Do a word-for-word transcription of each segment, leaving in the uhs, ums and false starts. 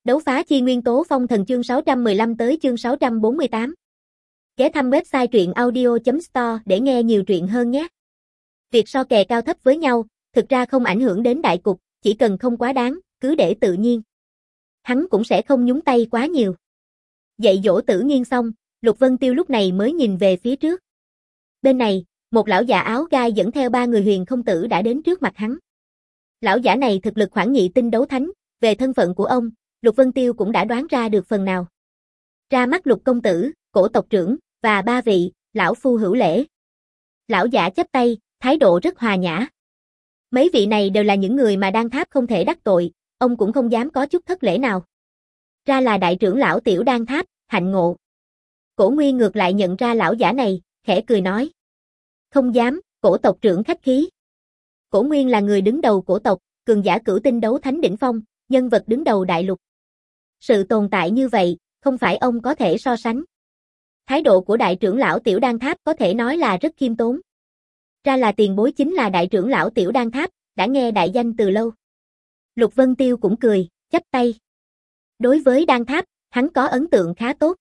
Đấu phá chi nguyên tố phong thần chương sáu trăm mười lăm tới chương sáu trăm bốn mươi tám. Ghé thăm website truyện audio chấm store để nghe nhiều truyện hơn nhé. Việc so kè cao thấp với nhau, thực ra không ảnh hưởng đến đại cục, chỉ cần không quá đáng, cứ để tự nhiên. Hắn cũng sẽ không nhúng tay quá nhiều. Dạy dỗ Tử Nghiên xong, Lục Vân Tiêu lúc này mới nhìn về phía trước. Bên này, một lão giả áo gai dẫn theo ba người Huyền Không Tử đã đến trước mặt hắn. Lão giả này thực lực khoảng nhị tinh đấu thánh, về thân phận của ông, Lục Vân Tiêu cũng đã đoán ra được phần nào. Ra mắt Lục công tử, Cổ tộc trưởng, và ba vị, lão phu hữu lễ. Lão giả chắp tay, thái độ rất hòa nhã. Mấy vị này đều là những người mà Đan Tháp không thể đắc tội, ông cũng không dám có chút thất lễ nào. Ra là đại trưởng lão Tiểu Đan Tháp, hạnh ngộ. Cổ Nguyên ngược lại nhận ra lão giả này, khẽ cười nói. Không dám, Cổ tộc trưởng khách khí. Cổ Nguyên là người đứng đầu cổ tộc, cường giả cửu tinh đấu thánh đỉnh phong, nhân vật đứng đầu đại lục. Sự tồn tại như vậy, không phải ông có thể so sánh. Thái độ của đại trưởng lão Tiểu Đan Tháp có thể nói là rất khiêm tốn. Ra là tiền bối chính là đại trưởng lão Tiểu Đan Tháp, đã nghe đại danh từ lâu. Lục Vân Tiêu cũng cười, chắp tay. Đối với Đan Tháp, hắn có ấn tượng khá tốt.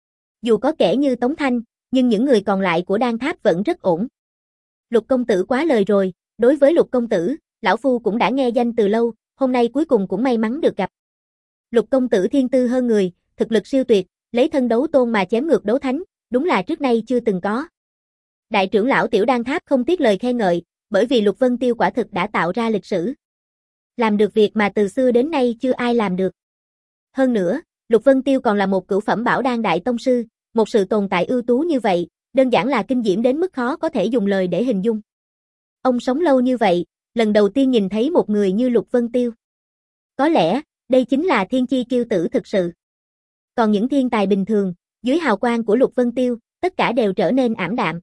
Dù có kẻ như Tống Thanh, nhưng những người còn lại của Đan Tháp vẫn rất ổn. Lục công tử quá lời rồi, đối với Lục công tử, lão phu cũng đã nghe danh từ lâu, hôm nay cuối cùng cũng may mắn được gặp. Lục công tử thiên tư hơn người, thực lực siêu tuyệt, lấy thân đấu tôn mà chém ngược đấu thánh, đúng là trước nay chưa từng có. Đại trưởng lão Tiểu Đan Tháp không tiếc lời khen ngợi, bởi vì Lục Vân Tiêu quả thực đã tạo ra lịch sử. Làm được việc mà từ xưa đến nay chưa ai làm được. Hơn nữa, Lục Vân Tiêu còn là một cửu phẩm bảo đan đại tông sư, một sự tồn tại ưu tú như vậy, đơn giản là kinh diễm đến mức khó có thể dùng lời để hình dung. Ông sống lâu như vậy, lần đầu tiên nhìn thấy một người như Lục Vân Tiêu. Có lẽ, đây chính là thiên chi kiêu tử thực sự. Còn những thiên tài bình thường, dưới hào quang của Lục Vân Tiêu, tất cả đều trở nên ảm đạm.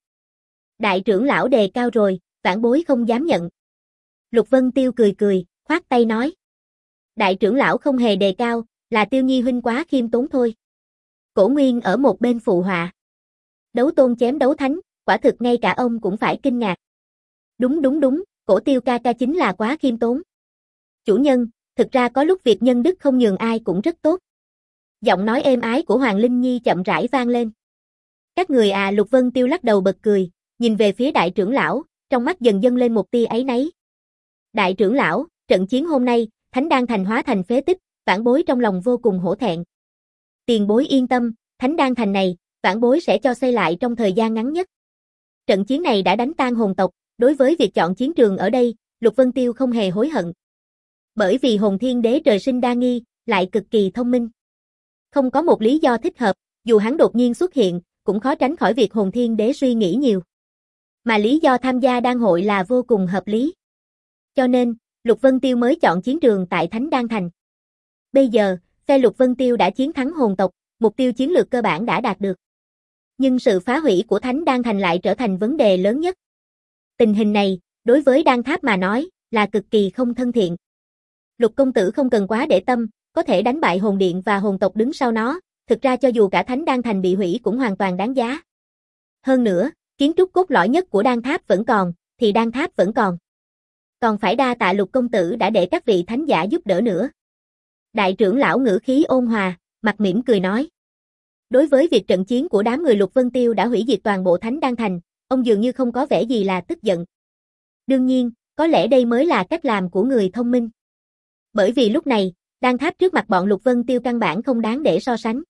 Đại trưởng lão đề cao rồi, vãn bối không dám nhận. Lục Vân Tiêu cười cười, khoát tay nói. Đại trưởng lão không hề đề cao, là Tiêu Nhi huynh quá khiêm tốn thôi. Cổ Nguyên ở một bên phụ họa. Đấu tôn chém đấu thánh, quả thực ngay cả ông cũng phải kinh ngạc. Đúng đúng đúng, Cổ Tiêu ca ca chính là quá khiêm tốn. Chủ nhân, thực ra có lúc việc nhân đức không nhường ai cũng rất tốt. Giọng nói êm ái của Hoàng Linh Nhi chậm rãi vang lên. Các người à, Lục Vân Tiêu lắc đầu bật cười, nhìn về phía đại trưởng lão, trong mắt dần dâng lên một tia áy náy. Đại trưởng lão, trận chiến hôm nay, Thánh Đan Thành hóa thành phế tích, vãn bối trong lòng vô cùng hổ thẹn. Tiền bối yên tâm, Thánh Đan Thành này, vãn bối sẽ cho xây lại trong thời gian ngắn nhất. Trận chiến này đã đánh tan hồn tộc, đối với việc chọn chiến trường ở đây, Lục Vân Tiêu không hề hối hận. Bởi vì Hồn Thiên Đế trời sinh đa nghi, lại cực kỳ thông minh. Không có một lý do thích hợp, dù hắn đột nhiên xuất hiện, cũng khó tránh khỏi việc Hồn Thiên Đế suy nghĩ nhiều. Mà lý do tham gia đan hội là vô cùng hợp lý. Cho nên, Lục Vân Tiêu mới chọn chiến trường tại Thánh Đan Thành. Bây giờ, phe Lục Vân Tiêu đã chiến thắng hồn tộc, mục tiêu chiến lược cơ bản đã đạt được. Nhưng sự phá hủy của Thánh Đan Thành lại trở thành vấn đề lớn nhất. Tình hình này, đối với Đan Tháp mà nói, là cực kỳ không thân thiện. Lục công tử không cần quá để tâm, có thể đánh bại hồn điện và hồn tộc đứng sau nó, thực ra cho dù cả Thánh Đan Thành bị hủy cũng hoàn toàn đáng giá. Hơn nữa, kiến trúc cốt lõi nhất của Đan Tháp vẫn còn, thì Đan Tháp vẫn còn. Còn phải đa tạ Lục công tử đã để các vị thánh giả giúp đỡ nữa. Đại trưởng lão ngữ khí ôn hòa, mặt mỉm cười nói. Đối với việc trận chiến của đám người Lục Vân Tiêu đã hủy diệt toàn bộ Thánh Đan Thành, ông dường như không có vẻ gì là tức giận. Đương nhiên, có lẽ đây mới là cách làm của người thông minh. Bởi vì lúc này, Đan Tháp trước mặt bọn Lục Vân Tiêu căn bản không đáng để so sánh.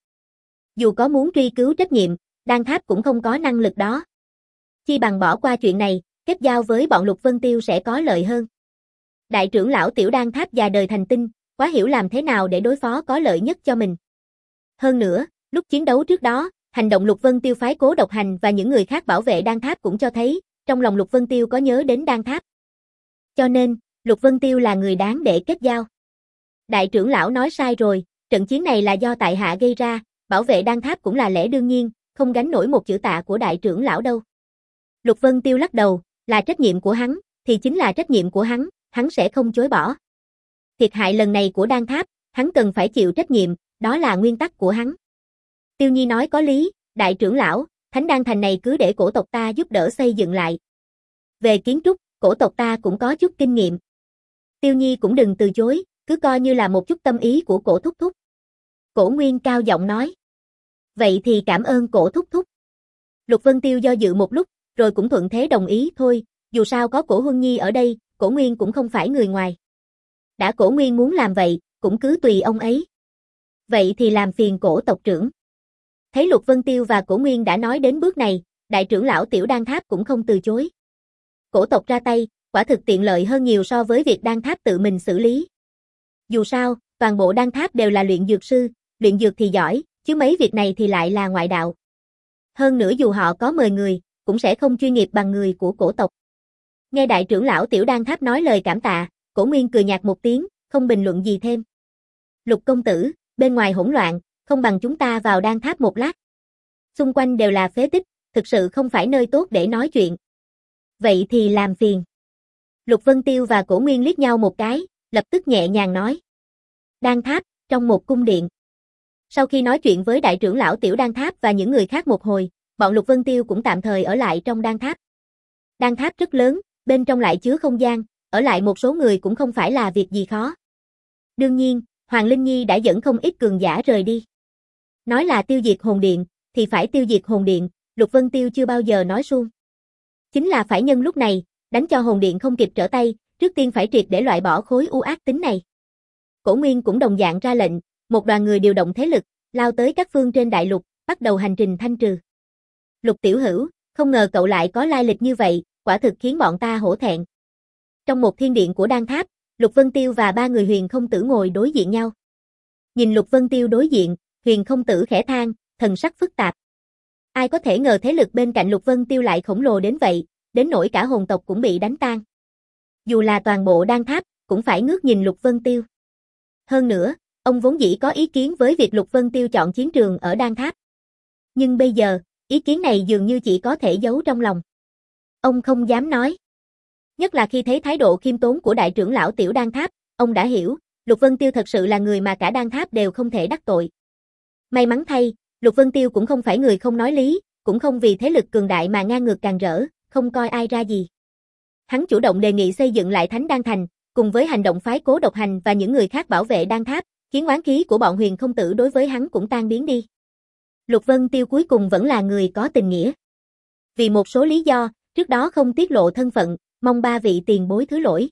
Dù có muốn truy cứu trách nhiệm, Đan Tháp cũng không có năng lực đó. Chi bằng bỏ qua chuyện này, kết giao với bọn Lục Vân Tiêu sẽ có lợi hơn. Đại trưởng lão Tiểu Đan Tháp già đời thành tinh, quá hiểu làm thế nào để đối phó có lợi nhất cho mình. Hơn nữa, lúc chiến đấu trước đó, hành động Lục Vân Tiêu phái Cố Độc Hành và những người khác bảo vệ Đan Tháp cũng cho thấy, trong lòng Lục Vân Tiêu có nhớ đến Đan Tháp. Cho nên, Lục Vân Tiêu là người đáng để kết giao. Đại trưởng lão nói sai rồi, trận chiến này là do tại hạ gây ra, bảo vệ Đan Tháp cũng là lẽ đương nhiên, không gánh nổi một chữ tạ của đại trưởng lão đâu. Lục Vân Tiêu lắc đầu, là trách nhiệm của hắn, thì chính là trách nhiệm của hắn, hắn sẽ không chối bỏ. Thiệt hại lần này của Đan Tháp, hắn cần phải chịu trách nhiệm, đó là nguyên tắc của hắn. Tiêu Nhi nói có lý, đại trưởng lão, Thánh Đan Thành này cứ để cổ tộc ta giúp đỡ xây dựng lại. Về kiến trúc, cổ tộc ta cũng có chút kinh nghiệm. Tiêu Nhi cũng đừng từ chối, cứ coi như là một chút tâm ý của cổ thúc thúc. Cổ Nguyên cao giọng nói. Vậy thì cảm ơn Cổ thúc thúc. Lục Vân Tiêu do dự một lúc, rồi cũng thuận thế đồng ý, thôi, dù sao có Cổ Huân Nhi ở đây, Cổ Nguyên cũng không phải người ngoài. Đã Cổ Nguyên muốn làm vậy, cũng cứ tùy ông ấy. Vậy thì làm phiền Cổ tộc trưởng. Thấy Lục Vân Tiêu và Cổ Nguyên đã nói đến bước này, đại trưởng lão Tiểu Đan Tháp cũng không từ chối. Cổ tộc ra tay, quả thực tiện lợi hơn nhiều so với việc Đan Tháp tự mình xử lý. Dù sao, toàn bộ Đan Tháp đều là luyện dược sư, luyện dược thì giỏi, chứ mấy việc này thì lại là ngoại đạo. Hơn nữa dù họ có mời người, cũng sẽ không chuyên nghiệp bằng người của cổ tộc. Nghe đại trưởng lão Tiểu Đan Tháp nói lời cảm tạ, Cổ Nguyên cười nhạt một tiếng, không bình luận gì thêm. Lục công tử, bên ngoài hỗn loạn, không bằng chúng ta vào Đan Tháp một lát. Xung quanh đều là phế tích, thực sự không phải nơi tốt để nói chuyện. Vậy thì làm phiền. Lục Vân Tiêu và Cổ Nguyên liếc nhau một cái, lập tức nhẹ nhàng nói. Đan Tháp, trong một cung điện. Sau khi nói chuyện với đại trưởng lão Tiểu Đan Tháp và những người khác một hồi, bọn Lục Vân Tiêu cũng tạm thời ở lại trong Đan Tháp. Đan Tháp rất lớn, bên trong lại chứa không gian, ở lại một số người cũng không phải là việc gì khó. Đương nhiên, Hoàng Linh Nhi đã dẫn không ít cường giả rời đi. Nói là tiêu diệt hồn điện, thì phải tiêu diệt hồn điện, Lục Vân Tiêu chưa bao giờ nói suông. Chính là phải nhân lúc này, đánh cho hồn điện không kịp trở tay, trước tiên phải triệt để loại bỏ khối u ác tính này. Cổ Nguyên cũng đồng dạng ra lệnh, một đoàn người điều động thế lực, lao tới các phương trên đại lục, bắt đầu hành trình thanh trừ. Lục tiểu hữu, không ngờ cậu lại có lai lịch như vậy, quả thực khiến bọn ta hổ thẹn. Trong một thiên điện của Đan Tháp, Lục Vân Tiêu và ba người Huyền Không Tử ngồi đối diện nhau. Nhìn Lục Vân Tiêu đối diện, Huyền Không Tử khẽ than, thần sắc phức tạp. Ai có thể ngờ thế lực bên cạnh Lục Vân Tiêu lại khổng lồ đến vậy, đến nỗi cả hồn tộc cũng bị đánh tan. Dù là toàn bộ Đan Tháp, cũng phải ngước nhìn Lục Vân Tiêu. Hơn nữa, ông vốn dĩ có ý kiến với việc Lục Vân Tiêu chọn chiến trường ở Đan Tháp. Nhưng bây giờ, ý kiến này dường như chỉ có thể giấu trong lòng. Ông không dám nói. Nhất là khi thấy thái độ khiêm tốn của đại trưởng lão Tiểu Đan Tháp, ông đã hiểu, Lục Vân Tiêu thật sự là người mà cả Đan Tháp đều không thể đắc tội. May mắn thay, Lục Vân Tiêu cũng không phải người không nói lý, cũng không vì thế lực cường đại mà ngang ngược càng rỡ, không coi ai ra gì. Hắn chủ động đề nghị xây dựng lại Thánh Đan Thành, cùng với hành động phái Cố Độc Hành và những người khác bảo vệ Đan Tháp, khiến oán khí của bọn Huyền Không Tử đối với hắn cũng tan biến đi. Lục Vân Tiêu cuối cùng vẫn là người có tình nghĩa. Vì một số lý do, trước đó không tiết lộ thân phận, mong ba vị tiền bối thứ lỗi.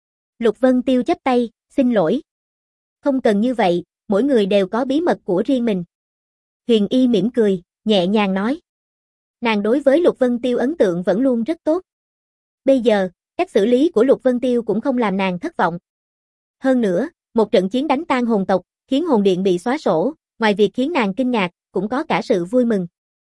Lục Vân Tiêu chắp tay, xin lỗi. Không cần như vậy, mỗi người đều có bí mật của riêng mình. Huyền Y mỉm cười, nhẹ nhàng nói. Nàng đối với Lục Vân Tiêu ấn tượng vẫn luôn rất tốt. Bây giờ, cách xử lý của Lục Vân Tiêu cũng không làm nàng thất vọng. Hơn nữa, một trận chiến đánh tan hồn tộc, khiến hồn điện bị xóa sổ, ngoài việc khiến nàng kinh ngạc, cũng có cả sự vui mừng.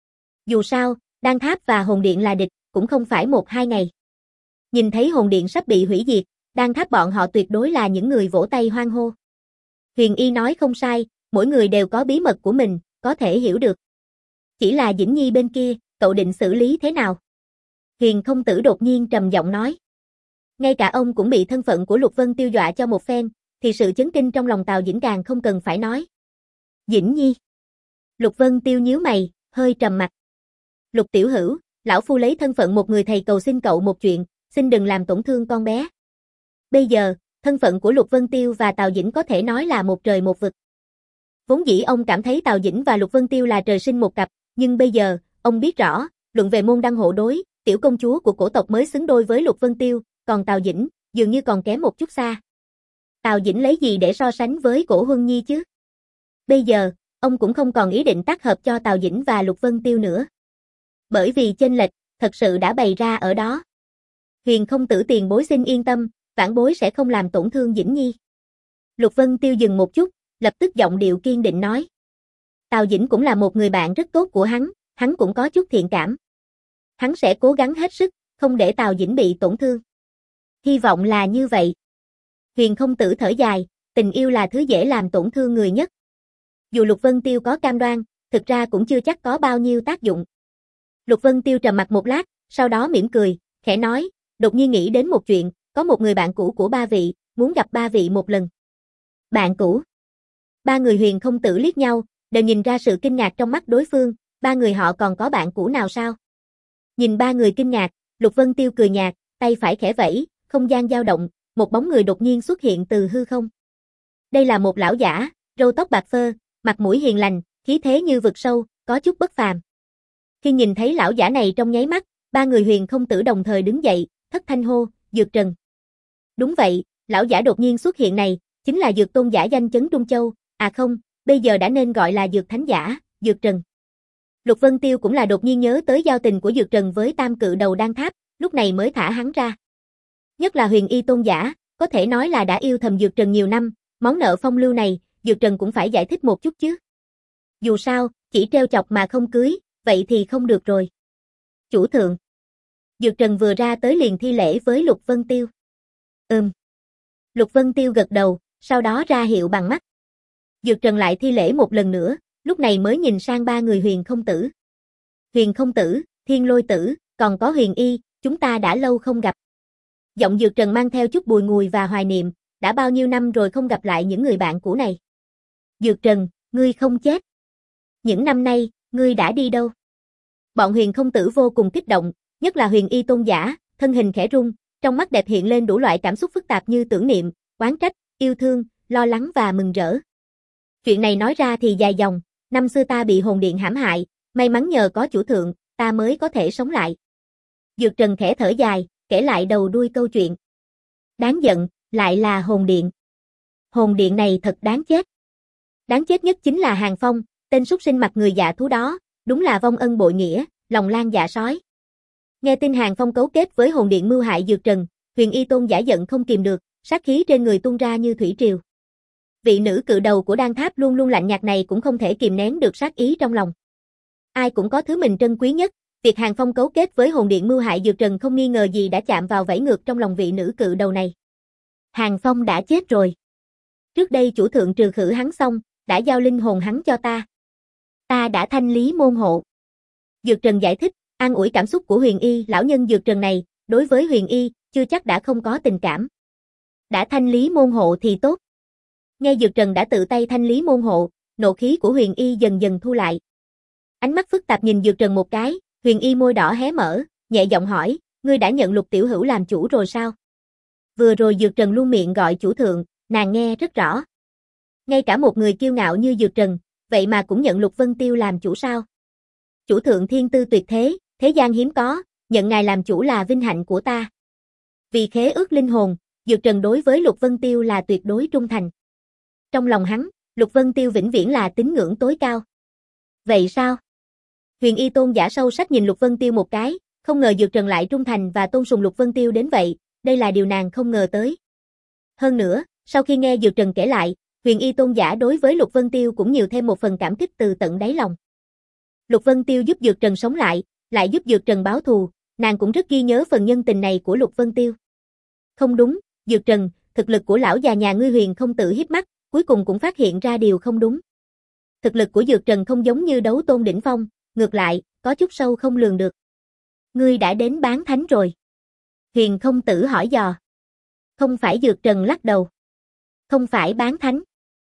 Dù sao, Đan Tháp và hồn điện là địch, cũng không phải một hai ngày. Nhìn thấy hồn điện sắp bị hủy diệt, Đan Tháp bọn họ tuyệt đối là những người vỗ tay hoan hô. Huyền Y nói không sai, mỗi người đều có bí mật của mình, có thể hiểu được. Chỉ là Dĩnh Nhi bên kia, cậu định xử lý thế nào? Huyền Không Tử đột nhiên trầm giọng nói. Ngay cả ông cũng bị thân phận của Lục Vân Tiêu dọa cho một phen, thì sự chấn kinh trong lòng Tào Dĩnh càng không cần phải nói. Dĩnh Nhi. Lục Vân Tiêu nhíu mày, hơi trầm mặt. Lục tiểu hữu, lão phu lấy thân phận một người thầy cầu xin cậu một chuyện, xin đừng làm tổn thương con bé. Bây giờ, thân phận của Lục Vân Tiêu và Tào Dĩnh có thể nói là một trời một vực. Vốn dĩ ông cảm thấy Tào Dĩnh và Lục Vân Tiêu là trời sinh một cặp, nhưng bây giờ, ông biết rõ, luận về môn đăng hộ đối, tiểu công chúa của cổ tộc mới xứng đôi với Lục Vân Tiêu, còn Tào Dĩnh, dường như còn kém một chút xa. Tào Dĩnh lấy gì để so sánh với Cổ Huân Nhi chứ? Bây giờ, ông cũng không còn ý định tác hợp cho Tào Dĩnh và Lục Vân Tiêu nữa. Bởi vì chênh lệch, thật sự đã bày ra ở đó. Huyền Không Tử tiền bối xin yên tâm, vãn bối sẽ không làm tổn thương Dĩnh Nhi. Lục Vân Tiêu dừng một chút, lập tức giọng điệu kiên định nói. Tào Dĩnh cũng là một người bạn rất tốt của hắn, hắn cũng có chút thiện cảm. Hắn sẽ cố gắng hết sức, không để Tào Dĩnh bị tổn thương. Hy vọng là như vậy. Huyền Không Tử thở dài, tình yêu là thứ dễ làm tổn thương người nhất. Dù Lục Vân Tiêu có cam đoan, thực ra cũng chưa chắc có bao nhiêu tác dụng. Lục Vân Tiêu trầm mặt một lát, sau đó mỉm cười, khẽ nói, đột nhiên nghĩ đến một chuyện, có một người bạn cũ của ba vị, muốn gặp ba vị một lần. Bạn cũ? Ba người Huyền Không Tử liếc nhau, đều nhìn ra sự kinh ngạc trong mắt đối phương, ba người họ còn có bạn cũ nào sao? Nhìn ba người kinh ngạc, Lục Vân Tiêu cười nhạt, tay phải khẽ vẫy, không gian dao động, một bóng người đột nhiên xuất hiện từ hư không. Đây là một lão giả, râu tóc bạc phơ, mặt mũi hiền lành, khí thế như vực sâu, có chút bất phàm. Khi nhìn thấy lão giả này trong nháy mắt, ba người Huyền Không Tử đồng thời đứng dậy, thất thanh hô, Dược Trần. Đúng vậy, lão giả đột nhiên xuất hiện này, chính là Dược Tôn giả danh chấn Trung Châu, à không, bây giờ đã nên gọi là Dược Thánh giả, Dược Trần. Lục Vân Tiêu cũng là đột nhiên nhớ tới giao tình của Dược Trần với Tam Cự Đầu Đan Tháp, lúc này mới thả hắn ra. Nhất là Huyền Y Tôn giả, có thể nói là đã yêu thầm Dược Trần nhiều năm, món nợ phong lưu này, Dược Trần cũng phải giải thích một chút chứ. Dù sao, chỉ treo chọc mà không cưới, vậy thì không được rồi. Chủ thượng. Dược Trần vừa ra tới liền thi lễ với Lục Vân Tiêu. Ừm. Lục Vân Tiêu gật đầu, sau đó ra hiệu bằng mắt. Dược Trần lại thi lễ một lần nữa, lúc này mới nhìn sang ba người Huyền Không Tử. Huyền Không Tử, Thiên Lôi Tử, còn có Huyền Y, chúng ta đã lâu không gặp. Giọng Dược Trần mang theo chút bùi ngùi và hoài niệm, đã bao nhiêu năm rồi không gặp lại những người bạn cũ này. Dược Trần, ngươi không chết. Những năm nay, ngươi đã đi đâu? Bọn Huyền Không Tử vô cùng kích động, nhất là Huyền Y Tôn giả, thân hình khẽ rung, trong mắt đẹp hiện lên đủ loại cảm xúc phức tạp như tưởng niệm, oán trách, yêu thương, lo lắng và mừng rỡ. Chuyện này nói ra thì dài dòng, năm xưa ta bị hồn điện hãm hại, may mắn nhờ có chủ thượng, ta mới có thể sống lại. Dược Trần khẽ thở dài, kể lại đầu đuôi câu chuyện. Đáng giận, lại là hồn điện. Hồn điện này thật đáng chết. Đáng chết nhất chính là Hàng Phong, tên súc sinh mặt người dạ thú đó, đúng là vong ân bội nghĩa, lòng lang dạ sói. Nghe tin Hàng Phong cấu kết với hồn điện mưu hại Dược Trần, Huyền Y Tôn giả giận không kìm được, sát khí trên người tuôn ra như thủy triều. Vị nữ cự đầu của Đan Tháp luôn luôn lạnh nhạt này cũng không thể kìm nén được sát ý trong lòng. Ai cũng có thứ mình trân quý nhất, việc Hàng Phong cấu kết với hồn điện mưu hại Dược Trần không nghi ngờ gì đã chạm vào vảy ngược trong lòng vị nữ cự đầu này. Hàng Phong đã chết rồi. Trước đây chủ thượng trừ khử hắn xong, đã giao linh hồn hắn cho ta. Ta đã thanh lý môn hộ. Dược Trần giải thích, an ủi cảm xúc của Huyền Y, lão nhân Dược Trần này, đối với Huyền Y, chưa chắc đã không có tình cảm. Đã thanh lý môn hộ thì tốt. Nghe Dược Trần đã tự tay thanh lý môn hộ, nộ khí của Huyền Y dần dần thu lại. Ánh mắt phức tạp nhìn Dược Trần một cái, Huyền Y môi đỏ hé mở, nhẹ giọng hỏi, ngươi đã nhận Lục tiểu hữu làm chủ rồi sao? Vừa rồi Dược Trần luôn miệng gọi chủ thượng, nàng nghe rất rõ. Ngay cả một người kiêu ngạo như Dược Trần, vậy mà cũng nhận Lục Vân Tiêu làm chủ sao? Chủ thượng thiên tư tuyệt thế, thế gian hiếm có, nhận ngài làm chủ là vinh hạnh của ta. Vì khế ước linh hồn, Dược Trần đối với Lục Vân Tiêu là tuyệt đối trung thành. Trong lòng hắn, Lục Vân Tiêu vĩnh viễn là tín ngưỡng tối cao. Vậy sao? Huyền Y Tôn giả sâu sắc nhìn Lục Vân Tiêu một cái, không ngờ Dược Trần lại trung thành và tôn sùng Lục Vân Tiêu đến vậy, đây là điều nàng không ngờ tới. Hơn nữa, sau khi nghe Dược Trần kể lại, Huyền Y Tôn giả đối với Lục Vân Tiêu cũng nhiều thêm một phần cảm kích từ tận đáy lòng. Lục Vân Tiêu giúp Dược Trần sống lại, lại giúp Dược Trần báo thù, nàng cũng rất ghi nhớ phần nhân tình này của Lục Vân Tiêu. Không đúng, Dược Trần, thực lực của lão già nhà ngươi Huyền Không Tử híp mắt, cuối cùng cũng phát hiện ra điều không đúng. Thực lực của Dược Trần không giống như đấu tôn đỉnh phong, ngược lại, có chút sâu không lường được. Ngươi đã đến bán thánh rồi. Huyền Không Tử hỏi dò. Không phải, Dược Trần lắc đầu. Không phải bán thánh.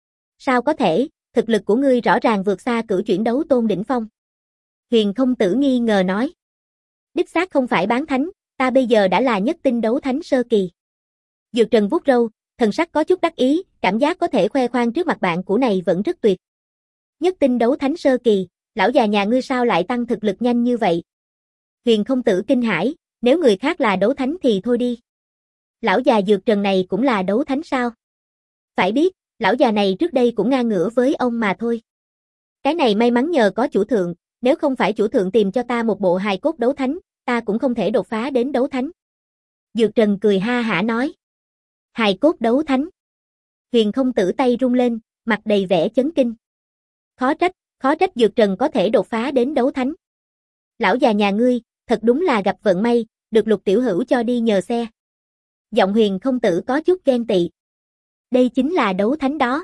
Sao có thể, thực lực của ngươi rõ ràng vượt xa cửu chuyển đấu tôn đỉnh phong. Huyền Không Tử nghi ngờ nói. Đích xác không phải bán thánh, ta bây giờ đã là nhất tinh đấu thánh sơ kỳ. Dược Trần vuốt râu, thần sắc có chút đắc ý, cảm giác có thể khoe khoang trước mặt bạn cũ này vẫn rất tuyệt. Nhất tinh đấu thánh sơ kỳ, lão già nhà ngươi sao lại tăng thực lực nhanh như vậy? Huyền Không Tử kinh hãi, nếu người khác là đấu thánh thì thôi đi. Lão già Dược Trần này cũng là đấu thánh sao? Phải biết, lão già này trước đây cũng ngang ngửa với ông mà thôi. Cái này may mắn nhờ có chủ thượng, nếu không phải chủ thượng tìm cho ta một bộ hài cốt đấu thánh, ta cũng không thể đột phá đến đấu thánh. Dược Trần cười ha hả nói. Hài cốt đấu thánh. Huyền Không Tử tay rung lên, mặt đầy vẻ chấn kinh. Khó trách, khó trách Dược Trần có thể đột phá đến đấu thánh. Lão già nhà ngươi, thật đúng là gặp vận may, được Lục tiểu hữu cho đi nhờ xe. Giọng Huyền Không Tử có chút ghen tị. Đây chính là đấu thánh đó.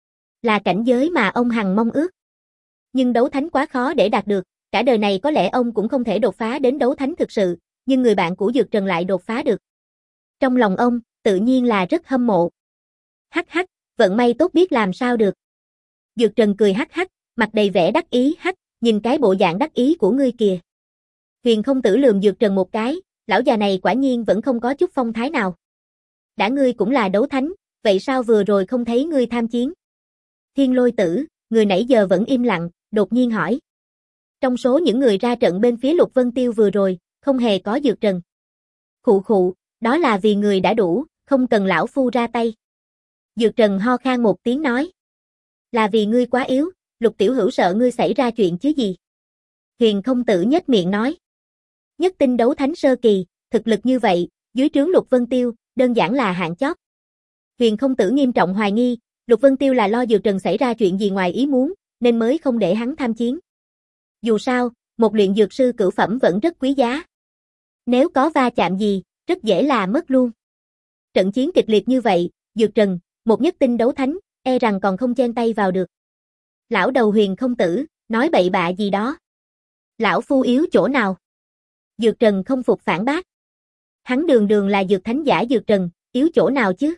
Là cảnh giới mà ông hằng mong ước. Nhưng đấu thánh quá khó để đạt được, cả đời này có lẽ ông cũng không thể đột phá đến đấu thánh thực sự, nhưng người bạn của Dược Trần lại đột phá được. Trong lòng ông, tự nhiên là rất hâm mộ. Hắc hắc, vận may tốt biết làm sao được. Dược Trần cười hắc hắc, mặt đầy vẻ đắc ý hắc, nhìn cái bộ dạng đắc ý của ngươi kìa. Huyền Không Tử lườm Dược Trần một cái, lão già này quả nhiên vẫn không có chút phong thái nào. Đã ngươi cũng là đấu thánh, vậy sao vừa rồi không thấy ngươi tham chiến? Thiên Lôi Tử, người nãy giờ vẫn im lặng, đột nhiên hỏi. Trong số những người ra trận bên phía Lục Vân Tiêu vừa rồi, không hề có Dược Trần. Khụ khụ, đó là vì người đã đủ, không cần lão phu ra tay. Dược Trần ho khan một tiếng nói. Là vì ngươi quá yếu, Lục tiểu hữu sợ ngươi xảy ra chuyện chứ gì. Huyền Không Tử nhếch miệng nói. Nhất tinh đấu thánh sơ kỳ, thực lực như vậy, dưới trướng Lục Vân Tiêu, đơn giản là hạng chót. Huyền Không Tử nghiêm trọng hoài nghi, Lục Vân Tiêu là lo Dược Trần xảy ra chuyện gì ngoài ý muốn, nên mới không để hắn tham chiến. Dù sao, một luyện dược sư cửu phẩm vẫn rất quý giá. Nếu có va chạm gì, rất dễ là mất luôn. Trận chiến kịch liệt như vậy, Dược Trần, một nhất tinh đấu thánh, e rằng còn không chen tay vào được. Lão đầu Huyền Không Tử, nói bậy bạ gì đó. Lão phu yếu chỗ nào? Dược Trần không phục phản bác. Hắn đường đường là dược thánh giả Dược Trần, yếu chỗ nào chứ?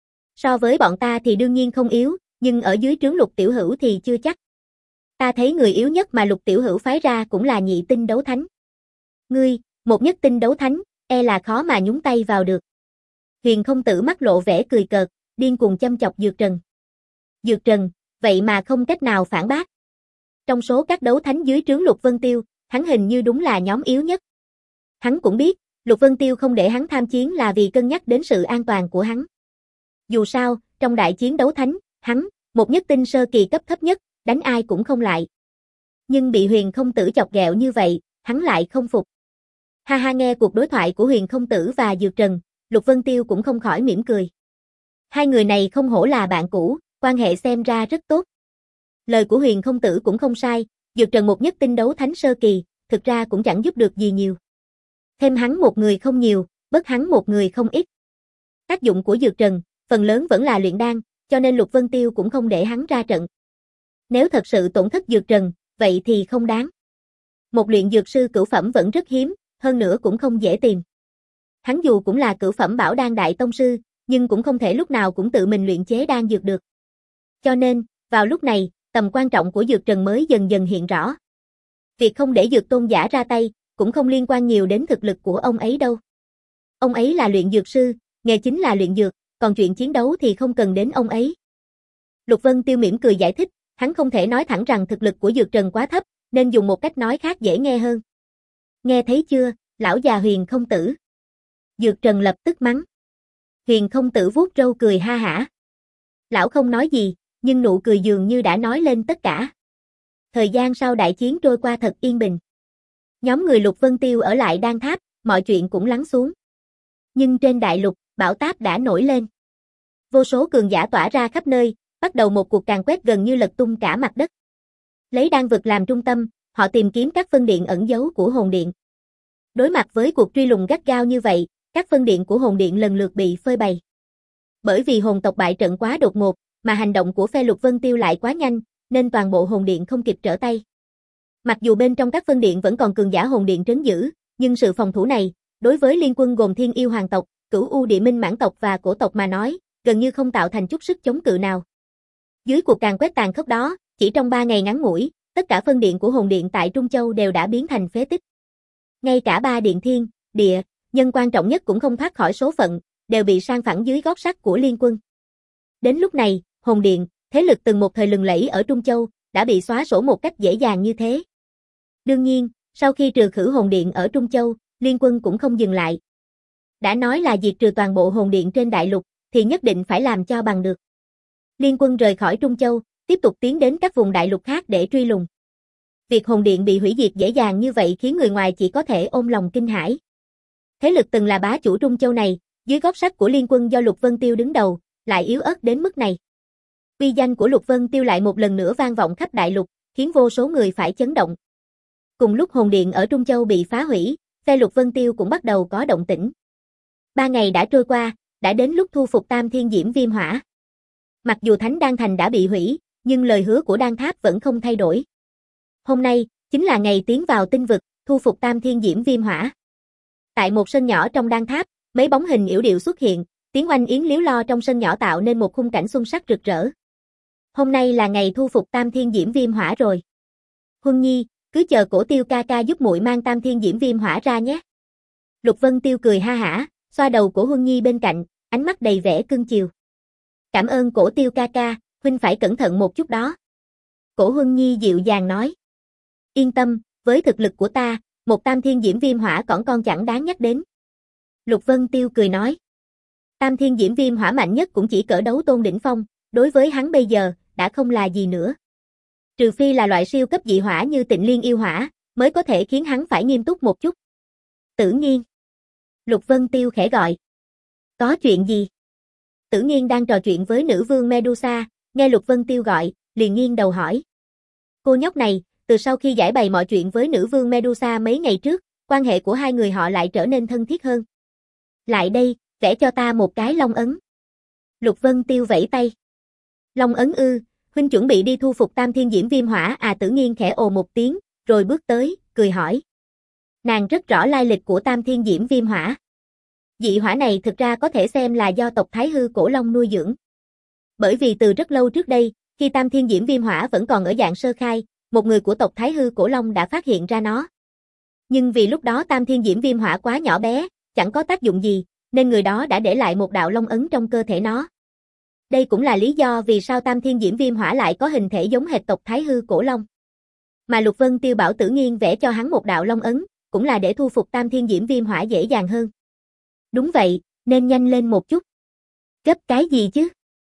So với bọn ta thì đương nhiên không yếu, nhưng ở dưới trướng Lục tiểu hữu thì chưa chắc. Ta thấy người yếu nhất mà Lục tiểu hữu phái ra cũng là nhị tinh đấu thánh. Ngươi, một nhất tinh đấu thánh, e là khó mà nhúng tay vào được. Huyền Không Tử mắt lộ vẻ cười cợt, điên cuồng châm chọc Dược Trần. Dược Trần, vậy mà không cách nào phản bác. Trong số các đấu thánh dưới trướng Lục Vân Tiêu, hắn hình như đúng là nhóm yếu nhất. Hắn cũng biết, Lục Vân Tiêu không để hắn tham chiến là vì cân nhắc đến sự an toàn của hắn. Dù sao, trong đại chiến đấu thánh, hắn, một nhất tinh sơ kỳ cấp thấp nhất, đánh ai cũng không lại. Nhưng bị Huyền Không Tử chọc ghẹo như vậy, hắn lại không phục. Ha ha, nghe cuộc đối thoại của Huyền Không Tử và Dược Trần, Lục Vân Tiêu cũng không khỏi mỉm cười. Hai người này không hổ là bạn cũ, quan hệ xem ra rất tốt. Lời của Huyền Không Tử cũng không sai, Dược Trần một nhất tinh đấu thánh sơ kỳ, thực ra cũng chẳng giúp được gì nhiều. Thêm hắn một người không nhiều, bớt hắn một người không ít. Tác dụng của Dược Trần, phần lớn vẫn là luyện đan, cho nên Lục Vân Tiêu cũng không để hắn ra trận. Nếu thật sự tổn thất Dược Trần, vậy thì không đáng. Một luyện dược sư cửu phẩm vẫn rất hiếm, hơn nữa cũng không dễ tìm. Hắn dù cũng là cửu phẩm bảo đan đại tông sư, nhưng cũng không thể lúc nào cũng tự mình luyện chế đan dược được. Cho nên, vào lúc này, tầm quan trọng của Dược Trần mới dần dần hiện rõ. Việc không để Dược Tôn giả ra tay, cũng không liên quan nhiều đến thực lực của ông ấy đâu. Ông ấy là luyện dược sư, nghề chính là luyện dược, còn chuyện chiến đấu thì không cần đến ông ấy. Lục Vân Tiêu mỉm cười giải thích, hắn không thể nói thẳng rằng thực lực của Dược Trần quá thấp, nên dùng một cách nói khác dễ nghe hơn. Nghe thấy chưa, lão già Huyền Không Tử? Dược Trần lập tức mắng. Huyền Không Tử vuốt râu cười ha hả. Lão không nói gì, nhưng nụ cười dường như đã nói lên tất cả. Thời gian sau đại chiến trôi qua thật yên bình. Nhóm người Lục Vân Tiêu ở lại Đan Tháp, mọi chuyện cũng lắng xuống. Nhưng trên đại lục, bão táp đã nổi lên. Vô số cường giả tỏa ra khắp nơi, bắt đầu một cuộc càn quét gần như lật tung cả mặt đất. Lấy đan vực làm trung tâm, họ tìm kiếm các phân điện ẩn giấu của hồn điện. Đối mặt với cuộc truy lùng gắt gao như vậy, các phân điện của hồn điện lần lượt bị phơi bày. Bởi vì hồn tộc bại trận quá đột ngột, mà hành động của phe Lục Vân Tiêu lại quá nhanh, nên toàn bộ hồn điện không kịp trở tay. Mặc dù bên trong các phân điện vẫn còn cường giả hồn điện trấn giữ, nhưng sự phòng thủ này, đối với liên quân gồm Thiên Yêu Hoàng tộc, Cửu U Địa Minh Mãn tộc và Cổ tộc mà nói, gần như không tạo thành chút sức chống cự nào. Dưới cuộc càn quét tàn khốc đó, chỉ trong ba ngày ngắn ngủi, tất cả phân điện của hồn điện tại Trung Châu đều đã biến thành phế tích. Ngay cả ba điện thiên, địa, nhân quan trọng nhất cũng không thoát khỏi số phận, đều bị san phẳng dưới gót sắt của liên quân. Đến lúc này, hồn điện, thế lực từng một thời lừng lẫy ở Trung Châu, đã bị xóa sổ một cách dễ dàng như thế. Đương nhiên, sau khi trừ khử hồn điện ở Trung Châu, liên quân cũng không dừng lại. Đã nói là diệt trừ toàn bộ hồn điện trên đại lục, thì nhất định phải làm cho bằng được. Liên quân rời khỏi Trung Châu, tiếp tục tiến đến các vùng đại lục khác để truy lùng. Việc hồn điện bị hủy diệt dễ dàng như vậy khiến người ngoài chỉ có thể ôm lòng kinh hãi. Thế lực từng là bá chủ Trung Châu này, dưới gót sắt của liên quân do Lục Vân Tiêu đứng đầu, lại yếu ớt đến mức này. Uy danh của Lục Vân Tiêu lại một lần nữa vang vọng khắp đại lục, khiến vô số người phải chấn động. Cùng lúc hồn điện ở Trung Châu bị phá hủy, phe Lục Vân Tiêu cũng bắt đầu có động tĩnh. Ba ngày đã trôi qua, đã đến lúc thu phục Tam Thiên Diễm Viêm Hỏa. Mặc dù Thánh Đan Thành đã bị hủy, nhưng lời hứa của Đan Tháp vẫn không thay đổi. Hôm nay, chính là ngày tiến vào tinh vực, thu phục Tam Thiên Diễm Viêm Hỏa. Tại một sân nhỏ trong Đan Tháp, mấy bóng hình yểu điệu xuất hiện, tiếng oanh yến líu lo trong sân nhỏ tạo nên một khung cảnh xuân sắc rực rỡ. Hôm nay là ngày thu phục Tam Thiên Diễm Viêm Hỏa rồi. Huân Nhi, cứ chờ Cổ Tiêu ca ca giúp muội mang Tam Thiên Diễm Viêm Hỏa ra nhé. Lục Vân Tiêu cười ha hả, xoa đầu của Huân Nhi bên cạnh, ánh mắt đầy vẻ cưng chiều. Cảm ơn Cổ Tiêu ca ca, huynh phải cẩn thận một chút đó. Cổ Huân Nhi dịu dàng nói. Yên tâm, với thực lực của ta, một tam thiên diễm viêm hỏa còn con chẳng đáng nhắc đến. Lục Vân Tiêu cười nói. Tam thiên diễm viêm hỏa mạnh nhất cũng chỉ cỡ đấu tôn đỉnh phong, đối với hắn bây giờ, đã không là gì nữa. Trừ phi là loại siêu cấp dị hỏa như Tịnh Liên yêu hỏa, mới có thể khiến hắn phải nghiêm túc một chút. Tử Nghiên. Lục Vân Tiêu khẽ gọi. Có chuyện gì? Tử Nghiên đang trò chuyện với nữ vương Medusa, nghe Lục Vân Tiêu gọi, liền nghiêng đầu hỏi. Cô nhóc này, từ sau khi giải bày mọi chuyện với nữ vương Medusa mấy ngày trước, quan hệ của hai người họ lại trở nên thân thiết hơn. Lại đây, vẽ cho ta một cái long ấn. Lục Vân Tiêu vẫy tay. Long ấn ư, huynh chuẩn bị đi thu phục tam thiên diễm viêm hỏa à? Tử Nghiên khẽ ồ một tiếng, rồi bước tới, cười hỏi. Nàng rất rõ lai lịch của tam thiên diễm viêm hỏa. Dị hỏa này thực ra có thể xem là do tộc Thái Hư Cổ Long nuôi dưỡng. Bởi vì từ rất lâu trước đây, khi tam thiên diễm viêm hỏa vẫn còn ở dạng sơ khai, một người của tộc Thái Hư Cổ Long đã phát hiện ra nó. Nhưng vì lúc đó tam thiên diễm viêm hỏa quá nhỏ bé, chẳng có tác dụng gì, nên người đó đã để lại một đạo long ấn trong cơ thể nó. Đây cũng là lý do vì sao tam thiên diễm viêm hỏa lại có hình thể giống hệt tộc Thái Hư Cổ Long. Mà Lục Vân Tiêu bảo Tử Nghiên vẽ cho hắn một đạo long ấn, cũng là để thu phục tam thiên diễm viêm hỏa dễ dàng hơn. Đúng vậy, nên nhanh lên một chút. Gấp cái gì chứ?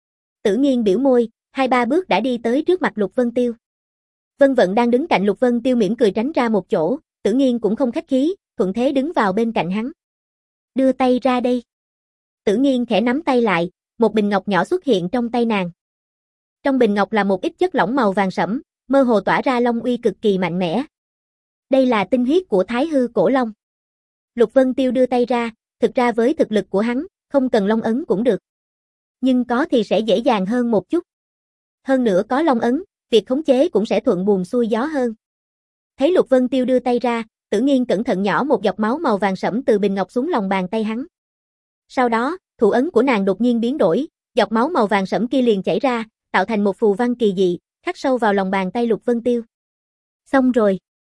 Tử Nghiên biểu môi, hai ba bước đã đi tới trước mặt Lục Vân Tiêu. Vân Vận đang đứng cạnh Lục Vân Tiêu mỉm cười tránh ra một chỗ, Tử Nghiên cũng không khách khí, thuận thế đứng vào bên cạnh hắn. Đưa tay ra đây. Tử Nghiên khẽ nắm tay lại, một bình ngọc nhỏ xuất hiện trong tay nàng. Trong bình ngọc là một ít chất lỏng màu vàng sẫm, mơ hồ tỏa ra long uy cực kỳ mạnh mẽ. Đây là tinh huyết của Thái Hư Cổ Long. Lục Vân Tiêu đưa tay ra, thực ra với thực lực của hắn, không cần long ấn cũng được. Nhưng có thì sẽ dễ dàng hơn một chút. Hơn nữa có long ấn, việc khống chế cũng sẽ thuận buồm xuôi gió hơn. Thấy Lục Vân Tiêu đưa tay ra, Tử Nghiên cẩn thận nhỏ một giọt máu màu vàng sẫm từ bình ngọc xuống lòng bàn tay hắn. Sau đó, thủ ấn của nàng đột nhiên biến đổi, giọt máu màu vàng sẫm kia liền chảy ra, tạo thành một phù văn kỳ dị, khắc sâu vào lòng bàn tay Lục Vân Tiêu. Xong rồi.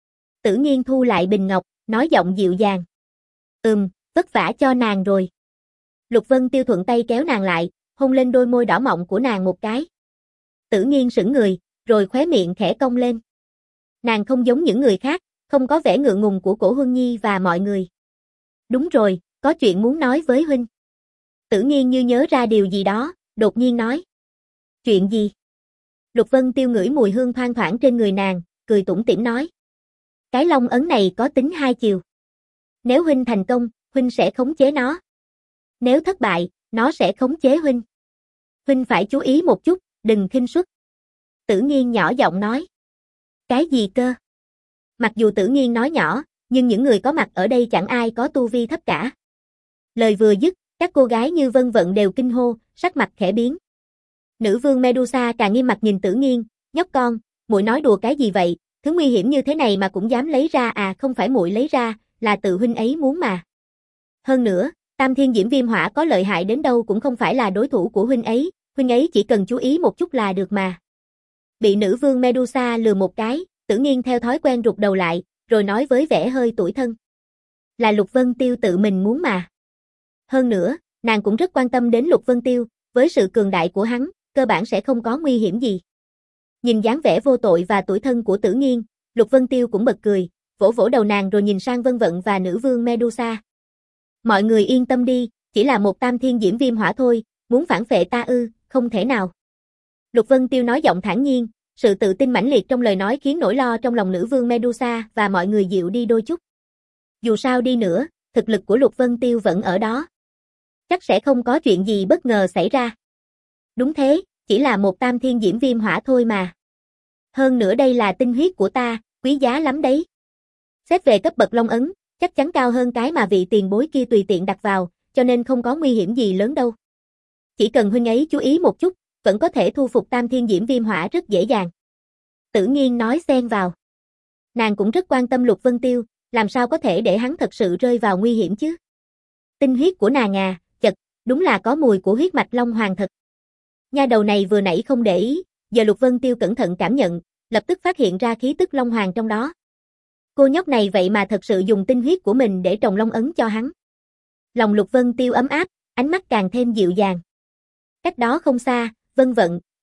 Tử Nghiên thu lại bình ngọc, nói giọng dịu dàng. Ừm, vất vả cho nàng rồi. Lục Vân Tiêu thuận tay kéo nàng lại, hôn lên đôi môi đỏ mọng của nàng một cái. Tử Nghiên sững người, rồi khóe miệng khẽ cong lên. Nàng không giống những người khác, không có vẻ ngượng ngùng của Cổ Huân Nhi và mọi người. Đúng rồi, có chuyện muốn nói với huynh. Tử Nghiên như nhớ ra điều gì đó, đột nhiên nói. Chuyện gì? Lục Vân Tiêu ngửi mùi hương thoang thoảng trên người nàng, cười tủm tỉm nói. Cái long ấn này có tính hai chiều. Nếu huynh thành công, huynh sẽ khống chế nó. Nếu thất bại, nó sẽ khống chế huynh. Huynh phải chú ý một chút, đừng khinh suất. Tử Nghiên nhỏ giọng nói. Cái gì cơ? Mặc dù Tử Nghiên nói nhỏ, nhưng những người có mặt ở đây chẳng ai có tu vi thấp cả. Lời vừa dứt, các cô gái như Vân Vận đều kinh hô, sắc mặt khẽ biến. Nữ vương Medusa càng nghiêm mặt nhìn Tử Nghiên, nhóc con, muội nói đùa cái gì vậy, thứ nguy hiểm như thế này mà cũng dám lấy ra à? Không phải muội lấy ra, là tự huynh ấy muốn mà. Hơn nữa, tam thiên diễm viêm hỏa có lợi hại đến đâu cũng không phải là đối thủ của huynh ấy, huynh ấy chỉ cần chú ý một chút là được mà. Bị nữ vương Medusa lừa một cái, Tử Nghiên theo thói quen rụt đầu lại, rồi nói với vẻ hơi tủi thân. Là Lục Vân Tiêu tự mình muốn mà. Hơn nữa, nàng cũng rất quan tâm đến Lục Vân Tiêu, với sự cường đại của hắn, cơ bản sẽ không có nguy hiểm gì. Nhìn dáng vẻ vô tội và tủi thân của Tử Nghiên, Lục Vân Tiêu cũng bật cười, vỗ vỗ đầu nàng rồi nhìn sang Vân Vận và nữ vương Medusa. Mọi người yên tâm đi, chỉ là một tam thiên diễm viêm hỏa thôi, muốn phản phệ ta ư, không thể nào. Lục Vân Tiêu nói giọng thản nhiên, sự tự tin mãnh liệt trong lời nói khiến nỗi lo trong lòng nữ vương Medusa và mọi người dịu đi đôi chút. Dù sao đi nữa, thực lực của Lục Vân Tiêu vẫn ở đó. Chắc sẽ không có chuyện gì bất ngờ xảy ra. Đúng thế, chỉ là một tam thiên diễm viêm hỏa thôi mà. Hơn nữa đây là tinh huyết của ta, quý giá lắm đấy. Xét về cấp bậc long ấn, chắc chắn cao hơn cái mà vị tiền bối kia tùy tiện đặt vào, cho nên không có nguy hiểm gì lớn đâu. Chỉ cần huynh ấy chú ý một chút, vẫn có thể thu phục tam thiên diễm viêm hỏa rất dễ dàng. Tử Nghiên nói xen vào. Nàng cũng rất quan tâm Lục Vân Tiêu, làm sao có thể để hắn thật sự rơi vào nguy hiểm chứ. Tinh huyết của nàng à, chật, đúng là có mùi của huyết mạch long hoàng thật. Nha đầu này vừa nãy không để ý, giờ Lục Vân Tiêu cẩn thận cảm nhận, lập tức phát hiện ra khí tức long hoàng trong đó. Cô nhóc này vậy mà thật sự dùng tinh huyết của mình để trồng long ấn cho hắn. Lòng Lục Vân Tiêu ấm áp, ánh mắt càng thêm dịu dàng. Cách đó không xa, Vân Vận,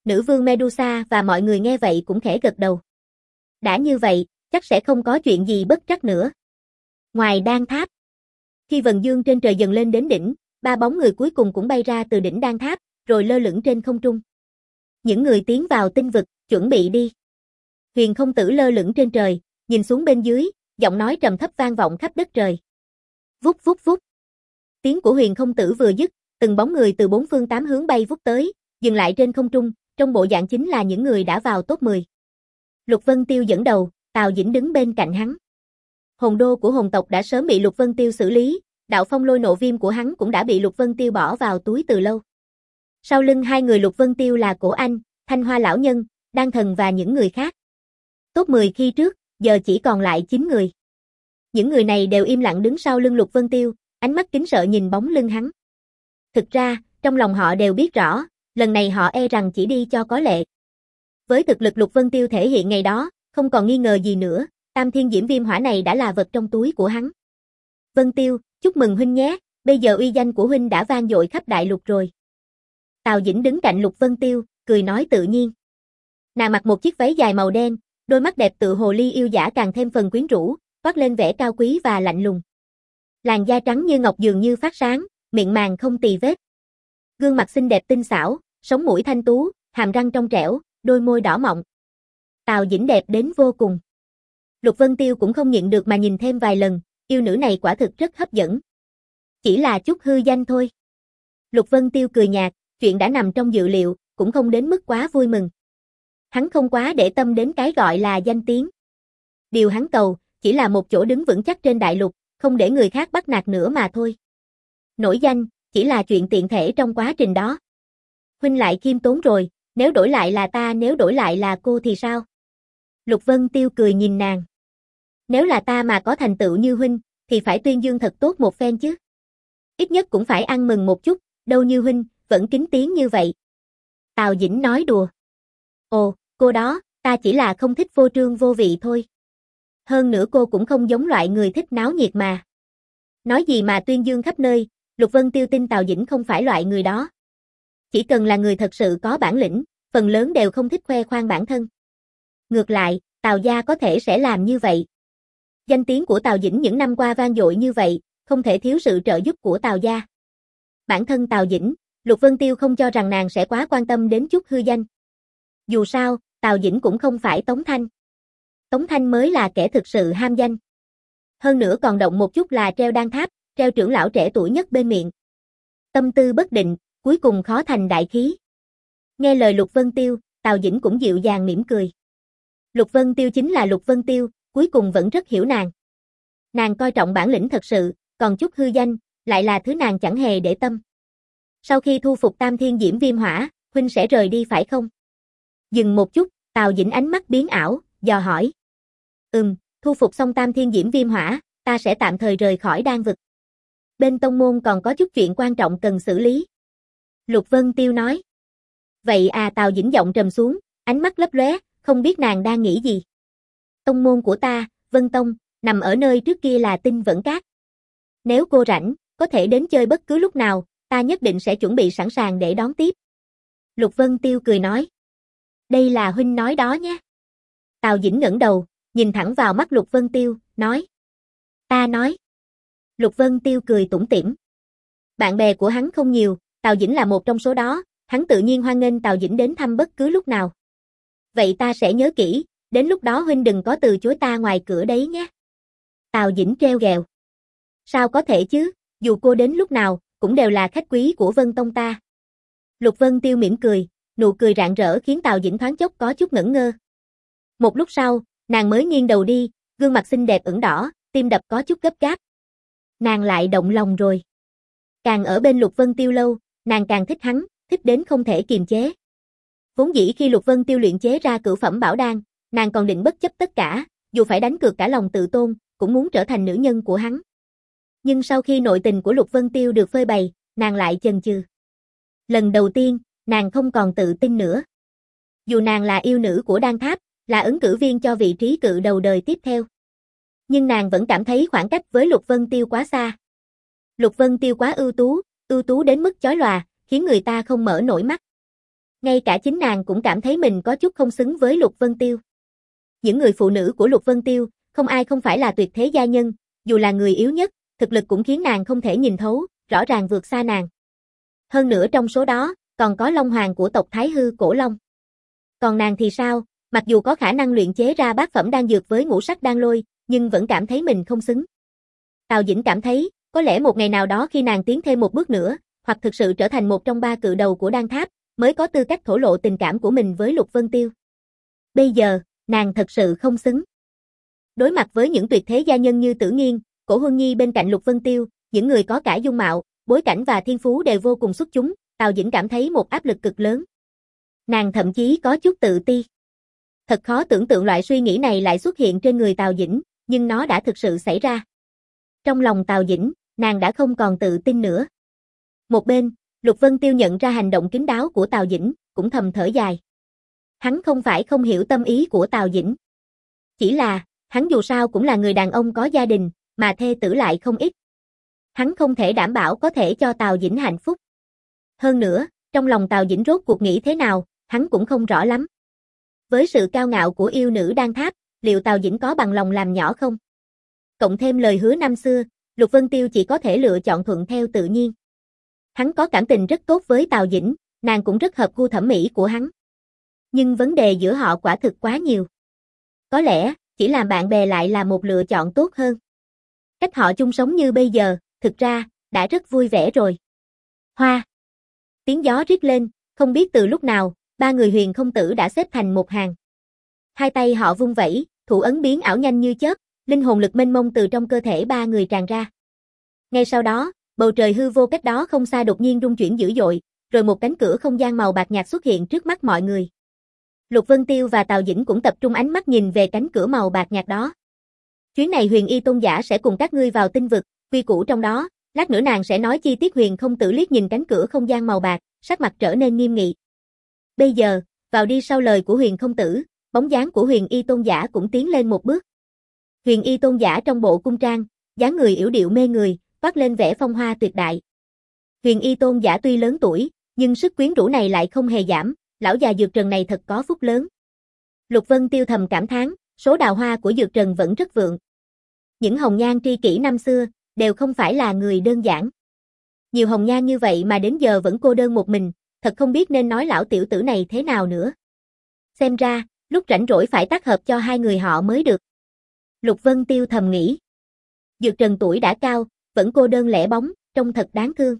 Nữ vương Medusa và mọi người nghe vậy cũng khẽ gật đầu. Đã như vậy, chắc sẽ không có chuyện gì bất trắc nữa. Ngoài đan tháp, khi vầng dương trên trời dần lên đến đỉnh, ba bóng người cuối cùng cũng bay ra từ đỉnh đan tháp, rồi lơ lửng trên không trung. Những người tiến vào tinh vực, chuẩn bị đi. Huyền Không Tử lơ lửng trên trời, nhìn xuống bên dưới, giọng nói trầm thấp vang vọng khắp đất trời. Vút vút vút. Tiếng của Huyền Không Tử vừa dứt, từng bóng người từ bốn phương tám hướng bay vút tới, dừng lại trên không trung, trong bộ dạng chính là những người đã vào top mười. Lục Vân Tiêu dẫn đầu, Tào Dĩnh đứng bên cạnh hắn. Hồn đô của hồn tộc đã sớm bị Lục Vân Tiêu xử lý, đạo phong lôi nộ viêm của hắn cũng đã bị Lục Vân Tiêu bỏ vào túi từ lâu. Sau lưng hai người Lục Vân Tiêu là Cổ Anh, Thanh Hoa lão nhân, Đan Thần và những người khác. Top mười khi trước, giờ chỉ còn lại chín người. Những người này đều im lặng đứng sau lưng Lục Vân Tiêu, ánh mắt kính sợ nhìn bóng lưng hắn. Thực ra, trong lòng họ đều biết rõ, lần này họ e rằng chỉ đi cho có lệ. Với thực lực Lục Vân Tiêu thể hiện ngày đó, không còn nghi ngờ gì nữa, Tam Thiên Diễm Viêm Hỏa này đã là vật trong túi của hắn. Vân Tiêu, chúc mừng huynh nhé, bây giờ uy danh của huynh đã vang dội khắp đại lục rồi. Tào Dĩnh đứng cạnh Lục Vân Tiêu, cười nói tự nhiên. Nàng mặc một chiếc váy dài màu đen, đôi mắt đẹp tự hồ ly yêu dã càng thêm phần quyến rũ, toát lên vẻ cao quý và lạnh lùng. Làn da trắng như ngọc dường như phát sáng, miệng màng không tì vết. Gương mặt xinh đẹp tinh xảo, sống mũi thanh tú, hàm răng trong trẻo, đôi môi đỏ mọng. Tào Dĩnh đẹp đến vô cùng. Lục Vân Tiêu cũng không nhịn được mà nhìn thêm vài lần, yêu nữ này quả thực rất hấp dẫn. Chỉ là chút hư danh thôi. Lục Vân Tiêu cười nhạt, chuyện đã nằm trong dự liệu, cũng không đến mức quá vui mừng. Hắn không quá để tâm đến cái gọi là danh tiếng. Điều hắn cầu, chỉ là một chỗ đứng vững chắc trên đại lục, không để người khác bắt nạt nữa mà thôi. Nổi danh, chỉ là chuyện tiện thể trong quá trình đó. Huynh lại khiêm tốn rồi, nếu đổi lại là ta, nếu đổi lại là cô thì sao? Lục Vân Tiêu cười nhìn nàng. Nếu là ta mà có thành tựu như huynh, thì phải tuyên dương thật tốt một phen chứ. Ít nhất cũng phải ăn mừng một chút, đâu như huynh, vẫn kính tiếng như vậy. Tào Dĩnh nói đùa. Ồ, cô đó, ta chỉ là không thích vô trương vô vị thôi. Hơn nữa cô cũng không giống loại người thích náo nhiệt mà. Nói gì mà tuyên dương khắp nơi, Lục Vân Tiêu tin Tào Dĩnh không phải loại người đó. Chỉ cần là người thật sự có bản lĩnh, phần lớn đều không thích khoe khoang bản thân. Ngược lại, Tào gia có thể sẽ làm như vậy. Danh tiếng của Tào Dĩnh những năm qua vang dội như vậy, không thể thiếu sự trợ giúp của Tào gia. Bản thân Tào Dĩnh, Lục Vân Tiêu không cho rằng nàng sẽ quá quan tâm đến chút hư danh. Dù sao, Tào Dĩnh cũng không phải Tống Thanh. Tống Thanh mới là kẻ thực sự ham danh. Hơn nữa còn động một chút là treo đan tháp, treo trưởng lão trẻ tuổi nhất bên miệng. Tâm tư bất định, cuối cùng khó thành đại khí. Nghe lời Lục Vân Tiêu, Tào Dĩnh cũng dịu dàng mỉm cười. Lục Vân Tiêu chính là Lục Vân Tiêu, cuối cùng vẫn rất hiểu nàng. Nàng coi trọng bản lĩnh thật sự, còn chút hư danh, lại là thứ nàng chẳng hề để tâm. Sau khi thu phục Tam Thiên Diễm Viêm Hỏa, huynh sẽ rời đi phải không? Dừng một chút, Tào Dĩnh ánh mắt biến ảo, dò hỏi. Ừm, thu phục xong Tam Thiên Diễm Viêm Hỏa, ta sẽ tạm thời rời khỏi đan vực. Bên tông môn còn có chút chuyện quan trọng cần xử lý. Lục Vân Tiêu nói. Vậy à, Tào Dĩnh giọng trầm xuống, ánh mắt lấp lóe, không biết nàng đang nghĩ gì. Tông môn của ta, Vân Tông, nằm ở nơi trước kia là Tinh Vẫn Các. Nếu cô rảnh, có thể đến chơi bất cứ lúc nào, ta nhất định sẽ chuẩn bị sẵn sàng để đón tiếp. Lục Vân Tiêu cười nói. Đây là huynh nói đó nhé. Tào Dĩnh ngẩng đầu, nhìn thẳng vào mắt Lục Vân Tiêu, nói. Ta nói. Lục Vân Tiêu cười tủm tỉm. Bạn bè của hắn không nhiều, Tào Dĩnh là một trong số đó, hắn tự nhiên hoan nghênh Tào Dĩnh đến thăm bất cứ lúc nào. Vậy ta sẽ nhớ kỹ, đến lúc đó huynh đừng có từ chối ta ngoài cửa đấy nhé. Tào Dĩnh treo ghẹo. Sao có thể chứ, dù cô đến lúc nào, cũng đều là khách quý của Vân Tông ta. Lục Vân Tiêu mỉm cười, nụ cười rạng rỡ khiến Tào Dĩnh thoáng chốc có chút ngẩn ngơ. Một lúc sau, nàng mới nghiêng đầu đi, gương mặt xinh đẹp ửng đỏ, tim đập có chút gấp gáp. Nàng lại động lòng rồi. Càng ở bên Lục Vân Tiêu lâu, nàng càng thích hắn, thích đến không thể kiềm chế. Vốn dĩ khi Lục Vân Tiêu luyện chế ra cửu phẩm bảo đan, nàng còn định bất chấp tất cả, dù phải đánh cược cả lòng tự tôn, cũng muốn trở thành nữ nhân của hắn. Nhưng sau khi nội tình của Lục Vân Tiêu được phơi bày, nàng lại chần chừ. Lần đầu tiên, nàng không còn tự tin nữa. Dù nàng là yêu nữ của đan tháp, là ứng cử viên cho vị trí cự đầu đời tiếp theo. Nhưng nàng vẫn cảm thấy khoảng cách với Lục Vân Tiêu quá xa. Lục Vân Tiêu quá ưu tú, ưu tú đến mức chói lòa, khiến người ta không mở nổi mắt. Ngay cả chính nàng cũng cảm thấy mình có chút không xứng với Lục Vân Tiêu. Những người phụ nữ của Lục Vân Tiêu, không ai không phải là tuyệt thế gia nhân, dù là người yếu nhất, thực lực cũng khiến nàng không thể nhìn thấu, rõ ràng vượt xa nàng. Hơn nữa trong số đó, còn có Long Hoàng của tộc Thái Hư Cổ Long. Còn nàng thì sao, mặc dù có khả năng luyện chế ra bát phẩm đan dược với ngũ sắc đan lôi, nhưng vẫn cảm thấy mình không xứng. Tào Dĩnh cảm thấy, có lẽ một ngày nào đó khi nàng tiến thêm một bước nữa, hoặc thực sự trở thành một trong ba cự đầu của đan tháp, mới có tư cách thổ lộ tình cảm của mình với Lục Vân Tiêu. Bây giờ, nàng thật sự không xứng. Đối mặt với những tuyệt thế gia nhân như Tử Nghiên, Cổ Huân Nhi bên cạnh Lục Vân Tiêu, những người có cả dung mạo, bối cảnh và thiên phú đều vô cùng xuất chúng, Tào Dĩnh cảm thấy một áp lực cực lớn. Nàng thậm chí có chút tự ti. Thật khó tưởng tượng loại suy nghĩ này lại xuất hiện trên người Tào Dĩnh, nhưng nó đã thực sự xảy ra. Trong lòng Tào Dĩnh, nàng đã không còn tự tin nữa. Một bên, Lục Vân Tiêu nhận ra hành động kín đáo của Tào Dĩnh, cũng thầm thở dài. Hắn không phải không hiểu tâm ý của Tào Dĩnh. Chỉ là, hắn dù sao cũng là người đàn ông có gia đình, mà thê tử lại không ít. Hắn không thể đảm bảo có thể cho Tào Dĩnh hạnh phúc. Hơn nữa, trong lòng Tào Dĩnh rốt cuộc nghĩ thế nào, hắn cũng không rõ lắm. Với sự cao ngạo của yêu nữ đan tháp, liệu Tào Dĩnh có bằng lòng làm nhỏ không? Cộng thêm lời hứa năm xưa, Lục Vân Tiêu chỉ có thể lựa chọn thuận theo tự nhiên. Hắn có cảm tình rất tốt với Tào Dĩnh, nàng cũng rất hợp gu thẩm mỹ của hắn. Nhưng vấn đề giữa họ quả thực quá nhiều. Có lẽ, chỉ làm bạn bè lại là một lựa chọn tốt hơn. Cách họ chung sống như bây giờ, thực ra, đã rất vui vẻ rồi. Hoa. Tiếng gió rít lên, không biết từ lúc nào, ba người Huyền Không Tử đã xếp thành một hàng. Hai tay họ vung vẩy, thủ ấn biến ảo nhanh như chớp, linh hồn lực mênh mông từ trong cơ thể ba người tràn ra. Ngay sau đó, bầu trời hư vô cách đó không xa đột nhiên rung chuyển dữ dội, rồi một cánh cửa không gian màu bạc nhạt xuất hiện trước mắt mọi người. Lục Vân Tiêu và Tào Dĩnh cũng tập trung ánh mắt nhìn về cánh cửa màu bạc nhạt đó. Chuyến này Huyền Y Tôn giả sẽ cùng các ngươi vào tinh vực, quy củ trong đó, lát nữa nàng sẽ nói chi tiết. Huyền Không Tử liếc nhìn cánh cửa không gian màu bạc, sắc mặt trở nên nghiêm nghị. Bây giờ, vào đi. Sau lời của Huyền Không Tử, bóng dáng của Huyền Y Tôn giả cũng tiến lên một bước. Huyền Y Tôn giả trong bộ cung trang, dáng người yểu điệu mê người, toát lên vẻ phong hoa tuyệt đại. Huyền Y Tôn giả tuy lớn tuổi, nhưng sức quyến rũ này lại không hề giảm, lão già Dược Trần này thật có phúc lớn. Lục Vân Tiêu thầm cảm thán, số đào hoa của Dược Trần vẫn rất vượng. Những hồng nhan tri kỷ năm xưa, đều không phải là người đơn giản. Nhiều hồng nhan như vậy mà đến giờ vẫn cô đơn một mình, thật không biết nên nói lão tiểu tử này thế nào nữa. Xem ra, lúc rảnh rỗi phải tác hợp cho hai người họ mới được. Lục Vân Tiêu thầm nghĩ. Dược Trần tuổi đã cao, vẫn cô đơn lẻ bóng, trông thật đáng thương.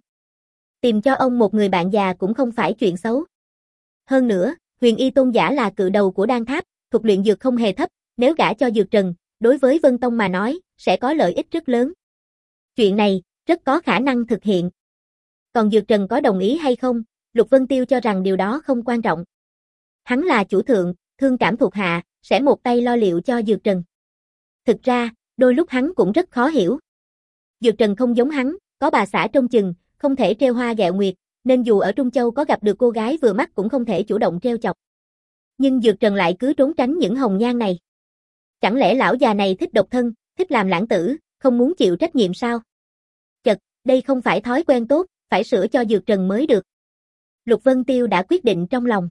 Tìm cho ông một người bạn già cũng không phải chuyện xấu. Hơn nữa, Huyền Y Tôn giả là cự đầu của đan tháp, thuộc luyện dược không hề thấp, nếu gả cho Dược Trần, đối với Vân Tông mà nói, sẽ có lợi ích rất lớn. Chuyện này, rất có khả năng thực hiện. Còn Dược Trần có đồng ý hay không, Lục Vân Tiêu cho rằng điều đó không quan trọng. Hắn là chủ thượng, thương cảm thuộc hạ, sẽ một tay lo liệu cho Dược Trần. Thực ra, đôi lúc hắn cũng rất khó hiểu. Dược Trần không giống hắn, có bà xã trông chừng, không thể trêu hoa ghẹo nguyệt, nên dù ở Trung Châu có gặp được cô gái vừa mắt cũng không thể chủ động trêu chọc. Nhưng Dược Trần lại cứ trốn tránh những hồng nhan này. Chẳng lẽ lão già này thích độc thân, thích làm lãng tử, không muốn chịu trách nhiệm sao? Chật, đây không phải thói quen tốt, phải sửa cho Dược Trần mới được. Lục Vân Tiêu đã quyết định trong lòng.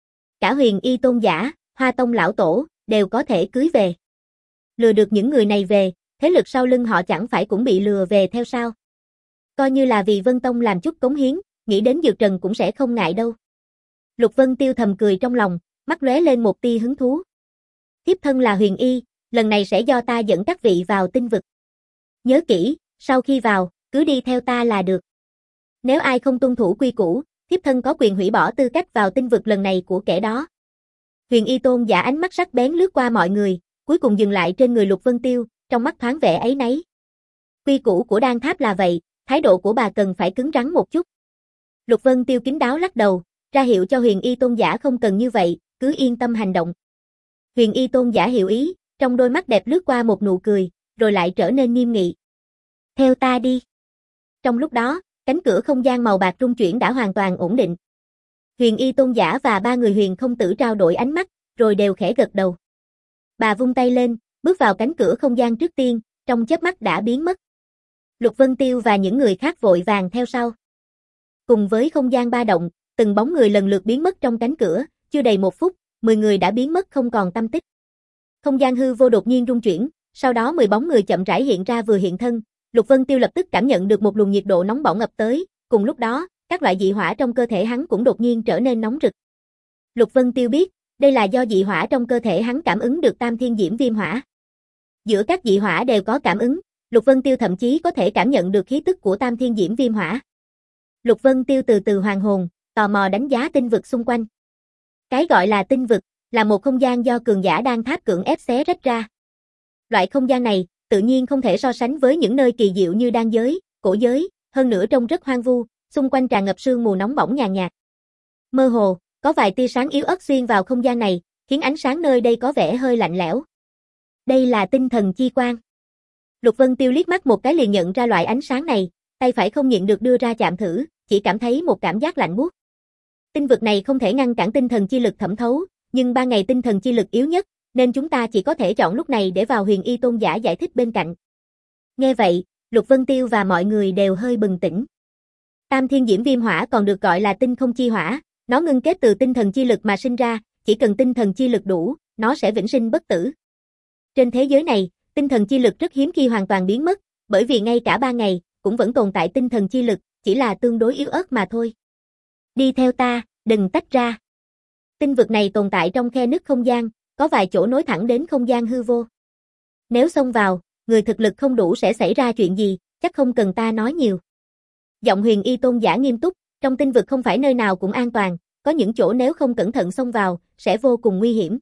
Cả Huyền Y Tôn giả, Hoa Tông lão tổ, đều có thể cưới về. Lừa được những người này về, thế lực sau lưng họ chẳng phải cũng bị lừa về theo sao? Coi như là vì Vân Tông làm chút cống hiến, nghĩ đến Dược Trần cũng sẽ không ngại đâu. Lục Vân Tiêu thầm cười trong lòng, mắt lóe lên một tia hứng thú. Thiếp thân là Huyền Y, lần này sẽ do ta dẫn các vị vào tinh vực. Nhớ kỹ, sau khi vào, cứ đi theo ta là được. Nếu ai không tuân thủ quy củ, thiếp thân có quyền hủy bỏ tư cách vào tinh vực lần này của kẻ đó. Huyền Y Tôn giả ánh mắt sắc bén lướt qua mọi người, cuối cùng dừng lại trên người Lục Vân Tiêu, trong mắt thoáng vẻ áy náy. Quy củ của đan tháp là vậy, thái độ của bà cần phải cứng rắn một chút. Lục Vân Tiêu kín đáo lắc đầu, ra hiệu cho Huyền Y Tôn giả không cần như vậy, cứ yên tâm hành động. Huyền Y Tôn giả hiểu ý, trong đôi mắt đẹp lướt qua một nụ cười, rồi lại trở nên nghiêm nghị. Theo ta đi. Trong lúc đó, cánh cửa không gian màu bạc rung chuyển đã hoàn toàn ổn định. Huyền Y Tôn giả và ba người Huyền Không Tử trao đổi ánh mắt, rồi đều khẽ gật đầu. Bà vung tay lên, bước vào cánh cửa không gian trước tiên, trong chớp mắt đã biến mất. Lục Vân Tiêu và những người khác vội vàng theo sau. Cùng với không gian ba động, từng bóng người lần lượt biến mất trong cánh cửa, chưa đầy một phút, mười người đã biến mất không còn tăm tích. Không gian hư vô đột nhiên rung chuyển, sau đó mười bóng người chậm rãi hiện ra vừa hiện thân, Lục Vân Tiêu lập tức cảm nhận được một luồng nhiệt độ nóng bỏng ập tới, cùng lúc đó, các loại dị hỏa trong cơ thể hắn cũng đột nhiên trở nên nóng rực. Lục Vân Tiêu biết, đây là do dị hỏa trong cơ thể hắn cảm ứng được Tam Thiên Diễm Viêm Hỏa. Giữa các dị hỏa đều có cảm ứng, Lục Vân Tiêu thậm chí có thể cảm nhận được khí tức của Tam Thiên Diễm Viêm Hỏa. Lục Vân Tiêu từ từ hoàn hồn, tò mò đánh giá tinh vực xung quanh. Cái gọi là tinh vực, là một không gian do cường giả đang tháp cưỡng ép xé rách ra. Loại không gian này, tự nhiên không thể so sánh với những nơi kỳ diệu như đan giới, cổ giới, hơn nữa trông rất hoang vu, xung quanh tràn ngập sương mù nóng bỏng nhàn nhạt. Mơ hồ, có vài tia sáng yếu ớt xuyên vào không gian này, khiến ánh sáng nơi đây có vẻ hơi lạnh lẽo. Đây là tinh thần chi quang. Lục Vân Tiêu liếc mắt một cái liền nhận ra loại ánh sáng này, tay phải không nhịn được đưa ra chạm thử, chỉ cảm thấy một cảm giác lạnh buốt. Tinh vực này không thể ngăn cản tinh thần chi lực thẩm thấu, nhưng ban ngày tinh thần chi lực yếu nhất, nên chúng ta chỉ có thể chọn lúc này để vào Huyền Y Tôn giả giải thích bên cạnh. Nghe vậy, Lục Vân Tiêu và mọi người đều hơi bừng tỉnh. Tam Thiên Diễm Viêm Hỏa còn được gọi là tinh không chi hỏa, nó ngưng kết từ tinh thần chi lực mà sinh ra, chỉ cần tinh thần chi lực đủ, nó sẽ vĩnh sinh bất tử. Trên thế giới này, tinh thần chi lực rất hiếm khi hoàn toàn biến mất, bởi vì ngay cả ba ngày, cũng vẫn tồn tại tinh thần chi lực, chỉ là tương đối yếu ớt mà thôi. Đi theo ta, đừng tách ra. Tinh vực này tồn tại trong khe nứt không gian, có vài chỗ nối thẳng đến không gian hư vô. Nếu xông vào, người thực lực không đủ sẽ xảy ra chuyện gì, chắc không cần ta nói nhiều. Giọng Huyền Y Tôn giả nghiêm túc, trong tinh vực không phải nơi nào cũng an toàn, có những chỗ nếu không cẩn thận xông vào, sẽ vô cùng nguy hiểm.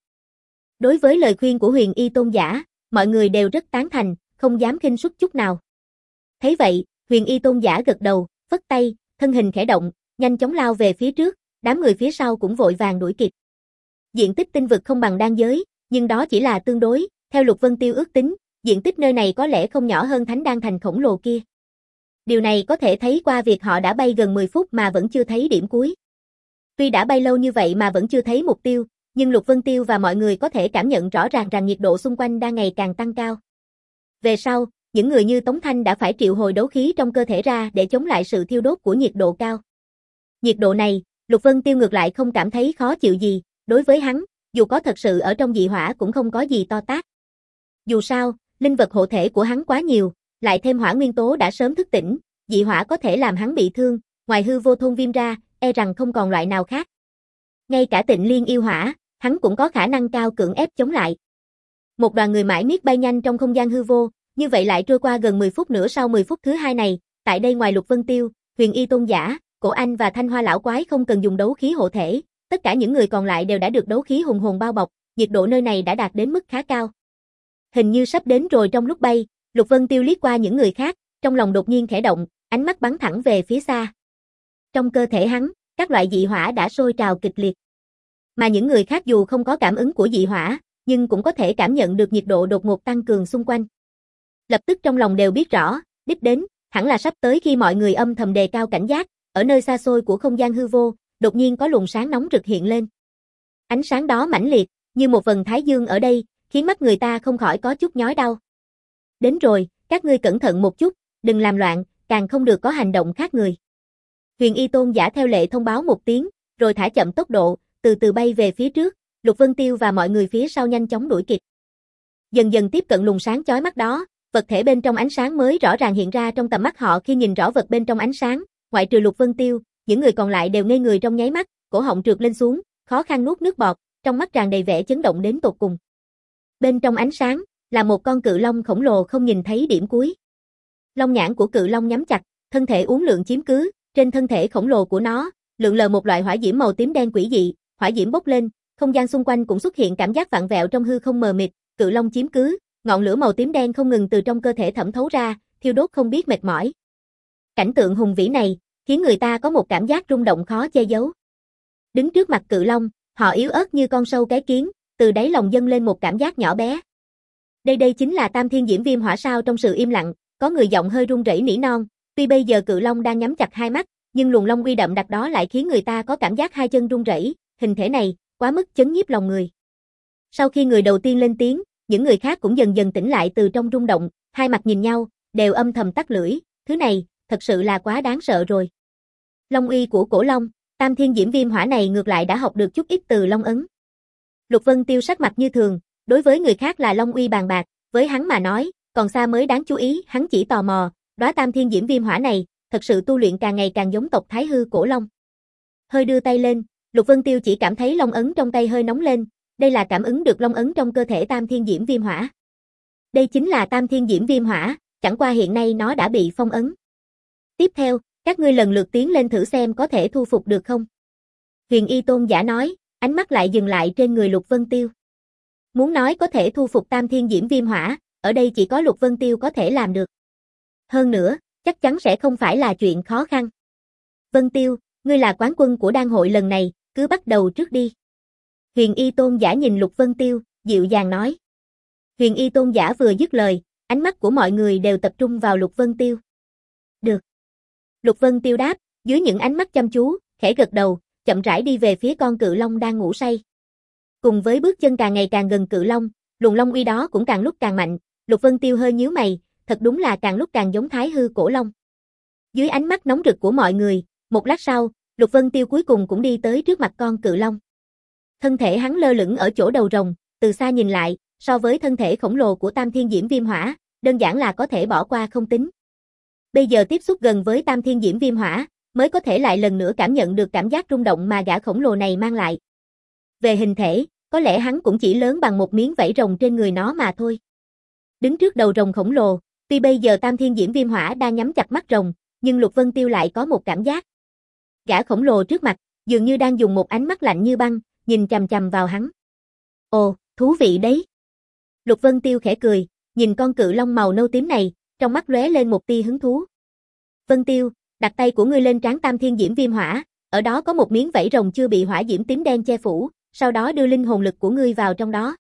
Đối với lời khuyên của Huyền Y Tôn giả, mọi người đều rất tán thành, không dám khinh suất chút nào. Thấy vậy, Huyền Y Tôn giả gật đầu, phất tay, thân hình khẽ động, nhanh chóng lao về phía trước, đám người phía sau cũng vội vàng đuổi kịp. Diện tích tinh vực không bằng đan giới, nhưng đó chỉ là tương đối, theo Lục Vân Tiêu ước tính, diện tích nơi này có lẽ không nhỏ hơn Thánh Đan Thành khổng lồ kia. Điều này có thể thấy qua việc họ đã bay gần mười phút mà vẫn chưa thấy điểm cuối. Tuy đã bay lâu như vậy mà vẫn chưa thấy mục tiêu, nhưng Lục Vân Tiêu và mọi người có thể cảm nhận rõ ràng rằng nhiệt độ xung quanh đang ngày càng tăng cao. Về sau, những người như Tống Thanh đã phải triệu hồi đấu khí trong cơ thể ra để chống lại sự thiêu đốt của nhiệt độ cao. Nhiệt độ này, Lục Vân Tiêu ngược lại không cảm thấy khó chịu gì, đối với hắn, dù có thật sự ở trong dị hỏa cũng không có gì to tát. Dù sao, linh vật hộ thể của hắn quá nhiều, lại thêm hỏa nguyên tố đã sớm thức tỉnh, dị hỏa có thể làm hắn bị thương, ngoài hư vô thôn viêm ra, e rằng không còn loại nào khác. Ngay cả Tịnh Liên yêu hỏa, hắn cũng có khả năng cao cưỡng ép chống lại. Một đoàn người mãi miết bay nhanh trong không gian hư vô, như vậy lại trôi qua gần mười phút nữa. Sau mười phút thứ hai này, tại đây ngoài Lục Vân Tiêu, Huyền Y Tôn giả, Cổ Anh và Thanh Hoa lão quái không cần dùng đấu khí hộ thể, tất cả những người còn lại đều đã được đấu khí hùng hồn bao bọc, nhiệt độ nơi này đã đạt đến mức khá cao. Hình như sắp đến rồi. Trong lúc bay, Lục Vân Tiêu liếc qua những người khác, trong lòng đột nhiên khẽ động, ánh mắt bắn thẳng về phía xa. Trong cơ thể hắn, các loại dị hỏa đã sôi trào kịch liệt. Mà những người khác dù không có cảm ứng của dị hỏa, nhưng cũng có thể cảm nhận được nhiệt độ đột ngột tăng cường xung quanh. Lập tức trong lòng đều biết rõ, đích đến, hẳn là sắp tới khi mọi người âm thầm đề cao cảnh giác, ở nơi xa xôi của không gian hư vô, đột nhiên có luồng sáng nóng rực hiện lên. Ánh sáng đó mãnh liệt, như một vầng thái dương ở đây, khiến mắt người ta không khỏi có chút nhói đau. Đến rồi, các ngươi cẩn thận một chút, đừng làm loạn, càng không được có hành động khác người. Huyền Y Tôn giả theo lệ thông báo một tiếng, rồi thả chậm tốc độ, từ từ bay về phía trước, Lục Vân Tiêu và mọi người phía sau nhanh chóng đuổi kịp. Dần dần tiếp cận luồng sáng chói mắt đó, vật thể bên trong ánh sáng mới rõ ràng hiện ra trong tầm mắt họ. Khi nhìn rõ vật bên trong ánh sáng, ngoại trừ Lục Vân Tiêu, những người còn lại đều ngây người trong nháy mắt, cổ họng trượt lên xuống, khó khăn nuốt nước bọt, trong mắt tràn đầy vẻ chấn động đến tột cùng. Bên trong ánh sáng, là một con cự long khổng lồ không nhìn thấy điểm cuối. Long nhãn của cự long nhắm chặt, thân thể uốn lượn chiếm cứ, trên thân thể khổng lồ của nó, lượn lờ một loại hỏa diễm màu tím đen quỷ dị, hỏa diễm bốc lên, không gian xung quanh cũng xuất hiện cảm giác vặn vẹo trong hư không mờ mịt, cự long chiếm cứ, ngọn lửa màu tím đen không ngừng từ trong cơ thể thẩm thấu ra, thiêu đốt không biết mệt mỏi. Cảnh tượng hùng vĩ này, khiến người ta có một cảm giác rung động khó che giấu. Đứng trước mặt cự long, họ yếu ớt như con sâu cái kiến, từ đáy lòng dâng lên một cảm giác nhỏ bé. Đây đây chính là Tam Thiên Diễm Viêm Hỏa sao? Trong sự im lặng, có người giọng hơi run rẩy nỉ non, tuy bây giờ cự long đang nhắm chặt hai mắt, nhưng luồng long uy đậm đặc đó lại khiến người ta có cảm giác hai chân run rẩy, hình thể này, quá mức chấn nhiếp lòng người. Sau khi người đầu tiên lên tiếng, những người khác cũng dần dần tỉnh lại từ trong rung động, hai mặt nhìn nhau, đều âm thầm tắt lưỡi, thứ này, thật sự là quá đáng sợ rồi. Long uy của cổ long, Tam thiên diễm viêm hỏa này ngược lại đã học được chút ít từ Long ấn. Lục Vân Tiêu sắc mặt như thường, đối với người khác là Long uy bàn bạc, với hắn mà nói, còn xa mới đáng chú ý, hắn chỉ tò mò, đóa tam thiên diễm viêm hỏa này, thật sự tu luyện càng ngày càng giống tộc Thái Hư Cổ Long. Hơi đưa tay lên, Lục Vân Tiêu chỉ cảm thấy long ấn trong tay hơi nóng lên, đây là cảm ứng được long ấn trong cơ thể tam thiên diễm viêm hỏa. Đây chính là tam thiên diễm viêm hỏa, chẳng qua hiện nay nó đã bị phong ấn. Tiếp theo, các ngươi lần lượt tiến lên thử xem có thể thu phục được không. Huyền Y Tôn giả nói, ánh mắt lại dừng lại trên người Lục Vân Tiêu. Muốn nói có thể thu phục tam thiên diễm viêm hỏa, ở đây chỉ có Lục Vân Tiêu có thể làm được. Hơn nữa, chắc chắn sẽ không phải là chuyện khó khăn. Vân Tiêu, ngươi là quán quân của đan hội lần này, cứ bắt đầu trước đi. Huyền Y Tôn giả nhìn Lục Vân Tiêu, dịu dàng nói. Huyền Y Tôn giả vừa dứt lời, ánh mắt của mọi người đều tập trung vào Lục Vân Tiêu. Được. Lục Vân Tiêu đáp, dưới những ánh mắt chăm chú, khẽ gật đầu, chậm rãi đi về phía con cự long đang ngủ say. Cùng với bước chân càng ngày càng gần cự long, luồng long uy đó cũng càng lúc càng mạnh, Lục Vân Tiêu hơi nhíu mày, thật đúng là càng lúc càng giống Thái Hư Cổ Long. Dưới ánh mắt nóng rực của mọi người, một lát sau, Lục Vân Tiêu cuối cùng cũng đi tới trước mặt con cự long. Thân thể hắn lơ lửng ở chỗ đầu rồng, từ xa nhìn lại, so với thân thể khổng lồ của Tam Thiên Diễm Viêm Hỏa, đơn giản là có thể bỏ qua không tính. Bây giờ tiếp xúc gần với Tam Thiên Diễm Viêm Hỏa, mới có thể lại lần nữa cảm nhận được cảm giác rung động mà gã khổng lồ này mang lại. Về hình thể, có lẽ hắn cũng chỉ lớn bằng một miếng vảy rồng trên người nó mà thôi. Đứng trước đầu rồng khổng lồ, tuy bây giờ Tam Thiên Diễm Viêm Hỏa đang nhắm chặt mắt rồng, nhưng Lục Vân Tiêu lại có một cảm giác. Gã khổng lồ trước mặt, dường như đang dùng một ánh mắt lạnh như băng, nhìn chằm chằm vào hắn. Ồ, thú vị đấy. Lục Vân Tiêu khẽ cười, nhìn con cự long màu nâu tím này, trong mắt lóe lên một tia hứng thú. Vân Tiêu, đặt tay của ngươi lên trán Tam Thiên Diễm Viêm Hỏa, ở đó có một miếng vảy rồng chưa bị hỏa diễm tím đen che phủ, sau đó đưa linh hồn lực của ngươi vào trong đó.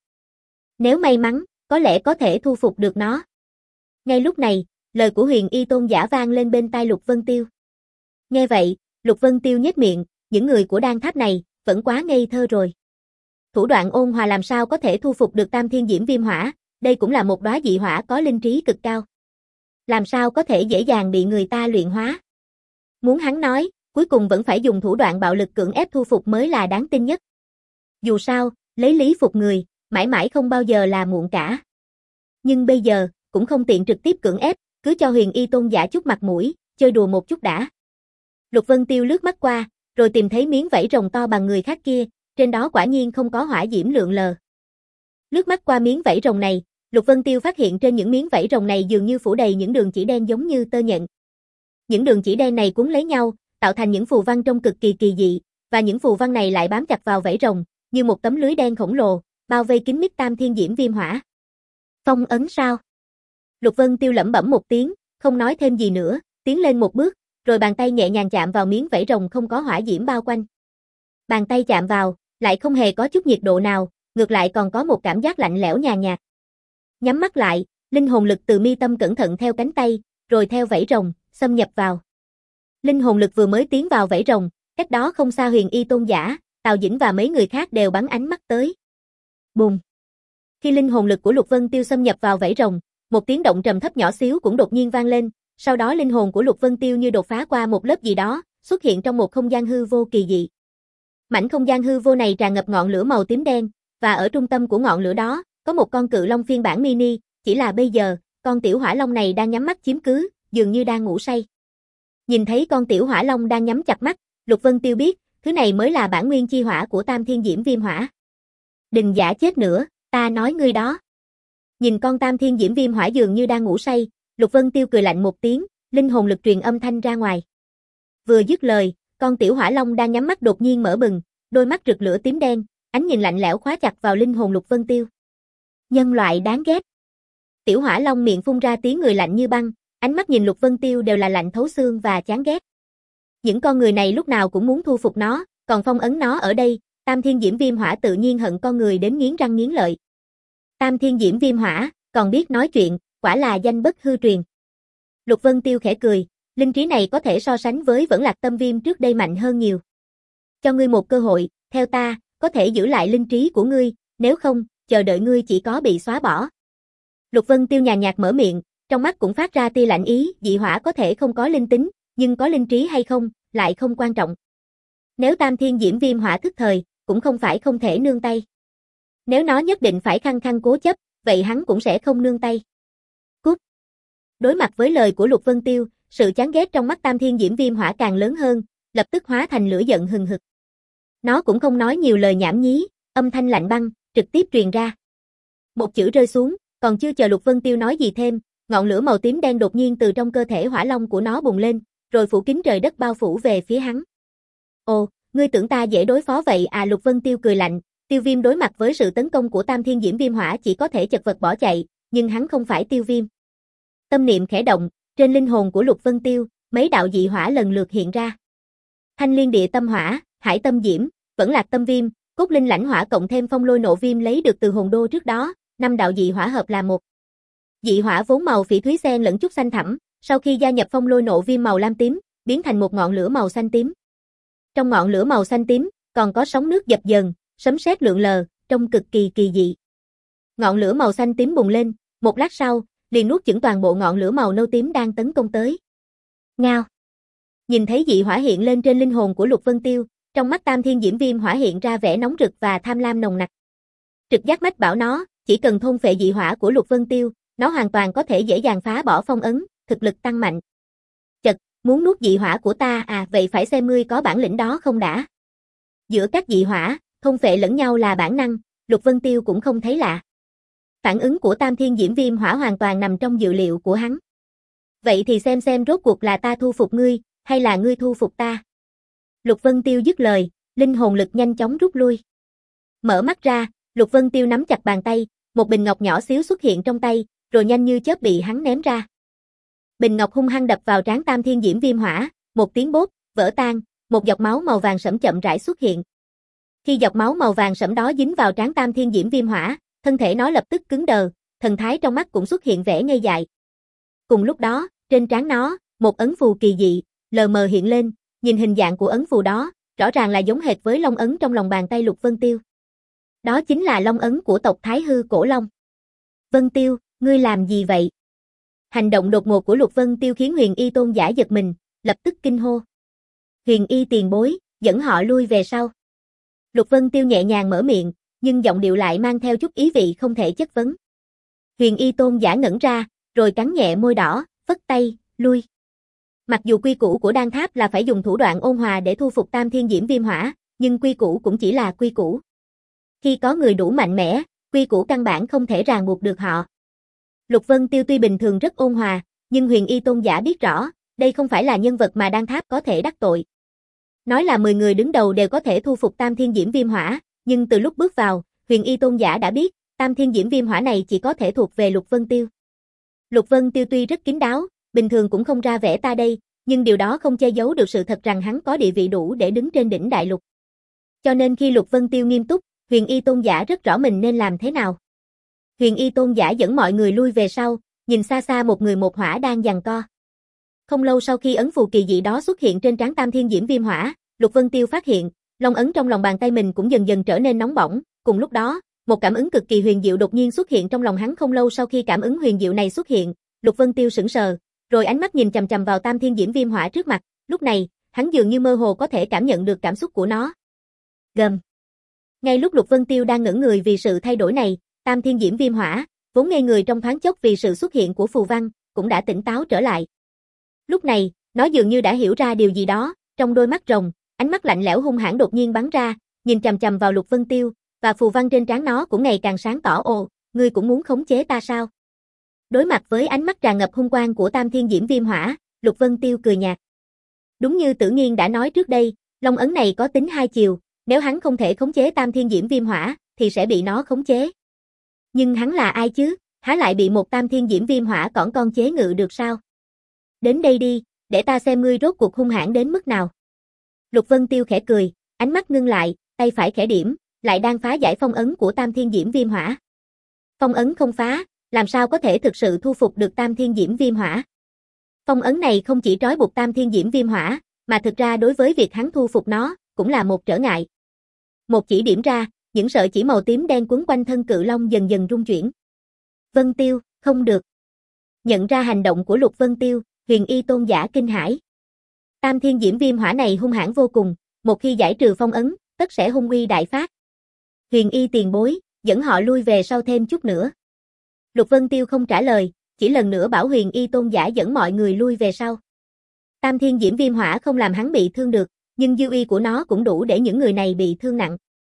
Nếu may mắn, có lẽ có thể thu phục được nó. Ngay lúc này, lời của Huyền Y Tôn giả vang lên bên tai Lục Vân Tiêu. Nghe vậy, Lục Vân Tiêu nhếch miệng, những người của đan tháp này, vẫn quá ngây thơ rồi. Thủ đoạn ôn hòa làm sao có thể thu phục được Tam Thiên Diễm Viêm Hỏa, đây cũng là một đóa dị hỏa có linh trí cực cao. Làm sao có thể dễ dàng bị người ta luyện hóa. Muốn hắn nói, cuối cùng vẫn phải dùng thủ đoạn bạo lực cưỡng ép thu phục mới là đáng tin nhất. Dù sao, lấy lý phục người, mãi mãi không bao giờ là muộn cả. Nhưng bây giờ, cũng không tiện trực tiếp cưỡng ép, cứ cho Huyền Y Tôn giả chút mặt mũi, chơi đùa một chút đã. Lục Vân Tiêu lướt mắt qua, rồi tìm thấy miếng vảy rồng to bằng người khác kia, trên đó quả nhiên không có hỏa diễm lượn lờ. Lướt mắt qua miếng vảy rồng này, Lục Vân Tiêu phát hiện trên những miếng vảy rồng này dường như phủ đầy những đường chỉ đen giống như tơ nhện. Những đường chỉ đen này cuốn lấy nhau, tạo thành những phù văn trông cực kỳ kỳ dị, và những phù văn này lại bám chặt vào vảy rồng, như một tấm lưới đen khổng lồ, bao vây kín mít Tam Thiên Diễm Viêm Hỏa. Phong ấn sao? Lục Vân Tiêu lẩm bẩm một tiếng, không nói thêm gì nữa, tiến lên một bước, rồi bàn tay nhẹ nhàng chạm vào miếng vảy rồng không có hỏa diễm bao quanh. Bàn tay chạm vào, lại không hề có chút nhiệt độ nào, ngược lại còn có một cảm giác lạnh lẽo nhàn nhạt. Nhắm mắt lại, linh hồn lực từ mi tâm cẩn thận theo cánh tay, rồi theo vảy rồng, xâm nhập vào. Linh hồn lực vừa mới tiến vào vảy rồng, cách đó không xa Huyền Y Tôn giả, Tào Dĩnh và mấy người khác đều bắn ánh mắt tới. Bùng! Khi linh hồn lực của Lục Vân Tiêu xâm nhập vào vảy rồng, một tiếng động trầm thấp nhỏ xíu cũng đột nhiên vang lên, sau đó linh hồn của Lục Vân Tiêu như đột phá qua một lớp gì đó, xuất hiện trong một không gian hư vô kỳ dị. Mảnh không gian hư vô này tràn ngập ngọn lửa màu tím đen, và ở trung tâm của ngọn lửa đó, có một con cự long phiên bản mini, chỉ là bây giờ, con tiểu hỏa long này đang nhắm mắt chiếm cứ, dường như đang ngủ say. Nhìn thấy con tiểu hỏa long đang nhắm chặt mắt, Lục Vân Tiêu biết, thứ này mới là bản nguyên chi hỏa của Tam Thiên Diễm Viêm Hỏa. Đừng giả chết nữa, ta nói ngươi đó. Nhìn con Tam Thiên Diễm Viêm Hỏa dường như đang ngủ say, Lục Vân Tiêu cười lạnh một tiếng, linh hồn lực truyền âm thanh ra ngoài. Vừa dứt lời, con tiểu hỏa long đang nhắm mắt đột nhiên mở bừng, đôi mắt rực lửa tím đen, ánh nhìn lạnh lẽo khóa chặt vào linh hồn Lục Vân Tiêu. Nhân loại đáng ghét. Tiểu hỏa long miệng phun ra tiếng người lạnh như băng, ánh mắt nhìn Lục Vân Tiêu đều là lạnh thấu xương và chán ghét. Những con người này lúc nào cũng muốn thu phục nó, còn phong ấn nó ở đây, Tam Thiên Diễm Viêm Hỏa tự nhiên hận con người đến nghiến răng nghiến lợi. Tam Thiên Diễm Viêm Hỏa, còn biết nói chuyện, quả là danh bất hư truyền. Lục Vân Tiêu khẽ cười, linh trí này có thể so sánh với Vẫn Lạc Tâm Viêm trước đây mạnh hơn nhiều. Cho ngươi một cơ hội, theo ta, có thể giữ lại linh trí của ngươi, nếu không, chờ đợi ngươi chỉ có bị xóa bỏ. Lục Vân Tiêu nhàn nhạt mở miệng, trong mắt cũng phát ra tia lạnh ý, dị hỏa có thể không có linh tính, nhưng có linh trí hay không, lại không quan trọng. Nếu Tam Thiên Diễm Viêm Hỏa thức thời, cũng không phải không thể nương tay. Nếu nó nhất định phải khăng khăng cố chấp, vậy hắn cũng sẽ không nương tay. Cút. Đối mặt với lời của Lục Vân Tiêu, sự chán ghét trong mắt Tam Thiên Diễm Viêm Hỏa càng lớn hơn, lập tức hóa thành lửa giận hừng hực. Nó cũng không nói nhiều lời nhảm nhí, âm thanh lạnh băng, trực tiếp truyền ra. Một chữ rơi xuống, còn chưa chờ Lục Vân Tiêu nói gì thêm, ngọn lửa màu tím đen đột nhiên từ trong cơ thể hỏa long của nó bùng lên, rồi phủ kín trời đất bao phủ về phía hắn. Ồ, ngươi tưởng ta dễ đối phó vậy à? Lục Vân Tiêu cười lạnh, Tiêu Viêm đối mặt với sự tấn công của Tam Thiên Diễm Viêm Hỏa chỉ có thể chật vật bỏ chạy, nhưng hắn không phải Tiêu Viêm. Tâm niệm khẽ động, trên linh hồn của Lục Vân Tiêu, mấy đạo dị hỏa lần lượt hiện ra. Thanh Liên Địa Tâm Hỏa, Hải Tâm Diễm, Vẫn Lạc Tâm Viêm, Cốt Linh Lãnh Hỏa cộng thêm Phong Lôi Nộ Viêm lấy được từ hồn đô trước đó, năm đạo dị hỏa hợp là một. Dị hỏa vốn màu phỉ thúy xen lẫn chút xanh thẳm, sau khi gia nhập Phong Lôi Nộ Viêm màu lam tím, biến thành một ngọn lửa màu xanh tím. Trong ngọn lửa màu xanh tím, còn có sóng nước dập dờn, sấm sét lượn lờ, trông cực kỳ kỳ dị. Ngọn lửa màu xanh tím bùng lên, một lát sau, liền nuốt chửng toàn bộ ngọn lửa màu nâu tím đang tấn công tới. Ngao. Nhìn thấy dị hỏa hiện lên trên linh hồn của Lục Vân Tiêu, trong mắt Tam Thiên Diễm Viêm Hỏa hiện ra vẻ nóng rực và tham lam nồng nặc. Trực giác mách bảo nó, chỉ cần thôn phệ dị hỏa của Lục Vân Tiêu, nó hoàn toàn có thể dễ dàng phá bỏ phong ấn, thực lực tăng mạnh. Chật, muốn nuốt dị hỏa của ta à, vậy phải xem ngươi có bản lĩnh đó không đã. Giữa các dị hỏa, thôn phệ lẫn nhau là bản năng, Lục Vân Tiêu cũng không thấy lạ. Phản ứng của Tam Thiên Diễm Viêm Hỏa hoàn toàn nằm trong dự liệu của hắn. Vậy thì xem xem rốt cuộc là ta thu phục ngươi, hay là ngươi thu phục ta. Lục Vân Tiêu dứt lời, linh hồn lực nhanh chóng rút lui. Mở mắt ra, Lục Vân Tiêu nắm chặt bàn tay, một bình ngọc nhỏ xíu xuất hiện trong tay, rồi nhanh như chớp bị hắn ném ra. Bình ngọc hung hăng đập vào trán Tam Thiên Diễm Viêm Hỏa, một tiếng bốp, vỡ tan, một giọt máu màu vàng sẫm chậm rãi xuất hiện. Khi giọt máu màu vàng sẫm đó dính vào trán Tam Thiên Diễm Viêm Hỏa, thân thể nó lập tức cứng đờ, thần thái trong mắt cũng xuất hiện vẻ ngây dại. Cùng lúc đó, trên trán nó, một ấn phù kỳ dị, lờ mờ hiện lên, nhìn hình dạng của ấn phù đó, rõ ràng là giống hệt với long ấn trong lòng bàn tay Lục Vân Tiêu. Đó chính là long ấn của tộc Thái Hư Cổ Long. Vân Tiêu, ngươi làm gì vậy? Hành động đột ngột của Lục Vân Tiêu khiến Huyền Y Tôn giả giật mình, lập tức kinh hô. Huyền Y tiền bối, dẫn họ lui về sau. Lục Vân Tiêu nhẹ nhàng mở miệng, nhưng giọng điệu lại mang theo chút ý vị không thể chất vấn. Huyền Y Tôn giả ngẩn ra, rồi cắn nhẹ môi đỏ, phất tay, lui. Mặc dù quy củ của Đan Tháp là phải dùng thủ đoạn ôn hòa để thu phục Tam Thiên Diễm Viêm Hỏa, nhưng quy củ cũng chỉ là quy củ. Khi có người đủ mạnh mẽ, quy củ căn bản không thể ràng buộc được họ. Lục Vân Tiêu tuy bình thường rất ôn hòa, nhưng Huyền Y Tôn giả biết rõ, đây không phải là nhân vật mà Đan Tháp có thể đắc tội. Nói là mười người đứng đầu đều có thể thu phục Tam Thiên Diễm Viêm Hỏa, nhưng từ lúc bước vào, Huyền Y Tôn giả đã biết, Tam Thiên Diễm Viêm Hỏa này chỉ có thể thuộc về Lục Vân Tiêu. Lục Vân Tiêu tuy rất kín đáo, bình thường cũng không ra vẻ ta đây, nhưng điều đó không che giấu được sự thật rằng hắn có địa vị đủ để đứng trên đỉnh đại lục. Cho nên khi Lục Vân Tiêu nghiêm túc, Huyền Y Tôn giả rất rõ mình nên làm thế nào. Huyền Y Tôn giả dẫn mọi người lui về sau, nhìn xa xa một người một hỏa đang giằng co. Không lâu sau khi ấn phù kỳ dị đó xuất hiện trên trán Tam Thiên Diễm Viêm Hỏa, Lục Vân Tiêu phát hiện, long ấn trong lòng bàn tay mình cũng dần dần trở nên nóng bỏng, cùng lúc đó, một cảm ứng cực kỳ huyền diệu đột nhiên xuất hiện trong lòng hắn. Không lâu sau khi cảm ứng huyền diệu này xuất hiện, Lục Vân Tiêu sững sờ, rồi ánh mắt nhìn chằm chằm vào Tam Thiên Diễm Viêm Hỏa trước mặt, lúc này, hắn dường như mơ hồ có thể cảm nhận được cảm xúc của nó. Gầm. Ngay lúc Lục Vân Tiêu đang ngẩn người vì sự thay đổi này, Tam Thiên Diễm Viêm Hỏa, vốn ngây người trong thoáng chốc vì sự xuất hiện của phù văn, cũng đã tỉnh táo trở lại. Lúc này, nó dường như đã hiểu ra điều gì đó, trong đôi mắt rồng, ánh mắt lạnh lẽo hung hãn đột nhiên bắn ra, nhìn chằm chằm vào Lục Vân Tiêu, và phù văn trên trán nó cũng ngày càng sáng tỏ. Ồ, ngươi cũng muốn khống chế ta sao? Đối mặt với ánh mắt tràn ngập hung quang của Tam Thiên Diễm Viêm Hỏa, Lục Vân Tiêu cười nhạt. Đúng như Tử Nghiên đã nói trước đây, long ấn này có tính hai chiều, nếu hắn không thể khống chế Tam Thiên Diễm Viêm Hỏa, thì sẽ bị nó khống chế. Nhưng hắn là ai chứ, há lại bị một Tam Thiên Diễm Viêm Hỏa cõng con chế ngự được sao? Đến đây đi, để ta xem ngươi rốt cuộc hung hãn đến mức nào. Lục Vân Tiêu khẽ cười, ánh mắt ngưng lại, tay phải khẽ điểm, lại đang phá giải phong ấn của Tam Thiên Diễm Viêm Hỏa. Phong ấn không phá, làm sao có thể thực sự thu phục được Tam Thiên Diễm Viêm Hỏa? Phong ấn này không chỉ trói buộc Tam Thiên Diễm Viêm Hỏa, mà thực ra đối với việc hắn thu phục nó, cũng là một trở ngại. Một chỉ điểm ra, những sợi chỉ màu tím đen quấn quanh thân cự long dần dần rung chuyển. Vân Tiêu, không được. Nhận ra hành động của Lục Vân Tiêu, Huyền Y Tôn giả kinh hãi. Tam Thiên Diễm Viêm Hỏa này hung hãn vô cùng, một khi giải trừ phong ấn, tất sẽ hung uy đại phát. Huyền y tiền bối, dẫn họ lui về sau thêm chút nữa. Lục Vân Tiêu không trả lời, chỉ lần nữa bảo Huyền y tôn giả dẫn mọi người lui về sau. Tam thiên diễm viêm hỏa không làm hắn bị thương được, nhưng dư uy của nó cũng đủ để những người này bị thương nặng.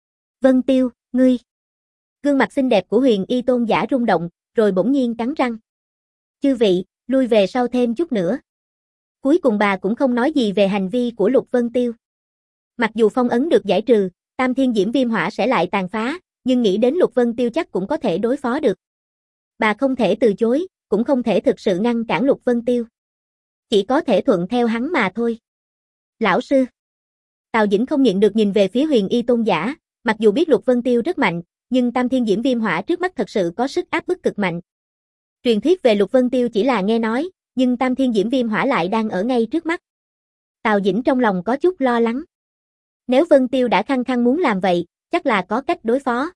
Vân Tiêu, ngươi. Gương mặt xinh đẹp của Huyền y tôn giả rung động, rồi bỗng nhiên cắn răng. Chư vị, lui về sau thêm chút nữa. Cuối cùng bà cũng không nói gì về hành vi của Lục Vân Tiêu. Mặc dù phong ấn được giải trừ, tam thiên diễm viêm hỏa sẽ lại tàn phá, nhưng nghĩ đến Lục Vân Tiêu chắc cũng có thể đối phó được. Bà không thể từ chối, cũng không thể thực sự ngăn cản Lục Vân Tiêu. Chỉ có thể thuận theo hắn mà thôi. Lão sư. Tào Dĩnh không nhịn được nhìn về phía Huyền y tôn giả, mặc dù biết Lục Vân Tiêu rất mạnh, nhưng tam thiên diễm viêm hỏa trước mắt thật sự có sức áp bức cực mạnh. Truyền thuyết về Lục Vân Tiêu chỉ là nghe nói, nhưng tam thiên diễm viêm hỏa lại đang ở ngay trước mắt. Tào Dĩnh trong lòng có chút lo lắng. Nếu Vân Tiêu đã khăng khăng muốn làm vậy, chắc là có cách đối phó.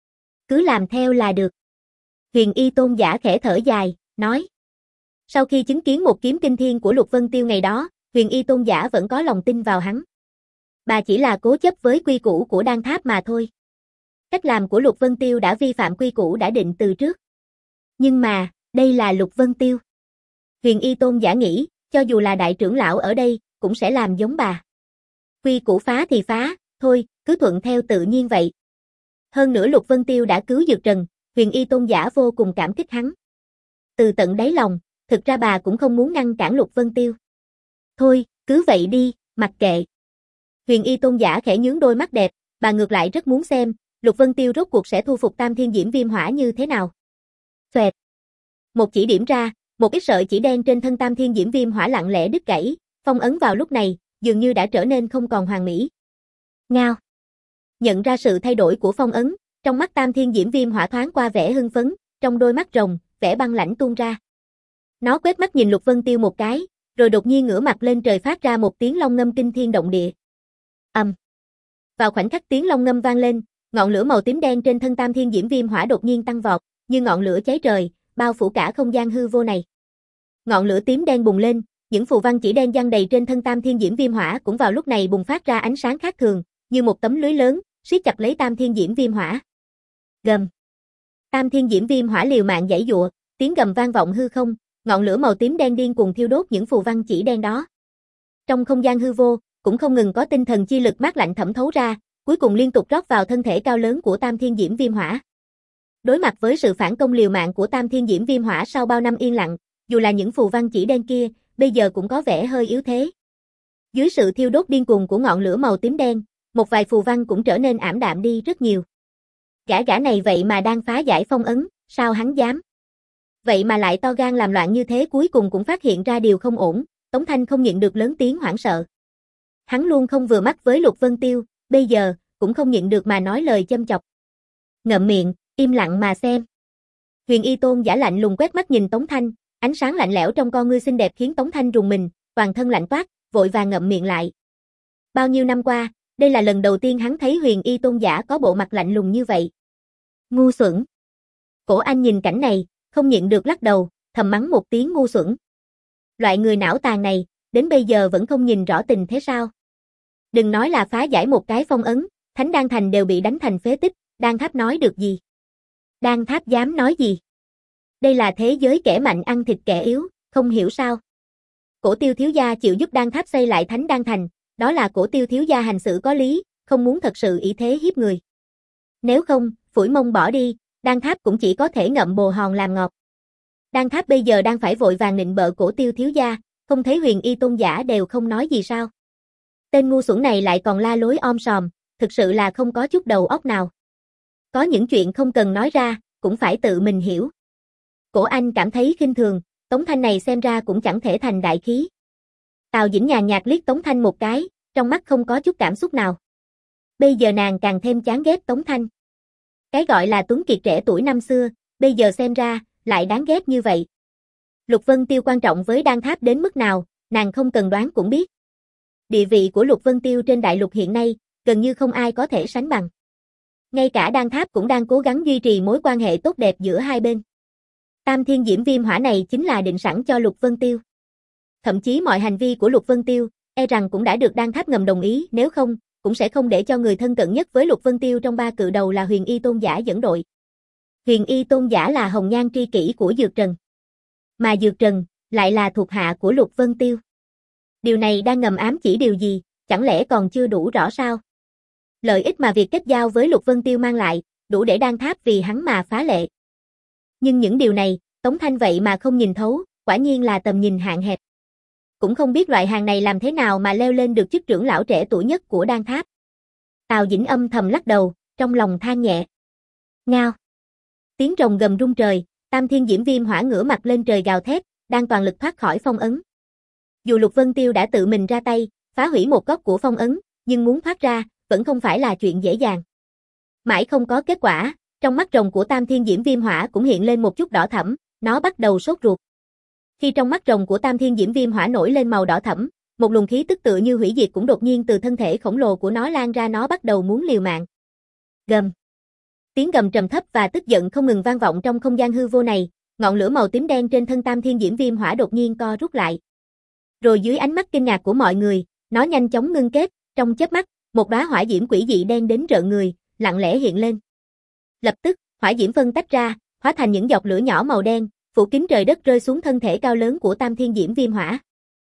Cứ làm theo là được. Huyền y tôn giả khẽ thở dài, nói. Sau khi chứng kiến một kiếm kinh thiên của Lục Vân Tiêu ngày đó, Huyền y tôn giả vẫn có lòng tin vào hắn. Bà chỉ là cố chấp với quy củ của đan tháp mà thôi. Cách làm của Lục Vân Tiêu đã vi phạm quy củ đã định từ trước. Nhưng mà, đây là Lục Vân Tiêu. Huyền y tôn giả nghĩ, cho dù là đại trưởng lão ở đây, cũng sẽ làm giống bà. Quy củ phá thì phá, thôi, cứ thuận theo tự nhiên vậy. Hơn nữa Lục Vân Tiêu đã cứu Dược Trần, Huyền y tôn giả vô cùng cảm kích hắn. Từ tận đáy lòng, thực ra bà cũng không muốn ngăn cản Lục Vân Tiêu. Thôi, cứ vậy đi, mặc kệ. Huyền y tôn giả khẽ nhướng đôi mắt đẹp, bà ngược lại rất muốn xem, Lục Vân Tiêu rốt cuộc sẽ thu phục tam thiên diễm viêm hỏa như thế nào. Xoẹt. Một chỉ điểm ra, một ít sợi chỉ đen trên thân tam thiên diễm viêm hỏa lặng lẽ đứt gãy, phong ấn vào lúc này, dường như đã trở nên không còn hoàn mỹ. Ngao. Nhận ra sự thay đổi của phong ấn, trong mắt tam thiên diễm viêm hỏa thoáng qua vẻ hưng phấn, trong đôi mắt rồng, vẻ băng lãnh tuôn ra. Nó quét mắt nhìn Lục Vân Tiêu một cái, rồi đột nhiên ngửa mặt lên trời phát ra một tiếng long ngâm kinh thiên động địa. Ầm. Um. Vào khoảnh khắc tiếng long ngâm vang lên, ngọn lửa màu tím đen trên thân tam thiên diễm viêm hỏa đột nhiên tăng vọt, như ngọn lửa cháy trời, bao phủ cả không gian hư vô này. Ngọn lửa tím đen bùng lên, những phù văn chỉ đen giăng đầy trên thân tam thiên diễm viêm hỏa cũng vào lúc này bùng phát ra ánh sáng khác thường, như một tấm lưới lớn, siết chặt lấy tam thiên diễm viêm hỏa. Gầm. Tam thiên diễm viêm hỏa liều mạng giãy giụa, tiếng gầm vang vọng hư không, ngọn lửa màu tím đen điên cuồng thiêu đốt những phù văn chỉ đen đó. Trong không gian hư vô, cũng không ngừng có tinh thần chi lực mát lạnh thẩm thấu ra, cuối cùng liên tục rót vào thân thể cao lớn của tam thiên diễm viêm hỏa. Đối mặt với sự phản công liều mạng của tam thiên diễm viêm hỏa sau bao năm yên lặng, dù là những phù văn chỉ đen kia, bây giờ cũng có vẻ hơi yếu thế. Dưới sự thiêu đốt điên cuồng của ngọn lửa màu tím đen, một vài phù văn cũng trở nên ảm đạm đi rất nhiều. Gã gã này vậy mà đang phá giải phong ấn, sao hắn dám? Vậy mà lại to gan làm loạn như thế, cuối cùng cũng phát hiện ra điều không ổn, Tống Thanh không nhịn được lớn tiếng hoảng sợ. Hắn luôn không vừa mắt với Lục Vân Tiêu, bây giờ, cũng không nhịn được mà nói lời châm chọc. Ngậm miệng, im lặng mà xem. Huyền y tôn giả lạnh lùng quét mắt nhìn Tống Thanh, ánh sáng lạnh lẽo trong con ngươi xinh đẹp khiến Tống Thanh rùng mình, toàn thân lạnh toát, vội vàng ngậm miệng lại. Bao nhiêu năm qua, đây là lần đầu tiên hắn thấy Huyền y tôn giả có bộ mặt lạnh lùng như vậy. Ngu xuẩn. Cổ Anh nhìn cảnh này, không nhịn được lắc đầu, thầm mắng một tiếng ngu xuẩn. Loại người não tàn này, đến bây giờ vẫn không nhìn rõ tình thế sao? Đừng nói là phá giải một cái phong ấn, Thánh Đan Thành đều bị đánh thành phế tích, Đan Tháp nói được gì? Đan Tháp dám nói gì? Đây là thế giới kẻ mạnh ăn thịt kẻ yếu, không hiểu sao? Cổ Tiêu thiếu gia chịu giúp Đan Tháp xây lại Thánh Đan Thành, đó là Cổ Tiêu thiếu gia hành sự có lý, không muốn thật sự ỷ thế hiếp người. Nếu không, phủi mông bỏ đi, Đan Tháp cũng chỉ có thể ngậm bồ hòn làm ngọt. Đan Tháp bây giờ đang phải vội vàng nịnh bợ Cổ Tiêu thiếu gia, không thấy Huyền y tôn giả đều không nói gì sao? Tên ngu xuẩn này lại còn la lối om sòm, thực sự là không có chút đầu óc nào. Có những chuyện không cần nói ra, cũng phải tự mình hiểu. Cổ Anh cảm thấy khinh thường, Tống Thanh này xem ra cũng chẳng thể thành đại khí. Tào Dĩnh nhàn nhạt liếc Tống Thanh một cái, trong mắt không có chút cảm xúc nào. Bây giờ nàng càng thêm chán ghét Tống Thanh. Cái gọi là tuấn kiệt trẻ tuổi năm xưa, bây giờ xem ra, lại đáng ghét như vậy. Lục Vân Tiêu quan trọng với Đan Tháp đến mức nào, nàng không cần đoán cũng biết. Địa vị của Lục Vân Tiêu trên đại lục hiện nay, gần như không ai có thể sánh bằng. Ngay cả Đan Tháp cũng đang cố gắng duy trì mối quan hệ tốt đẹp giữa hai bên. Tam thiên diễm viêm hỏa này chính là định sẵn cho Lục Vân Tiêu. Thậm chí mọi hành vi của Lục Vân Tiêu, e rằng cũng đã được Đan Tháp ngầm đồng ý, nếu không, cũng sẽ không để cho người thân cận nhất với Lục Vân Tiêu trong ba cự đầu là Huyền Y Tôn Giả dẫn đội. Huyền Y Tôn Giả là hồng nhan tri kỷ của Dược Trần. Mà Dược Trần, lại là thuộc hạ của Lục Vân Tiêu. Điều này đang ngầm ám chỉ điều gì, chẳng lẽ còn chưa đủ rõ sao? Lợi ích mà việc kết giao với Lục Vân Tiêu mang lại, đủ để Đan Tháp vì hắn mà phá lệ. Nhưng những điều này, Tống Thanh vậy mà không nhìn thấu, quả nhiên là tầm nhìn hạn hẹp. Cũng không biết loại hàng này làm thế nào mà leo lên được chức trưởng lão trẻ tuổi nhất của Đan Tháp. Tào Dĩnh âm thầm lắc đầu, trong lòng than nhẹ. Ngao. Tiếng rồng gầm rung trời, Tam Thiên Diễm Viêm Hỏa ngửa mặt lên trời gào thét, đang toàn lực thoát khỏi phong ấn. Dù Lục Vân Tiêu đã tự mình ra tay, phá hủy một góc của phong ấn, nhưng muốn thoát ra, vẫn không phải là chuyện dễ dàng. Mãi không có kết quả, trong mắt rồng của Tam Thiên Diễm Viêm Hỏa cũng hiện lên một chút đỏ thẫm, nó bắt đầu sốt ruột. Khi trong mắt rồng của Tam Thiên Diễm Viêm Hỏa nổi lên màu đỏ thẫm, một luồng khí tức tựa như hủy diệt cũng đột nhiên từ thân thể khổng lồ của nó lan ra, nó bắt đầu muốn liều mạng. Gầm. Tiếng gầm trầm thấp và tức giận không ngừng vang vọng trong không gian hư vô này, ngọn lửa màu tím đen trên thân Tam Thiên Diễm Viêm Hỏa đột nhiên co rút lại. Rồi dưới ánh mắt kinh ngạc của mọi người, nó nhanh chóng ngưng kết, trong chớp mắt, một đóa hỏa diễm quỷ dị đen đến rợn người, lặng lẽ hiện lên. Lập tức, hỏa diễm phân tách ra, hóa thành những giọt lửa nhỏ màu đen, phủ kín trời đất rơi xuống thân thể cao lớn của Tam Thiên Diễm Viêm Hỏa.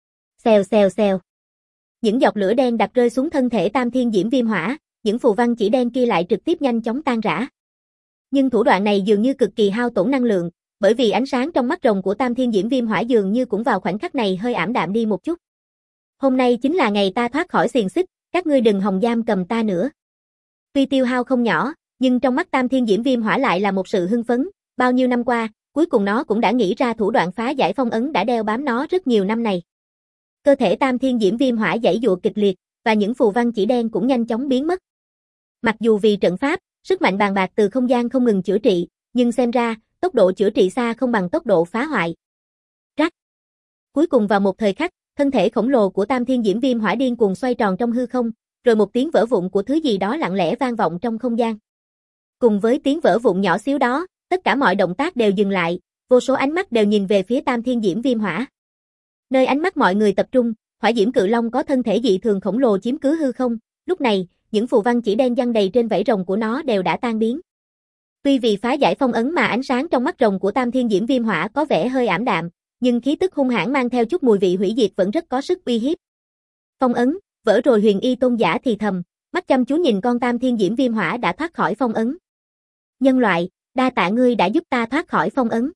Xèo xèo xèo. Những giọt lửa đen đặt rơi xuống thân thể Tam Thiên Diễm Viêm Hỏa, những phù văn chỉ đen kia lại trực tiếp nhanh chóng tan rã. Nhưng thủ đoạn này dường như cực kỳ hao tổn năng lượng, bởi vì ánh sáng trong mắt rồng của Tam Thiên Diễm Viêm Hỏa dường như cũng vào khoảnh khắc này hơi ảm đạm đi một chút. Hôm nay chính là ngày ta thoát khỏi xiềng xích, các ngươi đừng hòng giam cầm ta nữa. Tuy tiêu hao không nhỏ, nhưng trong mắt Tam Thiên Diễm Viêm Hỏa lại là một sự hưng phấn, bao nhiêu năm qua, cuối cùng nó cũng đã nghĩ ra thủ đoạn phá giải phong ấn đã đeo bám nó rất nhiều năm này. Cơ thể Tam Thiên Diễm Viêm Hỏa giãy giụa kịch liệt, và những phù văn chỉ đen cũng nhanh chóng biến mất. Mặc dù vì trận pháp, sức mạnh bàn bạc từ không gian không ngừng chữa trị, nhưng xem ra, tốc độ chữa trị xa không bằng tốc độ phá hoại. Rắc. Cuối cùng vào một thời khắc, thân thể khổng lồ của Tam Thiên Diễm Viêm Hỏa điên cuồng xoay tròn trong hư không, rồi một tiếng vỡ vụn của thứ gì đó lặng lẽ vang vọng trong không gian. Cùng với tiếng vỡ vụn nhỏ xíu đó, tất cả mọi động tác đều dừng lại, vô số ánh mắt đều nhìn về phía Tam Thiên Diễm Viêm Hỏa. Nơi ánh mắt mọi người tập trung, hỏa diễm cự long có thân thể dị thường khổng lồ chiếm cứ hư không, lúc này, những phù văn chỉ đen giăng đầy trên vảy rồng của nó đều đã tan biến. Tuy vì phá giải phong ấn mà ánh sáng trong mắt rồng của Tam Thiên Diễm Viêm Hỏa có vẻ hơi ảm đạm, nhưng khí tức hung hãn mang theo chút mùi vị hủy diệt vẫn rất có sức uy hiếp. Phong ấn, vỡ rồi. Huyền Y Tôn Giả thì thầm, mắt chăm chú nhìn con Tam Thiên Diễm Viêm Hỏa đã thoát khỏi phong ấn. Nhân loại, đa tạ ngươi đã giúp ta thoát khỏi phong ấn.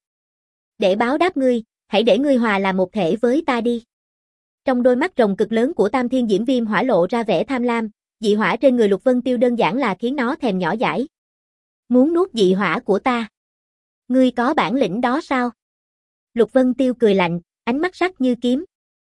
Để báo đáp ngươi, hãy để ngươi hòa làm một thể với ta đi. Trong đôi mắt rồng cực lớn của Tam Thiên Diễm Viêm Hỏa lộ ra vẻ tham lam, dị hỏa trên người Lục Vân Tiêu đơn giản là khiến nó thèm nhỏ dãi. Muốn nuốt dị hỏa của ta? Ngươi có bản lĩnh đó sao? Lục Vân Tiêu cười lạnh, ánh mắt sắc như kiếm.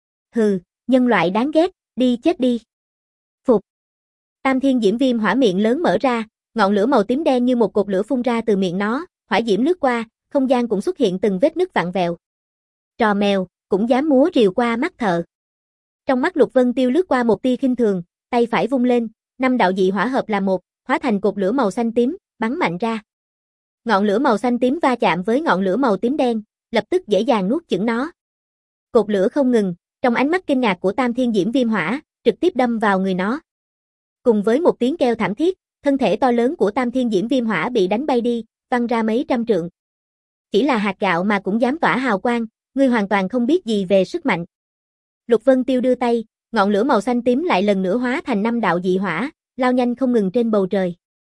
Hừ, nhân loại đáng ghét, đi chết đi. Phục. Tam Thiên Diễm Viêm Hỏa miệng lớn mở ra, ngọn lửa màu tím đen như một cột lửa phun ra từ miệng nó, hỏa diễm lướt qua, không gian cũng xuất hiện từng vết nứt vặn vẹo. Trò mèo, cũng dám múa rìu qua mắt thợ. Trong mắt Lục Vân Tiêu lướt qua một tia khinh thường, tay phải vung lên, năm đạo dị hỏa hợp làm một, hóa thành cột lửa màu xanh tím, bắn mạnh ra. Ngọn lửa màu xanh tím va chạm với ngọn lửa màu tím đen, lập tức dễ dàng nuốt chửng nó. Cột lửa không ngừng, trong ánh mắt kinh ngạc của Tam Thiên Diễm Viêm Hỏa, trực tiếp đâm vào người nó. Cùng với một tiếng kêu thảm thiết, thân thể to lớn của Tam Thiên Diễm Viêm Hỏa bị đánh bay đi, văng ra mấy trăm trượng. Chỉ là hạt gạo mà cũng dám tỏa hào quang, ngươi hoàn toàn không biết gì về sức mạnh. Lục Vân Tiêu đưa tay, ngọn lửa màu xanh tím lại lần nữa hóa thành năm đạo dị hỏa, lao nhanh không ngừng trên bầu trời.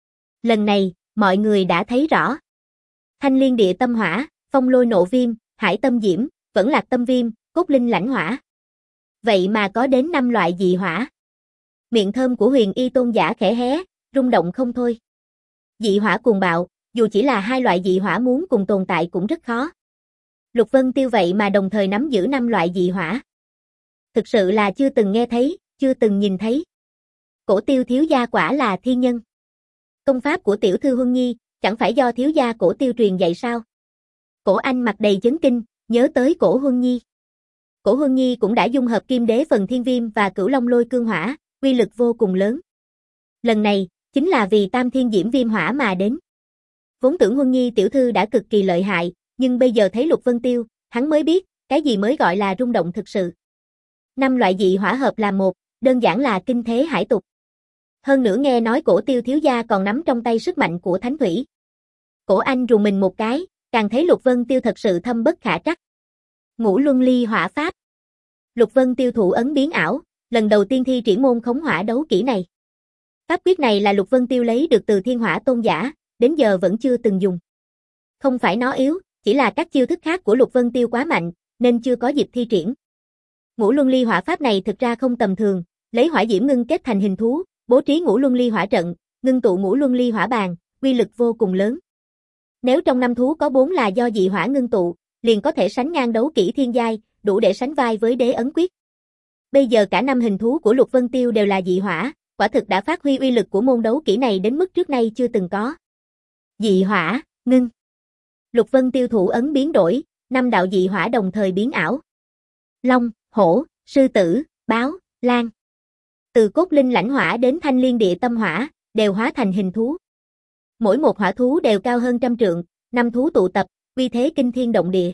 Lần này, mọi người đã thấy rõ. Thanh Liên Địa Tâm Hỏa, Phong Lôi Nộ Viêm, Hải Tâm Diễm, Vẫn Lạc Tâm Viêm, Cốt Linh Lãnh Hỏa. Vậy mà có đến năm loại dị hỏa. Miệng thơm của Huyền Y Tôn Giả khẽ hé, rung động không thôi. Dị hỏa cuồng bạo, dù chỉ là hai loại dị hỏa muốn cùng tồn tại cũng rất khó. Lục Vân Tiêu vậy mà đồng thời nắm giữ năm loại dị hỏa. Thực sự là chưa từng nghe thấy, chưa từng nhìn thấy. Cổ Tiêu thiếu gia quả là thiên nhân. Công pháp của tiểu thư Huân Nhi, chẳng phải do thiếu gia Cổ Tiêu truyền dạy sao? Cổ Anh mặt đầy chấn kinh, nhớ tới Cổ Huân Nhi. Cổ Huân Nhi cũng đã dung hợp Kim Đế Phần Thiên Viêm và Cửu Long Lôi Cương Hỏa, uy lực vô cùng lớn. Lần này, chính là vì Tam Thiên Diễm Viêm Hỏa mà đến. Vốn tưởng Huân Nhi tiểu thư đã cực kỳ lợi hại, nhưng bây giờ thấy Lục Vân Tiêu, hắn mới biết, cái gì mới gọi là rung động thực sự. Năm loại dị hỏa hợp là một, đơn giản là kinh thế hải tục. Hơn nữa nghe nói Cổ Tiêu thiếu gia còn nắm trong tay sức mạnh của thánh thủy. Cổ Anh rùng mình một cái, càng thấy Lục Vân Tiêu thật sự thâm bất khả trắc. Ngũ Luân Ly Hỏa Pháp. Lục Vân Tiêu thủ ấn biến ảo, lần đầu tiên thi triển môn khống hỏa đấu kỹ này. Pháp quyết này là Lục Vân Tiêu lấy được từ Thiên Hỏa Tôn giả, đến giờ vẫn chưa từng dùng. Không phải nó yếu, chỉ là các chiêu thức khác của Lục Vân Tiêu quá mạnh, nên chưa có dịp thi triển. Ngũ Luân Ly Hỏa Pháp này thực ra không tầm thường, lấy hỏa diễm ngưng kết thành hình thú, bố trí Ngũ Luân Ly Hỏa trận, ngưng tụ Ngũ Luân Ly Hỏa bàn, uy lực vô cùng lớn. Nếu trong năm thú có bốn là do dị hỏa ngưng tụ, liền có thể sánh ngang đấu kỹ thiên giai, đủ để sánh vai với Đế Ấn Quyết. Bây giờ cả năm hình thú của Lục Vân Tiêu đều là dị hỏa, quả thực đã phát huy uy lực của môn đấu kỹ này đến mức trước nay chưa từng có. Dị hỏa, ngưng. Lục Vân Tiêu thủ ấn biến đổi, năm đạo dị hỏa đồng thời biến ảo. Long, hổ, sư tử, báo, lan. Từ cốt linh lãnh hỏa đến thanh liên địa tâm hỏa, đều hóa thành hình thú. Mỗi một hỏa thú đều cao hơn trăm trượng, năm thú tụ tập, uy thế kinh thiên động địa.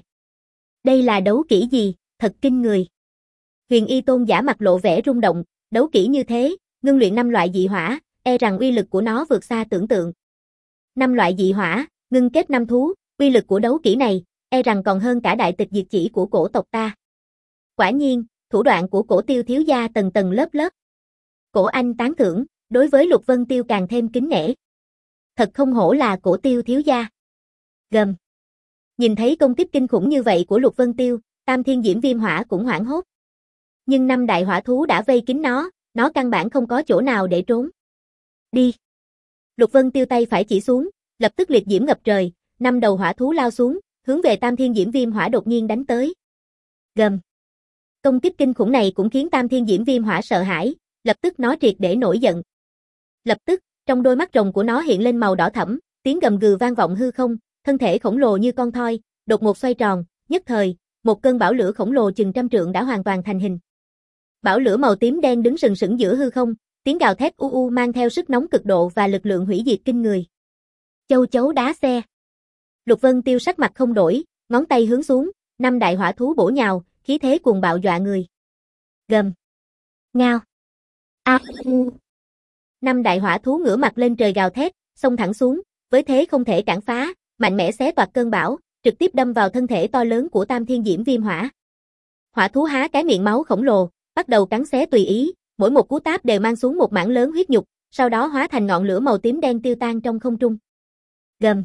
Đây là đấu kỹ gì, thật kinh người. Huyền Y Tôn giả mặt lộ vẻ rung động, đấu kỹ như thế, ngưng luyện năm loại dị hỏa, e rằng uy lực của nó vượt xa tưởng tượng. Năm loại dị hỏa, ngưng kết năm thú, uy lực của đấu kỹ này, e rằng còn hơn cả đại tịch diệt chỉ của cổ tộc ta. Quả nhiên, thủ đoạn của Cổ Tiêu thiếu gia tầng tầng lớp lớp. Cổ Anh tán thưởng, đối với Lục Vân Tiêu càng thêm kính nể. Thật không hổ là Cổ Tiêu thiếu gia. Gầm. Nhìn thấy công kích kinh khủng như vậy của Lục Vân Tiêu, Tam Thiên Diễm Viêm Hỏa cũng hoảng hốt. Nhưng năm đại hỏa thú đã vây kín nó, nó căn bản không có chỗ nào để trốn. Đi. Lục Vân Tiêu tay phải chỉ xuống, lập tức liệt diễm ngập trời, năm đầu hỏa thú lao xuống, hướng về Tam Thiên Diễm Viêm Hỏa đột nhiên đánh tới. Gầm. Công kích kinh khủng này cũng khiến Tam Thiên Diễm Viêm Hỏa sợ hãi, lập tức nó triệt để nổi giận. Lập tức, trong đôi mắt rồng của nó hiện lên màu đỏ thẫm, tiếng gầm gừ vang vọng hư không, thân thể khổng lồ như con thoi, đột ngột xoay tròn, nhất thời, một cơn bão lửa khổng lồ chừng trăm trượng đã hoàn toàn thành hình. Bão lửa màu tím đen đứng sừng sững giữa hư không, tiếng gào thét u u mang theo sức nóng cực độ và lực lượng hủy diệt kinh người. Châu chấu đá xe. Lục Vân Tiêu sắc mặt không đổi, ngón tay hướng xuống, năm đại hỏa thú bổ nhào, khí thế cuồng bạo dọa người. Gầm. Ngao. A. Năm đại hỏa thú ngửa mặt lên trời gào thét, xông thẳng xuống, với thế không thể cản phá, mạnh mẽ xé toạc cơn bão, trực tiếp đâm vào thân thể to lớn của Tam Thiên Diễm Viêm Hỏa. Hỏa thú há cái miệng máu khổng lồ, bắt đầu cắn xé tùy ý, mỗi một cú táp đều mang xuống một mảng lớn huyết nhục, sau đó hóa thành ngọn lửa màu tím đen tiêu tan trong không trung. Gầm.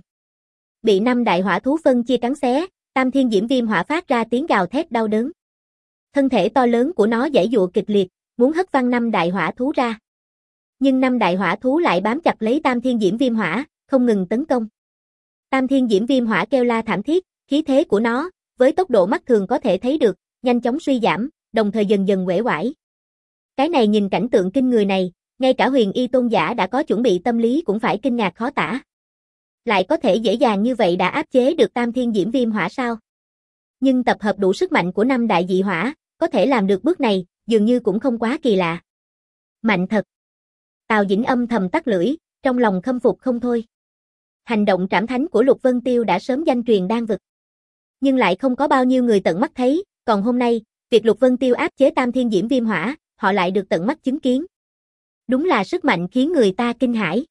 Bị năm đại hỏa thú phân chia cắn xé, Tam Thiên Diễm Viêm Hỏa phát ra tiếng gào thét đau đớn. Thân thể to lớn của nó giãy giụa kịch liệt, muốn hất văng năm đại hỏa thú ra. Nhưng năm đại hỏa thú lại bám chặt lấy Tam Thiên Diễm Viêm Hỏa, không ngừng tấn công. Tam Thiên Diễm Viêm Hỏa kêu la thảm thiết, khí thế của nó, với tốc độ mắt thường có thể thấy được, nhanh chóng suy giảm, đồng thời dần dần uể oải. Cái này nhìn cảnh tượng kinh người này, ngay cả Huyền Y Tôn giả đã có chuẩn bị tâm lý cũng phải kinh ngạc khó tả. Lại có thể dễ dàng như vậy đã áp chế được Tam Thiên Diễm Viêm Hỏa sao? Nhưng tập hợp đủ sức mạnh của năm đại dị hỏa, có thể làm được bước này, dường như cũng không quá kỳ lạ. Mạnh thật. Tào Dĩnh âm thầm tắt lưỡi, trong lòng khâm phục không thôi. Hành động trảm thánh của Lục Vân Tiêu đã sớm danh truyền đan vực. Nhưng lại không có bao nhiêu người tận mắt thấy, còn hôm nay, việc Lục Vân Tiêu áp chế Tam Thiên Diễm Viêm Hỏa, họ lại được tận mắt chứng kiến. Đúng là sức mạnh khiến người ta kinh hãi.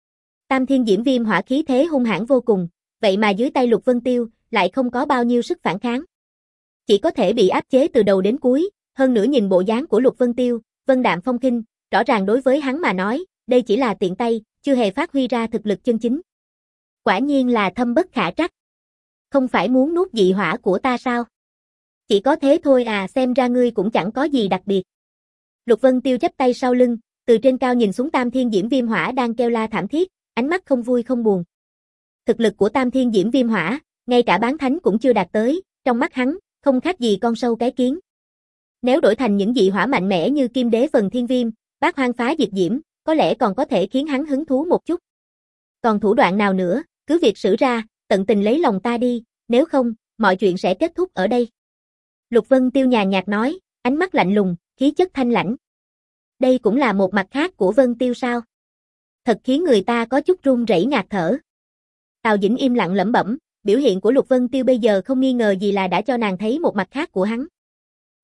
Tam Thiên Diễm Viêm Hỏa khí thế hung hãn vô cùng, vậy mà dưới tay Lục Vân Tiêu, lại không có bao nhiêu sức phản kháng. Chỉ có thể bị áp chế từ đầu đến cuối, hơn nữa nhìn bộ dáng của Lục Vân Tiêu, vân đạm phong khinh, rõ ràng đối với hắn mà nói, đây chỉ là tiện tay, chưa hề phát huy ra thực lực chân chính. Quả nhiên là thâm bất khả trắc. Không phải muốn nuốt dị hỏa của ta sao? Chỉ có thế thôi à, xem ra ngươi cũng chẳng có gì đặc biệt. Lục Vân Tiêu chắp tay sau lưng, từ trên cao nhìn xuống Tam Thiên Diễm Viêm Hỏa đang kêu la thảm thiết, ánh mắt không vui không buồn. Thực lực của Tam Thiên Diễm Viêm Hỏa, ngay cả bán thánh cũng chưa đạt tới, trong mắt hắn, không khác gì con sâu cái kiến. Nếu đổi thành những dị hỏa mạnh mẽ như Kim Đế Phần Thiên Viêm, Bát Hoang Phá Diệt Diễm, có lẽ còn có thể khiến hắn hứng thú một chút. Còn thủ đoạn nào nữa, cứ việc sử ra, tận tình lấy lòng ta đi, nếu không, mọi chuyện sẽ kết thúc ở đây. Lục Vân Tiêu nhàn nhạt nói, ánh mắt lạnh lùng, khí chất thanh lãnh. Đây cũng là một mặt khác của Vân Tiêu sao? Thật khiến người ta có chút run rẩy ngạt thở. Tào Dĩnh im lặng lẩm bẩm, biểu hiện của Lục Vân Tiêu bây giờ không nghi ngờ gì là đã cho nàng thấy một mặt khác của hắn.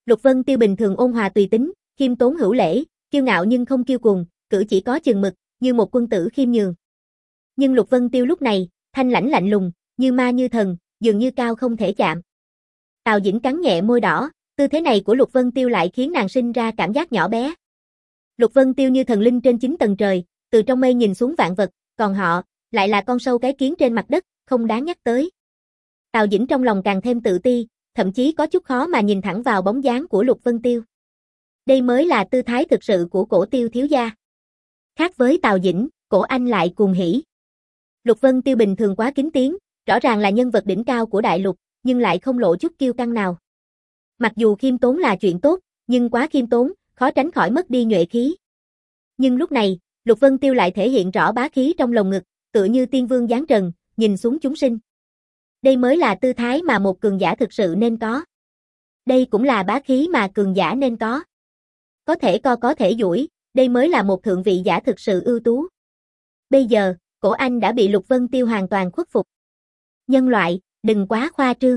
Lục Vân Tiêu bình thường ôn hòa tùy tính, khiêm tốn hữu lễ, kiêu ngạo nhưng không kiêu cuồng, cử chỉ có chừng mực, như một quân tử khiêm nhường. Nhưng Lục Vân Tiêu lúc này, thanh lãnh lạnh lùng, như ma như thần, dường như cao không thể chạm. Tào Dĩnh cắn nhẹ môi đỏ, tư thế này của Lục Vân Tiêu lại khiến nàng sinh ra cảm giác nhỏ bé. Lục Vân Tiêu như thần linh trên chín tầng trời, từ trong mây nhìn xuống vạn vật, còn họ, lại là con sâu cái kiến trên mặt đất, không đáng nhắc tới. Tào Dĩnh trong lòng càng thêm tự ti, thậm chí có chút khó mà nhìn thẳng vào bóng dáng của Lục Vân Tiêu. Đây mới là tư thái thực sự của Cổ Tiêu thiếu gia. Khác với Tào Dĩnh, Cổ Anh lại cuồng hỉ. Lục Vân Tiêu bình thường quá kín tiếng, rõ ràng là nhân vật đỉnh cao của đại lục, nhưng lại không lộ chút kiêu căng nào. Mặc dù khiêm tốn là chuyện tốt, nhưng quá khiêm tốn, khó tránh khỏi mất đi nhuệ khí. Nhưng lúc này, Lục Vân Tiêu lại thể hiện rõ bá khí trong lồng ngực, tựa như tiên vương giáng trần, nhìn xuống chúng sinh. Đây mới là tư thái mà một cường giả thực sự nên có. Đây cũng là bá khí mà cường giả nên có. Có thể co có thể duỗi, đây mới là một thượng vị giả thực sự ưu tú. Bây giờ, Cổ Anh đã bị Lục Vân Tiêu hoàn toàn khuất phục. Nhân loại, đừng quá khoa trương.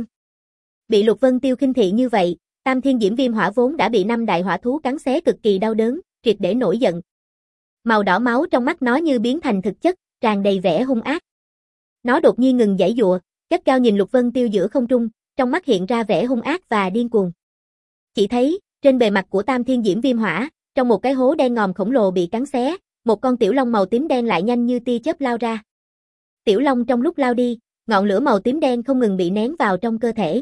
Bị Lục Vân Tiêu khinh thị như vậy, Tam Thiên Diễm Viêm Hỏa vốn đã bị năm đại hỏa thú cắn xé cực kỳ đau đớn, triệt để nổi giận. Màu đỏ máu trong mắt nó như biến thành thực chất, tràn đầy vẻ hung ác. Nó đột nhiên ngừng giãy giụa, gắt gao nhìn Lục Vân Tiêu giữa không trung, trong mắt hiện ra vẻ hung ác và điên cuồng. Chỉ thấy, trên bề mặt của Tam Thiên Diễm Viêm Hỏa, trong một cái hố đen ngòm khổng lồ bị cắn xé, một con tiểu long màu tím đen lại nhanh như tia chớp lao ra. Tiểu long trong lúc lao đi, ngọn lửa màu tím đen không ngừng bị nén vào trong cơ thể.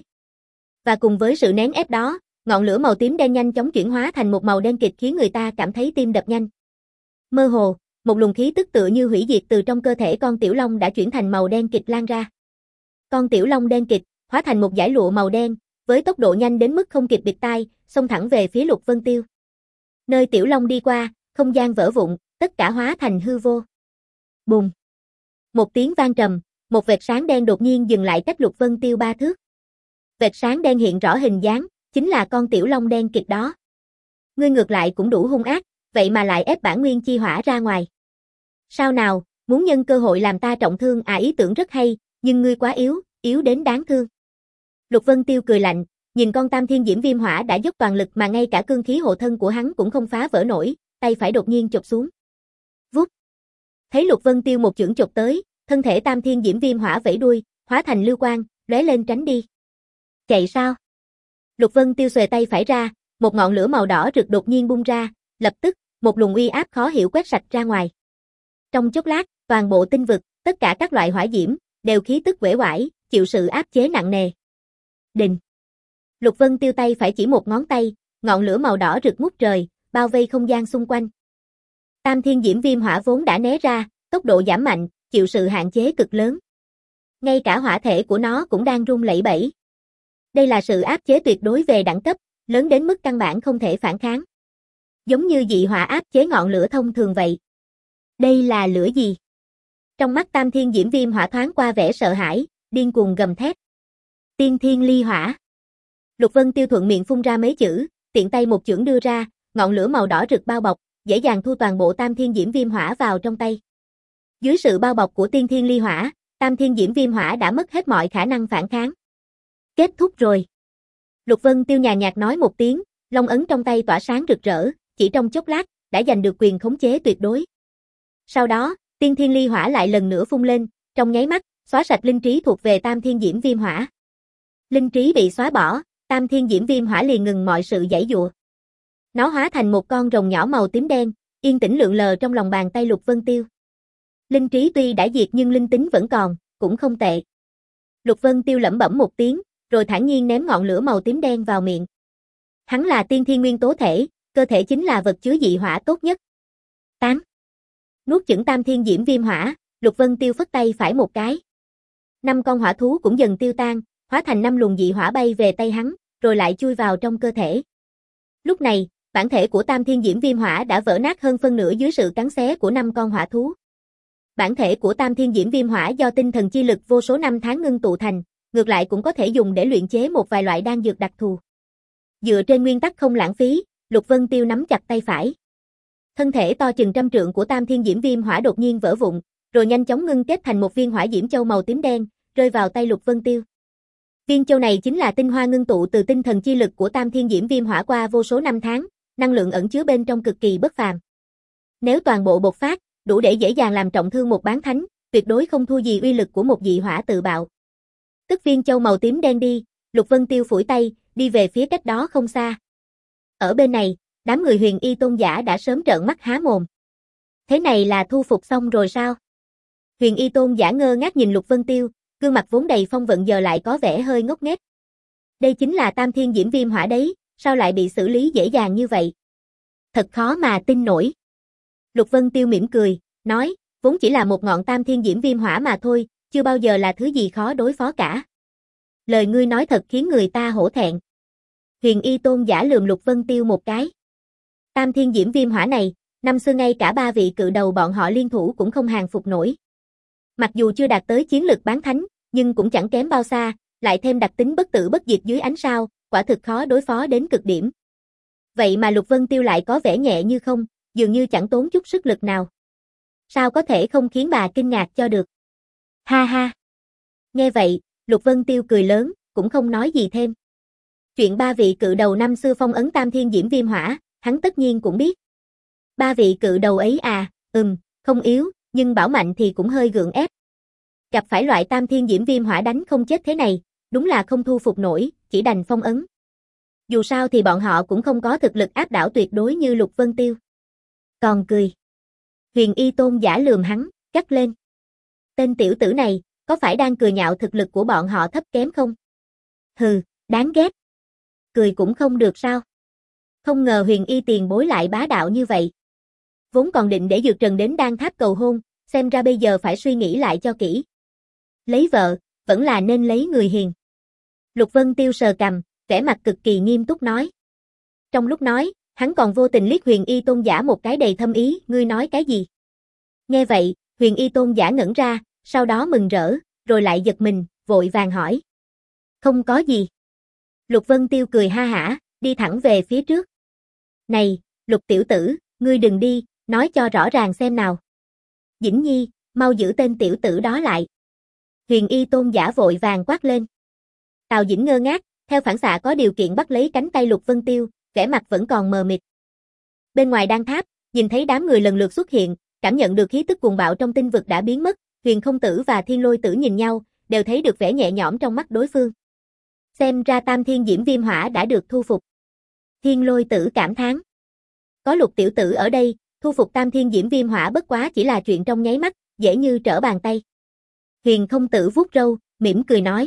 Và cùng với sự nén ép đó, ngọn lửa màu tím đen nhanh chóng chuyển hóa thành một màu đen kịt khiến người ta cảm thấy tim đập nhanh. Mơ hồ, một luồng khí tức tựa như hủy diệt từ trong cơ thể con tiểu long đã chuyển thành màu đen kịt lan ra. Con tiểu long đen kịt, hóa thành một dải lụa màu đen, với tốc độ nhanh đến mức không kịp bịt tai, xông thẳng về phía Lục Vân Tiêu. Nơi tiểu long đi qua, không gian vỡ vụn, tất cả hóa thành hư vô. Bùng! Một tiếng vang trầm, một vệt sáng đen đột nhiên dừng lại cách Lục Vân Tiêu ba thước. Vệt sáng đen hiện rõ hình dáng, chính là con tiểu long đen kịt đó. Ngươi ngược lại cũng đủ hung ác, vậy mà lại ép bản nguyên chi hỏa ra ngoài. Sao nào, muốn nhân cơ hội làm ta trọng thương à, ý tưởng rất hay, nhưng ngươi quá yếu, yếu đến đáng thương. Lục Vân Tiêu cười lạnh, nhìn con Tam Thiên Diễm Viêm Hỏa đã dốc toàn lực mà ngay cả cương khí hộ thân của hắn cũng không phá vỡ nổi, tay phải đột nhiên chộp xuống. Vút. Thấy Lục Vân Tiêu một chưởng chộp tới, thân thể Tam Thiên Diễm Viêm Hỏa vẫy đuôi, hóa thành lưu quang, lóe lên tránh đi. Chạy sao? Lục Vân Tiêu xuề tay phải ra, một ngọn lửa màu đỏ rực đột nhiên bung ra, lập tức, một luồng uy áp khó hiểu quét sạch ra ngoài. Trong chốc lát, toàn bộ tinh vực, tất cả các loại hỏa diễm, đều khí tức uể oải, chịu sự áp chế nặng nề. Đình. Lục Vân Tiêu tay phải chỉ một ngón tay, ngọn lửa màu đỏ rực ngút trời, bao vây không gian xung quanh. Tam Thiên Diễm Viêm Hỏa vốn đã né ra, tốc độ giảm mạnh, chịu sự hạn chế cực lớn. Ngay cả hỏa thể của nó cũng đang rung lẩy bẩy. Đây là sự áp chế tuyệt đối về đẳng cấp, lớn đến mức căn bản không thể phản kháng. Giống như dị hỏa áp chế ngọn lửa thông thường vậy. Đây là lửa gì? Trong mắt Tam Thiên Diễm Viêm Hỏa thoáng qua vẻ sợ hãi, điên cuồng gầm thét. Tiên Thiên Ly Hỏa. Lục Vân Tiêu thuận miệng phun ra mấy chữ, tiện tay một chưởng đưa ra, ngọn lửa màu đỏ rực bao bọc, dễ dàng thu toàn bộ Tam Thiên Diễm Viêm Hỏa vào trong tay. Dưới sự bao bọc của Tiên Thiên Ly Hỏa, Tam Thiên Diễm Viêm Hỏa đã mất hết mọi khả năng phản kháng. Kết thúc rồi. Lục Vân Tiêu nhàn nhạt nói một tiếng, long ấn trong tay tỏa sáng rực rỡ, chỉ trong chốc lát, đã giành được quyền khống chế tuyệt đối. Sau đó, Tiên Thiên Ly Hỏa lại lần nữa phun lên, trong nháy mắt, xóa sạch linh trí thuộc về Tam Thiên Diễm Viêm Hỏa. Linh trí bị xóa bỏ, Tam Thiên Diễm Viêm Hỏa liền ngừng mọi sự giãy giụa. Nó hóa thành một con rồng nhỏ màu tím đen, yên tĩnh lượn lờ trong lòng bàn tay Lục Vân Tiêu. Linh trí tuy đã diệt nhưng linh tính vẫn còn, cũng không tệ. Lục Vân Tiêu lẩm bẩm một tiếng, rồi thản nhiên ném ngọn lửa màu tím đen vào miệng. Hắn là tiên thiên nguyên tố thể, cơ thể chính là vật chứa dị hỏa tốt nhất. Tán. Nuốt chửng Tam Thiên Diễm Viêm Hỏa, Lục Vân Tiêu phất tay phải một cái. Năm con hỏa thú cũng dần tiêu tan, hóa thành năm luồng dị hỏa bay về tay hắn, rồi lại chui vào trong cơ thể. Lúc này, bản thể của Tam Thiên Diễm Viêm Hỏa đã vỡ nát hơn phân nửa dưới sự cắn xé của năm con hỏa thú. Bản thể của Tam Thiên Diễm Viêm Hỏa do tinh thần chi lực vô số năm tháng ngưng tụ thành, ngược lại cũng có thể dùng để luyện chế một vài loại đan dược đặc thù. Dựa trên nguyên tắc không lãng phí, Lục Vân Tiêu nắm chặt tay phải. Thân thể to chừng trăm trượng của Tam Thiên Diễm Viêm Hỏa đột nhiên vỡ vụn, rồi nhanh chóng ngưng kết thành một viên hỏa diễm châu màu tím đen, rơi vào tay Lục Vân Tiêu. Viên châu này chính là tinh hoa ngưng tụ từ tinh thần chi lực của Tam Thiên Diễm Viêm Hỏa qua vô số năm tháng, năng lượng ẩn chứa bên trong cực kỳ bất phàm. Nếu toàn bộ bộc phát, đủ để dễ dàng làm trọng thương một bán thánh, tuyệt đối không thua gì uy lực của một dị hỏa tự bạo. Tức viên châu màu tím đen đi, Lục Vân Tiêu phủi tay, đi về phía cách đó không xa. Ở bên này, đám người Huyền Y tôn giả đã sớm trợn mắt há mồm. Thế này là thu phục xong rồi sao? Huyền Y tôn giả ngơ ngác nhìn Lục Vân Tiêu, gương mặt vốn đầy phong vận giờ lại có vẻ hơi ngốc nghếch. Đây chính là Tam Thiên Diễm Viêm Hỏa đấy, sao lại bị xử lý dễ dàng như vậy? Thật khó mà tin nổi. Lục Vân Tiêu mỉm cười, nói, vốn chỉ là một ngọn Tam Thiên Diễm Viêm Hỏa mà thôi, chưa bao giờ là thứ gì khó đối phó cả. Lời ngươi nói thật khiến người ta hổ thẹn. Huyền Y tôn giả lườm Lục Vân Tiêu một cái. Tam Thiên Diễm Viêm Hỏa này, năm xưa ngay cả ba vị cự đầu bọn họ liên thủ cũng không hàng phục nổi. Mặc dù chưa đạt tới chiến lực bán thánh, nhưng cũng chẳng kém bao xa, lại thêm đặc tính bất tử bất diệt dưới ánh sao, quả thực khó đối phó đến cực điểm. Vậy mà Lục Vân Tiêu lại có vẻ nhẹ như không, dường như chẳng tốn chút sức lực nào. Sao có thể không khiến bà kinh ngạc cho được? Ha ha! Nghe vậy, Lục Vân Tiêu cười lớn, cũng không nói gì thêm. Chuyện ba vị cự đầu năm xưa phong ấn Tam Thiên Diễm Viêm Hỏa, hắn tất nhiên cũng biết. Ba vị cự đầu ấy à, ừm, không yếu, nhưng bảo mạnh thì cũng hơi gượng ép. Gặp phải loại Tam Thiên Diễm Viêm Hỏa đánh không chết thế này, đúng là không thu phục nổi, chỉ đành phong ấn. Dù sao thì bọn họ cũng không có thực lực áp đảo tuyệt đối như Lục Vân Tiêu. Còn cười. Huyền Y tôn giả lườm hắn, cắt lên. Tên tiểu tử này, có phải đang cười nhạo thực lực của bọn họ thấp kém không? Hừ, đáng ghét. Cười cũng không được sao? Không ngờ Huyền Y tiền bối lại bá đạo như vậy. Vốn còn định để Dược Trần đến Đan Tháp cầu hôn, xem ra bây giờ phải suy nghĩ lại cho kỹ. Lấy vợ, vẫn là nên lấy người hiền. Lục Vân Tiêu sờ cằm, vẻ mặt cực kỳ nghiêm túc nói. Trong lúc nói, hắn còn vô tình liếc Huyền Y tôn giả một cái đầy thâm ý, ngươi nói cái gì? Nghe vậy, Huyền Y tôn giả ngẩn ra, sau đó mừng rỡ, rồi lại giật mình, vội vàng hỏi. Không có gì. Lục Vân Tiêu cười ha hả, đi thẳng về phía trước. Này, Lục tiểu tử, ngươi đừng đi, nói cho rõ ràng xem nào. Dĩnh Nhi, mau giữ tên tiểu tử đó lại. Huyền Y tôn giả vội vàng quát lên. Tào Dĩnh ngơ ngác, theo phản xạ có điều kiện bắt lấy cánh tay Lục Vân Tiêu, vẻ mặt vẫn còn mờ mịt. Bên ngoài Đan Tháp, nhìn thấy đám người lần lượt xuất hiện, cảm nhận được khí tức cuồng bạo trong tinh vực đã biến mất, Huyền Không Tử và Thiên Lôi Tử nhìn nhau, đều thấy được vẻ nhẹ nhõm trong mắt đối phương. Xem ra Tam Thiên Diễm Viêm Hỏa đã được thu phục. Thiên Lôi Tử cảm thán. Có Lục tiểu tử ở đây, thu phục Tam Thiên Diễm Viêm Hỏa bất quá chỉ là chuyện trong nháy mắt, dễ như trở bàn tay. Huyền Không Tử vuốt râu, mỉm cười nói.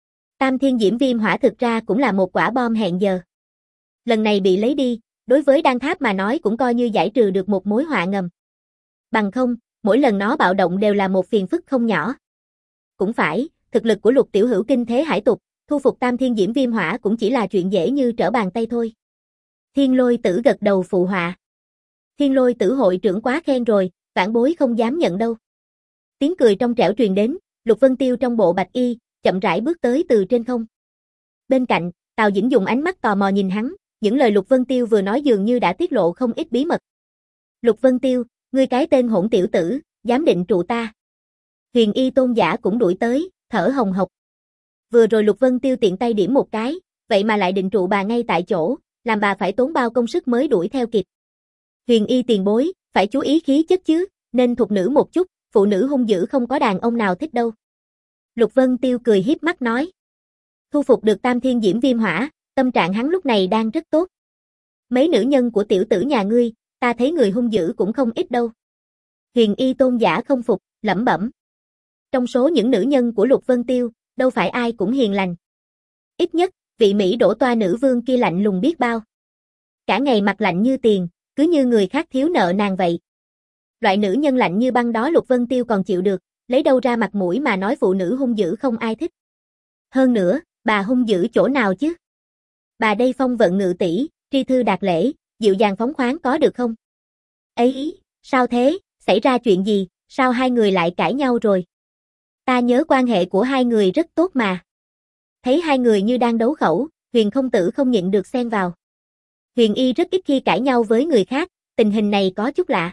Tam Thiên Diễm Viêm Hỏa thực ra cũng là một quả bom hẹn giờ. Lần này bị lấy đi, đối với Đan Tháp mà nói cũng coi như giải trừ được một mối họa ngầm. Bằng không, mỗi lần nó bạo động đều là một phiền phức không nhỏ. Cũng phải, thực lực của Lục tiểu hữu kinh thế hải tục, thu phục Tam Thiên Diễm Viêm Hỏa cũng chỉ là chuyện dễ như trở bàn tay thôi. Thiên Lôi Tử gật đầu phụ họa. Thiên Lôi Tử hội trưởng quá khen rồi, vãn bối không dám nhận đâu. Tiếng cười trong trẻo truyền đến, Lục Vân Tiêu trong bộ bạch y, chậm rãi bước tới từ trên không. Bên cạnh, Tào Dĩnh dùng ánh mắt tò mò nhìn hắn, những lời Lục Vân Tiêu vừa nói dường như đã tiết lộ không ít bí mật. Lục Vân Tiêu, ngươi cái tên hỗn tiểu tử, dám định trụ ta. Huyền Y tôn giả cũng đuổi tới, thở hồng hộc. Vừa rồi Lục Vân Tiêu tiện tay điểm một cái, vậy mà lại định trụ bà ngay tại chỗ, làm bà phải tốn bao công sức mới đuổi theo kịp. Huyền Y tiền bối, phải chú ý khí chất chứ, nên thục nữ một chút, phụ nữ hung dữ không có đàn ông nào thích đâu. Lục Vân Tiêu cười hiếp mắt nói. Thu phục được Tam Thiên Diễm Viêm Hỏa, tâm trạng hắn lúc này đang rất tốt. Mấy nữ nhân của tiểu tử nhà ngươi, ta thấy người hung dữ cũng không ít đâu. Huyền Y tôn giả không phục, lẩm bẩm. Trong số những nữ nhân của Lục Vân Tiêu, đâu phải ai cũng hiền lành. Ít nhất, vị Mỹ đổ toa nữ vương kia lạnh lùng biết bao. Cả ngày mặt lạnh như tiền, cứ như người khác thiếu nợ nàng vậy. Loại nữ nhân lạnh như băng đó Lục Vân Tiêu còn chịu được, lấy đâu ra mặt mũi mà nói phụ nữ hung dữ không ai thích. Hơn nữa, bà hung dữ chỗ nào chứ? Bà đây phong vận ngự tỷ, tri thư đạt lễ, dịu dàng phóng khoáng có được không? Ấy, sao thế, xảy ra chuyện gì, sao hai người lại cãi nhau rồi? Ta nhớ quan hệ của hai người rất tốt mà. Thấy hai người như đang đấu khẩu, Huyền Không Tử không nhịn được xen vào. Huyền Y rất ít khi cãi nhau với người khác, tình hình này có chút lạ.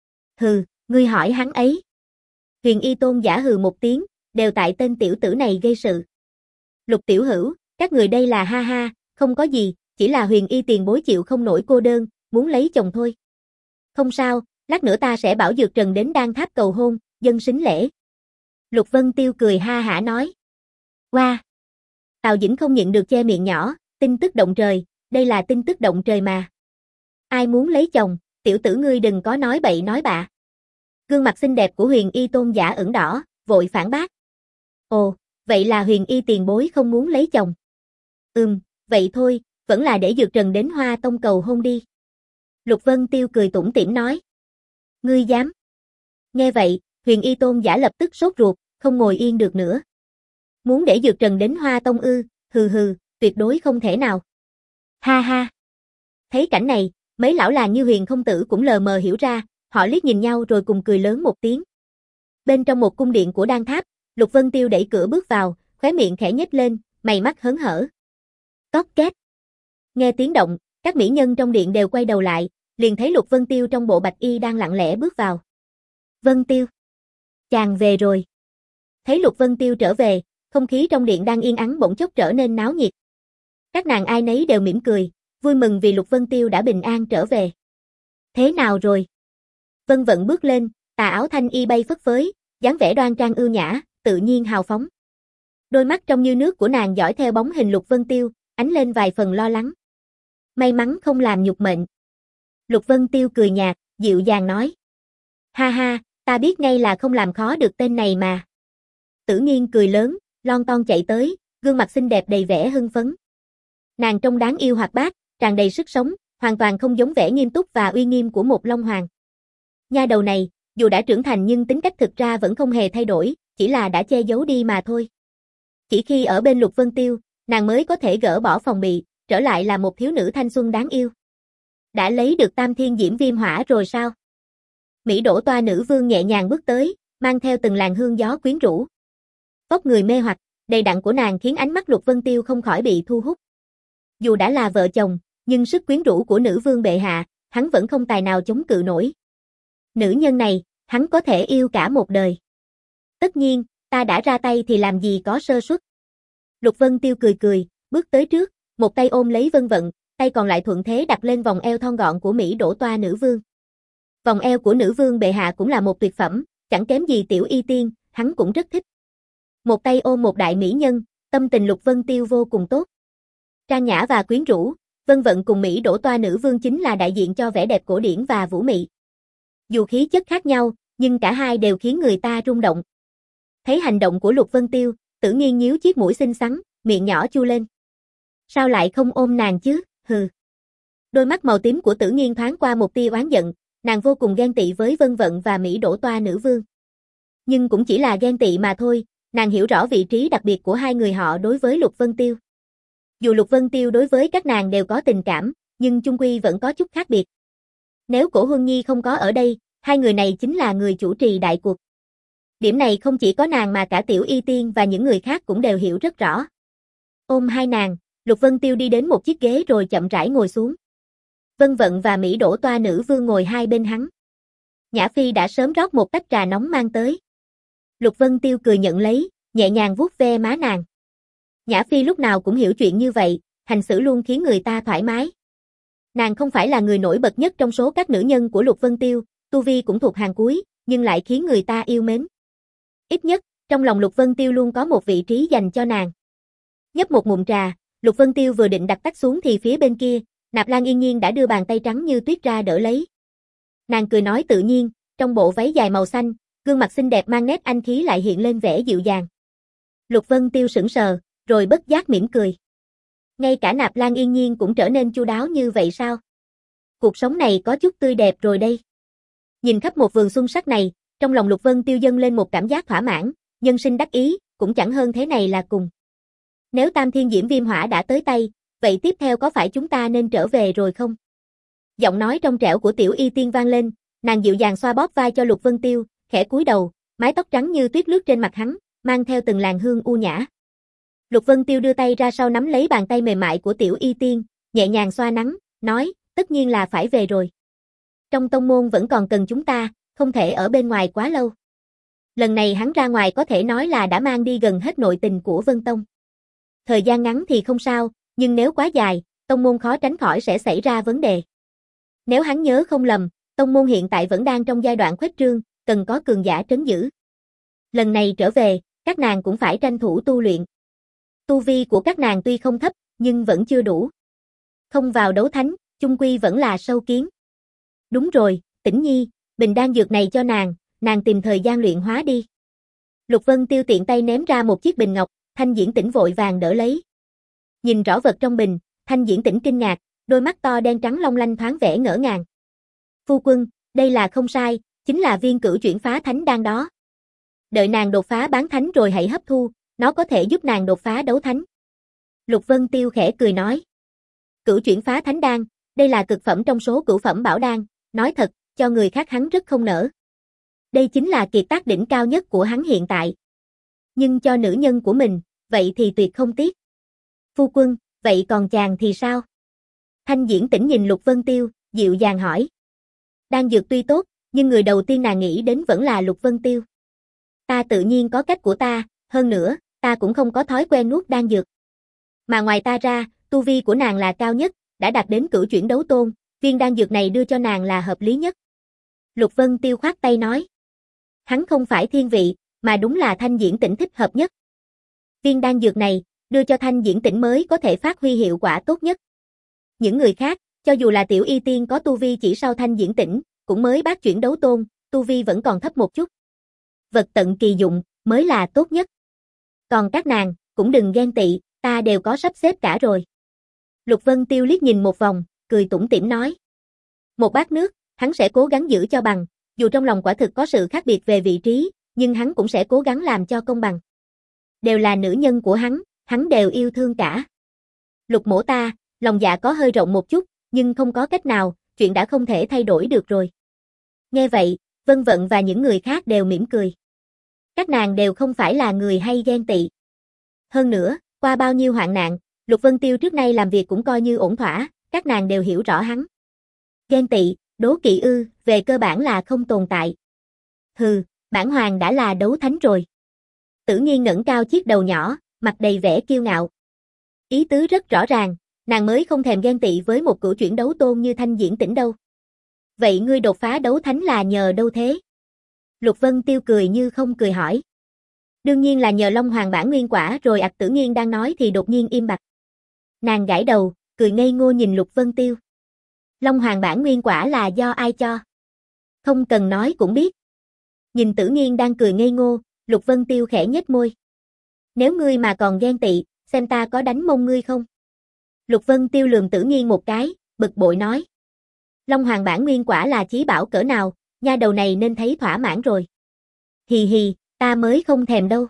Hừ, ngươi hỏi hắn ấy. Huyền Y tôn giả hừ một tiếng, đều tại tên tiểu tử này gây sự. Lục tiểu hữu, các người đây là ha ha, không có gì, chỉ là Huyền Y tiền bối chịu không nổi cô đơn, muốn lấy chồng thôi. Không sao, lát nữa ta sẽ bảo Dược Trần đến Đan Tháp cầu hôn, dân sính lễ. Lục Vân Tiêu cười ha hả nói. Wow! Tào Dĩnh không nhịn được che miệng nhỏ, tin tức động trời, đây là tin tức động trời mà. Ai muốn lấy chồng, tiểu tử ngươi đừng có nói bậy nói bạ. Gương mặt xinh đẹp của Huyền Y tôn giả ửng đỏ, vội phản bác. Ồ, vậy là Huyền Y tiền bối không muốn lấy chồng. Ừm, vậy thôi, vẫn là để Dược Trần đến Hoa Tông cầu hôn đi. Lục Vân Tiêu cười tủm tỉm nói. Ngươi dám? Nghe vậy, Huyền Y tôn giả lập tức sốt ruột, không ngồi yên được nữa. Muốn để Dược Trần đến Hoa Tông ư, hừ hừ, tuyệt đối không thể nào. Ha ha. Thấy cảnh này, mấy lão làng như Huyền không tử cũng lờ mờ hiểu ra, họ liếc nhìn nhau rồi cùng cười lớn một tiếng. Bên trong một cung điện của Đan Tháp, Lục Vân Tiêu đẩy cửa bước vào, khóe miệng khẽ nhếch lên, mày mắt hớn hở. Cót két. Nghe tiếng động, các mỹ nhân trong điện đều quay đầu lại, liền thấy Lục Vân Tiêu trong bộ bạch y đang lặng lẽ bước vào. Vân Tiêu. Chàng về rồi. Thấy Lục Vân Tiêu trở về, không khí trong điện đang yên ắng bỗng chốc trở nên náo nhiệt. Các nàng ai nấy đều mỉm cười, vui mừng vì Lục Vân Tiêu đã bình an trở về. Thế nào rồi? Vân Vận bước lên, tà áo thanh y bay phất phới, dáng vẻ đoan trang ưu nhã, tự nhiên hào phóng. Đôi mắt trong như nước của nàng dõi theo bóng hình Lục Vân Tiêu, ánh lên vài phần lo lắng. May mắn không làm nhục mệnh. Lục Vân Tiêu cười nhạt, dịu dàng nói. Ha ha, ta biết ngay là không làm khó được tên này mà. Tử Nghiên cười lớn, lon ton chạy tới, gương mặt xinh đẹp đầy vẻ hưng phấn. Nàng trông đáng yêu hoạt bát, tràn đầy sức sống, hoàn toàn không giống vẻ nghiêm túc và uy nghiêm của một Long Hoàng. Nha đầu này, dù đã trưởng thành nhưng tính cách thực ra vẫn không hề thay đổi, chỉ là đã che giấu đi mà thôi. Chỉ khi ở bên Lục Vân Tiêu, nàng mới có thể gỡ bỏ phòng bị, trở lại là một thiếu nữ thanh xuân đáng yêu. Đã lấy được Tam Thiên Diễm Viêm Hỏa rồi sao? Mỹ Đỗ Toa nữ vương nhẹ nhàng bước tới, mang theo từng làn hương gió quyến rũ. Vóc người mê hoặc, đầy đặn của nàng khiến ánh mắt Lục Vân Tiêu không khỏi bị thu hút. Dù đã là vợ chồng, nhưng sức quyến rũ của nữ vương bệ hạ, hắn vẫn không tài nào chống cự nổi. Nữ nhân này, hắn có thể yêu cả một đời. Tất nhiên, ta đã ra tay thì làm gì có sơ suất. Lục Vân Tiêu cười cười, bước tới trước, một tay ôm lấy Vân Vận, tay còn lại thuận thế đặt lên vòng eo thon gọn của Mỹ Đỗ Toa nữ vương. Vòng eo của nữ vương bệ hạ cũng là một tuyệt phẩm, chẳng kém gì Tiểu Y Tiên, hắn cũng rất thích. Một tay ôm một đại mỹ nhân, tâm tình Lục Vân Tiêu vô cùng tốt. Trang nhã và quyến rũ, Vân Vận cùng Mỹ Đỗ Toa nữ vương chính là đại diện cho vẻ đẹp cổ điển và vũ mị. Dù khí chất khác nhau, nhưng cả hai đều khiến người ta rung động. Thấy hành động của Lục Vân Tiêu, Tử Nghiên nhíu chiếc mũi xinh xắn, miệng nhỏ chu lên. Sao lại không ôm nàng chứ, hừ. Đôi mắt màu tím của Tử Nghiên thoáng qua một tia oán giận, nàng vô cùng ghen tị với Vân Vận và Mỹ Đỗ Toa nữ vương. Nhưng cũng chỉ là ghen tị mà thôi, nàng hiểu rõ vị trí đặc biệt của hai người họ đối với Lục Vân Tiêu. Dù Lục Vân Tiêu đối với các nàng đều có tình cảm, nhưng chung quy vẫn có chút khác biệt. Nếu Cổ Huân Nhi không có ở đây, hai người này chính là người chủ trì đại cuộc. Điểm này không chỉ có nàng mà cả Tiểu Y Tiên và những người khác cũng đều hiểu rất rõ. Ôm hai nàng, Lục Vân Tiêu đi đến một chiếc ghế rồi chậm rãi ngồi xuống. Vân Vận và Mỹ Đỗ Toa nữ vương ngồi hai bên hắn. Nhã Phi đã sớm rót một tách trà nóng mang tới. Lục Vân Tiêu cười nhận lấy, nhẹ nhàng vuốt ve má nàng. Nhã Phi lúc nào cũng hiểu chuyện như vậy, hành xử luôn khiến người ta thoải mái. Nàng không phải là người nổi bật nhất trong số các nữ nhân của Lục Vân Tiêu, tu vi cũng thuộc hàng cuối, nhưng lại khiến người ta yêu mến. Ít nhất, trong lòng Lục Vân Tiêu luôn có một vị trí dành cho nàng. Nhấp một ngụm trà, Lục Vân Tiêu vừa định đặt tách xuống thì phía bên kia, Nạp Lan Yên Nhiên đã đưa bàn tay trắng như tuyết ra đỡ lấy. Nàng cười nói tự nhiên, trong bộ váy dài màu xanh, gương mặt xinh đẹp mang nét anh khí lại hiện lên vẻ dịu dàng. Lục Vân Tiêu sững sờ, rồi bất giác mỉm cười. Ngay cả Nạp Lan Yên Nhiên cũng trở nên chu đáo như vậy sao? Cuộc sống này có chút tươi đẹp rồi đây. Nhìn khắp một vườn xuân sắc này, trong lòng Lục Vân Tiêu dâng lên một cảm giác thỏa mãn, nhân sinh đắc ý, cũng chẳng hơn thế này là cùng. Nếu Tam Thiên Diễm Viêm Hỏa đã tới tay, vậy tiếp theo có phải chúng ta nên trở về rồi không? Giọng nói trong trẻo của Tiểu Y Tiên vang lên, nàng dịu dàng xoa bóp vai cho Lục Vân Tiêu, khẽ cúi đầu, mái tóc trắng như tuyết lướt trên mặt hắn, mang theo từng làn hương u nhã. Lục Vân Tiêu đưa tay ra sau nắm lấy bàn tay mềm mại của Tiểu Y Tiên, nhẹ nhàng xoa nắng, nói, tất nhiên là phải về rồi. Trong tông môn vẫn còn cần chúng ta, không thể ở bên ngoài quá lâu. Lần này hắn ra ngoài có thể nói là đã mang đi gần hết nội tình của Vân Tông. Thời gian ngắn thì không sao, nhưng nếu quá dài, tông môn khó tránh khỏi sẽ xảy ra vấn đề. Nếu hắn nhớ không lầm, tông môn hiện tại vẫn đang trong giai đoạn khuếch trương, cần có cường giả trấn giữ. Lần này trở về, các nàng cũng phải tranh thủ tu luyện. Tu vi của các nàng tuy không thấp, nhưng vẫn chưa đủ. Không vào đấu thánh, chung quy vẫn là sâu kiến. Đúng rồi, Tĩnh Nhi, bình đan dược này cho nàng, nàng tìm thời gian luyện hóa đi. Lục Vân Tiêu tiện tay ném ra một chiếc bình ngọc, Thanh Diễn Tĩnh vội vàng đỡ lấy. Nhìn rõ vật trong bình, Thanh Diễn Tĩnh kinh ngạc, đôi mắt to đen trắng long lanh thoáng vẻ ngỡ ngàng. Phu quân, đây là không sai, chính là viên cửu chuyển phá thánh đan đó. Đợi nàng đột phá bán thánh rồi hãy hấp thu, nó có thể giúp nàng đột phá đấu thánh. Lục Vân Tiêu khẽ cười nói. Cửu chuyển phá thánh đan, đây là cực phẩm trong số cửu phẩm bảo đan, nói thật, cho người khác hắn rất không nỡ. Đây chính là kiệt tác đỉnh cao nhất của hắn hiện tại. Nhưng cho nữ nhân của mình, vậy thì tuyệt không tiếc. Phu quân, vậy còn chàng thì sao? Thanh Diễn Tĩnh nhìn Lục Vân Tiêu, dịu dàng hỏi. Đan dược tuy tốt, nhưng người đầu tiên nàng nghĩ đến vẫn là Lục Vân Tiêu. Ta tự nhiên có cách của ta, hơn nữa, ta cũng không có thói quen nuốt đan dược. Mà ngoài ta ra, tu vi của nàng là cao nhất, đã đạt đến cửu chuyển đấu tôn, viên đan dược này đưa cho nàng là hợp lý nhất. Lục Vân Tiêu khoát tay nói. Hắn không phải thiên vị, mà đúng là Thanh Diễn Tĩnh thích hợp nhất. Viên đan dược này, đưa cho Thanh Diễn Tĩnh mới có thể phát huy hiệu quả tốt nhất. Những người khác, cho dù là Tiểu Y Tiên có tu vi chỉ sau Thanh Diễn Tĩnh, cũng mới bát chuyển đấu tôn, tu vi vẫn còn thấp một chút. Vật tận kỳ dụng, mới là tốt nhất. Còn các nàng, cũng đừng ghen tị, ta đều có sắp xếp cả rồi. Lục Vân Tiêu liếc nhìn một vòng, cười tủm tỉm nói. Một bát nước, hắn sẽ cố gắng giữ cho bằng, dù trong lòng quả thực có sự khác biệt về vị trí, nhưng hắn cũng sẽ cố gắng làm cho công bằng. Đều là nữ nhân của hắn, hắn đều yêu thương cả. Lục mỗ ta, lòng dạ có hơi rộng một chút, nhưng không có cách nào, chuyện đã không thể thay đổi được rồi. Nghe vậy, Vân Vận và những người khác đều mỉm cười. Các nàng đều không phải là người hay ghen tị. Hơn nữa, qua bao nhiêu hoạn nạn, Lục Vân Tiêu trước nay làm việc cũng coi như ổn thỏa, các nàng đều hiểu rõ hắn. Ghen tị, đố kỵ ư, về cơ bản là không tồn tại. Hừ, bản hoàng đã là đấu thánh rồi. Tử Nghiên ngẩng cao chiếc đầu nhỏ, mặt đầy vẻ kiêu ngạo. Ý tứ rất rõ ràng, nàng mới không thèm ghen tị với một cửu chuyển đấu tôn như Thanh Diễn Tĩnh đâu. Vậy ngươi đột phá đấu thánh là nhờ đâu thế? Lục Vân Tiêu cười như không cười hỏi. Đương nhiên là nhờ Long Hoàng bản nguyên quả rồi. ặc Tử Nghiên đang nói thì đột nhiên im bặt. Nàng gãi đầu, cười ngây ngô nhìn Lục Vân Tiêu. Long Hoàng bản nguyên quả là do ai cho? Không cần nói cũng biết. Nhìn Tử Nghiên đang cười ngây ngô, Lục Vân Tiêu khẽ nhếch môi. Nếu ngươi mà còn ghen tị, xem ta có đánh mông ngươi không? Lục Vân Tiêu lườm Tử Nghiên một cái, bực bội nói. Long Hoàng bản nguyên quả là chí bảo cỡ nào, nha đầu này nên thấy thỏa mãn rồi. Hì hì, ta mới không thèm đâu.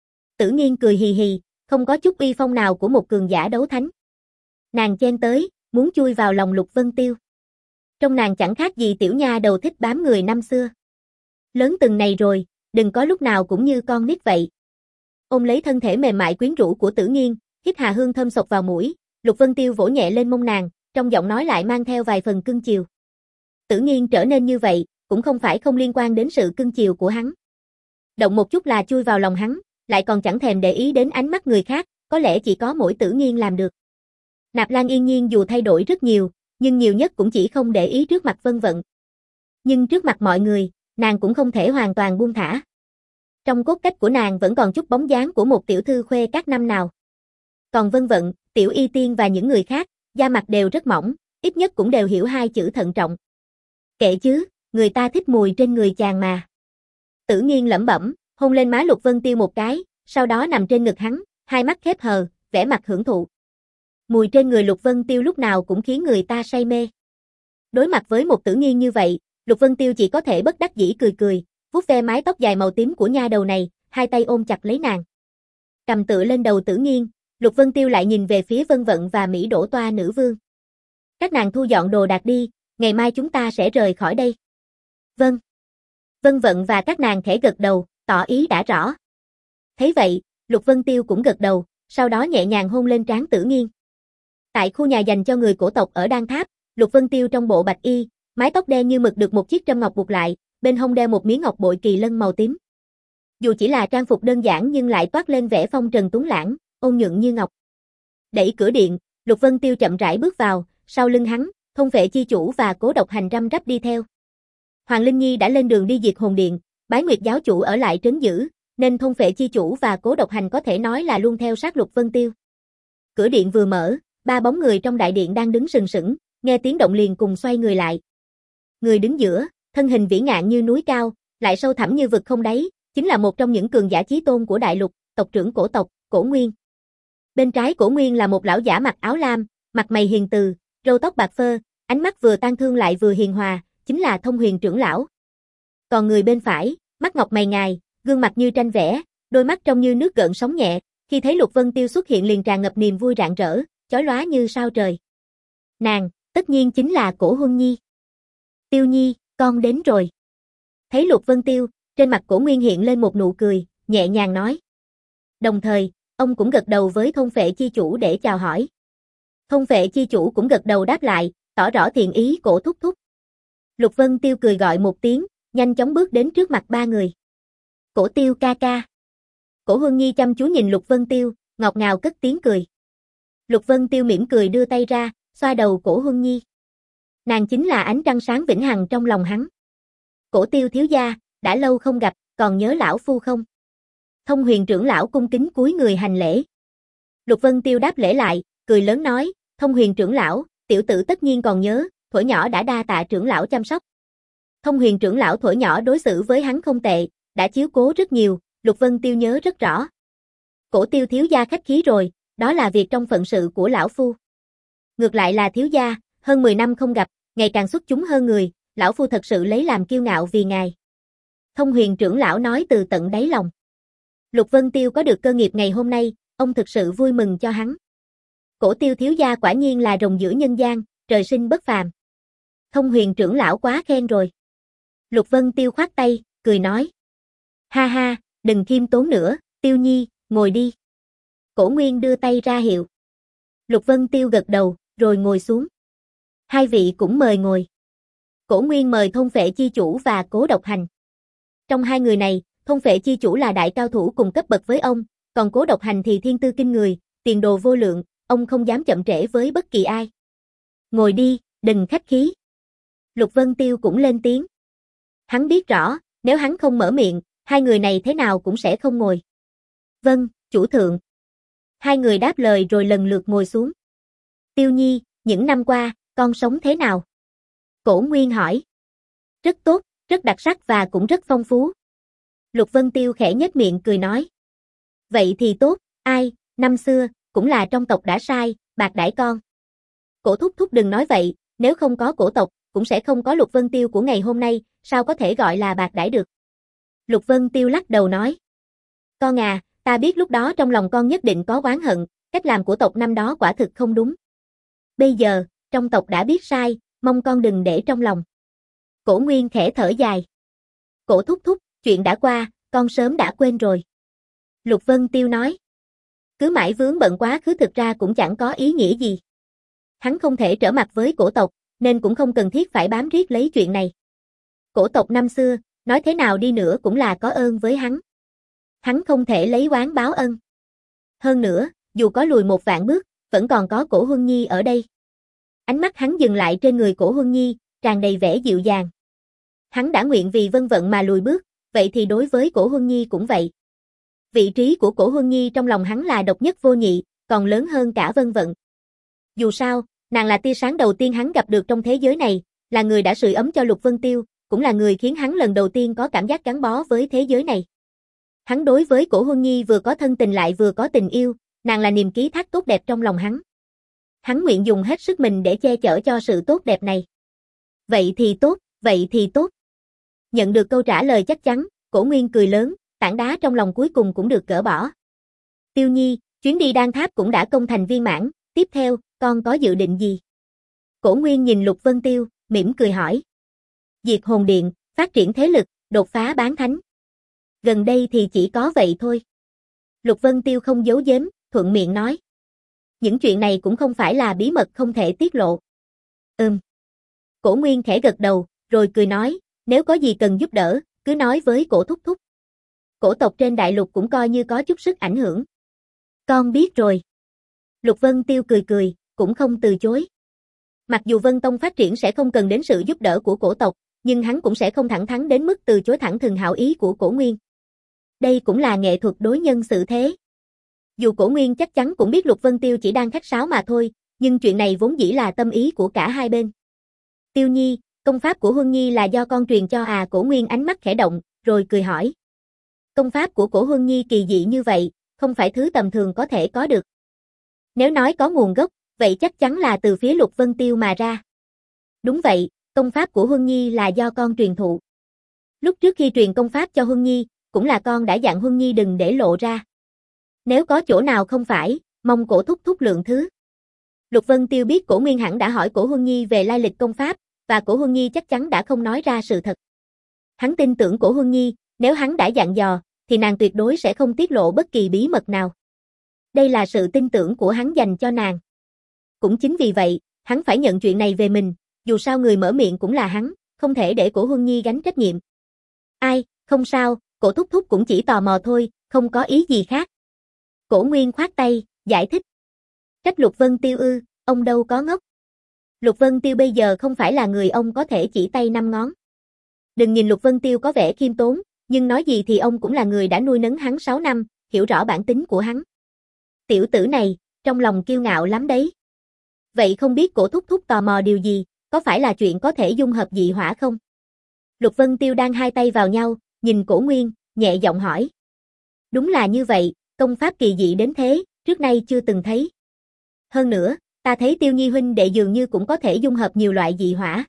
Tử Nghiên cười hì hì, không có chút uy phong nào của một cường giả đấu thánh. Nàng chen tới, muốn chui vào lòng Lục Vân Tiêu. Trong nàng chẳng khác gì tiểu nha đầu thích bám người năm xưa. Lớn từng này rồi, đừng có lúc nào cũng như con nít vậy. Ôm lấy thân thể mềm mại quyến rũ của Tử Nghiên, hít hà hương thơm sộc vào mũi, Lục Vân Tiêu vỗ nhẹ lên mông nàng, trong giọng nói lại mang theo vài phần cưng chiều. Tử Nghiên trở nên như vậy, cũng không phải không liên quan đến sự cưng chiều của hắn. Động một chút là chui vào lòng hắn, lại còn chẳng thèm để ý đến ánh mắt người khác, có lẽ chỉ có mỗi Tử Nghiên làm được. Nạp Lan Yên Nhiên dù thay đổi rất nhiều, nhưng nhiều nhất cũng chỉ không để ý trước mặt Vân Vận. Nhưng trước mặt mọi người, nàng cũng không thể hoàn toàn buông thả. Trong cốt cách của nàng vẫn còn chút bóng dáng của một tiểu thư khuê các năm nào. Còn Vân Vận, Tiểu Y Tiên và những người khác, da mặt đều rất mỏng, ít nhất cũng đều hiểu hai chữ thận trọng. Kệ chứ, người ta thích mùi trên người chàng mà. Tử Nghiên lẩm bẩm, hôn lên má Lục Vân Tiêu một cái, sau đó nằm trên ngực hắn, hai mắt khép hờ, vẻ mặt hưởng thụ. Mùi trên người Lục Vân Tiêu lúc nào cũng khiến người ta say mê. Đối mặt với một Tử Nghiên như vậy, Lục Vân Tiêu chỉ có thể bất đắc dĩ cười cười, vuốt ve mái tóc dài màu tím của nha đầu này, hai tay ôm chặt lấy nàng. Cầm tựa lên đầu Tử Nghiên, Lục Vân Tiêu lại nhìn về phía Vân Vận và Mỹ Đỗ Toa nữ vương. Các nàng thu dọn đồ đạc đi, ngày mai chúng ta sẽ rời khỏi đây. Vâng. Vân Vận và các nàng khẽ gật đầu, tỏ ý đã rõ. Thấy vậy, Lục Vân Tiêu cũng gật đầu, sau đó nhẹ nhàng hôn lên trán Tử Nghiên. Tại khu nhà dành cho người cổ tộc ở Đan Tháp, Lục Vân Tiêu trong bộ bạch y, mái tóc đen như mực được một chiếc trâm ngọc buộc lại, bên hông đeo một miếng ngọc bội kỳ lân màu tím. Dù chỉ là trang phục đơn giản nhưng lại toát lên vẻ phong trần tuấn lãng, ôn nhuận như ngọc. Đẩy cửa điện, Lục Vân Tiêu chậm rãi bước vào, sau lưng hắn, Thôn Phệ Chi Chủ và Cố Độc Hành răm rắp đi theo. Hoàng Linh Nhi đã lên đường đi diệt hồn điện, Bái Nguyệt giáo chủ ở lại trấn giữ, nên Thôn Phệ Chi Chủ và Cố Độc Hành có thể nói là luôn theo sát Lục Vân Tiêu. Cửa điện vừa mở, ba bóng người trong đại điện đang đứng sừng sững, nghe tiếng động liền cùng xoay người lại. Người đứng giữa, thân hình vĩ ngạn như núi cao, lại sâu thẳm như vực không đáy, chính là một trong những cường giả chí tôn của đại lục, tộc trưởng Cổ tộc, Cổ Nguyên. Bên trái Cổ Nguyên là một lão giả mặc áo lam, mặt mày hiền từ, râu tóc bạc phơ, ánh mắt vừa tang thương lại vừa hiền hòa, chính là Thông Huyền trưởng lão. Còn người bên phải, mắt ngọc mày ngài, gương mặt như tranh vẽ, đôi mắt trông như nước gợn sóng nhẹ, khi thấy Lục Vân Tiêu xuất hiện liền tràn ngập niềm vui rạng rỡ, chói lóa như sao trời. Nàng, tất nhiên chính là Cổ Huân Nhi. Tiêu Nhi, con đến rồi. Thấy Lục Vân Tiêu, trên mặt Cổ Nguyên hiện lên một nụ cười, nhẹ nhàng nói. Đồng thời, ông cũng gật đầu với Thôn Phệ Chi Chủ để chào hỏi. Thôn Phệ Chi Chủ cũng gật đầu đáp lại, tỏ rõ thiện ý Cổ thúc thúc. Lục Vân Tiêu cười gọi một tiếng, nhanh chóng bước đến trước mặt ba người. Cổ Tiêu ca ca. Cổ Huân Nhi chăm chú nhìn Lục Vân Tiêu, ngọt ngào cất tiếng cười. Lục Vân Tiêu mỉm cười đưa tay ra, xoa đầu Cổ Huân Nhi. Nàng chính là ánh trăng sáng vĩnh hằng trong lòng hắn. Cổ Tiêu thiếu gia, đã lâu không gặp, còn nhớ lão phu không? Thông Huyền trưởng lão cung kính cúi người hành lễ. Lục Vân Tiêu đáp lễ lại, cười lớn nói, Thông Huyền trưởng lão, tiểu tử tất nhiên còn nhớ, thuở nhỏ đã đa tạ trưởng lão chăm sóc. Thông Huyền trưởng lão thuở nhỏ đối xử với hắn không tệ, đã chiếu cố rất nhiều, Lục Vân Tiêu nhớ rất rõ. Cổ Tiêu thiếu gia khách khí rồi, đó là việc trong phận sự của lão phu. Ngược lại là thiếu gia, hơn mười năm không gặp, ngày càng xuất chúng hơn người, lão phu thật sự lấy làm kiêu ngạo vì ngài. Thông Huyền trưởng lão nói từ tận đáy lòng. Lục Vân Tiêu có được cơ nghiệp ngày hôm nay, ông thực sự vui mừng cho hắn. Cổ Tiêu thiếu gia quả nhiên là rồng giữa nhân gian, trời sinh bất phàm. Thông Huyền trưởng lão quá khen rồi. Lục Vân Tiêu khoát tay, cười nói. Ha ha, đừng khiêm tốn nữa, Tiêu Nhi, ngồi đi. Cổ Nguyên đưa tay ra hiệu. Lục Vân Tiêu gật đầu, rồi ngồi xuống. Hai vị cũng mời ngồi. Cổ Nguyên mời Thôn Phệ Chi Chủ và Cố Độc Hành. Trong hai người này, Thôn Phệ Chi Chủ là đại cao thủ cùng cấp bậc với ông, còn Cố Độc Hành thì thiên tư kinh người, tiền đồ vô lượng, ông không dám chậm trễ với bất kỳ ai. Ngồi đi, đừng khách khí. Lục Vân Tiêu cũng lên tiếng. Hắn biết rõ, nếu hắn không mở miệng, hai người này thế nào cũng sẽ không ngồi. Vâng, chủ thượng. Hai người đáp lời rồi lần lượt ngồi xuống. Tiêu Nhi, những năm qua, con sống thế nào? Cổ Nguyên hỏi. Rất tốt, rất đặc sắc và cũng rất phong phú. Lục Vân Tiêu khẽ nhếch miệng cười nói. Vậy thì tốt, ai, năm xưa, cũng là trong tộc đã sai, bạc đãi con. Cổ thúc thúc đừng nói vậy, nếu không có cổ tộc, cũng sẽ không có Lục Vân Tiêu của ngày hôm nay, sao có thể gọi là bạc đãi được. Lục Vân Tiêu lắc đầu nói. Con à, ta biết lúc đó trong lòng con nhất định có oán hận, cách làm của tộc năm đó quả thực không đúng. Bây giờ, trong tộc đã biết sai, mong con đừng để trong lòng. Cổ Nguyên khẽ thở dài. Cổ thúc thúc, chuyện đã qua, con sớm đã quên rồi. Lục Vân Tiêu nói. Cứ mãi vướng bận quá khứ thực ra cũng chẳng có ý nghĩa gì. Hắn không thể trở mặt với cổ tộc, nên cũng không cần thiết phải bám riết lấy chuyện này. Cổ tộc năm xưa, nói thế nào đi nữa cũng là có ơn với hắn. Hắn không thể lấy oán báo ân. Hơn nữa, dù có lùi một vạn bước, vẫn còn có Cổ Huân Nhi ở đây. Ánh mắt hắn dừng lại trên người Cổ Huân Nhi, tràn đầy vẻ dịu dàng. Hắn đã nguyện vì vân vận mà lùi bước, vậy thì đối với Cổ Huân Nhi cũng vậy. Vị trí của Cổ Huân Nhi trong lòng hắn là độc nhất vô nhị, còn lớn hơn cả vân vận. Dù sao, nàng là tia sáng đầu tiên hắn gặp được trong thế giới này, là người đã sưởi ấm cho Lục Vân Tiêu, cũng là người khiến hắn lần đầu tiên có cảm giác gắn bó với thế giới này. Hắn đối với Cổ Huân Nhi vừa có thân tình lại vừa có tình yêu, nàng là niềm ký thác tốt đẹp trong lòng hắn. Hắn nguyện dùng hết sức mình để che chở cho sự tốt đẹp này. Vậy thì tốt, vậy thì tốt. Nhận được câu trả lời chắc chắn, Cổ Nguyên cười lớn, tảng đá trong lòng cuối cùng cũng được gỡ bỏ. Tiêu Nhi, chuyến đi Đan Tháp cũng đã công thành viên mãn, tiếp theo, con có dự định gì? Cổ Nguyên nhìn Lục Vân Tiêu, mỉm cười hỏi. Diệt hồn điện, phát triển thế lực, đột phá bán thánh. Gần đây thì chỉ có vậy thôi. Lục Vân Tiêu không giấu giếm, thuận miệng nói. Những chuyện này cũng không phải là bí mật không thể tiết lộ. Ừm. Cổ Nguyên khẽ gật đầu, rồi cười nói, nếu có gì cần giúp đỡ, cứ nói với Cổ thúc thúc. Cổ tộc trên đại lục cũng coi như có chút sức ảnh hưởng. Con biết rồi. Lục Vân Tiêu cười cười, cũng không từ chối. Mặc dù Vân Tông phát triển sẽ không cần đến sự giúp đỡ của cổ tộc, nhưng hắn cũng sẽ không thẳng thắn đến mức từ chối thẳng thừng hảo ý của Cổ Nguyên. Đây cũng là nghệ thuật đối nhân xử thế. Dù Cổ Nguyên chắc chắn cũng biết Lục Vân Tiêu chỉ đang khách sáo mà thôi, nhưng chuyện này vốn dĩ là tâm ý của cả hai bên. Tiêu Nhi, công pháp của Huân Nhi là do con truyền cho à? Cổ Nguyên ánh mắt khẽ động, rồi cười hỏi. Công pháp của Cổ Huân Nhi kỳ dị như vậy, không phải thứ tầm thường có thể có được. Nếu nói có nguồn gốc, vậy chắc chắn là từ phía Lục Vân Tiêu mà ra. Đúng vậy, công pháp của Huân Nhi là do con truyền thụ. Lúc trước khi truyền công pháp cho Huân Nhi, cũng là con đã dặn Huân Nhi đừng để lộ ra. Nếu có chỗ nào không phải, mong Cổ thúc thúc lượng thứ. Lục Vân Tiêu biết Cổ Nguyên hẳn đã hỏi Cổ Huân Nhi về lai lịch công pháp, và Cổ Huân Nhi chắc chắn đã không nói ra sự thật. Hắn tin tưởng Cổ Huân Nhi, nếu hắn đã dặn dò, thì nàng tuyệt đối sẽ không tiết lộ bất kỳ bí mật nào. Đây là sự tin tưởng của hắn dành cho nàng. Cũng chính vì vậy, hắn phải nhận chuyện này về mình, dù sao người mở miệng cũng là hắn, không thể để Cổ Huân Nhi gánh trách nhiệm. Ai, không sao, Cổ thúc thúc cũng chỉ tò mò thôi, không có ý gì khác. Cổ Nguyên khoát tay, giải thích. Trách Lục Vân Tiêu ư, ông đâu có ngốc. Lục Vân Tiêu bây giờ không phải là người ông có thể chỉ tay năm ngón. Đừng nhìn Lục Vân Tiêu có vẻ khiêm tốn, nhưng nói gì thì ông cũng là người đã nuôi nấng hắn sáu năm, hiểu rõ bản tính của hắn. Tiểu tử này, trong lòng kiêu ngạo lắm đấy. Vậy không biết Cổ thúc thúc tò mò điều gì, có phải là chuyện có thể dung hợp dị hỏa không? Lục Vân Tiêu đang hai tay vào nhau, nhìn Cổ Nguyên, nhẹ giọng hỏi. Đúng là như vậy, công pháp kỳ dị đến thế, trước nay chưa từng thấy. Hơn nữa, ta thấy Tiêu Nhi huynh đệ dường như cũng có thể dung hợp nhiều loại dị hỏa.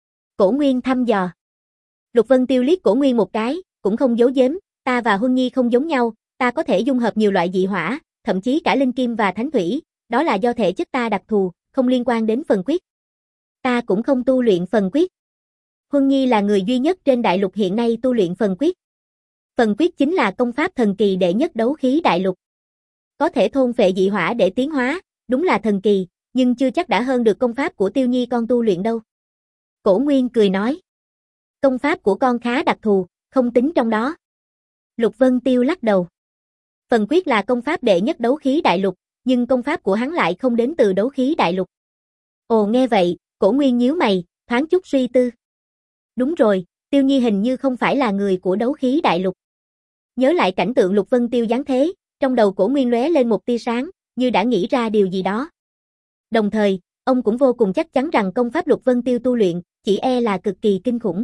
Cổ Nguyên thăm dò. Lục Vân Tiêu liếc Cổ Nguyên một cái, cũng không giấu giếm, ta và Huân Nhi không giống nhau, ta có thể dung hợp nhiều loại dị hỏa, thậm chí cả linh kim và thánh thủy, đó là do thể chất ta đặc thù, không liên quan đến phần quyết. Ta cũng không tu luyện phần quyết. Huân Nhi là người duy nhất trên đại lục hiện nay tu luyện phần quyết. Phần quyết chính là công pháp thần kỳ đệ nhất đấu khí đại lục. Có thể thôn phệ dị hỏa để tiến hóa, đúng là thần kỳ, nhưng chưa chắc đã hơn được công pháp của Tiêu Nhi con tu luyện đâu. Cổ Nguyên cười nói. Công pháp của con khá đặc thù, không tính trong đó. Lục Vân Tiêu lắc đầu. Phần quyết là công pháp đệ nhất đấu khí đại lục, nhưng công pháp của hắn lại không đến từ đấu khí đại lục. Ồ nghe vậy, Cổ Nguyên nhíu mày, thoáng chút suy tư. Đúng rồi, Tiêu Nhi hình như không phải là người của đấu khí đại lục. Nhớ lại cảnh tượng Lục Vân Tiêu giáng thế, trong đầu Cổ Nguyên lóe lên một tia sáng, như đã nghĩ ra điều gì đó. Đồng thời, ông cũng vô cùng chắc chắn rằng công pháp Lục Vân Tiêu tu luyện, chỉ e là cực kỳ kinh khủng.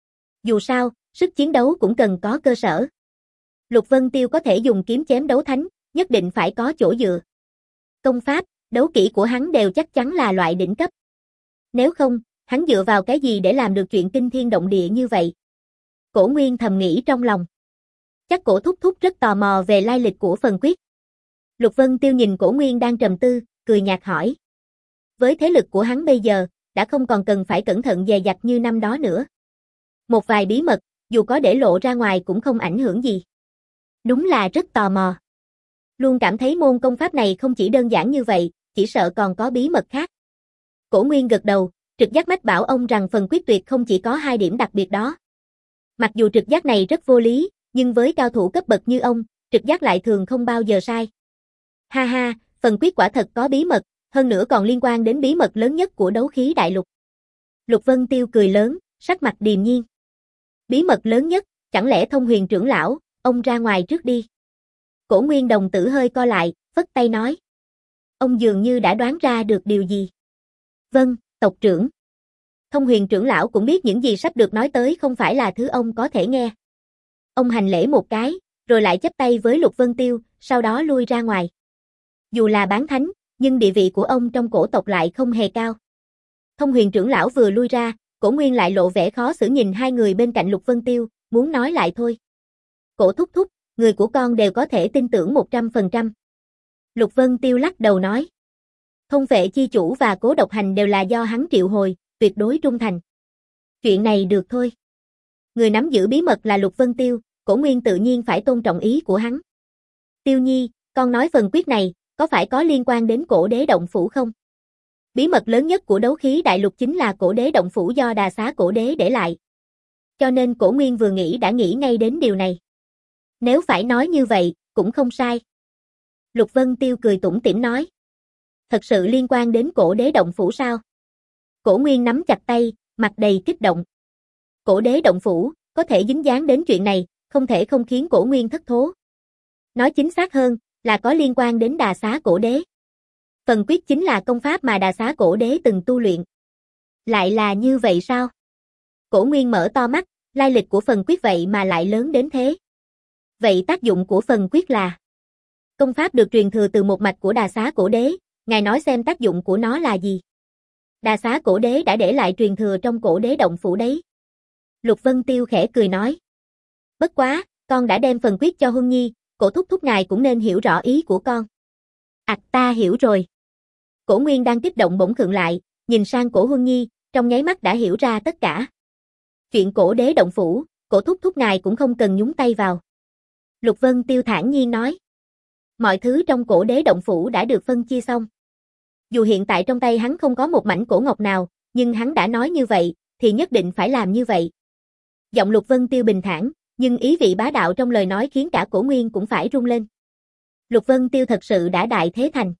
Dù sao, sức chiến đấu cũng cần có cơ sở. Lục Vân Tiêu có thể dùng kiếm chém đấu thánh, nhất định phải có chỗ dựa. Công pháp, đấu kỹ của hắn đều chắc chắn là loại đỉnh cấp. Nếu không, hắn dựa vào cái gì để làm được chuyện kinh thiên động địa như vậy? Cổ Nguyên thầm nghĩ trong lòng. Chắc Cổ thúc thúc rất tò mò về lai lịch của phần quyết. Lục Vân Tiêu nhìn Cổ Nguyên đang trầm tư, cười nhạt hỏi. Với thế lực của hắn bây giờ, đã không còn cần phải cẩn thận dè dặt như năm đó nữa. Một vài bí mật, dù có để lộ ra ngoài cũng không ảnh hưởng gì. Đúng là rất tò mò. Luôn cảm thấy môn công pháp này không chỉ đơn giản như vậy, chỉ sợ còn có bí mật khác. Cổ Nguyên gật đầu, trực giác mách bảo ông rằng phần quyết tuyệt không chỉ có hai điểm đặc biệt đó. Mặc dù trực giác này rất vô lý, nhưng với cao thủ cấp bậc như ông, trực giác lại thường không bao giờ sai. Ha ha, phần quyết quả thật có bí mật, hơn nữa còn liên quan đến bí mật lớn nhất của đấu khí đại lục. Lục Vân Tiêu cười lớn, sắc mặt điềm nhiên. Bí mật lớn nhất, chẳng lẽ Thông Huyền trưởng lão, ông ra ngoài trước đi. Cổ Nguyên đồng tử hơi co lại, phất tay nói. Ông dường như đã đoán ra được điều gì. Vâng, tộc trưởng. Thông Huyền trưởng lão cũng biết những gì sắp được nói tới không phải là thứ ông có thể nghe. Ông hành lễ một cái, rồi lại chắp tay với Lục Vân Tiêu, sau đó lui ra ngoài. Dù là bán thánh, nhưng địa vị của ông trong cổ tộc lại không hề cao. Thông Huyền trưởng lão vừa lui ra, Cổ Nguyên lại lộ vẻ khó xử nhìn hai người bên cạnh Lục Vân Tiêu, muốn nói lại thôi. Cổ thúc thúc, người của con đều có thể tin tưởng một trăm phần trăm. Lục Vân Tiêu lắc đầu nói. Thông Vệ chi chủ và Cố Độc Hành đều là do hắn triệu hồi, tuyệt đối trung thành. Chuyện này được thôi. Người nắm giữ bí mật là Lục Vân Tiêu, Cổ Nguyên tự nhiên phải tôn trọng ý của hắn. Tiêu Nhi, con nói phần quyết này, có phải có liên quan đến Cổ Đế Động Phủ không? Bí mật lớn nhất của đấu khí đại lục chính là Cổ Đế Động Phủ do Đà Xá Cổ Đế để lại. Cho nên Cổ Nguyên vừa nghĩ đã nghĩ ngay đến điều này. Nếu phải nói như vậy, cũng không sai. Lục Vân Tiêu cười tủm tỉm nói. Thật sự liên quan đến cổ đế động phủ sao? Cổ Nguyên nắm chặt tay, mặt đầy kích động. Cổ đế động phủ, có thể dính dáng đến chuyện này, không thể không khiến Cổ Nguyên thất thố. Nói chính xác hơn, là có liên quan đến Đà Xá cổ đế. Phần quyết chính là công pháp mà Đà Xá cổ đế từng tu luyện. Lại là như vậy sao? Cổ Nguyên mở to mắt, lai lịch của phần quyết vậy mà lại lớn đến thế. Vậy tác dụng của phần quyết là? Công pháp được truyền thừa từ một mạch của Đà Xá cổ đế, ngài nói xem tác dụng của nó là gì? Đà Xá cổ đế đã để lại truyền thừa trong cổ đế động phủ đấy. Lục Vân Tiêu khẽ cười nói. Bất quá, con đã đem phần quyết cho Huân Nhi, Cổ thúc thúc ngài cũng nên hiểu rõ ý của con. Ảch ta hiểu rồi. Cổ Nguyên đang kích động bỗng khựng lại, nhìn sang Cổ Huân Nhi, trong nháy mắt đã hiểu ra tất cả. Chuyện cổ đế động phủ, Cổ thúc thúc ngài cũng không cần nhúng tay vào. Lục Vân Tiêu thản nhiên nói. Mọi thứ trong cổ đế động phủ đã được phân chia xong. Dù hiện tại trong tay hắn không có một mảnh cổ ngọc nào, nhưng hắn đã nói như vậy, thì nhất định phải làm như vậy. Giọng Lục Vân Tiêu bình thản, nhưng ý vị bá đạo trong lời nói khiến cả Cổ Nguyên cũng phải rung lên. Lục Vân Tiêu thật sự đã đại thế thành.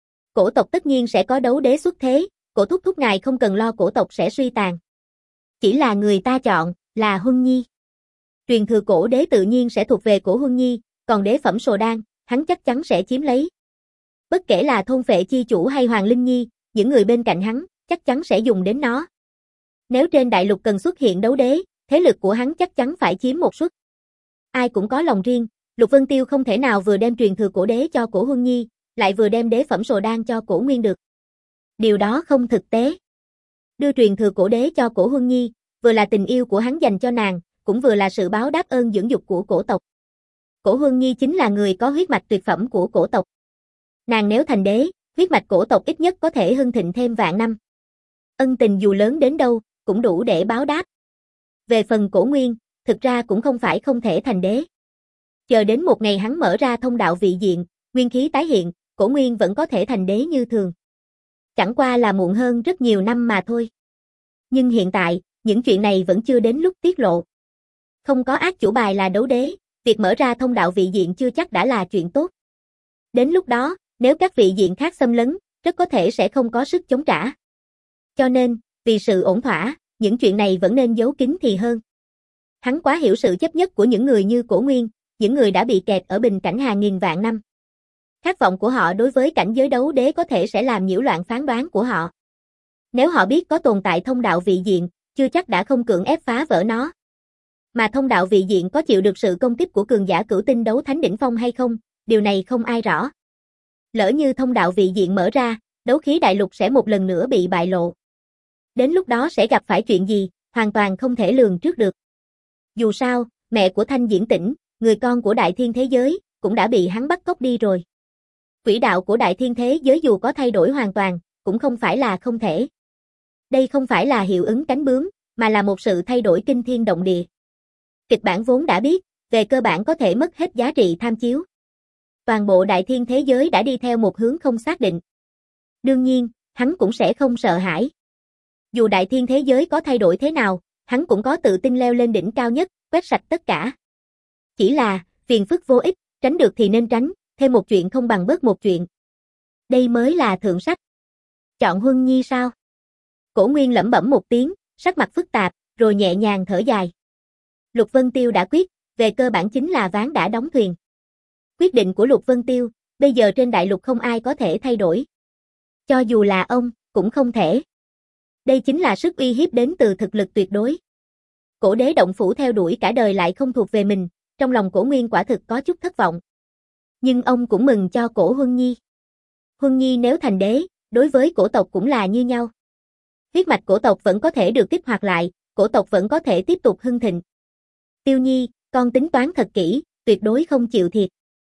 Cổ tộc tất nhiên sẽ có đấu đế xuất thế, Cổ thúc thúc ngài không cần lo cổ tộc sẽ suy tàn. Chỉ là người ta chọn, là Huân Nhi. Truyền thừa cổ đế tự nhiên sẽ thuộc về Cổ Huân Nhi, còn đế phẩm Sồ Đan, hắn chắc chắn sẽ chiếm lấy. Bất kể là thôn phệ chi chủ hay Hoàng Linh Nhi, những người bên cạnh hắn, chắc chắn sẽ dùng đến nó. Nếu trên đại lục cần xuất hiện đấu đế, thế lực của hắn chắc chắn phải chiếm một suất. Ai cũng có lòng riêng, Lục Vân Tiêu không thể nào vừa đem truyền thừa cổ đế cho Cổ Huân Nhi, lại vừa đem đế phẩm Sồ Đan cho Cổ Nguyên được. Điều đó không thực tế. Đưa truyền thừa cổ đế cho Cổ Huân Nhi, vừa là tình yêu của hắn dành cho nàng, cũng vừa là sự báo đáp ơn dưỡng dục của cổ tộc. Cổ Huân Nhi chính là người có huyết mạch tuyệt phẩm của cổ tộc. Nàng nếu thành đế, huyết mạch cổ tộc ít nhất có thể hưng thịnh thêm vạn năm. Ân tình dù lớn đến đâu, cũng đủ để báo đáp. Về phần Cổ Nguyên, thực ra cũng không phải không thể thành đế. Chờ đến một ngày hắn mở ra thông đạo vị diện, nguyên khí tái hiện, Cổ Nguyên vẫn có thể thành đế như thường. Chẳng qua là muộn hơn rất nhiều năm mà thôi. Nhưng hiện tại, những chuyện này vẫn chưa đến lúc tiết lộ. Không có ác chủ bài là đấu đế, việc mở ra thông đạo vị diện chưa chắc đã là chuyện tốt. Đến lúc đó, nếu các vị diện khác xâm lấn, rất có thể sẽ không có sức chống trả. Cho nên, vì sự ổn thỏa, những chuyện này vẫn nên giấu kín thì hơn. Hắn quá hiểu sự chấp nhất của những người như Cổ Nguyên, những người đã bị kẹt ở bình cảnh hàng nghìn vạn năm. Khát vọng của họ đối với cảnh giới đấu đế có thể sẽ làm nhiễu loạn phán đoán của họ. Nếu họ biết có tồn tại thông đạo vị diện, chưa chắc đã không cưỡng ép phá vỡ nó. Mà thông đạo vị diện có chịu được sự công kích của cường giả cửu tinh đấu thánh đỉnh phong hay không, điều này không ai rõ. Lỡ như thông đạo vị diện mở ra, đấu khí đại lục sẽ một lần nữa bị bại lộ. Đến lúc đó sẽ gặp phải chuyện gì, hoàn toàn không thể lường trước được. Dù sao, mẹ của Thanh Diễn Tĩnh, người con của Đại Thiên thế giới, cũng đã bị hắn bắt cóc đi rồi. Quỹ đạo của Đại Thiên thế giới dù có thay đổi hoàn toàn, cũng không phải là không thể. Đây không phải là hiệu ứng cánh bướm, mà là một sự thay đổi kinh thiên động địa. Kịch bản vốn đã biết, về cơ bản có thể mất hết giá trị tham chiếu. Toàn bộ Đại Thiên thế giới đã đi theo một hướng không xác định. Đương nhiên, hắn cũng sẽ không sợ hãi. Dù Đại Thiên thế giới có thay đổi thế nào, hắn cũng có tự tin leo lên đỉnh cao nhất, quét sạch tất cả. Chỉ là, phiền phức vô ích, tránh được thì nên tránh, thêm một chuyện không bằng bớt một chuyện. Đây mới là thượng sách. Chọn Huân Nhi sao? Cổ Nguyên lẩm bẩm một tiếng, sắc mặt phức tạp, rồi nhẹ nhàng thở dài. Lục Vân Tiêu đã quyết, về cơ bản chính là ván đã đóng thuyền. Quyết định của Lục Vân Tiêu, bây giờ trên đại lục không ai có thể thay đổi. Cho dù là ông, cũng không thể. Đây chính là sức uy hiếp đến từ thực lực tuyệt đối. Cổ đế động phủ theo đuổi cả đời lại không thuộc về mình, trong lòng Cổ Nguyên quả thực có chút thất vọng. Nhưng ông cũng mừng cho Cổ Huân Nhi. Huân Nhi nếu thành đế, đối với cổ tộc cũng là như nhau. Huyết mạch cổ tộc vẫn có thể được kích hoạt lại, cổ tộc vẫn có thể tiếp tục hưng thịnh. Tiêu Nhi, con tính toán thật kỹ, tuyệt đối không chịu thiệt.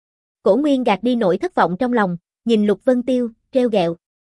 Cổ Nguyên gạt đi nỗi thất vọng trong lòng, nhìn Lục Vân Tiêu, trêu ghẹo.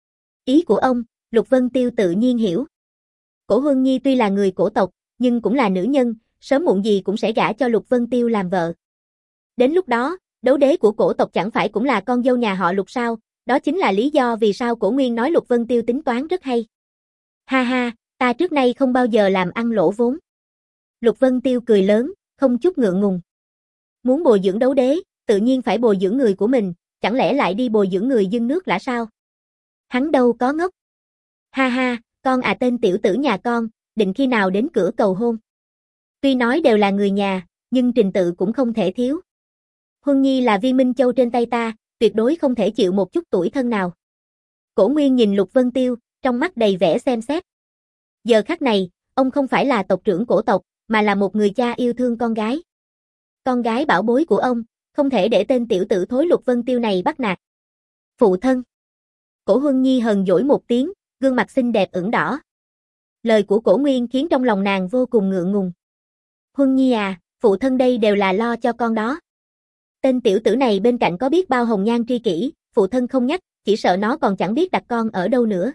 Ý của ông, Lục Vân Tiêu tự nhiên hiểu. Cổ Huân Nhi tuy là người cổ tộc, nhưng cũng là nữ nhân, sớm muộn gì cũng sẽ gả cho Lục Vân Tiêu làm vợ. Đến lúc đó, đấu đế của cổ tộc chẳng phải cũng là con dâu nhà họ Lục sao, đó chính là lý do vì sao Cổ Nguyên nói Lục Vân Tiêu tính toán rất hay. Ha ha, ta trước nay không bao giờ làm ăn lỗ vốn. Lục Vân Tiêu cười lớn, không chút ngượng ngùng. Muốn bồi dưỡng đấu đế, tự nhiên phải bồi dưỡng người của mình, chẳng lẽ lại đi bồi dưỡng người dưng nước lã sao? Hắn đâu có ngốc. Ha ha, con à tên tiểu tử nhà con, định khi nào đến cửa cầu hôn. Tuy nói đều là người nhà, nhưng trình tự cũng không thể thiếu. Huân nhi là viên minh châu trên tay ta, tuyệt đối không thể chịu một chút tủi thân nào. Cổ Nguyên nhìn Lục Vân Tiêu, trong mắt đầy vẻ xem xét. Giờ khắc này, ông không phải là tộc trưởng cổ tộc, mà là một người cha yêu thương con gái. Con gái bảo bối của ông, không thể để tên tiểu tử thối Lục Vân Tiêu này bắt nạt. Phụ thân. Cổ Huân Nhi hờn dỗi một tiếng, gương mặt xinh đẹp ửng đỏ. Lời của Cổ Nguyên khiến trong lòng nàng vô cùng ngượng ngùng. Huân Nhi à, phụ thân đây đều là lo cho con đó. Tên tiểu tử này bên cạnh có biết bao hồng nhan tri kỷ, phụ thân không nhắc, chỉ sợ nó còn chẳng biết đặt con ở đâu nữa.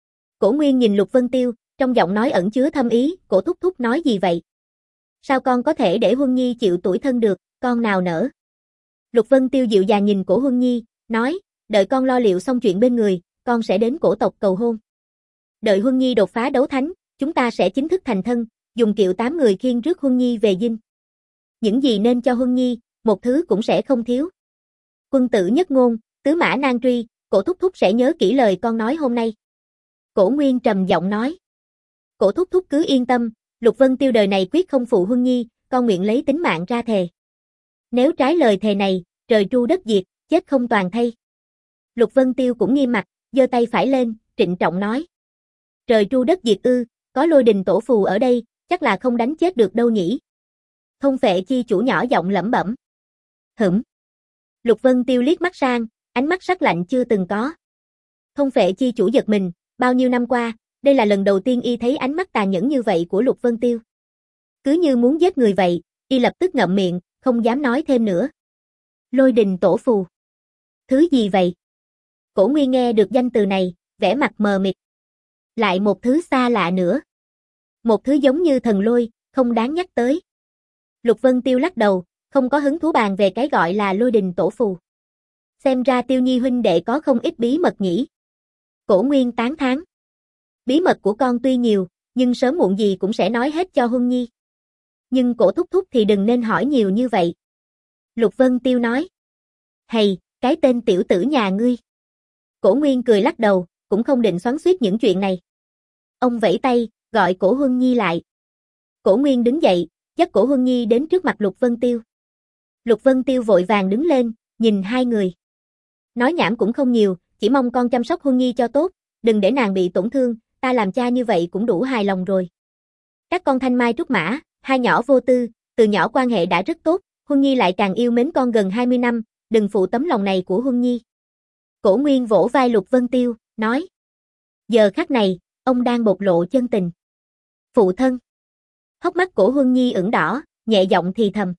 Cổ Nguyên nhìn Lục Vân Tiêu, trong giọng nói ẩn chứa thâm ý, Cổ thúc thúc nói gì vậy? Sao con có thể để Huân Nhi chịu tủi thân được, con nào nỡ? Lục Vân Tiêu dịu dàng nhìn Cổ Huân Nhi, nói, đợi con lo liệu xong chuyện bên người, con sẽ đến cổ tộc cầu hôn. Đợi Huân Nhi đột phá đấu thánh, chúng ta sẽ chính thức thành thân, dùng kiệu tám người khiêng rước Huân Nhi về dinh. Những gì nên cho Huân Nhi, một thứ cũng sẽ không thiếu. Quân tử nhất ngôn, tứ mã nan truy, Cổ thúc thúc sẽ nhớ kỹ lời con nói hôm nay. Cổ Nguyên trầm giọng nói. Cổ thúc thúc cứ yên tâm, Lục Vân Tiêu đời này quyết không phụ Huân Nhi, con nguyện lấy tính mạng ra thề. Nếu trái lời thề này, trời tru đất diệt, chết không toàn thây. Lục Vân Tiêu cũng nghiêm mặt, giơ tay phải lên, trịnh trọng nói. Trời tru đất diệt ư, có Lôi Đình tổ phù ở đây, chắc là không đánh chết được đâu nhỉ. Thông Phệ chi chủ nhỏ giọng lẩm bẩm. Hửm. Lục Vân Tiêu liếc mắt sang, ánh mắt sắc lạnh chưa từng có. Thông Phệ chi chủ giật mình, bao nhiêu năm qua, đây là lần đầu tiên y thấy ánh mắt tàn nhẫn như vậy của Lục Vân Tiêu. Cứ như muốn giết người vậy, y lập tức ngậm miệng, không dám nói thêm nữa. Lôi Đình tổ phù. Thứ gì vậy? Cổ Nguyên nghe được danh từ này, vẻ mặt mờ mịt. Lại một thứ xa lạ nữa. Một thứ giống như thần lôi, không đáng nhắc tới. Lục Vân Tiêu lắc đầu, không có hứng thú bàn về cái gọi là Lôi Đình tổ phù. Xem ra Tiêu Nhi huynh đệ có không ít bí mật nhỉ. Cổ Nguyên tán thán. Bí mật của con tuy nhiều, nhưng sớm muộn gì cũng sẽ nói hết cho Huân Nhi. Nhưng Cổ thúc thúc thì đừng nên hỏi nhiều như vậy. Lục Vân Tiêu nói. Hầy, cái tên tiểu tử nhà ngươi. Cổ Nguyên cười lắc đầu, cũng không định xoắn xuýt những chuyện này. Ông vẫy tay, gọi Cổ Huân Nhi lại. Cổ Nguyên đứng dậy, dắt Cổ Huân Nhi đến trước mặt Lục Vân Tiêu. Lục Vân Tiêu vội vàng đứng lên, nhìn hai người. Nói nhảm cũng không nhiều, chỉ mong con chăm sóc Huân Nhi cho tốt, đừng để nàng bị tổn thương, ta làm cha như vậy cũng đủ hài lòng rồi. Các con thanh mai trúc mã, hai nhỏ vô tư, từ nhỏ quan hệ đã rất tốt, Huân Nhi lại càng yêu mến con gần hai mươi năm, đừng phụ tấm lòng này của Huân Nhi. Cổ Nguyên vỗ vai Lục Vân Tiêu, nói. Giờ khắc này, ông đang bộc lộ chân tình. Phụ thân. Hốc mắt Cổ Huân Nhi ửng đỏ, nhẹ giọng thì thầm.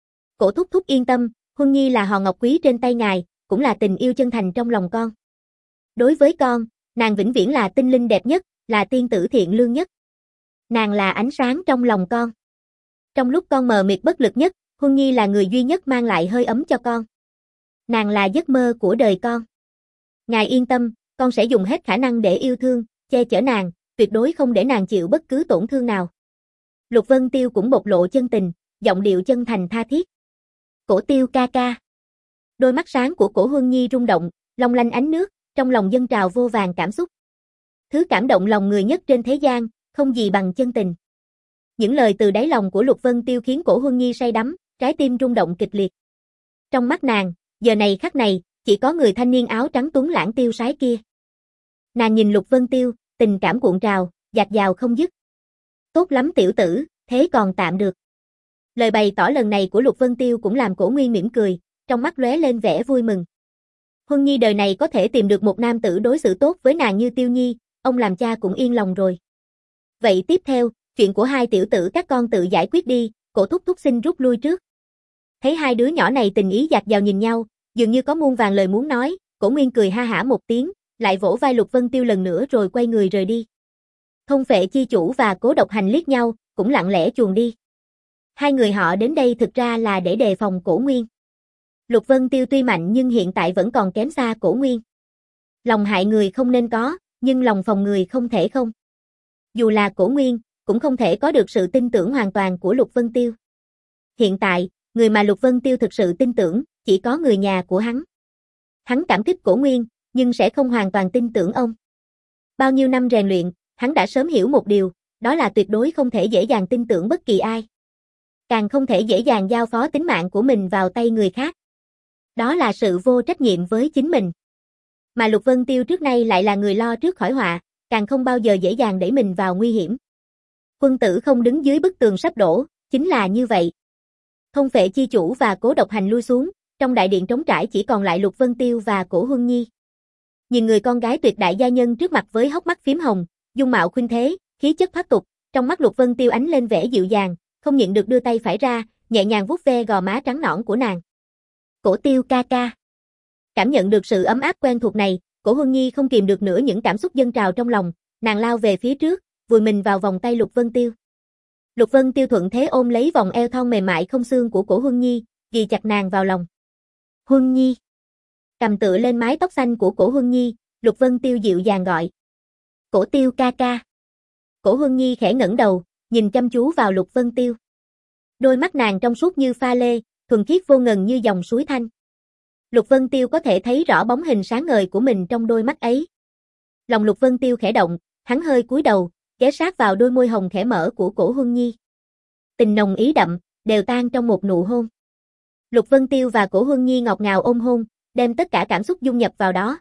Cổ thúc thúc yên tâm, Huân Nhi là hòn ngọc quý trên tay ngài, cũng là tình yêu chân thành trong lòng con. Đối với con, nàng vĩnh viễn là tinh linh đẹp nhất, là tiên tử thiện lương nhất. Nàng là ánh sáng trong lòng con. Trong lúc con mờ mịt bất lực nhất, Huân Nhi là người duy nhất mang lại hơi ấm cho con. Nàng là giấc mơ của đời con. Ngài yên tâm, con sẽ dùng hết khả năng để yêu thương, che chở nàng, tuyệt đối không để nàng chịu bất cứ tổn thương nào. Lục Vân Tiêu cũng bộc lộ chân tình, giọng điệu chân thành tha thiết. Cổ Tiêu ca ca. Đôi mắt sáng của Cổ Huân Nhi rung động, long lanh ánh nước, trong lòng dâng trào vô vàn cảm xúc. Thứ cảm động lòng người nhất trên thế gian, không gì bằng chân tình. Những lời từ đáy lòng của Lục Vân Tiêu khiến Cổ Huân Nhi say đắm, trái tim rung động kịch liệt. Trong mắt nàng, giờ này khắc này, chỉ có người thanh niên áo trắng tuấn lãng tiêu sái kia. Nàng nhìn Lục Vân Tiêu, tình cảm cuộn trào, dạt dào không dứt. Tốt lắm tiểu tử, thế còn tạm được. Lời bày tỏ lần này của Lục Vân Tiêu cũng làm Cổ Nguyên mỉm cười, trong mắt lóe lên vẻ vui mừng. Huân Nhi đời này có thể tìm được một nam tử đối xử tốt với nàng như Tiêu Nhi, ông làm cha cũng yên lòng rồi. Vậy tiếp theo, chuyện của hai tiểu tử các con tự giải quyết đi, Cổ thúc thúc xin rút lui trước. Thấy hai đứa nhỏ này tình ý dạt dào nhìn nhau, dường như có muôn vàn lời muốn nói, Cổ Nguyên cười ha hả một tiếng, lại vỗ vai Lục Vân Tiêu lần nữa rồi quay người rời đi. Thông Phệ chi chủ và Cố Độc Hành liếc nhau, cũng lặng lẽ chuồn đi. Hai người họ đến đây thực ra là để đề phòng Cổ Nguyên. Lục Vân Tiêu tuy mạnh nhưng hiện tại vẫn còn kém xa Cổ Nguyên. Lòng hại người không nên có, nhưng lòng phòng người không thể không. Dù là Cổ Nguyên, cũng không thể có được sự tin tưởng hoàn toàn của Lục Vân Tiêu. Hiện tại, người mà Lục Vân Tiêu thực sự tin tưởng, chỉ có người nhà của hắn. Hắn cảm kích Cổ Nguyên, nhưng sẽ không hoàn toàn tin tưởng ông. Bao nhiêu năm rèn luyện, hắn đã sớm hiểu một điều, đó là tuyệt đối không thể dễ dàng tin tưởng bất kỳ ai. Càng không thể dễ dàng giao phó tính mạng của mình vào tay người khác. Đó là sự vô trách nhiệm với chính mình. Mà Lục Vân Tiêu trước nay lại là người lo trước khỏi họa, càng không bao giờ dễ dàng đẩy mình vào nguy hiểm. Quân tử không đứng dưới bức tường sắp đổ, chính là như vậy. Thông Phệ chi chủ và Cố Độc Hành lui xuống, trong đại điện trống trải chỉ còn lại Lục Vân Tiêu và Cổ Huân Nhi. Nhìn người con gái tuyệt đại gia nhân trước mặt với hốc mắt phím hồng, dung mạo khuynh thế, khí chất thoát tục, trong mắt Lục Vân Tiêu ánh lên vẻ dịu dàng, không nhịn được đưa tay phải ra, nhẹ nhàng vuốt ve gò má trắng nõn của nàng. Cổ Tiêu ca ca. Cảm nhận được sự ấm áp quen thuộc này, Cổ Huân Nhi không kìm được nữa những cảm xúc dâng trào trong lòng, nàng lao về phía trước, vùi mình vào vòng tay Lục Vân Tiêu. Lục Vân Tiêu thuận thế ôm lấy vòng eo thon mềm mại không xương của Cổ Huân Nhi, ghì chặt nàng vào lòng. Huân Nhi. Cầm tựa lên mái tóc xanh của Cổ Huân Nhi, Lục Vân Tiêu dịu dàng gọi. Cổ Tiêu ca ca. Cổ Huân Nhi khẽ ngẩng đầu, nhìn chăm chú vào Lục Vân Tiêu. Đôi mắt nàng trong suốt như pha lê, thuần khiết vô ngần như dòng suối thanh. Lục Vân Tiêu có thể thấy rõ bóng hình sáng ngời của mình trong đôi mắt ấy. Lòng Lục Vân Tiêu khẽ động, hắn hơi cúi đầu, ghé sát vào đôi môi hồng khẽ mở của Cổ Huân Nhi. Tình nồng ý đậm, đều tan trong một nụ hôn. Lục Vân Tiêu và Cổ Huân Nhi ngọt ngào ôm hôn, đem tất cả cảm xúc dung nhập vào đó.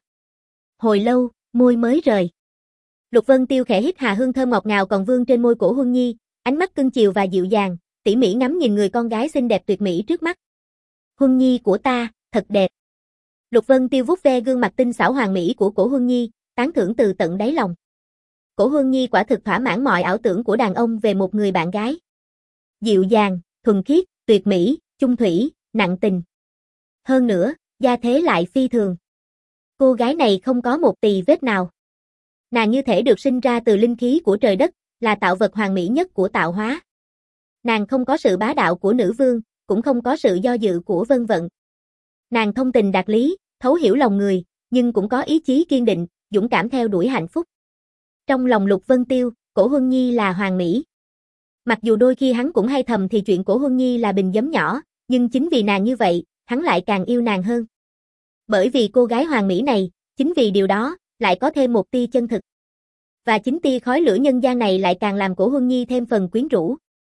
Hồi lâu, môi mới rời. Lục Vân Tiêu khẽ hít hà hương thơm ngọt ngào còn vương trên môi Cổ Huân Nhi, ánh mắt cưng chiều và dịu dàng, tỉ mỉ ngắm nhìn người con gái xinh đẹp tuyệt mỹ trước mắt. Huân Nhi của ta, thật đẹp. Lục Vân Tiêu vuốt ve gương mặt tinh xảo hoàn mỹ của Cổ Huân Nhi, tán thưởng từ tận đáy lòng. Cổ Huân Nhi quả thực thỏa mãn mọi ảo tưởng của đàn ông về một người bạn gái. Dịu dàng, thuần khiết, tuyệt mỹ, chung thủy, nặng tình. Hơn nữa, gia thế lại phi thường. Cô gái này không có một tì vết nào. Nàng như thể được sinh ra từ linh khí của trời đất, là tạo vật hoàn mỹ nhất của tạo hóa. Nàng không có sự bá đạo của nữ vương, cũng không có sự do dự của vân vận. Nàng thông tình đạt lý, thấu hiểu lòng người, nhưng cũng có ý chí kiên định, dũng cảm theo đuổi hạnh phúc. Trong lòng Lục Vân Tiêu, Cổ Huân Nhi là hoàn mỹ. Mặc dù đôi khi hắn cũng hay thầm thì chuyện Cổ Huân Nhi là bình giấm nhỏ, nhưng chính vì nàng như vậy, hắn lại càng yêu nàng hơn. Bởi vì cô gái hoàn mỹ này, chính vì điều đó, lại có thêm một tia chân thực. Và chính tia khói lửa nhân gian này lại càng làm Cổ Huân Nhi thêm phần quyến rũ.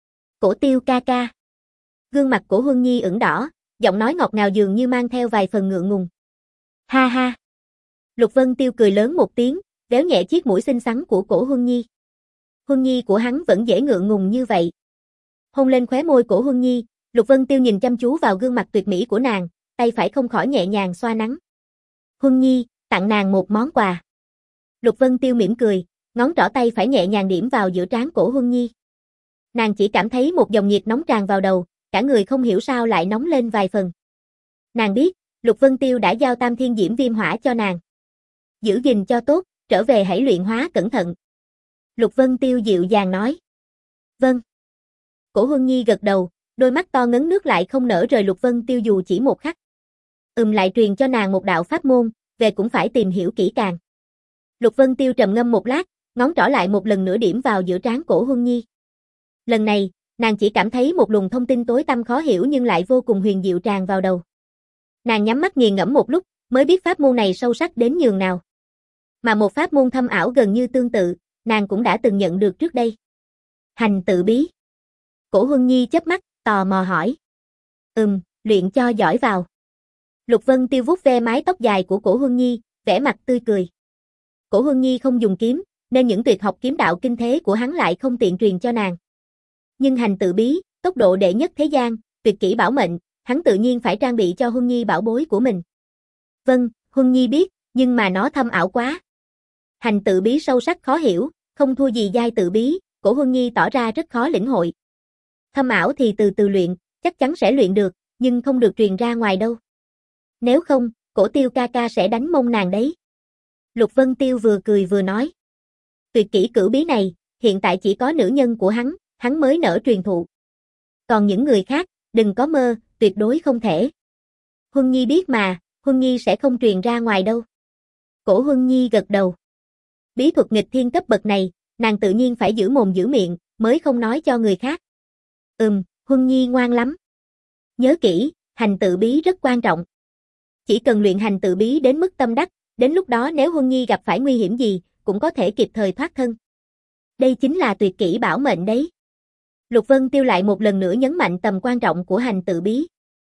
Cổ Tiêu ca ca. Gương mặt Cổ Huân Nhi ửng đỏ, giọng nói ngọt ngào dường như mang theo vài phần ngượng ngùng. Ha ha. Lục Vân Tiêu cười lớn một tiếng, véo nhẹ chiếc mũi xinh xắn của Cổ Huân Nhi. Huân Nhi của hắn vẫn dễ ngượng ngùng như vậy. Hôn lên khóe môi Cổ Huân Nhi, Lục Vân Tiêu nhìn chăm chú vào gương mặt tuyệt mỹ của nàng, tay phải không khỏi nhẹ nhàng xoa nắng. Huân Nhi, tặng nàng một món quà. Lục Vân Tiêu mỉm cười, ngón trỏ tay phải nhẹ nhàng điểm vào giữa trán Cổ Huân Nhi. Nàng chỉ cảm thấy một dòng nhiệt nóng tràn vào đầu, cả người không hiểu sao lại nóng lên vài phần. Nàng biết, Lục Vân Tiêu đã giao Tam Thiên Diễm Viêm Hỏa cho nàng. Giữ gìn cho tốt, trở về hãy luyện hóa cẩn thận. Lục Vân Tiêu dịu dàng nói. Vâng. Cổ Huân Nhi gật đầu, đôi mắt to ngấn nước lại không nở rời Lục Vân Tiêu dù chỉ một khắc. Ừm lại truyền cho nàng một đạo pháp môn, về cũng phải tìm hiểu kỹ càng. Lục Vân Tiêu trầm ngâm một lát, ngón trỏ lại một lần nữa điểm vào giữa trán Cổ Huân Nhi. Lần này, nàng chỉ cảm thấy một luồng thông tin tối tăm khó hiểu nhưng lại vô cùng huyền diệu tràn vào đầu. Nàng nhắm mắt nghiền ngẫm một lúc, mới biết pháp môn này sâu sắc đến nhường nào. Mà một pháp môn thâm ảo gần như tương tự, nàng cũng đã từng nhận được trước đây. Hành tự bí. Cổ Huân Nhi chớp mắt, tò mò hỏi. Ừm, luyện cho giỏi vào. Lục Vân Tiêu vuốt ve mái tóc dài của Cổ Huân Nhi, vẻ mặt tươi cười. Cổ Huân Nhi không dùng kiếm, nên những tuyệt học kiếm đạo kinh thế của hắn lại không tiện truyền cho nàng. Nhưng hành tự bí, tốc độ đệ nhất thế gian, tuyệt kỹ bảo mệnh, hắn tự nhiên phải trang bị cho Huân Nhi bảo bối của mình. Vâng, Huân Nhi biết, nhưng mà nó thâm ảo quá. Hành tự bí sâu sắc khó hiểu, không thua gì giai tự bí, Cổ Huân Nhi tỏ ra rất khó lĩnh hội. Thâm ảo thì từ từ luyện, chắc chắn sẽ luyện được, nhưng không được truyền ra ngoài đâu. Nếu không, Cổ Tiêu ca ca sẽ đánh mông nàng đấy. Lục Vân Tiêu vừa cười vừa nói. Tuyệt kỹ cửu bí này, hiện tại chỉ có nữ nhân của hắn, hắn mới nỡ truyền thụ. Còn những người khác, đừng có mơ, tuyệt đối không thể. Huân Nhi biết mà, Huân Nhi sẽ không truyền ra ngoài đâu. Cổ Huân Nhi gật đầu. Bí thuật nghịch thiên cấp bậc này, nàng tự nhiên phải giữ mồm giữ miệng, mới không nói cho người khác. Ừm, Huân Nhi ngoan lắm. Nhớ kỹ, hành tự bí rất quan trọng. Chỉ cần luyện hành tự bí đến mức tâm đắc, Đến lúc đó nếu Huân Nhi gặp phải nguy hiểm gì, cũng có thể kịp thời thoát thân. Đây chính là tuyệt kỹ bảo mệnh đấy. Lục Vân Tiêu lại một lần nữa nhấn mạnh tầm quan trọng của hành tự bí.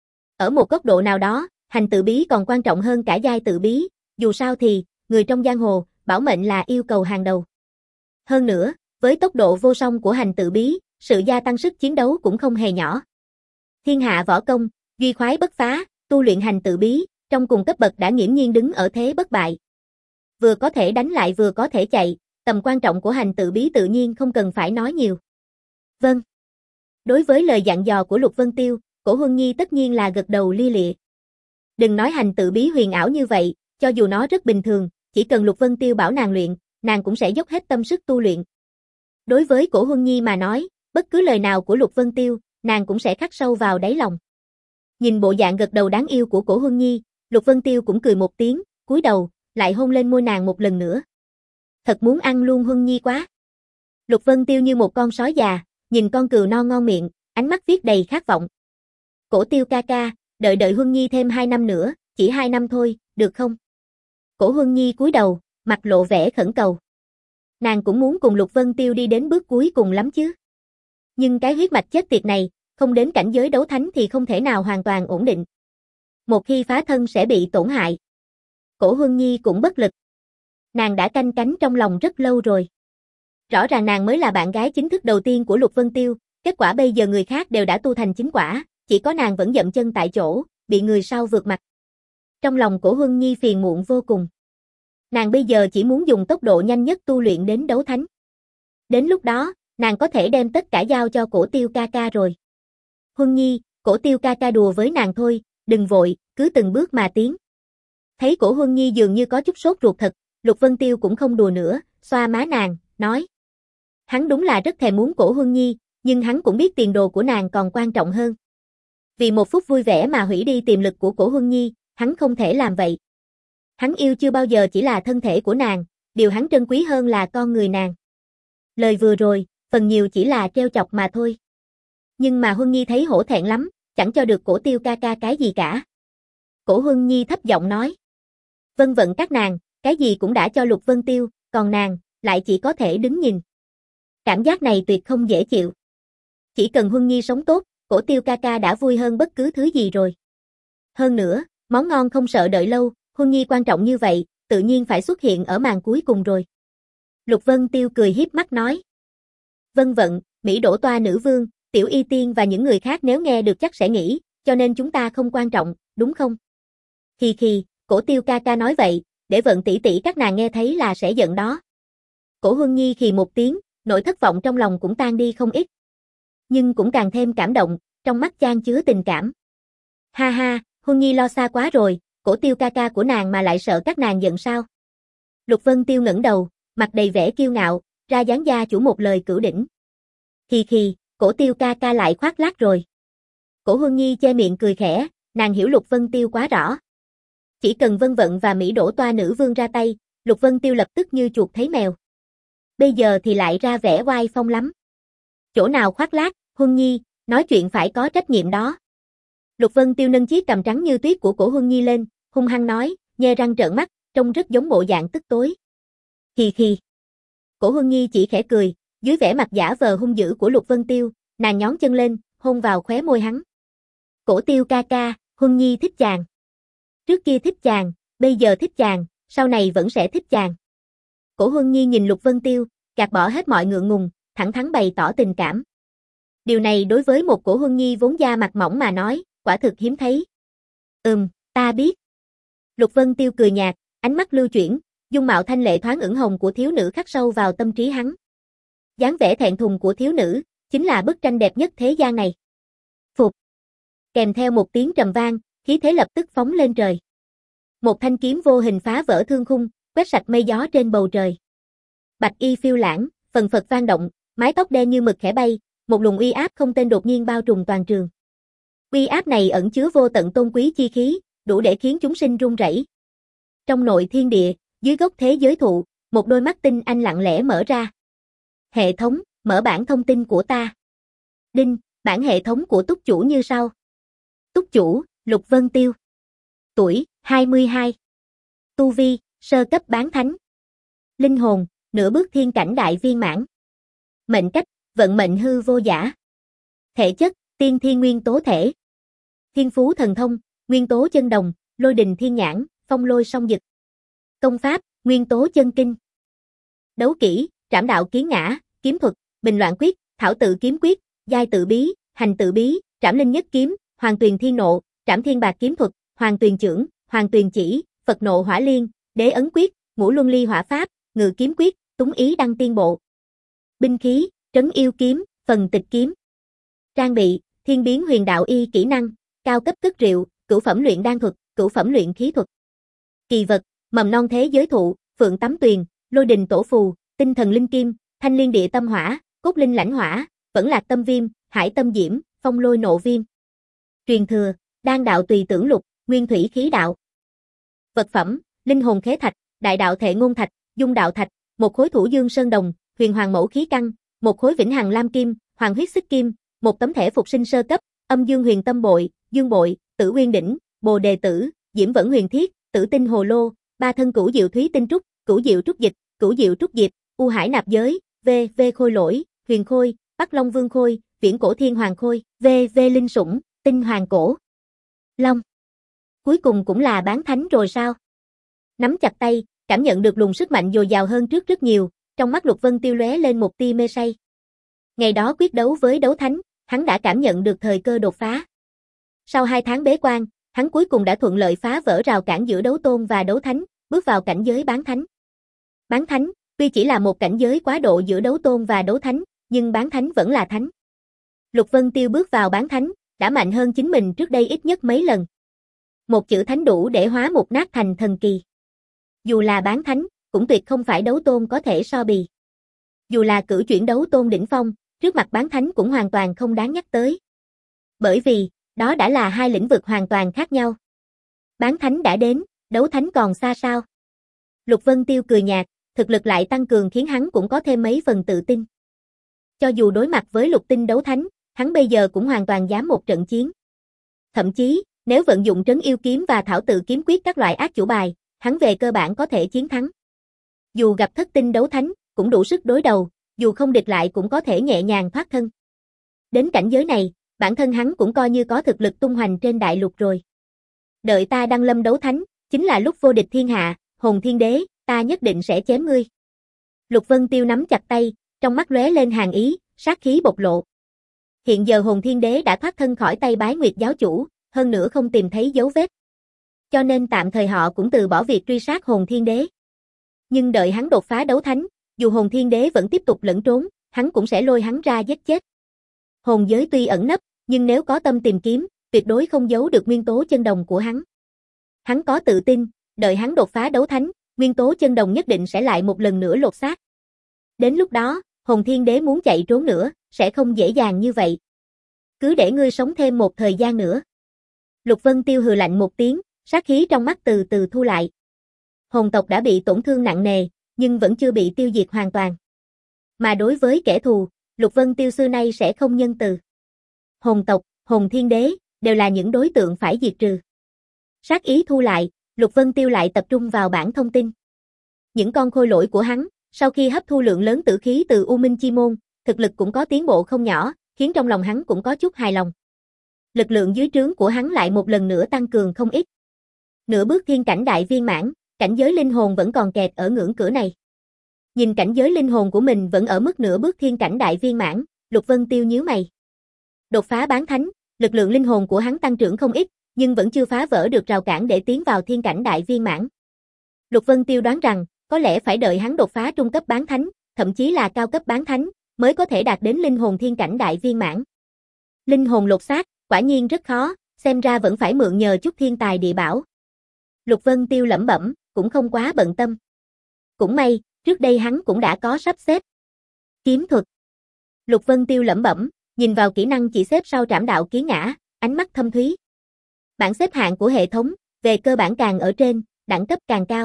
Ở một góc độ nào đó, hành tự bí còn quan trọng hơn cả giai tự bí, dù sao thì, người trong giang hồ, bảo mệnh là yêu cầu hàng đầu. Hơn nữa, với tốc độ vô song của hành tự bí, sự gia tăng sức chiến đấu cũng không hề nhỏ. Thiên hạ võ công, duy khoái bất phá, tu luyện hành tự bí, trong cùng cấp bậc đã nghiễm nhiên đứng ở thế bất bại. Vừa có thể đánh lại vừa có thể chạy, tầm quan trọng của hành tự bí tự nhiên không cần phải nói nhiều. Vâng. Đối với lời dặn dò của Lục Vân Tiêu, Cổ Huân Nhi tất nhiên là gật đầu lia lịa. Đừng nói hành tự bí huyền ảo như vậy, cho dù nó rất bình thường, chỉ cần Lục Vân Tiêu bảo nàng luyện, nàng cũng sẽ dốc hết tâm sức tu luyện. Đối với Cổ Huân Nhi mà nói, bất cứ lời nào của Lục Vân Tiêu, nàng cũng sẽ khắc sâu vào đáy lòng. Nhìn bộ dạng gật đầu đáng yêu của Cổ Huân Nhi, Lục Vân Tiêu cũng cười một tiếng, cúi đầu, lại hôn lên môi nàng một lần nữa. Thật muốn ăn luôn Huân Nhi quá. Lục Vân Tiêu như một con sói già, nhìn con cừu non ngon miệng, ánh mắt viết đầy khát vọng. Cổ Tiêu ca ca, đợi đợi Huân Nhi thêm hai năm nữa, chỉ hai năm thôi, được không? Cổ Huân Nhi cúi đầu, mặt lộ vẻ khẩn cầu. Nàng cũng muốn cùng Lục Vân Tiêu đi đến bước cuối cùng lắm chứ. Nhưng cái huyết mạch chết tiệt này, không đến cảnh giới đấu thánh thì không thể nào hoàn toàn ổn định. Một khi phá thân sẽ bị tổn hại. Cổ Huân Nhi cũng bất lực. Nàng đã canh cánh trong lòng rất lâu rồi. Rõ ràng nàng mới là bạn gái chính thức đầu tiên của Lục Vân Tiêu, kết quả bây giờ người khác đều đã tu thành chính quả, chỉ có nàng vẫn dậm chân tại chỗ, bị người sau vượt mặt. Trong lòng Cổ Huân Nhi phiền muộn vô cùng. Nàng bây giờ chỉ muốn dùng tốc độ nhanh nhất tu luyện đến đấu thánh. Đến lúc đó, nàng có thể đem tất cả giao cho Cổ Tiêu ca ca rồi. Huân Nhi, Cổ Tiêu ca ca đùa với nàng thôi, đừng vội, cứ từng bước mà tiến. Thấy Cổ Huân Nhi dường như có chút sốt ruột thật, Lục Vân Tiêu cũng không đùa nữa, xoa má nàng, nói. Hắn đúng là rất thèm muốn Cổ Huân Nhi, nhưng hắn cũng biết tiền đồ của nàng còn quan trọng hơn. Vì một phút vui vẻ mà hủy đi tiềm lực của Cổ Huân Nhi, hắn không thể làm vậy. Hắn yêu chưa bao giờ chỉ là thân thể của nàng, điều hắn trân quý hơn là con người nàng. Lời vừa rồi, phần nhiều chỉ là trêu chọc mà thôi. Nhưng mà Huân Nhi thấy hổ thẹn lắm, chẳng cho được Cổ Tiêu ca ca cái gì cả. Cổ Huân Nhi thấp giọng nói. Vân vận các nàng, cái gì cũng đã cho Lục Vân Tiêu, còn nàng, lại chỉ có thể đứng nhìn. Cảm giác này tuyệt không dễ chịu. Chỉ cần Huân Nhi sống tốt, Cổ Tiêu ca ca đã vui hơn bất cứ thứ gì rồi. Hơn nữa, món ngon không sợ đợi lâu, Huân Nhi quan trọng như vậy, tự nhiên phải xuất hiện ở màn cuối cùng rồi. Lục Vân Tiêu cười hiếp mắt nói. Vân vận, Mỹ Đỗ Toa nữ vương, Tiểu Y Tiên và những người khác nếu nghe được chắc sẽ nghĩ, cho nên chúng ta không quan trọng, đúng không? Khi khi, Cổ Tiêu ca ca nói vậy, để vận tỷ tỷ các nàng nghe thấy là sẽ giận đó. Cổ Huân Nhi khì một tiếng, nỗi thất vọng trong lòng cũng tan đi không ít. Nhưng cũng càng thêm cảm động, trong mắt chan chứa tình cảm. Ha ha, Huân Nhi lo xa quá rồi, Cổ Tiêu ca ca của nàng mà lại sợ các nàng giận sao? Lục Vân Tiêu ngẩng đầu, mặt đầy vẻ kiêu ngạo, ra dáng gia chủ một lời cửu đỉnh. Khi khi, Cổ Tiêu ca ca lại khoác lác rồi. Cổ Huân Nhi che miệng cười khẽ, nàng hiểu Lục Vân Tiêu quá rõ. Chỉ cần Vân Vận và Mỹ Đỗ Toa nữ vương ra tay, Lục Vân Tiêu lập tức như chuột thấy mèo. Bây giờ thì lại ra vẻ oai phong lắm. Chỗ nào khoác lác, Huân Nhi, nói chuyện phải có trách nhiệm đó. Lục Vân Tiêu nâng chiếc cằm trắng như tuyết của Cổ Huân Nhi lên, hung hăng nói, nhe răng trợn mắt, trông rất giống bộ dạng tức tối. Khi khi. Cổ Huân Nhi chỉ khẽ cười, dưới vẻ mặt giả vờ hung dữ của Lục Vân Tiêu, nàng nhón chân lên, hôn vào khóe môi hắn. Cổ Tiêu ca ca, Huân Nhi thích chàng. Trước kia thích chàng, bây giờ thích chàng, sau này vẫn sẽ thích chàng. Cổ Huân Nhi nhìn Lục Vân Tiêu, gạt bỏ hết mọi ngượng ngùng, thẳng thắn bày tỏ tình cảm. Điều này đối với một Cổ Huân Nhi vốn da mặt mỏng mà nói, quả thực hiếm thấy. Ừm, ta biết. Lục Vân Tiêu cười nhạt, ánh mắt lưu chuyển, dung mạo thanh lệ thoáng ửng hồng của thiếu nữ khắc sâu vào tâm trí hắn. Dáng vẻ thẹn thùng của thiếu nữ, chính là bức tranh đẹp nhất thế gian này. Phục. Kèm theo một tiếng trầm vang, khí thế lập tức phóng lên trời. Một thanh kiếm vô hình phá vỡ thương khung, quét sạch mây gió trên bầu trời. Bạch y phiêu lãng, phần phật vang động, mái tóc đen như mực khẽ bay, một luồng uy áp không tên đột nhiên bao trùm toàn trường. Uy áp này ẩn chứa vô tận tôn quý chi khí, đủ để khiến chúng sinh run rẩy. Trong nội thiên địa, dưới gốc thế giới thụ, một đôi mắt tinh anh lặng lẽ mở ra. Hệ thống, mở bản thông tin của ta. Đinh, bản hệ thống của túc chủ như sau. Túc chủ, Lục Vân Tiêu. Tuổi, hai mươi hai. Tu vi, Sơ cấp bán thánh. Linh hồn, nửa bước thiên cảnh đại viên mãn. Mệnh cách, vận mệnh hư vô giả. Thể chất, tiên thiên nguyên tố thể. Thiên phú thần thông, nguyên tố chân đồng, lôi đình thiên nhãn, phong lôi song dực. Công pháp, nguyên tố chân kinh. Đấu kỹ, trảm đạo kiến ngã, kiếm thuật, bình loạn quyết, thảo tự kiếm quyết, giai tự bí, hành tự bí, trảm linh nhất kiếm, hoàng tuyền thiên nộ, trảm thiên bạc kiếm thuật, hoàng tuyền chưởng, hoàng tuyền chỉ, Phật nộ hỏa liên, đế ấn quyết, ngũ luân ly hỏa pháp, ngự kiếm quyết, túng ý đăng tiên bộ. Binh khí, trấn yêu kiếm, phần tịch kiếm. Trang bị, thiên biến huyền đạo y kỹ năng, cao cấp cất rượu, cửu phẩm luyện đan thuật, cửu phẩm luyện khí thuật. Kỳ vật, mầm non thế giới thụ, phượng tắm tuyền, lôi đình tổ phù, tinh thần linh kim, thanh liên địa tâm hỏa, cốt linh lãnh hỏa, vẫn lạc tâm viêm, hải tâm diễm, phong lôi nộ viêm. Truyền thừa, đan đạo tùy tưởng lục, nguyên thủy khí đạo. Vật phẩm, linh hồn khế thạch, đại đạo thệ ngôn thạch, dung đạo thạch, một khối thủ dương sơn đồng, huyền hoàng mẫu khí căn, một khối vĩnh hằng lam kim, hoàng huyết xích kim, một tấm thẻ phục sinh sơ cấp, âm dương huyền tâm bội, dương bội, tử nguyên đỉnh, bồ đề tử, diễm vẫn huyền thiết, tử tinh hồ lô, ba thân cửu diệu thúy tinh trúc, cửu diệu trúc dịch, cửu diệu trúc diệp, u hải nạp giới, v v khôi lỗi, huyền khôi, bắc long vương khôi, viễn cổ thiên hoàng khôi, v v linh sủng, tinh hoàng cổ. Long. Cuối cùng cũng là bán thánh rồi sao? Nắm chặt tay, cảm nhận được luồng sức mạnh dồi dào hơn trước rất nhiều, trong mắt Lục Vân Tiêu lóe lên một tia mê say. Ngày đó quyết đấu với đấu thánh, hắn đã cảm nhận được thời cơ đột phá. Sau hai tháng bế quan, hắn cuối cùng đã thuận lợi phá vỡ rào cản giữa đấu tôn và đấu thánh, bước vào cảnh giới bán thánh. Bán thánh, tuy chỉ là một cảnh giới quá độ giữa đấu tôn và đấu thánh, nhưng bán thánh vẫn là thánh. Lục Vân Tiêu bước vào bán thánh, đã mạnh hơn chính mình trước đây ít nhất mấy lần. Một chữ thánh đủ để hóa một nát thành thần kỳ. Dù là bán thánh, cũng tuyệt không phải đấu tôn có thể so bì. Dù là cử chuyển đấu tôn đỉnh phong, trước mặt bán thánh cũng hoàn toàn không đáng nhắc tới. Bởi vì, đó đã là hai lĩnh vực hoàn toàn khác nhau. Bán thánh đã đến, đấu thánh còn xa sao? Lục Vân Tiêu cười nhạt, thực lực lại tăng cường khiến hắn cũng có thêm mấy phần tự tin. Cho dù đối mặt với lục tinh đấu thánh, hắn bây giờ cũng hoàn toàn dám một trận chiến. Thậm chí, nếu vận dụng trấn yêu kiếm và thảo tự kiếm quyết các loại ác chủ bài, hắn về cơ bản có thể chiến thắng. Dù gặp thất tinh đấu thánh, cũng đủ sức đối đầu, dù không địch lại cũng có thể nhẹ nhàng thoát thân. Đến cảnh giới này, bản thân hắn cũng coi như có thực lực tung hoành trên đại lục rồi. Đợi ta đăng lâm đấu thánh, chính là lúc vô địch thiên hạ, hồn thiên đế, ta nhất định sẽ chém ngươi. Lục Vân Tiêu nắm chặt tay, trong mắt lóe lên hàn ý, sát khí bộc lộ. Hiện giờ hồn thiên đế đã thoát thân khỏi tay Bái Nguyệt giáo chủ, hơn nữa không tìm thấy dấu vết. Cho nên tạm thời họ cũng từ bỏ việc truy sát hồn thiên đế. Nhưng đợi hắn đột phá đấu thánh, dù hồn thiên đế vẫn tiếp tục lẫn trốn, hắn cũng sẽ lôi hắn ra giết chết. Hồn giới tuy ẩn nấp, nhưng nếu có tâm tìm kiếm, tuyệt đối không giấu được nguyên tố chân đồng của hắn. Hắn có tự tin, đợi hắn đột phá đấu thánh, nguyên tố chân đồng nhất định sẽ lại một lần nữa lột xác. Đến lúc đó, hồn thiên đế muốn chạy trốn nữa, sẽ không dễ dàng như vậy. Cứ để ngươi sống thêm một thời gian nữa. Lục Vân Tiêu hừ lạnh một tiếng, sát khí trong mắt từ từ thu lại. Hồn tộc đã bị tổn thương nặng nề, nhưng vẫn chưa bị tiêu diệt hoàn toàn. Mà đối với kẻ thù, Lục Vân Tiêu xưa nay sẽ không nhân từ. Hồn tộc, hồn thiên đế, đều là những đối tượng phải diệt trừ. Sát ý thu lại, Lục Vân Tiêu lại tập trung vào bản thông tin. Những con khôi lỗi của hắn, sau khi hấp thu lượng lớn tử khí từ U Minh Chi Môn, thực lực cũng có tiến bộ không nhỏ, khiến trong lòng hắn cũng có chút hài lòng. Lực lượng dưới trướng của hắn lại một lần nữa tăng cường không ít. Nửa bước thiên cảnh đại viên mãn, cảnh giới linh hồn vẫn còn kẹt ở ngưỡng cửa này. Nhìn cảnh giới linh hồn của mình vẫn ở mức nửa bước thiên cảnh đại viên mãn, Lục Vân Tiêu nhíu mày. Đột phá bán thánh, lực lượng linh hồn của hắn tăng trưởng không ít, nhưng vẫn chưa phá vỡ được rào cản để tiến vào thiên cảnh đại viên mãn. Lục Vân Tiêu đoán rằng, có lẽ phải đợi hắn đột phá trung cấp bán thánh, thậm chí là cao cấp bán thánh, mới có thể đạt đến linh hồn thiên cảnh đại viên mãn. Linh hồn lột xác, quả nhiên rất khó, xem ra vẫn phải mượn nhờ chút thiên tài địa bảo. Lục Vân Tiêu lẩm bẩm, cũng không quá bận tâm. Cũng may, trước đây hắn cũng đã có sắp xếp. Kiếm thuật. Lục Vân Tiêu lẩm bẩm, nhìn vào kỹ năng chỉ xếp sau trảm đạo kiến ngã, ánh mắt thâm thúy. Bảng xếp hạng của hệ thống, về cơ bản càng ở trên, đẳng cấp càng cao.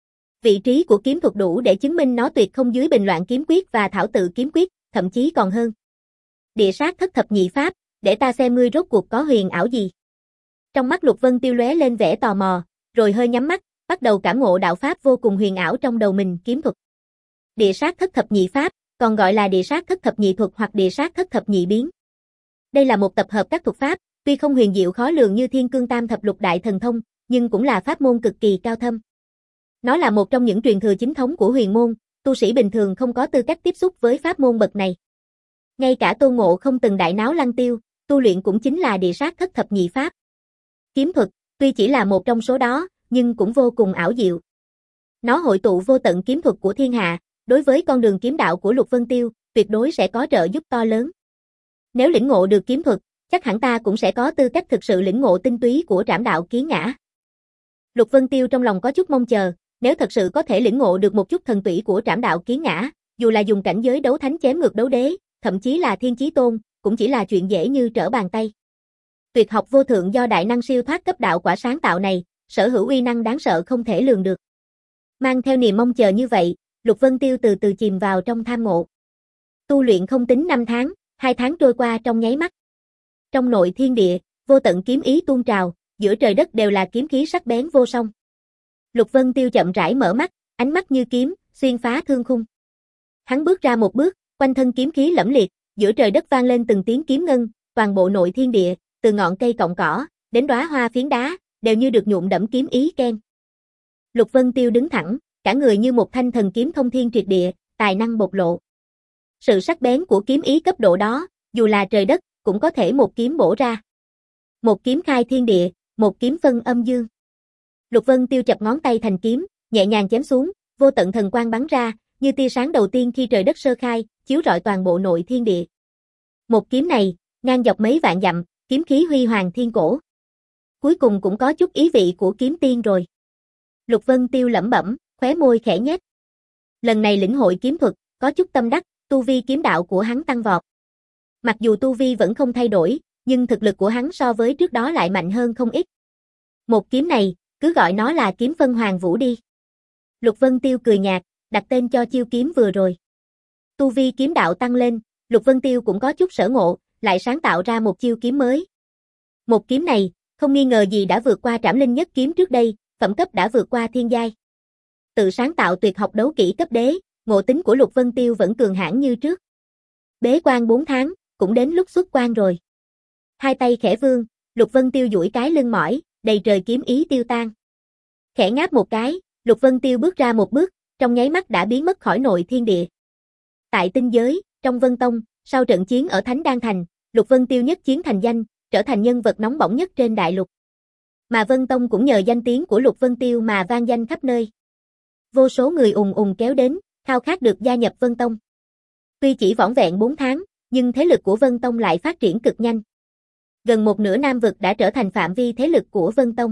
Vị trí của kiếm thuật đủ để chứng minh nó tuyệt không dưới bình loạn kiếm quyết và thảo tự kiếm quyết, thậm chí còn hơn. Địa sát thất thập nhị pháp, để ta xem ngươi rốt cuộc có huyền ảo gì. Trong mắt Lục Vân Tiêu lóe lên vẻ tò mò, rồi hơi nhắm mắt, bắt đầu cảm ngộ đạo pháp vô cùng huyền ảo trong đầu mình, kiếm thuật. Địa sát thất thập nhị pháp, còn gọi là địa sát thất thập nhị thuật hoặc địa sát thất thập nhị biến. Đây là một tập hợp các thuật pháp, tuy không huyền diệu khó lường như Thiên Cương Tam thập lục đại thần thông, nhưng cũng là pháp môn cực kỳ cao thâm. Nó là một trong những truyền thừa chính thống của huyền môn, tu sĩ bình thường không có tư cách tiếp xúc với pháp môn bậc này. Ngay cả Tôn Ngộ Không từng đại náo Lăng Tiêu, tu luyện cũng chính là địa sát thất thập nhị pháp. Kiếm thuật, tuy chỉ là một trong số đó, nhưng cũng vô cùng ảo diệu. Nó hội tụ vô tận kiếm thuật của thiên hạ, đối với con đường kiếm đạo của Lục Vân Tiêu, tuyệt đối sẽ có trợ giúp to lớn. Nếu lĩnh ngộ được kiếm thuật, chắc hẳn ta cũng sẽ có tư cách thực sự lĩnh ngộ tinh túy của trảm đạo Kiến Ngã. Lục Vân Tiêu trong lòng có chút mong chờ, nếu thật sự có thể lĩnh ngộ được một chút thần tủy của trảm đạo Kiến Ngã, dù là dùng cảnh giới đấu thánh chém ngược đấu đế, thậm chí là thiên chí tôn, cũng chỉ là chuyện dễ như trở bàn tay. Tuyệt học vô thượng do đại năng siêu thoát cấp đạo quả sáng tạo này, sở hữu uy năng đáng sợ không thể lường được. Mang theo niềm mong chờ như vậy, Lục Vân Tiêu từ từ chìm vào trong tham ngộ. Tu luyện không tính năm tháng, hai tháng trôi qua trong nháy mắt. Trong nội thiên địa, vô tận kiếm ý tuôn trào, giữa trời đất đều là kiếm khí sắc bén vô song. Lục Vân Tiêu chậm rãi mở mắt, ánh mắt như kiếm, xuyên phá thương khung. Hắn bước ra một bước, quanh thân kiếm khí lẫm liệt, giữa trời đất vang lên từng tiếng kiếm ngân, toàn bộ nội thiên địa, từ ngọn cây cọng cỏ đến đóa hoa phiến đá, đều như được nhuộm đẫm kiếm ý keng. Lục Vân Tiêu đứng thẳng, cả người như một thanh thần kiếm thông thiên triệt địa, tài năng bộc lộ. Sự sắc bén của kiếm ý cấp độ đó, dù là trời đất, cũng có thể một kiếm bổ ra. Một kiếm khai thiên địa, một kiếm phân âm dương. Lục Vân Tiêu chập ngón tay thành kiếm, nhẹ nhàng chém xuống, vô tận thần quang bắn ra, như tia sáng đầu tiên khi trời đất sơ khai, chiếu rọi toàn bộ nội thiên địa. Một kiếm này, ngang dọc mấy vạn dặm, kiếm khí huy hoàng thiên cổ. Cuối cùng cũng có chút ý vị của kiếm tiên rồi. Lục Vân Tiêu lẩm bẩm, khóe môi khẽ nhếch. Lần này lĩnh hội kiếm thuật, có chút tâm đắc, tu vi kiếm đạo của hắn tăng vọt. Mặc dù tu vi vẫn không thay đổi, nhưng thực lực của hắn so với trước đó lại mạnh hơn không ít. Một kiếm này, cứ gọi nó là kiếm phân hoàng vũ đi. Lục Vân Tiêu cười nhạt, đặt tên cho chiêu kiếm vừa rồi. Tu vi kiếm đạo tăng lên, Lục Vân Tiêu cũng có chút sở ngộ, lại sáng tạo ra một chiêu kiếm mới. Một kiếm này, không nghi ngờ gì đã vượt qua Trảm Linh Nhất kiếm trước đây, phẩm cấp đã vượt qua thiên giai. Tự sáng tạo tuyệt học đấu kỹ cấp đế, ngộ tính của Lục Vân Tiêu vẫn cường hãn như trước. Bế quan bốn tháng, cũng đến lúc xuất quan rồi. Hai tay khẽ vươn, Lục Vân Tiêu duỗi cái lưng mỏi, đầy trời kiếm ý tiêu tan. Khẽ ngáp một cái, Lục Vân Tiêu bước ra một bước, trong nháy mắt đã biến mất khỏi nội thiên địa. Tại tinh giới, trong Vân Tông, sau trận chiến ở Thánh Đan Thành, Lục Vân Tiêu nhất chiến thành danh, trở thành nhân vật nóng bỏng nhất trên đại lục. Mà Vân Tông cũng nhờ danh tiếng của Lục Vân Tiêu mà vang danh khắp nơi. Vô số người ùn ùn kéo đến, khao khát được gia nhập Vân Tông. Tuy chỉ vỏn vẹn bốn tháng, nhưng thế lực của Vân Tông lại phát triển cực nhanh. Gần một nửa Nam vực đã trở thành phạm vi thế lực của Vân Tông.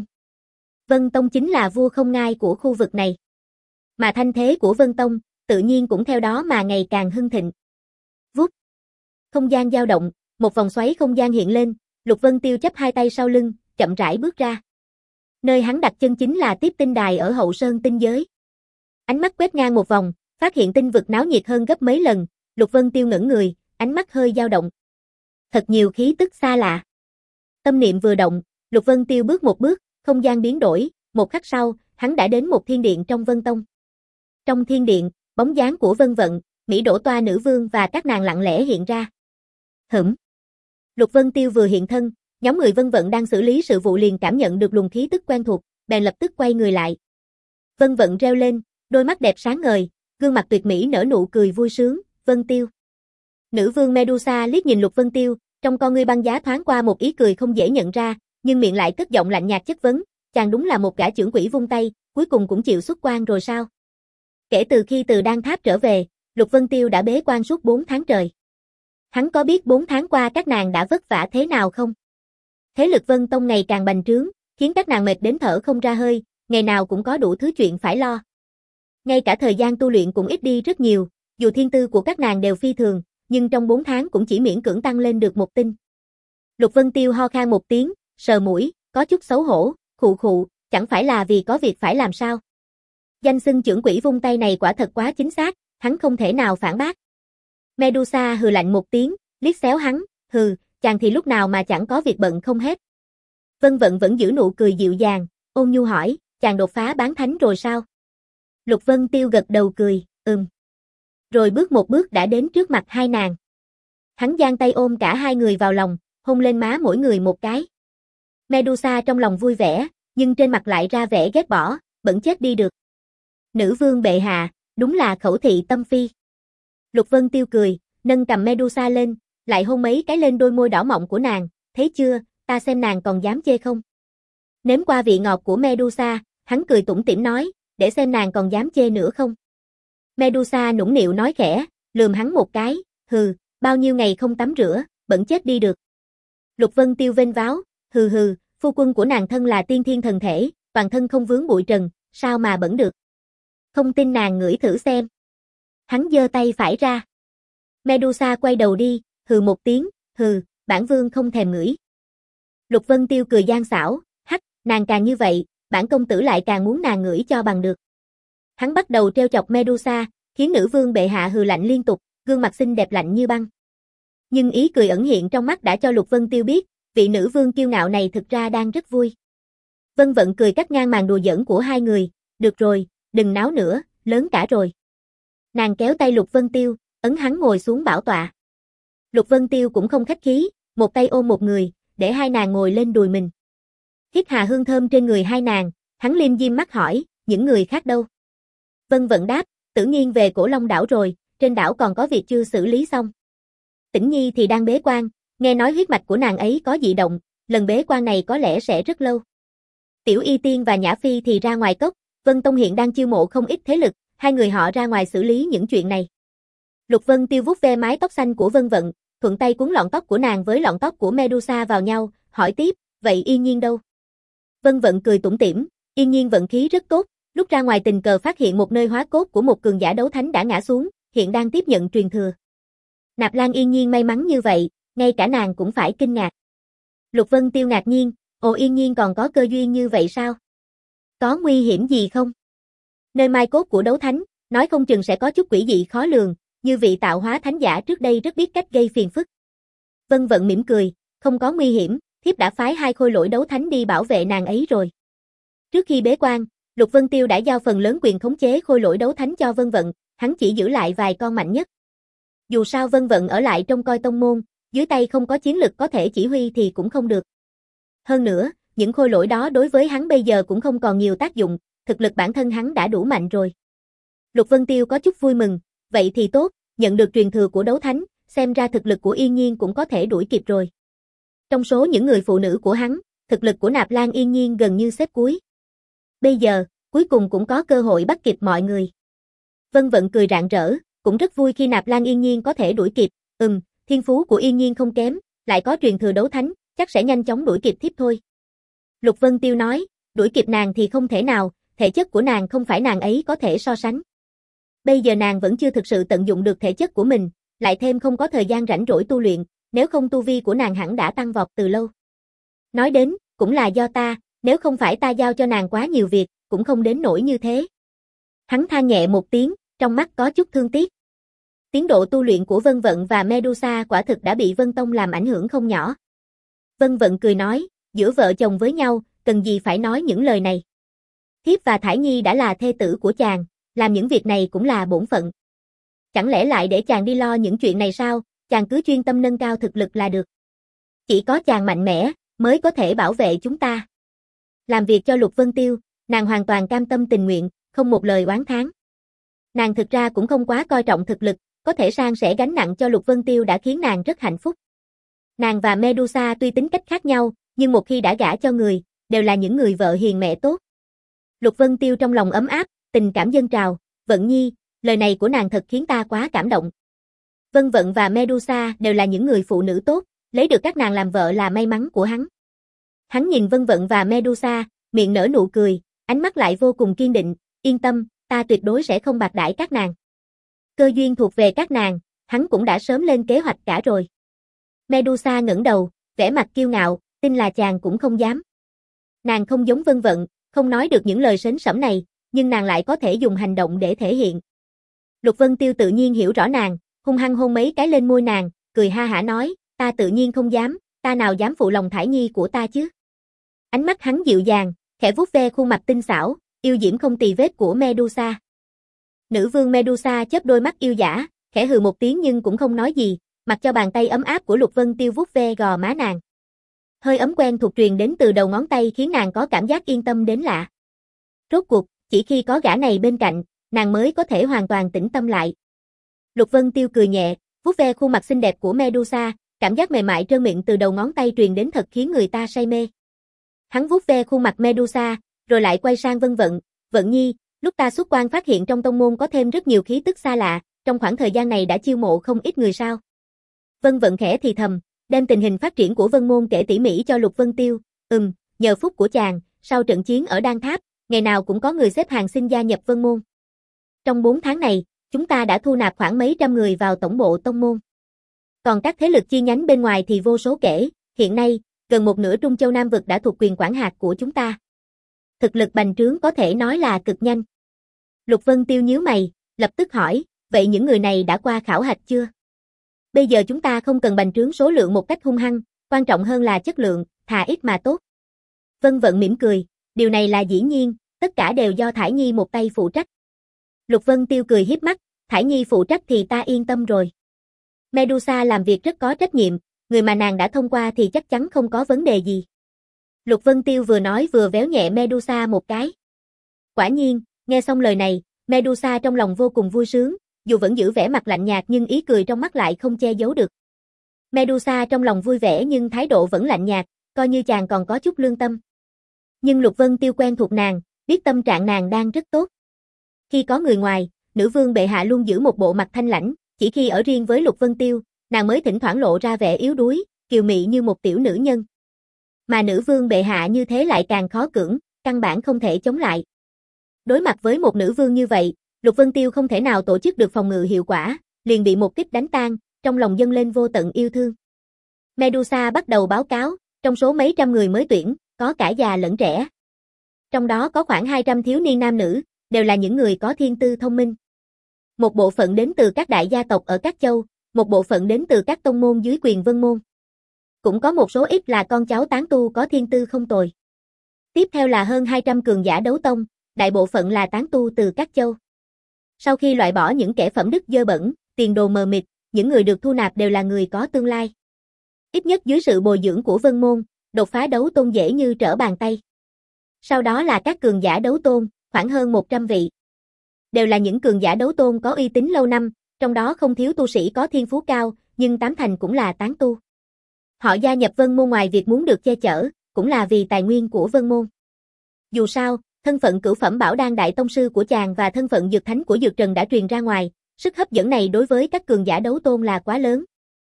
Vân Tông chính là vua không ngai của khu vực này. Mà thanh thế của Vân Tông, tự nhiên cũng theo đó mà ngày càng hưng thịnh. Vút. Không gian dao động, một vòng xoáy không gian hiện lên, Lục Vân Tiêu chắp hai tay sau lưng, chậm rãi bước ra. Nơi hắn đặt chân chính là tiếp tinh đài ở hậu sơn tinh giới. Ánh mắt quét ngang một vòng, phát hiện tinh vực náo nhiệt hơn gấp mấy lần, Lục Vân Tiêu ngẩng người, ánh mắt hơi dao động. Thật nhiều khí tức xa lạ. Tâm niệm vừa động, Lục Vân Tiêu bước một bước, không gian biến đổi, một khắc sau, hắn đã đến một thiên điện trong Vân Tông. Trong thiên điện, bóng dáng của Vân Vận, Mỹ Đỗ Toa nữ vương và các nàng lặng lẽ hiện ra. Hửm. Lục Vân Tiêu vừa hiện thân, nhóm người Vân Vận đang xử lý sự vụ liền cảm nhận được luồng khí tức quen thuộc, bèn lập tức quay người lại. Vân Vận reo lên, đôi mắt đẹp sáng ngời, gương mặt tuyệt mỹ nở nụ cười vui sướng, Vân Tiêu. Nữ vương Medusa liếc nhìn Lục Vân Tiêu, trong con ngươi băng giá thoáng qua một ý cười không dễ nhận ra, nhưng miệng lại cất giọng lạnh nhạt chất vấn, chàng đúng là một gã trưởng quỹ vung tay, cuối cùng cũng chịu xuất quan rồi sao? Kể từ khi từ Đan Tháp trở về, Lục Vân Tiêu đã bế quan suốt bốn tháng trời. Hắn có biết bốn tháng qua các nàng đã vất vả thế nào không? Thế lực Vân Tông ngày càng bành trướng, khiến các nàng mệt đến thở không ra hơi, ngày nào cũng có đủ thứ chuyện phải lo. Ngay cả thời gian tu luyện cũng ít đi rất nhiều, dù thiên tư của các nàng đều phi thường, nhưng trong bốn tháng cũng chỉ miễn cưỡng tăng lên được một tinh. Lục Vân Tiêu ho khan một tiếng, sờ mũi, có chút xấu hổ, khụ khụ, chẳng phải là vì có việc phải làm sao? Danh xưng trưởng quỹ vung tay này quả thật quá chính xác, hắn không thể nào phản bác. Medusa hừ lạnh một tiếng, liếc xéo hắn, hừ, chàng thì lúc nào mà chẳng có việc bận không hết. Vân Vận vẫn giữ nụ cười dịu dàng, ôn nhu hỏi, chàng chàng đột phá bán thánh rồi sao? Lục Vân Tiêu gật đầu cười, ừm. Rồi bước một bước đã đến trước mặt hai nàng. Hắn giang tay ôm cả hai người vào lòng, hôn lên má mỗi người một cái. Medusa trong lòng vui vẻ, nhưng trên mặt lại ra vẻ ghét bỏ, bẩn chết đi được. Nữ vương bệ hạ, đúng là khẩu thị tâm phi. Lục Vân Tiêu cười, nâng cầm Medusa lên, lại hôn mấy cái lên đôi môi đỏ mọng của nàng, thấy chưa, ta xem nàng còn dám chê không. Nếm qua vị ngọt của Medusa, hắn cười tủm tỉm nói, để xem nàng còn dám chê nữa không. Medusa nũng nịu nói khẽ, lườm hắn một cái, hừ, bao nhiêu ngày không tắm rửa, bẩn chết đi được. Lục Vân Tiêu vênh váo, hừ hừ, phu quân của nàng thân là tiên thiên thần thể, toàn thân không vướng bụi trần, sao mà bẩn được. Không tin nàng ngửi thử xem. Hắn giơ tay phải ra. Medusa quay đầu đi, hừ một tiếng, hừ, bản vương không thèm ngửi. Lục Vân Tiêu cười gian xảo, hắc, nàng càng như vậy, bản công tử lại càng muốn nàng ngửi cho bằng được. Hắn bắt đầu trêu chọc Medusa, khiến nữ vương bệ hạ hừ lạnh liên tục, gương mặt xinh đẹp lạnh như băng. Nhưng ý cười ẩn hiện trong mắt đã cho Lục Vân Tiêu biết, vị nữ vương kiêu ngạo này thực ra đang rất vui. Vân Vận cười cắt ngang màn đùa giỡn của hai người, được rồi, đừng náo nữa, lớn cả rồi. Nàng kéo tay Lục Vân Tiêu, ấn hắn ngồi xuống bảo tọa. Lục Vân Tiêu cũng không khách khí, một tay ôm một người, để hai nàng ngồi lên đùi mình. Hít hà hương thơm trên người hai nàng, hắn liêm diêm mắt hỏi, những người khác đâu? Vân Vận đáp, Tử Nghiên về Cổ Long đảo rồi, trên đảo còn có việc chưa xử lý xong. Tĩnh Nhi thì đang bế quan, nghe nói huyết mạch của nàng ấy có dị động, lần bế quan này có lẽ sẽ rất lâu. Tiểu Y Tiên và Nhã Phi thì ra ngoài cốc, Vân Tông hiện đang chiêu mộ không ít thế lực, hai người họ ra ngoài xử lý những chuyện này. Lục Vân Tiêu vuốt ve mái tóc xanh của Vân Vận, thuận tay cuốn lọn tóc của nàng với lọn tóc của Medusa vào nhau, hỏi tiếp, vậy Yên Nhiên đâu? Vân Vận cười tủm tỉm, Yên Nhiên vận khí rất tốt, lúc ra ngoài tình cờ phát hiện một nơi hóa cốt của một cường giả đấu thánh đã ngã xuống, hiện đang tiếp nhận truyền thừa. Nạp Lan Yên Nhiên may mắn như vậy, ngay cả nàng cũng phải kinh ngạc. Lục Vân Tiêu ngạc nhiên, ồ Yên Nhiên còn có cơ duyên như vậy sao? Có nguy hiểm gì không? Nơi mai cốt của đấu thánh, nói không chừng sẽ có chút quỷ dị khó lường, như vị tạo hóa thánh giả trước đây rất biết cách gây phiền phức. Vân Vận mỉm cười, không có nguy hiểm, thiếp đã phái hai khôi lỗi đấu thánh đi bảo vệ nàng ấy rồi. Trước khi bế quan, Lục Vân Tiêu đã giao phần lớn quyền khống chế khôi lỗi đấu thánh cho Vân Vận, hắn chỉ giữ lại vài con mạnh nhất. Dù sao Vân Vận ở lại trông coi tông môn, dưới tay không có chiến lực có thể chỉ huy thì cũng không được. Hơn nữa, những khôi lỗi đó đối với hắn bây giờ cũng không còn nhiều tác dụng, thực lực bản thân hắn đã đủ mạnh rồi. Lục Vân Tiêu có chút vui mừng, vậy thì tốt, nhận được truyền thừa của đấu thánh, xem ra thực lực của Yên Nhiên cũng có thể đuổi kịp rồi. Trong số những người phụ nữ của hắn, thực lực của Nạp Lan Yên Nhiên gần như xếp cuối. Bây giờ, cuối cùng cũng có cơ hội bắt kịp mọi người. Vân Vận cười rạng rỡ, cũng rất vui khi Nạp Lan Yên Nhiên có thể đuổi kịp, ừm, thiên phú của Yên Nhiên không kém, lại có truyền thừa đấu thánh, chắc sẽ nhanh chóng đuổi kịp thiếp thôi. Lục Vân Tiêu nói, đuổi kịp nàng thì không thể nào, thể chất của nàng không phải nàng ấy có thể so sánh. Bây giờ nàng vẫn chưa thực sự tận dụng được thể chất của mình, lại thêm không có thời gian rảnh rỗi tu luyện, nếu không tu vi của nàng hẳn đã tăng vọt từ lâu. Nói đến, cũng là do ta, nếu không phải ta giao cho nàng quá nhiều việc, cũng không đến nỗi như thế. Hắn than nhẹ một tiếng, trong mắt có chút thương tiếc. Tiến độ tu luyện của Vân Vận và Medusa quả thực đã bị Vân Tông làm ảnh hưởng không nhỏ. Vân Vận cười nói, giữa vợ chồng với nhau, cần gì phải nói những lời này. Thiếp và Thải Nhi đã là thê tử của chàng, làm những việc này cũng là bổn phận. Chẳng lẽ lại để chàng đi lo những chuyện này sao, chàng cứ chuyên tâm nâng cao thực lực là được. Chỉ có chàng mạnh mẽ, mới có thể bảo vệ chúng ta. Làm việc cho Lục Vân Tiêu, nàng hoàn toàn cam tâm tình nguyện, không một lời oán thán. Nàng thực ra cũng không quá coi trọng thực lực, có thể san sẻ gánh nặng cho Lục Vân Tiêu đã khiến nàng rất hạnh phúc. Nàng và Medusa tuy tính cách khác nhau, nhưng một khi đã gả cho người, đều là những người vợ hiền mẹ tốt. Lục Vân Tiêu trong lòng ấm áp, tình cảm dâng trào, Vận Nhi, lời này của nàng thật khiến ta quá cảm động. Vân Vận và Medusa đều là những người phụ nữ tốt, lấy được các nàng làm vợ là may mắn của hắn. Hắn nhìn Vân Vận và Medusa, miệng nở nụ cười, ánh mắt lại vô cùng kiên định, yên tâm, ta tuyệt đối sẽ không bạc đãi các nàng. Cơ duyên thuộc về các nàng, hắn cũng đã sớm lên kế hoạch cả rồi. Medusa ngẩng đầu, vẻ mặt kiêu ngạo, tin là chàng cũng không dám. Nàng không giống Vân Vận, không nói được những lời sến sẩm này, nhưng nàng lại có thể dùng hành động để thể hiện. Lục Vân Tiêu tự nhiên hiểu rõ nàng, hung hăng hôn mấy cái lên môi nàng, cười ha hả nói, ta tự nhiên không dám, ta nào dám phụ lòng Thải Nhi của ta chứ. Ánh mắt hắn dịu dàng, khẽ vuốt ve khuôn mặt tinh xảo, yêu diễm không tì vết của Medusa. Nữ vương Medusa chớp đôi mắt yêu dã, khẽ hừ một tiếng nhưng cũng không nói gì, mặc cho bàn tay ấm áp của Lục Vân Tiêu vuốt ve gò má nàng. Hơi ấm quen thuộc truyền đến từ đầu ngón tay khiến nàng có cảm giác yên tâm đến lạ. Rốt cuộc, chỉ khi có gã này bên cạnh, nàng mới có thể hoàn toàn tĩnh tâm lại. Lục Vân Tiêu cười nhẹ, vuốt ve khuôn mặt xinh đẹp của Medusa, cảm giác mềm mại trơn mịn từ đầu ngón tay truyền đến thật khiến người ta say mê. Hắn vuốt ve khuôn mặt Medusa, rồi lại quay sang Vân Vận, Vận Nhi, lúc ta xuất quan phát hiện trong tông môn có thêm rất nhiều khí tức xa lạ, trong khoảng thời gian này đã chiêu mộ không ít người sao. Vân Vận khẽ thì thầm, đem tình hình phát triển của Vân Môn kể tỉ mỉ cho Lục Vân Tiêu, ừm, nhờ phúc của chàng, sau trận chiến ở Đan Tháp, ngày nào cũng có người xếp hàng xin gia nhập Vân Môn. Trong bốn tháng này, chúng ta đã thu nạp khoảng mấy trăm người vào tổng bộ tông môn. Còn các thế lực chi nhánh bên ngoài thì vô số kể, hiện nay, gần một nửa Trung Châu Nam Vực đã thuộc quyền quản hạt của chúng ta. Thực lực bành trướng có thể nói là cực nhanh. Lục Vân Tiêu nhíu mày, lập tức hỏi, vậy những người này đã qua khảo hạch chưa? Bây giờ chúng ta không cần bành trướng số lượng một cách hung hăng, quan trọng hơn là chất lượng, thà ít mà tốt. Vân Vận mỉm cười, điều này là dĩ nhiên, tất cả đều do Thải Nhi một tay phụ trách. Lục Vân Tiêu cười hiếp mắt, Thải Nhi phụ trách thì ta yên tâm rồi. Medusa làm việc rất có trách nhiệm, người mà nàng đã thông qua thì chắc chắn không có vấn đề gì. Lục Vân Tiêu vừa nói vừa véo nhẹ Medusa một cái. Quả nhiên, nghe xong lời này, Medusa trong lòng vô cùng vui sướng, dù vẫn giữ vẻ mặt lạnh nhạt nhưng ý cười trong mắt lại không che giấu được. Medusa trong lòng vui vẻ nhưng thái độ vẫn lạnh nhạt, coi như chàng còn có chút lương tâm. Nhưng Lục Vân Tiêu quen thuộc nàng, biết tâm trạng nàng đang rất tốt. Khi có người ngoài, nữ vương bệ hạ luôn giữ một bộ mặt thanh lãnh, chỉ khi ở riêng với Lục Vân Tiêu, nàng mới thỉnh thoảng lộ ra vẻ yếu đuối, kiều mị như một tiểu nữ nhân. Mà nữ vương bệ hạ như thế lại càng khó cưỡng, căn bản không thể chống lại. Đối mặt với một nữ vương như vậy, Lục Vân Tiêu không thể nào tổ chức được phòng ngự hiệu quả, liền bị một kích đánh tan, trong lòng dâng lên vô tận yêu thương. Medusa bắt đầu báo cáo, trong số mấy trăm người mới tuyển, có cả già lẫn trẻ. Trong đó có khoảng hai trăm thiếu niên nam nữ, đều là những người có thiên tư thông minh. Một bộ phận đến từ các đại gia tộc ở các châu, một bộ phận đến từ các tông môn dưới quyền Vân Môn. Cũng có một số ít là con cháu tán tu có thiên tư không tồi. Tiếp theo là hơn hai trăm cường giả đấu tông, đại bộ phận là tán tu từ các châu. Sau khi loại bỏ những kẻ phẩm đức dơ bẩn, tiền đồ mờ mịt, những người được thu nạp đều là người có tương lai. Ít nhất dưới sự bồi dưỡng của Vân Môn, đột phá đấu tôn dễ như trở bàn tay. Sau đó là các cường giả đấu tôn, khoảng hơn một trăm vị. Đều là những cường giả đấu tôn có uy tín lâu năm, trong đó không thiếu tu sĩ có thiên phú cao, nhưng tám thành cũng là tán tu. Họ gia nhập Vân Môn ngoài việc muốn được che chở, cũng là vì tài nguyên của Vân Môn. Dù sao, thân phận cửu phẩm bảo đan đại tông sư của chàng và thân phận dược thánh của Dược Trần đã truyền ra ngoài, sức hấp dẫn này đối với các cường giả đấu tôn là quá lớn.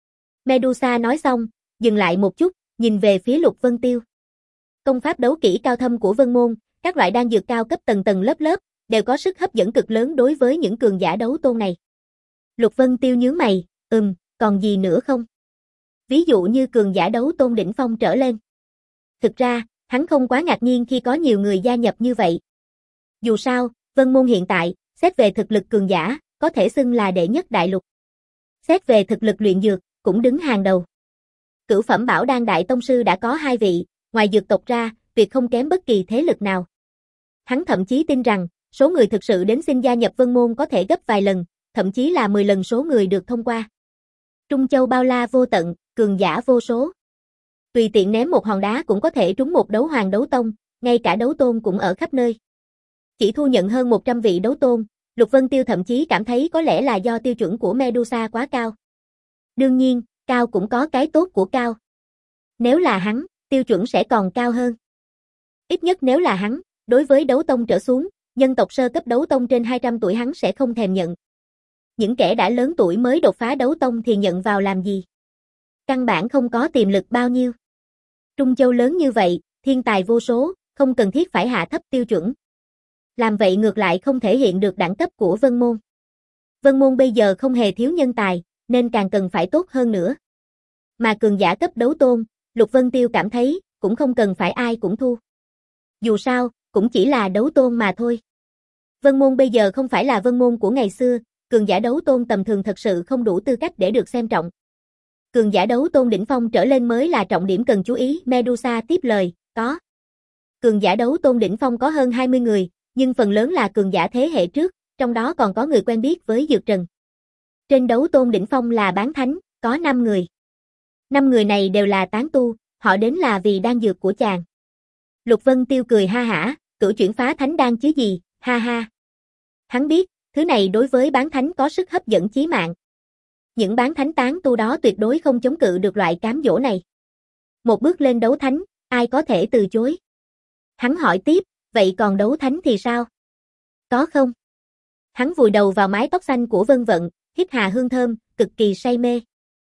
Medusa nói xong, dừng lại một chút, nhìn về phía Lục Vân Tiêu. Công pháp đấu kỹ cao thâm của Vân Môn, các loại đan dược cao cấp tầng tầng lớp lớp, đều có sức hấp dẫn cực lớn đối với những cường giả đấu tôn này. Lục Vân Tiêu nhướng mày, ừm, còn gì nữa không? Ví dụ như cường giả đấu tôn đỉnh phong trở lên. Thực ra, hắn không quá ngạc nhiên khi có nhiều người gia nhập như vậy. Dù sao, Vân Môn hiện tại, xét về thực lực cường giả, có thể xưng là đệ nhất đại lục. Xét về thực lực luyện dược, cũng đứng hàng đầu. Cửu phẩm bảo đan đại tông sư đã có hai vị, ngoài dược tộc ra, tuyệt không kém bất kỳ thế lực nào. Hắn thậm chí tin rằng, số người thực sự đến xin gia nhập Vân Môn có thể gấp vài lần, thậm chí là mười lần số người được thông qua. Trung Châu bao la vô tận, cường giả vô số. Tùy tiện ném một hòn đá cũng có thể trúng một đấu hoàng đấu tông, ngay cả đấu tôn cũng ở khắp nơi. Chỉ thu nhận hơn một trăm vị đấu tôn, Lục Vân Tiêu thậm chí cảm thấy có lẽ là do tiêu chuẩn của Medusa quá cao. Đương nhiên, cao cũng có cái tốt của cao. Nếu là hắn, tiêu chuẩn sẽ còn cao hơn. Ít nhất nếu là hắn, đối với đấu tông trở xuống, nhân tộc sơ cấp đấu tông trên hai trăm tuổi hắn sẽ không thèm nhận. Những kẻ đã lớn tuổi mới đột phá đấu tông thì nhận vào làm gì? Căn bản không có tiềm lực bao nhiêu. Trung Châu lớn như vậy, thiên tài vô số, không cần thiết phải hạ thấp tiêu chuẩn. Làm vậy ngược lại không thể hiện được đẳng cấp của Vân Môn. Vân Môn bây giờ không hề thiếu nhân tài, nên càng cần phải tốt hơn nữa. Mà cường giả cấp đấu tôn, Lục Vân Tiêu cảm thấy, cũng không cần phải ai cũng thu. Dù sao, cũng chỉ là đấu tôn mà thôi. Vân Môn bây giờ không phải là Vân Môn của ngày xưa, cường giả đấu tôn tầm thường thật sự không đủ tư cách để được xem trọng. Cường giả đấu tôn đỉnh phong trở lên mới là trọng điểm cần chú ý, Medusa tiếp lời, có. Cường giả đấu tôn đỉnh phong có hơn hai mươi người, nhưng phần lớn là cường giả thế hệ trước, trong đó còn có người quen biết với Dược Trần. Trên đấu tôn đỉnh phong là bán thánh, có năm người. Năm người này đều là tán tu, họ đến là vì đan dược của chàng. Lục Vân Tiêu cười ha hả, cửu chuyển phá thánh đan chứ gì, ha ha. Hắn biết, thứ này đối với bán thánh có sức hấp dẫn chí mạng. Những bán thánh tán tu đó tuyệt đối không chống cự được loại cám dỗ này. Một bước lên đấu thánh, ai có thể từ chối? Hắn hỏi tiếp, vậy còn đấu thánh thì sao? Có không? Hắn vùi đầu vào mái tóc xanh của Vân Vận, hít hà hương thơm, cực kỳ say mê.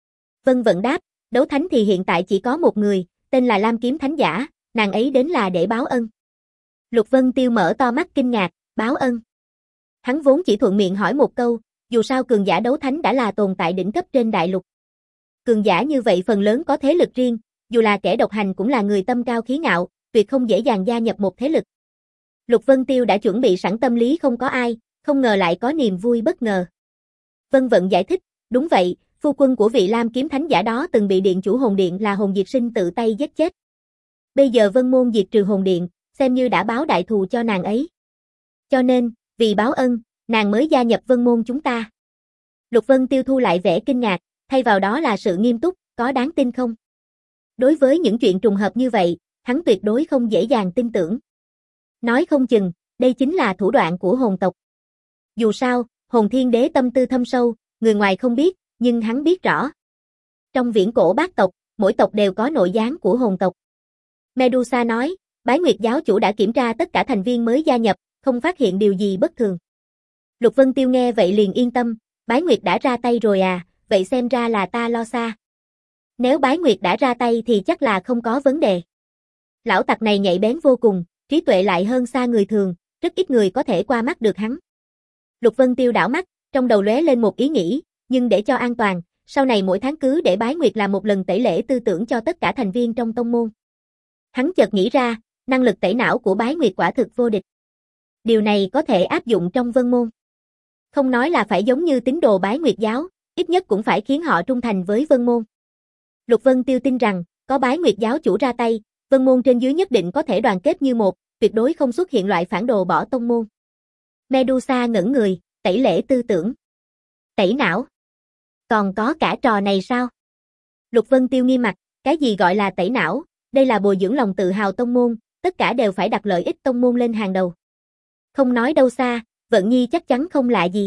Vân Vận đáp, đấu thánh thì hiện tại chỉ có một người, tên là Lam Kiếm Thánh Giả, nàng ấy đến là để báo ân. Lục Vân Tiêu mở to mắt kinh ngạc, báo ân. Hắn vốn chỉ thuận miệng hỏi một câu, dù sao cường giả đấu thánh đã là tồn tại đỉnh cấp trên đại lục. Cường giả như vậy phần lớn có thế lực riêng, dù là kẻ độc hành cũng là người tâm cao khí ngạo, tuyệt không dễ dàng gia nhập một thế lực. Lục Vân Tiêu đã chuẩn bị sẵn tâm lý không có ai, không ngờ lại có niềm vui bất ngờ. Vân Vận giải thích, đúng vậy, phu quân của vị Lam Kiếm Thánh Giả đó từng bị điện chủ hồn điện là Hồn Diệt Sinh tự tay giết chết. Bây giờ Vân Môn diệt trừ hồn điện, xem như đã báo đại thù cho nàng ấy. Cho nên, vì báo ân, nàng mới gia nhập Vân Môn chúng ta. Lục Vân Tiêu thu lại vẻ kinh ngạc, thay vào đó là sự nghiêm túc, có đáng tin không? Đối với những chuyện trùng hợp như vậy, hắn tuyệt đối không dễ dàng tin tưởng. Nói không chừng, đây chính là thủ đoạn của hồn tộc. Dù sao, hồn thiên đế tâm tư thâm sâu, người ngoài không biết, nhưng hắn biết rõ. Trong viễn cổ bát tộc, mỗi tộc đều có nội gián của hồn tộc. Medusa nói, Bái Nguyệt giáo chủ đã kiểm tra tất cả thành viên mới gia nhập, không phát hiện điều gì bất thường. Lục Vân Tiêu nghe vậy liền yên tâm, Bái Nguyệt đã ra tay rồi à, vậy xem ra là ta lo xa. Nếu Bái Nguyệt đã ra tay thì chắc là không có vấn đề. Lão tặc này nhạy bén vô cùng, trí tuệ lại hơn xa người thường, rất ít người có thể qua mắt được hắn. Lục Vân Tiêu đảo mắt, trong đầu lóe lên một ý nghĩ, nhưng để cho an toàn, sau này mỗi tháng cứ để Bái Nguyệt làm một lần tẩy lễ tư tưởng cho tất cả thành viên trong tông môn. Hắn chợt nghĩ ra, năng lực tẩy não của Bái Nguyệt quả thực vô địch. Điều này có thể áp dụng trong Vân Môn. Không nói là phải giống như tín đồ Bái Nguyệt giáo, ít nhất cũng phải khiến họ trung thành với Vân Môn. Lục Vân Tiêu tin rằng, có Bái Nguyệt giáo chủ ra tay, Vân Môn trên dưới nhất định có thể đoàn kết như một, tuyệt đối không xuất hiện loại phản đồ bỏ tông môn. Medusa ngẩn người, tẩy lễ tư tưởng. Tẩy não. Còn có cả trò này sao? Lục Vân Tiêu nghiêm mặt, cái gì gọi là tẩy não, đây là bồi dưỡng lòng tự hào tông môn, tất cả đều phải đặt lợi ích tông môn lên hàng đầu. Không nói đâu xa, Vận Nhi chắc chắn không lạ gì.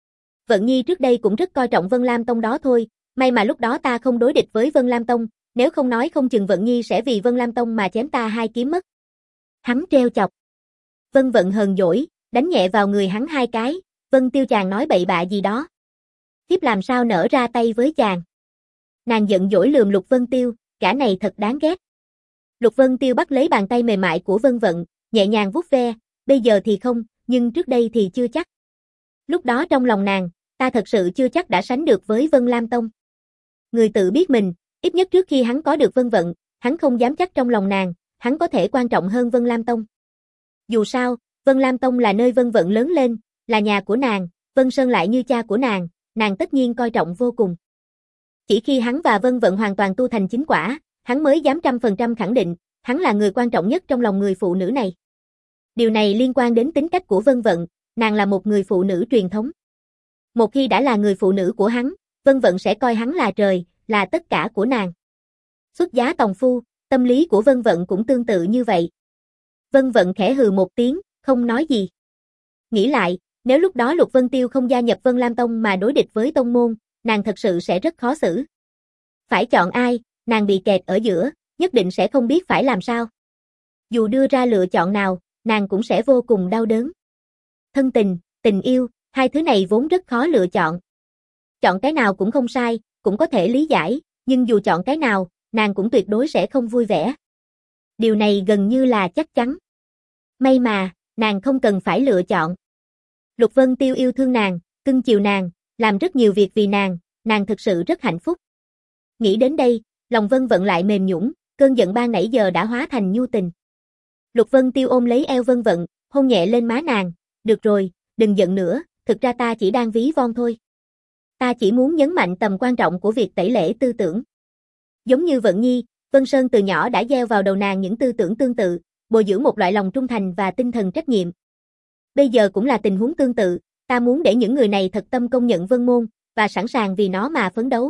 Vận Nhi trước đây cũng rất coi trọng Vân Lam Tông đó thôi, may mà lúc đó ta không đối địch với Vân Lam Tông, nếu không nói không chừng Vận Nhi sẽ vì Vân Lam Tông mà chém ta hai kiếm mất. Hắn trêu chọc. Vân Vận hờn dỗi, đánh nhẹ vào người hắn hai cái, Vân Tiêu chàng nói bậy bạ gì đó. Thiếp làm sao nỡ ra tay với chàng. Nàng giận dỗi lườm Lục Vân Tiêu, cả này thật đáng ghét. Lục Vân Tiêu bắt lấy bàn tay mềm mại của Vân Vận, nhẹ nhàng vuốt ve, bây giờ thì không, nhưng trước đây thì chưa chắc. Lúc đó trong lòng nàng, ta thật sự chưa chắc đã sánh được với Vân Lam Tông. Người tự biết mình, ít nhất trước khi hắn có được Vân Vận, hắn không dám chắc trong lòng nàng, hắn có thể quan trọng hơn Vân Lam Tông. Dù sao, Vân Lam Tông là nơi Vân Vận lớn lên, là nhà của nàng, Vân Sơn lại như cha của nàng, nàng tất nhiên coi trọng vô cùng. Chỉ khi hắn và Vân Vận hoàn toàn tu thành chính quả, hắn mới dám trăm phần trăm khẳng định, hắn là người quan trọng nhất trong lòng người phụ nữ này. Điều này liên quan đến tính cách của Vân Vận, nàng là một người phụ nữ truyền thống. Một khi đã là người phụ nữ của hắn, Vân Vận sẽ coi hắn là trời, là tất cả của nàng. Xuất giá tòng phu, tâm lý của Vân Vận cũng tương tự như vậy. Vân Vận khẽ hừ một tiếng, không nói gì. Nghĩ lại, nếu lúc đó Lục Vân Tiêu không gia nhập Vân Lam Tông mà đối địch với tông môn, nàng thật sự sẽ rất khó xử. Phải chọn ai, nàng bị kẹt ở giữa, nhất định sẽ không biết phải làm sao. Dù đưa ra lựa chọn nào, nàng cũng sẽ vô cùng đau đớn. Thân tình, tình yêu, hai thứ này vốn rất khó lựa chọn. Chọn cái nào cũng không sai, cũng có thể lý giải, nhưng dù chọn cái nào, nàng cũng tuyệt đối sẽ không vui vẻ. Điều này gần như là chắc chắn. May mà, nàng không cần phải lựa chọn. Lục Vân Tiêu yêu thương nàng, cưng chiều nàng, làm rất nhiều việc vì nàng, nàng thực sự rất hạnh phúc. Nghĩ đến đây, lòng Vân Vận lại mềm nhũn, cơn giận ban nãy giờ đã hóa thành nhu tình. Lục Vân Tiêu ôm lấy eo Vân Vận, hôn nhẹ lên má nàng, được rồi, đừng giận nữa, thực ra ta chỉ đang ví von thôi. Ta chỉ muốn nhấn mạnh tầm quan trọng của việc tẩy lễ tư tưởng. Giống như Vận Nhi, Vân Sơn từ nhỏ đã gieo vào đầu nàng những tư tưởng tương tự, bồi dưỡng một loại lòng trung thành và tinh thần trách nhiệm. Bây giờ cũng là tình huống tương tự, ta muốn để những người này thật tâm công nhận Vân Môn, và sẵn sàng vì nó mà phấn đấu.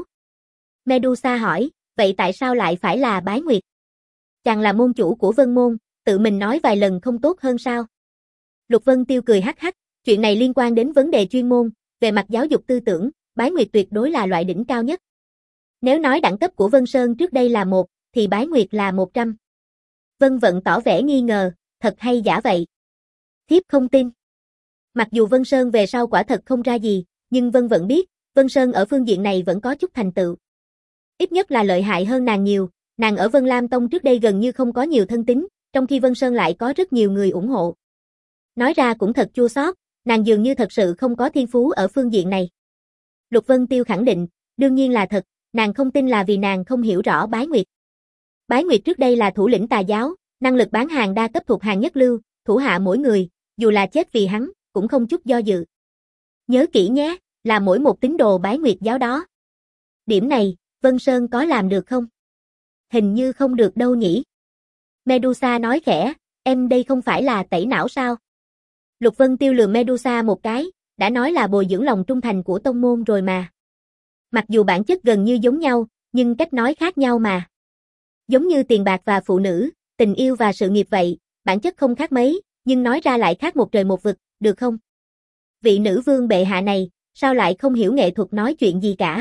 Medusa hỏi, vậy tại sao lại phải là Bái Nguyệt? Chàng là môn chủ của Vân Môn, tự mình nói vài lần không tốt hơn sao? Lục Vân Tiêu cười hắc hắc, chuyện này liên quan đến vấn đề chuyên môn, về mặt giáo dục tư tưởng, Bái Nguyệt tuyệt đối là loại đỉnh cao nhất. Nếu nói đẳng cấp của Vân Sơn trước đây là một, thì Bái Nguyệt là một trăm. Vân Vận tỏ vẻ nghi ngờ, thật hay giả vậy? Thiếp không tin. Mặc dù Vân Sơn về sau quả thật không ra gì, nhưng Vân Vận biết, Vân Sơn ở phương diện này vẫn có chút thành tựu. Ít nhất là lợi hại hơn nàng nhiều, nàng ở Vân Lam Tông trước đây gần như không có nhiều thân tín, trong khi Vân Sơn lại có rất nhiều người ủng hộ. Nói ra cũng thật chua xót, nàng dường như thật sự không có thiên phú ở phương diện này. Lục Vân Tiêu khẳng định, đương nhiên là thật, nàng không tin là vì nàng không hiểu rõ Bái Nguyệt. Bái Nguyệt trước đây là thủ lĩnh tà giáo, năng lực bán hàng đa cấp thuộc hàng nhất lưu, thủ hạ mỗi người, dù là chết vì hắn, cũng không chút do dự. Nhớ kỹ nhé, là mỗi một tín đồ Bái Nguyệt giáo đó. Điểm này, Vân Sơn có làm được không? Hình như không được đâu nhỉ. Medusa nói khẽ, em đây không phải là tẩy não sao? Lục Vân Tiêu lườm Medusa một cái, đã nói là bồi dưỡng lòng trung thành của tông môn rồi mà. Mặc dù bản chất gần như giống nhau, nhưng cách nói khác nhau mà. Giống như tiền bạc và phụ nữ, tình yêu và sự nghiệp vậy, bản chất không khác mấy, nhưng nói ra lại khác một trời một vực, được không? Vị nữ vương bệ hạ này, sao lại không hiểu nghệ thuật nói chuyện gì cả?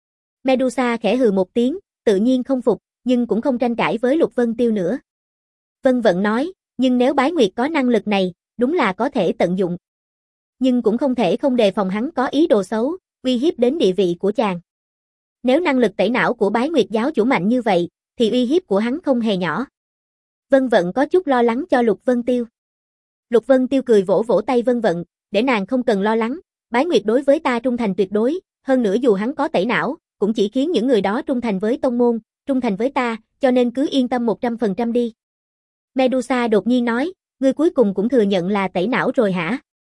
Medusa khẽ hừ một tiếng, tự nhiên không phục, nhưng cũng không tranh cãi với Lục Vân Tiêu nữa. Vân Vận nói, nhưng nếu Bái Nguyệt có năng lực này, đúng là có thể tận dụng. Nhưng cũng không thể không đề phòng hắn có ý đồ xấu, uy hiếp đến địa vị của chàng. Nếu năng lực tẩy não của Bái Nguyệt giáo chủ mạnh như vậy, thì uy hiếp của hắn không hề nhỏ. Vân Vận có chút lo lắng cho Lục Vân Tiêu. Lục Vân Tiêu cười vỗ vỗ tay Vân Vận, để nàng không cần lo lắng, Bái Nguyệt đối với ta trung thành tuyệt đối, hơn nữa dù hắn có tẩy não, cũng chỉ khiến những người đó trung thành với tông môn, trung thành với ta, cho nên cứ yên tâm một trăm phần trăm đi. Medusa đột nhiên nói, ngươi cuối cùng cũng thừa nhận là tẩy não rồi hả?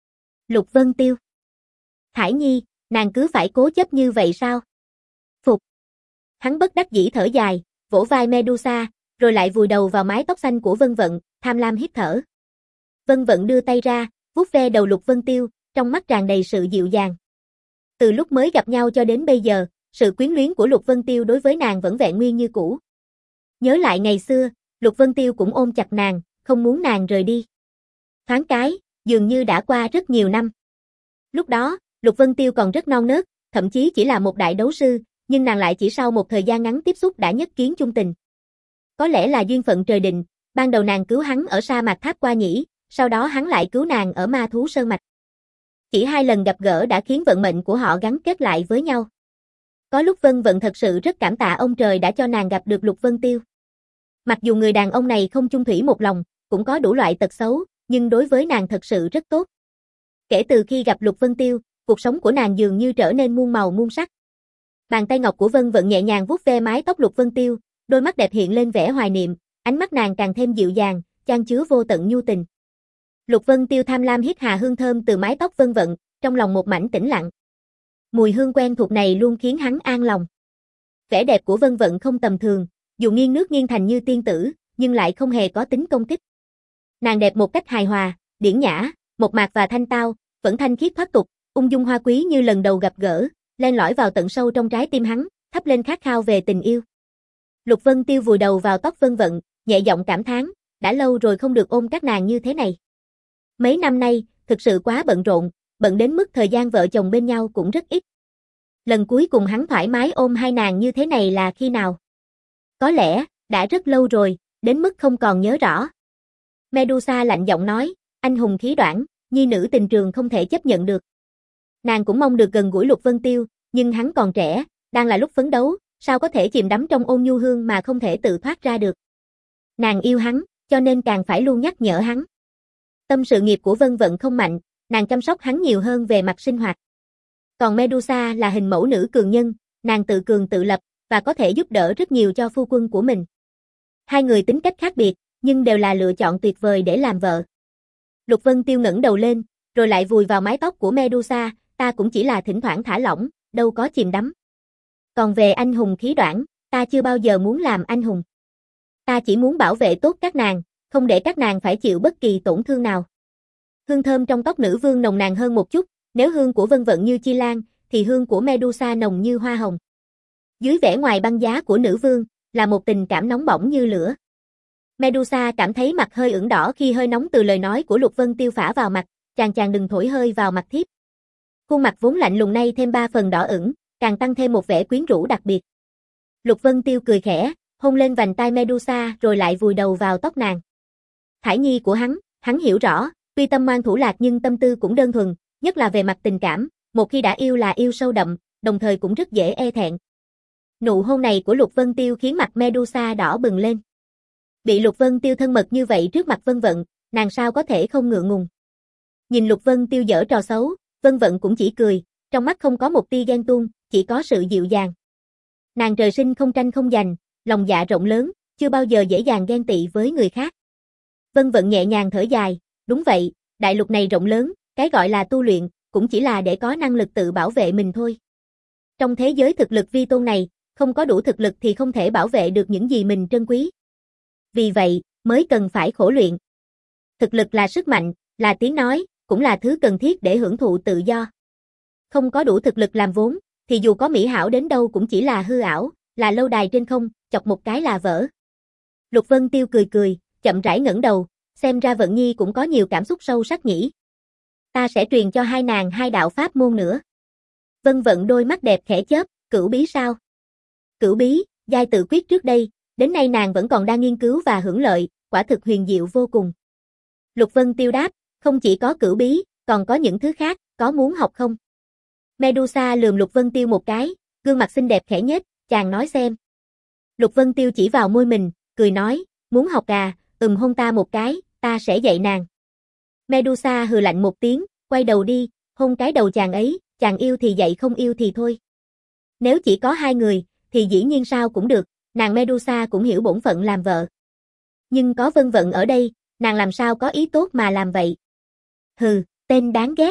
Lục Vân Tiêu. Thải Nhi, nàng cứ phải cố chấp như vậy sao? Phục. Hắn bất đắc dĩ thở dài, vỗ vai Medusa, rồi lại vùi đầu vào mái tóc xanh của Vân Vận, tham lam hít thở. Vân Vận đưa tay ra, vuốt ve đầu Lục Vân Tiêu, trong mắt tràn đầy sự dịu dàng. Từ lúc mới gặp nhau cho đến bây giờ, sự quyến luyến của Lục Vân Tiêu đối với nàng vẫn vẹn nguyên như cũ. Nhớ lại ngày xưa, Lục Vân Tiêu cũng ôm chặt nàng, không muốn nàng rời đi. Thoáng cái, dường như đã qua rất nhiều năm. Lúc đó, Lục Vân Tiêu còn rất non nớt, thậm chí chỉ là một đại đấu sư, nhưng nàng lại chỉ sau một thời gian ngắn tiếp xúc đã nhất kiến chung tình. Có lẽ là duyên phận trời định, ban đầu nàng cứu hắn ở sa mạc Tháp Qua Nhĩ, sau đó hắn lại cứu nàng ở Ma Thú Sơn Mạch. Chỉ hai lần gặp gỡ đã khiến vận mệnh của họ gắn kết lại với nhau. Có lúc Vân Vận thật sự rất cảm tạ ông trời đã cho nàng gặp được Lục Vân Tiêu. Mặc dù người đàn ông này không chung thủy một lòng, cũng có đủ loại tật xấu, nhưng đối với nàng thật sự rất tốt. Kể từ khi gặp Lục Vân Tiêu, cuộc sống của nàng dường như trở nên muôn màu muôn sắc. Bàn tay ngọc của Vân Vận nhẹ nhàng vuốt ve mái tóc Lục Vân Tiêu, đôi mắt đẹp hiện lên vẻ hoài niệm, ánh mắt nàng càng thêm dịu dàng, chan chứa vô tận nhu tình. Lục Vân Tiêu tham lam hít hà hương thơm từ mái tóc Vân Vận, trong lòng một mảnh tĩnh lặng. Mùi hương quen thuộc này luôn khiến hắn an lòng. Vẻ đẹp của Vân Vận không tầm thường, dù nghiêng nước nghiêng thành như tiên tử, nhưng lại không hề có tính công kích. Nàng đẹp một cách hài hòa, điển nhã, mộc mạc và thanh tao, vẫn thanh khiết thoát tục, ung dung hoa quý như lần đầu gặp gỡ, len lỏi vào tận sâu trong trái tim hắn, thắp lên khát khao về tình yêu. Lục Vân Tiêu vùi đầu vào tóc Vân Vận, nhẹ giọng cảm thán, đã lâu rồi không được ôm các nàng như thế này. Mấy năm nay, thực sự quá bận rộn, bận đến mức thời gian vợ chồng bên nhau cũng rất ít. Lần cuối cùng hắn thoải mái ôm hai nàng như thế này là khi nào? Có lẽ, đã rất lâu rồi, đến mức không còn nhớ rõ. Medusa lạnh giọng nói, anh hùng khí đoản, nhi nữ tình trường không thể chấp nhận được. Nàng cũng mong được gần gũi Lục Vân Tiêu, nhưng hắn còn trẻ, đang là lúc phấn đấu, sao có thể chìm đắm trong ôn nhu hương mà không thể tự thoát ra được. Nàng yêu hắn, cho nên càng phải luôn nhắc nhở hắn. Tâm sự nghiệp của Vân Vận không mạnh, nàng chăm sóc hắn nhiều hơn về mặt sinh hoạt. Còn Medusa là hình mẫu nữ cường nhân, nàng tự cường tự lập, và có thể giúp đỡ rất nhiều cho phu quân của mình. Hai người tính cách khác biệt, nhưng đều là lựa chọn tuyệt vời để làm vợ. Lục Vân Tiêu ngẩng đầu lên, rồi lại vùi vào mái tóc của Medusa, ta cũng chỉ là thỉnh thoảng thả lỏng, đâu có chìm đắm. Còn về anh hùng khí đoản, ta chưa bao giờ muốn làm anh hùng. Ta chỉ muốn bảo vệ tốt các nàng, không để các nàng phải chịu bất kỳ tổn thương nào. Hương thơm trong tóc nữ vương nồng nàn hơn một chút, nếu hương của Vân Vận như chi lan, thì hương của Medusa nồng như hoa hồng. Dưới vẻ ngoài băng giá của nữ vương, là một tình cảm nóng bỏng như lửa. Medusa cảm thấy mặt hơi ửng đỏ khi hơi nóng từ lời nói của Lục Vân Tiêu phả vào mặt, chàng chàng đừng thổi hơi vào mặt thiếp. Khuôn mặt vốn lạnh lùng nay thêm ba phần đỏ ửng, càng tăng thêm một vẻ quyến rũ đặc biệt. Lục Vân Tiêu cười khẽ, hôn lên vành tai Medusa rồi lại vùi đầu vào tóc nàng. Thải nhi của hắn, hắn hiểu rõ, tuy tâm ngoan thủ lạc nhưng tâm tư cũng đơn thuần, nhất là về mặt tình cảm, một khi đã yêu là yêu sâu đậm, đồng thời cũng rất dễ e thẹn. Nụ hôn này của Lục Vân Tiêu khiến mặt Medusa đỏ bừng lên. Bị Lục Vân Tiêu thân mật như vậy trước mặt Vân Vận, nàng sao có thể không ngượng ngùng. Nhìn Lục Vân Tiêu giở trò xấu, Vân Vận cũng chỉ cười, trong mắt không có một tia ghen tuông, chỉ có sự dịu dàng. Nàng trời sinh không tranh không giành, lòng dạ rộng lớn, chưa bao giờ dễ dàng ghen tị với người khác. Vân Vận nhẹ nhàng thở dài, đúng vậy, đại lục này rộng lớn, cái gọi là tu luyện, cũng chỉ là để có năng lực tự bảo vệ mình thôi. Trong thế giới thực lực vi tôn này, không có đủ thực lực thì không thể bảo vệ được những gì mình trân quý. Vì vậy, mới cần phải khổ luyện. Thực lực là sức mạnh, là tiếng nói, cũng là thứ cần thiết để hưởng thụ tự do. Không có đủ thực lực làm vốn, thì dù có mỹ hảo đến đâu cũng chỉ là hư ảo, là lâu đài trên không, chọc một cái là vỡ. Lục Vân Tiêu cười cười, chậm rãi ngẩng đầu, xem ra Vận Nhi cũng có nhiều cảm xúc sâu sắc nhỉ. Ta sẽ truyền cho hai nàng hai đạo pháp môn nữa. Vân Vận đôi mắt đẹp khẽ chớp, cửu bí sao? Cửu bí, giai tự quyết trước đây, đến nay nàng vẫn còn đang nghiên cứu và hưởng lợi, quả thực huyền diệu vô cùng. Lục Vân Tiêu đáp, không chỉ có cửu bí, còn có những thứ khác, có muốn học không? Medusa lườm Lục Vân Tiêu một cái, gương mặt xinh đẹp khẽ nhếch, chàng nói xem. Lục Vân Tiêu chỉ vào môi mình, cười nói, muốn học à, ừm hôn ta một cái, ta sẽ dạy nàng. Medusa hừ lạnh một tiếng, quay đầu đi, hôn cái đầu chàng ấy, chàng yêu thì dạy không yêu thì thôi. Nếu chỉ có hai người, thì dĩ nhiên sao cũng được, nàng Medusa cũng hiểu bổn phận làm vợ. Nhưng có Vân Vận ở đây, nàng làm sao có ý tốt mà làm vậy? Hừ, tên đáng ghét.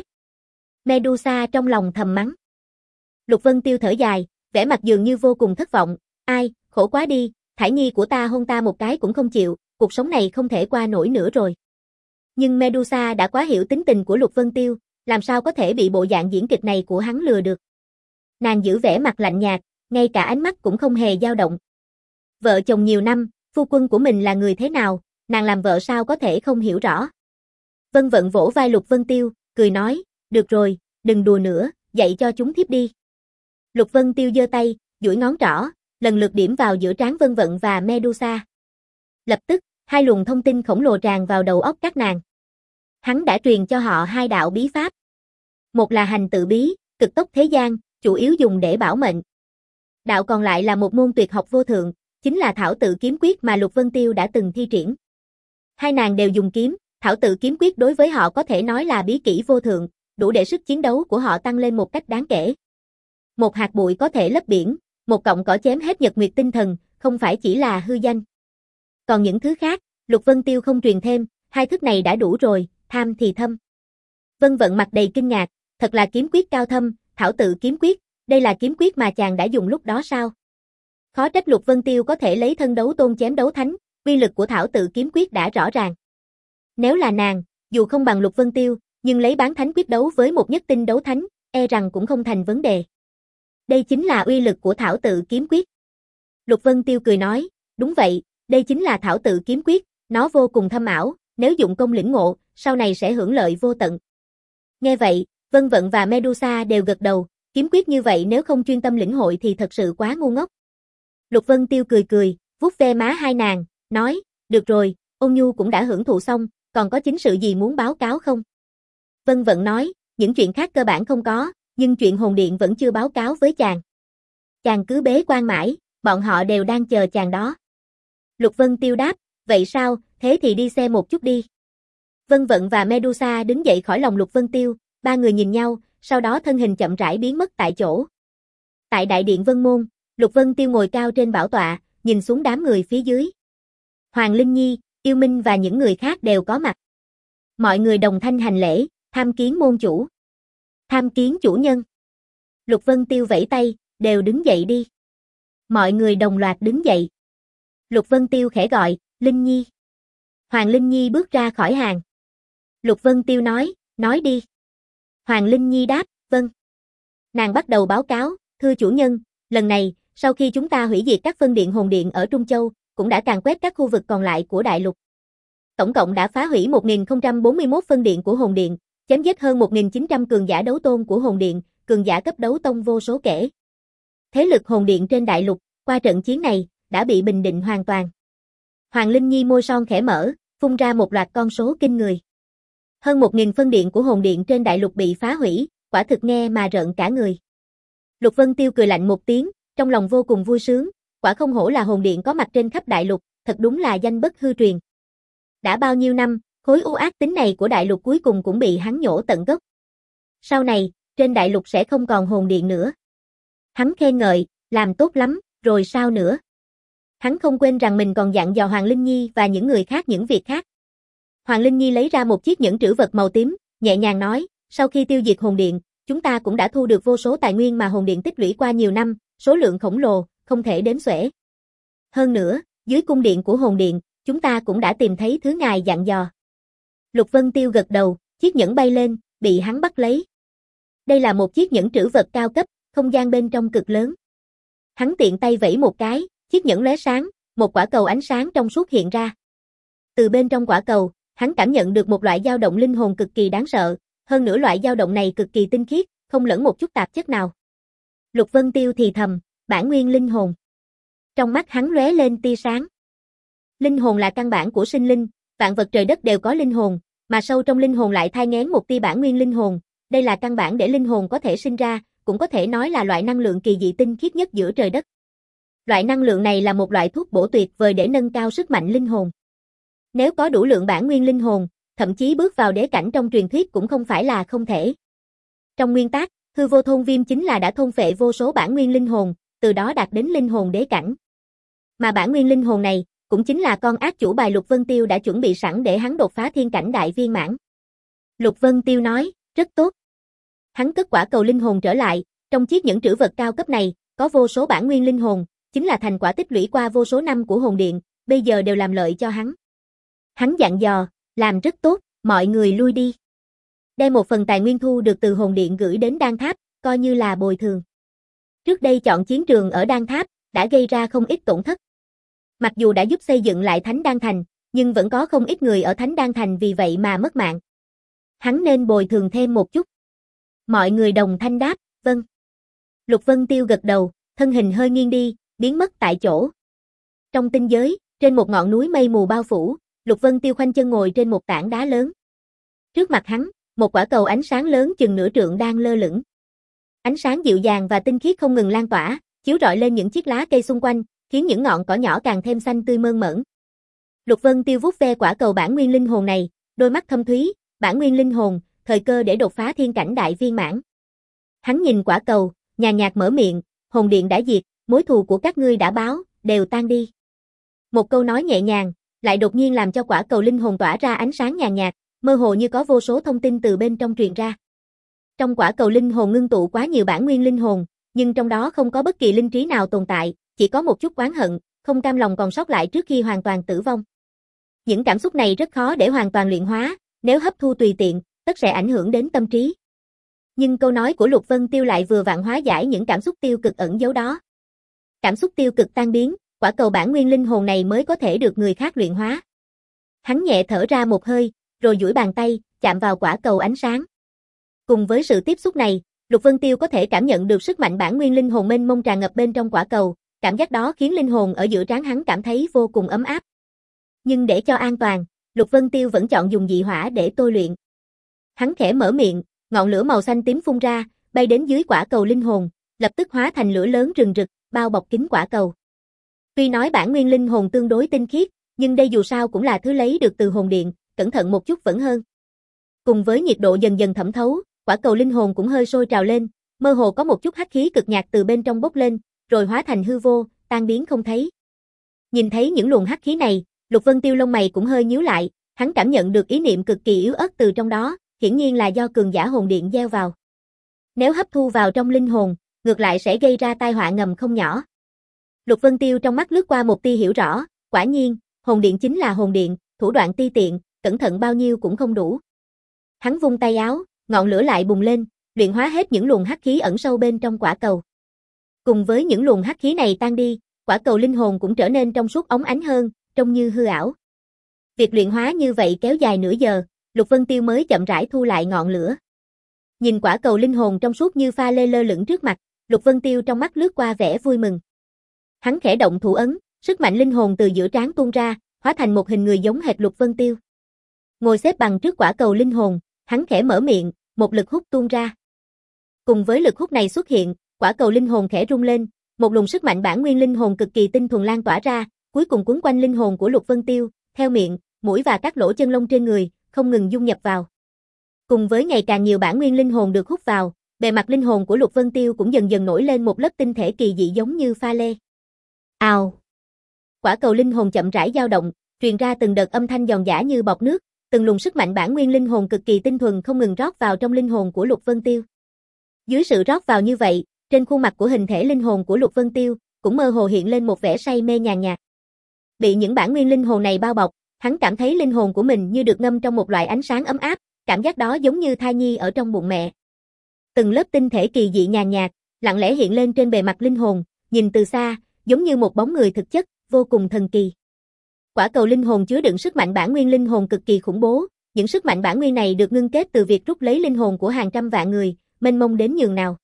Medusa trong lòng thầm mắng. Lục Vân Tiêu thở dài, vẻ mặt dường như vô cùng thất vọng, ai, khổ quá đi, Thải nhi của ta hôn ta một cái cũng không chịu, cuộc sống này không thể qua nổi nữa rồi. Nhưng Medusa đã quá hiểu tính tình của Lục Vân Tiêu, làm sao có thể bị bộ dạng diễn kịch này của hắn lừa được. Nàng giữ vẻ mặt lạnh nhạt, ngay cả ánh mắt cũng không hề dao động. Vợ chồng nhiều năm, phu quân của mình là người thế nào, nàng làm vợ sao có thể không hiểu rõ. Vân Vận vỗ vai Lục Vân Tiêu, cười nói, được rồi, đừng đùa nữa, dạy cho chúng thiếp đi. Lục Vân Tiêu giơ tay, duỗi ngón trỏ, lần lượt điểm vào giữa trán Vân Vận và Medusa. Lập tức, hai luồng thông tin khổng lồ tràn vào đầu óc các nàng. Hắn đã truyền cho họ hai đạo bí pháp. Một là hành tự bí, cực tốc thế gian, chủ yếu dùng để bảo mệnh. Đạo còn lại là một môn tuyệt học vô thượng, chính là thảo tự kiếm quyết mà Lục Vân Tiêu đã từng thi triển. Hai nàng đều dùng kiếm, thảo tự kiếm quyết đối với họ có thể nói là bí kỹ vô thượng, đủ để sức chiến đấu của họ tăng lên một cách đáng kể. Một hạt bụi có thể lấp biển, một cọng cỏ chém hết nhật nguyệt tinh thần, không phải chỉ là hư danh. Còn những thứ khác, Lục Vân Tiêu không truyền thêm, hai thức này đã đủ rồi, tham thì thâm. Vân Vận mặt đầy kinh ngạc, thật là kiếm quyết cao thâm, thảo tự kiếm quyết, đây là kiếm quyết mà chàng đã dùng lúc đó sao? Khó trách Lục Vân Tiêu có thể lấy thân đấu tôn chém đấu thánh, uy lực của thảo tự kiếm quyết đã rõ ràng. Nếu là nàng, dù không bằng Lục Vân Tiêu, nhưng lấy bán thánh quyết đấu với một nhất tinh đấu thánh, e rằng cũng không thành vấn đề. Đây chính là uy lực của thảo tự kiếm quyết. Lục Vân Tiêu cười nói, đúng vậy, đây chính là thảo tự kiếm quyết, nó vô cùng thâm ảo, nếu dụng công lĩnh ngộ, sau này sẽ hưởng lợi vô tận. Nghe vậy, Vân Vận và Medusa đều gật đầu, kiếm quyết như vậy nếu không chuyên tâm lĩnh hội thì thật sự quá ngu ngốc. Lục Vân Tiêu cười cười, vuốt ve má hai nàng, nói, được rồi, Ôn Nhu cũng đã hưởng thụ xong, còn có chính sự gì muốn báo cáo không? Vân Vận nói, những chuyện khác cơ bản không có, nhưng chuyện hồn điện vẫn chưa báo cáo với chàng. Chàng cứ bế quan mãi, bọn họ đều đang chờ chàng đó. Lục Vân Tiêu đáp, vậy sao, thế thì đi xem một chút đi. Vân Vận và Medusa đứng dậy khỏi lòng Lục Vân Tiêu, ba người nhìn nhau, sau đó thân hình chậm rãi biến mất tại chỗ. Tại đại điện Vân Môn, Lục Vân Tiêu ngồi cao trên bảo tọa, nhìn xuống đám người phía dưới. Hoàng Linh Nhi, Yêu Minh và những người khác đều có mặt. Mọi người đồng thanh hành lễ, tham kiến môn chủ. Tham kiến chủ nhân. Lục Vân Tiêu vẫy tay, đều đứng dậy đi. Mọi người đồng loạt đứng dậy. Lục Vân Tiêu khẽ gọi, Linh Nhi. Hoàng Linh Nhi bước ra khỏi hàng. Lục Vân Tiêu nói, nói đi. Hoàng Linh Nhi đáp, vâng. Nàng bắt đầu báo cáo, thưa chủ nhân, lần này, sau khi chúng ta hủy diệt các phân điện hồn điện ở Trung Châu, cũng đã càn quét các khu vực còn lại của đại lục. Tổng cộng đã phá hủy một nghìn không trăm bốn mươi mốt phân điện của hồn điện, chém giết hơn một nghìn chín trăm cường giả đấu tôn của hồn điện, cường giả cấp đấu tông vô số kể. Thế lực hồn điện trên đại lục, qua trận chiến này, đã bị bình định hoàn toàn. Hoàng Linh Nhi môi son khẽ mở, phun ra một loạt con số kinh người. Hơn một nghìn phân điện của hồn điện trên đại lục bị phá hủy, quả thực nghe mà rợn cả người. Lục Vân Tiêu cười lạnh một tiếng, trong lòng vô cùng vui sướng, quả không hổ là hồn điện có mặt trên khắp đại lục, thật đúng là danh bất hư truyền. Đã bao nhiêu năm, khối u ác tính này của đại lục cuối cùng cũng bị hắn nhổ tận gốc. Sau này, trên đại lục sẽ không còn hồn điện nữa. Hắn khen ngợi, làm tốt lắm, rồi sao nữa? Hắn không quên rằng mình còn dặn dò Hoàng Linh Nhi và những người khác những việc khác. Hoàng Linh Nhi lấy ra một chiếc nhẫn trữ vật màu tím, nhẹ nhàng nói, sau khi tiêu diệt hồn điện, chúng ta cũng đã thu được vô số tài nguyên mà hồn điện tích lũy qua nhiều năm, số lượng khổng lồ, không thể đếm xuể. Hơn nữa, dưới cung điện của hồn điện, chúng ta cũng đã tìm thấy thứ ngài dặn dò. Lục Vân Tiêu gật đầu, chiếc nhẫn bay lên, bị hắn bắt lấy. Đây là một chiếc nhẫn trữ vật cao cấp, không gian bên trong cực lớn. Hắn tiện tay vẫy một cái, chiếc nhẫn lóe sáng, một quả cầu ánh sáng trong suốt hiện ra. Từ bên trong quả cầu, hắn cảm nhận được một loại dao động linh hồn cực kỳ đáng sợ, hơn nữa loại dao động này cực kỳ tinh khiết, không lẫn một chút tạp chất nào. Lục Vân Tiêu thì thầm, bản nguyên linh hồn. Trong mắt hắn lóe lên tia sáng. Linh hồn là căn bản của sinh linh, vạn vật trời đất đều có linh hồn, mà sâu trong linh hồn lại thai nghén một tia bản nguyên linh hồn, đây là căn bản để linh hồn có thể sinh ra, cũng có thể nói là loại năng lượng kỳ dị tinh khiết nhất giữa trời đất. Loại năng lượng này là một loại thuốc bổ tuyệt vời để nâng cao sức mạnh linh hồn. Nếu có đủ lượng bản nguyên linh hồn, thậm chí bước vào đế cảnh trong truyền thuyết cũng không phải là không thể. Trong nguyên tắc, hư vô thôn viêm chính là đã thôn phệ vô số bản nguyên linh hồn, từ đó đạt đến linh hồn đế cảnh. Mà bản nguyên linh hồn này, cũng chính là con ác chủ bài Lục Vân Tiêu đã chuẩn bị sẵn để hắn đột phá thiên cảnh đại viên mãn. Lục Vân Tiêu nói, rất tốt. Hắn cất quả cầu linh hồn trở lại, trong chiếc nhẫn trữ vật cao cấp này, có vô số bản nguyên linh hồn, chính là thành quả tích lũy qua vô số năm của hồn điện, bây giờ đều làm lợi cho hắn. Hắn dặn dò, làm rất tốt, mọi người lui đi. Đem một phần tài nguyên thu được từ hồn điện gửi đến Đan Tháp, coi như là bồi thường. Trước đây chọn chiến trường ở Đan Tháp, đã gây ra không ít tổn thất. Mặc dù đã giúp xây dựng lại Thánh Đan Thành, nhưng vẫn có không ít người ở Thánh Đan Thành vì vậy mà mất mạng. Hắn nên bồi thường thêm một chút. Mọi người đồng thanh đáp, vâng. Lục Vân Tiêu gật đầu, thân hình hơi nghiêng đi, biến mất tại chỗ. Trong tinh giới, trên một ngọn núi mây mù bao phủ, Lục Vân Tiêu khoanh chân ngồi trên một tảng đá lớn. Trước mặt hắn, một quả cầu ánh sáng lớn chừng nửa trượng đang lơ lửng. Ánh sáng dịu dàng và tinh khiết không ngừng lan tỏa, chiếu rọi lên những chiếc lá cây xung quanh, khiến những ngọn cỏ nhỏ càng thêm xanh tươi mơn mởn. Lục Vân Tiêu vuốt ve quả cầu bản nguyên linh hồn này, đôi mắt thâm thúy, bản nguyên linh hồn, thời cơ để đột phá thiên cảnh đại viên mãn. Hắn nhìn quả cầu, nhàn nhạt mở miệng, hồn điện đã diệt, mối thù của các ngươi đã báo, đều tan đi. Một câu nói nhẹ nhàng, lại đột nhiên làm cho quả cầu linh hồn tỏa ra ánh sáng nhàn nhạt, mơ hồ như có vô số thông tin từ bên trong truyền ra. Trong quả cầu linh hồn ngưng tụ quá nhiều bản nguyên linh hồn, nhưng trong đó không có bất kỳ linh trí nào tồn tại, chỉ có một chút oán hận, không cam lòng còn sót lại trước khi hoàn toàn tử vong. Những cảm xúc này rất khó để hoàn toàn luyện hóa, nếu hấp thu tùy tiện, tất sẽ ảnh hưởng đến tâm trí. Nhưng câu nói của Lục Vân Tiêu lại vừa vặn hóa giải những cảm xúc tiêu cực ẩn giấu đó. Cảm xúc tiêu cực tan biến, quả cầu bản nguyên linh hồn này mới có thể được người khác luyện hóa. Hắn nhẹ thở ra một hơi, rồi duỗi bàn tay, chạm vào quả cầu ánh sáng. Cùng với sự tiếp xúc này, Lục Vân Tiêu có thể cảm nhận được sức mạnh bản nguyên linh hồn mênh mông tràn ngập bên trong quả cầu, cảm giác đó khiến linh hồn ở giữa trán hắn cảm thấy vô cùng ấm áp. Nhưng để cho an toàn, Lục Vân Tiêu vẫn chọn dùng dị hỏa để tôi luyện. Hắn khẽ mở miệng, ngọn lửa màu xanh tím phun ra, bay đến dưới quả cầu linh hồn, lập tức hóa thành lửa lớn rừng rực, bao bọc kín quả cầu. Tuy nói bản nguyên linh hồn tương đối tinh khiết, nhưng đây dù sao cũng là thứ lấy được từ hồn điện, cẩn thận một chút vẫn hơn. Cùng với nhiệt độ dần dần thẩm thấu, quả cầu linh hồn cũng hơi sôi trào lên, mơ hồ có một chút hắc khí cực nhạt từ bên trong bốc lên, rồi hóa thành hư vô, tan biến không thấy. Nhìn thấy những luồng hắc khí này, Lục Vân Tiêu lông mày cũng hơi nhíu lại, hắn cảm nhận được ý niệm cực kỳ yếu ớt từ trong đó, hiển nhiên là do cường giả hồn điện gieo vào. Nếu hấp thu vào trong linh hồn, ngược lại sẽ gây ra tai họa ngầm không nhỏ. Lục Vân Tiêu trong mắt lướt qua một tia hiểu rõ, quả nhiên, hồn điện chính là hồn điện, thủ đoạn ti tiện, cẩn thận bao nhiêu cũng không đủ. Hắn vung tay áo, ngọn lửa lại bùng lên, luyện hóa hết những luồng hắc khí ẩn sâu bên trong quả cầu. Cùng với những luồng hắc khí này tan đi, quả cầu linh hồn cũng trở nên trong suốt óng ánh hơn, trông như hư ảo. Việc luyện hóa như vậy kéo dài nửa giờ, Lục Vân Tiêu mới chậm rãi thu lại ngọn lửa. Nhìn quả cầu linh hồn trong suốt như pha lê lơ lửng trước mặt, Lục Vân Tiêu trong mắt lướt qua vẻ vui mừng. Hắn khẽ động thủ ấn, sức mạnh linh hồn từ giữa trán tuôn ra, hóa thành một hình người giống hệt Lục Vân Tiêu. Ngồi xếp bằng trước quả cầu linh hồn, hắn khẽ mở miệng, một lực hút tuôn ra. Cùng với lực hút này xuất hiện, quả cầu linh hồn khẽ rung lên, một luồng sức mạnh bản nguyên linh hồn cực kỳ tinh thuần lan tỏa ra, cuối cùng quấn quanh linh hồn của Lục Vân Tiêu, theo miệng, mũi và các lỗ chân lông trên người, không ngừng dung nhập vào. Cùng với ngày càng nhiều bản nguyên linh hồn được hút vào, bề mặt linh hồn của Lục Vân Tiêu cũng dần dần nổi lên một lớp tinh thể kỳ dị giống như pha lê. Ào! Quả cầu linh hồn chậm rãi dao động, truyền ra từng đợt âm thanh giòn giã như bọt nước, từng luồng sức mạnh bản nguyên linh hồn cực kỳ tinh thuần không ngừng rót vào trong linh hồn của Lục Vân Tiêu. Dưới sự rót vào như vậy, trên khuôn mặt của hình thể linh hồn của Lục Vân Tiêu cũng mơ hồ hiện lên một vẻ say mê nhàn nhạt. Bị những bản nguyên linh hồn này bao bọc, hắn cảm thấy linh hồn của mình như được ngâm trong một loại ánh sáng ấm áp, cảm giác đó giống như thai nhi ở trong bụng mẹ. Từng lớp tinh thể kỳ dị nhàn nhạt, lặng lẽ hiện lên trên bề mặt linh hồn, nhìn từ xa, giống như một bóng người thực chất, vô cùng thần kỳ. Quả cầu linh hồn chứa đựng sức mạnh bản nguyên linh hồn cực kỳ khủng bố, những sức mạnh bản nguyên này được ngưng kết từ việc rút lấy linh hồn của hàng trăm vạn người, mênh mông đến nhường nào.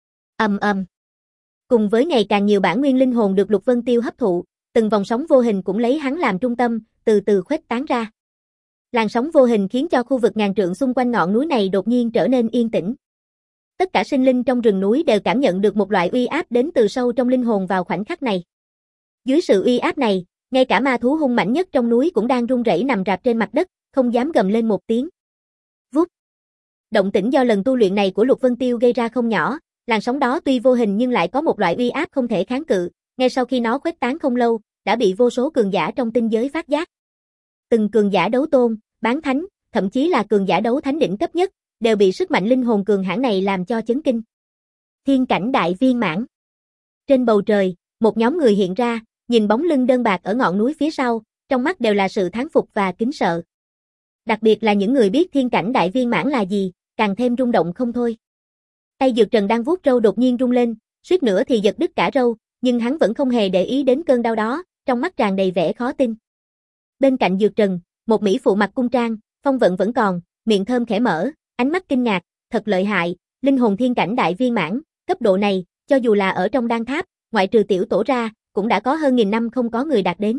Ầm ầm. Cùng với ngày càng nhiều bản nguyên linh hồn được Lục Vân Tiêu hấp thụ, từng vòng sóng vô hình cũng lấy hắn làm trung tâm, từ từ khuếch tán ra. Làn sóng vô hình khiến cho khu vực ngàn trượng xung quanh ngọn núi này đột nhiên trở nên yên tĩnh. Tất cả sinh linh trong rừng núi đều cảm nhận được một loại uy áp đến từ sâu trong linh hồn vào khoảnh khắc này. Dưới sự uy áp này, ngay cả ma thú hung mãnh nhất trong núi cũng đang run rẩy nằm rạp trên mặt đất, không dám gầm lên một tiếng. Vút. Động tĩnh do lần tu luyện này của Lục Vân Tiêu gây ra không nhỏ, làn sóng đó tuy vô hình nhưng lại có một loại uy áp không thể kháng cự, ngay sau khi nó khuếch tán không lâu, đã bị vô số cường giả trong tinh giới phát giác. Từng cường giả đấu tôn, bán thánh, thậm chí là cường giả đấu thánh đỉnh cấp nhất, đều bị sức mạnh linh hồn cường hãn này làm cho chấn kinh. Thiên cảnh đại viên mãn. Trên bầu trời, một nhóm người hiện ra, nhìn bóng lưng đơn bạc ở ngọn núi phía sau, trong mắt đều là sự thán phục và kính sợ. Đặc biệt là những người biết thiên cảnh đại viên mãn là gì, càng thêm rung động không thôi. Tay Dược Trần đang vuốt râu đột nhiên rung lên, suýt nữa thì giật đứt cả râu, nhưng hắn vẫn không hề để ý đến cơn đau đó, trong mắt tràn đầy vẻ khó tin. Bên cạnh Dược Trần, một mỹ phụ mặc cung trang, phong vận vẫn còn, miệng thơm khẽ mở, ánh mắt kinh ngạc, thật lợi hại, linh hồn thiên cảnh đại viên mãn, cấp độ này, cho dù là ở trong đan tháp, ngoại trừ tiểu tổ ra, cũng đã có hơn nghìn năm không có người đạt đến.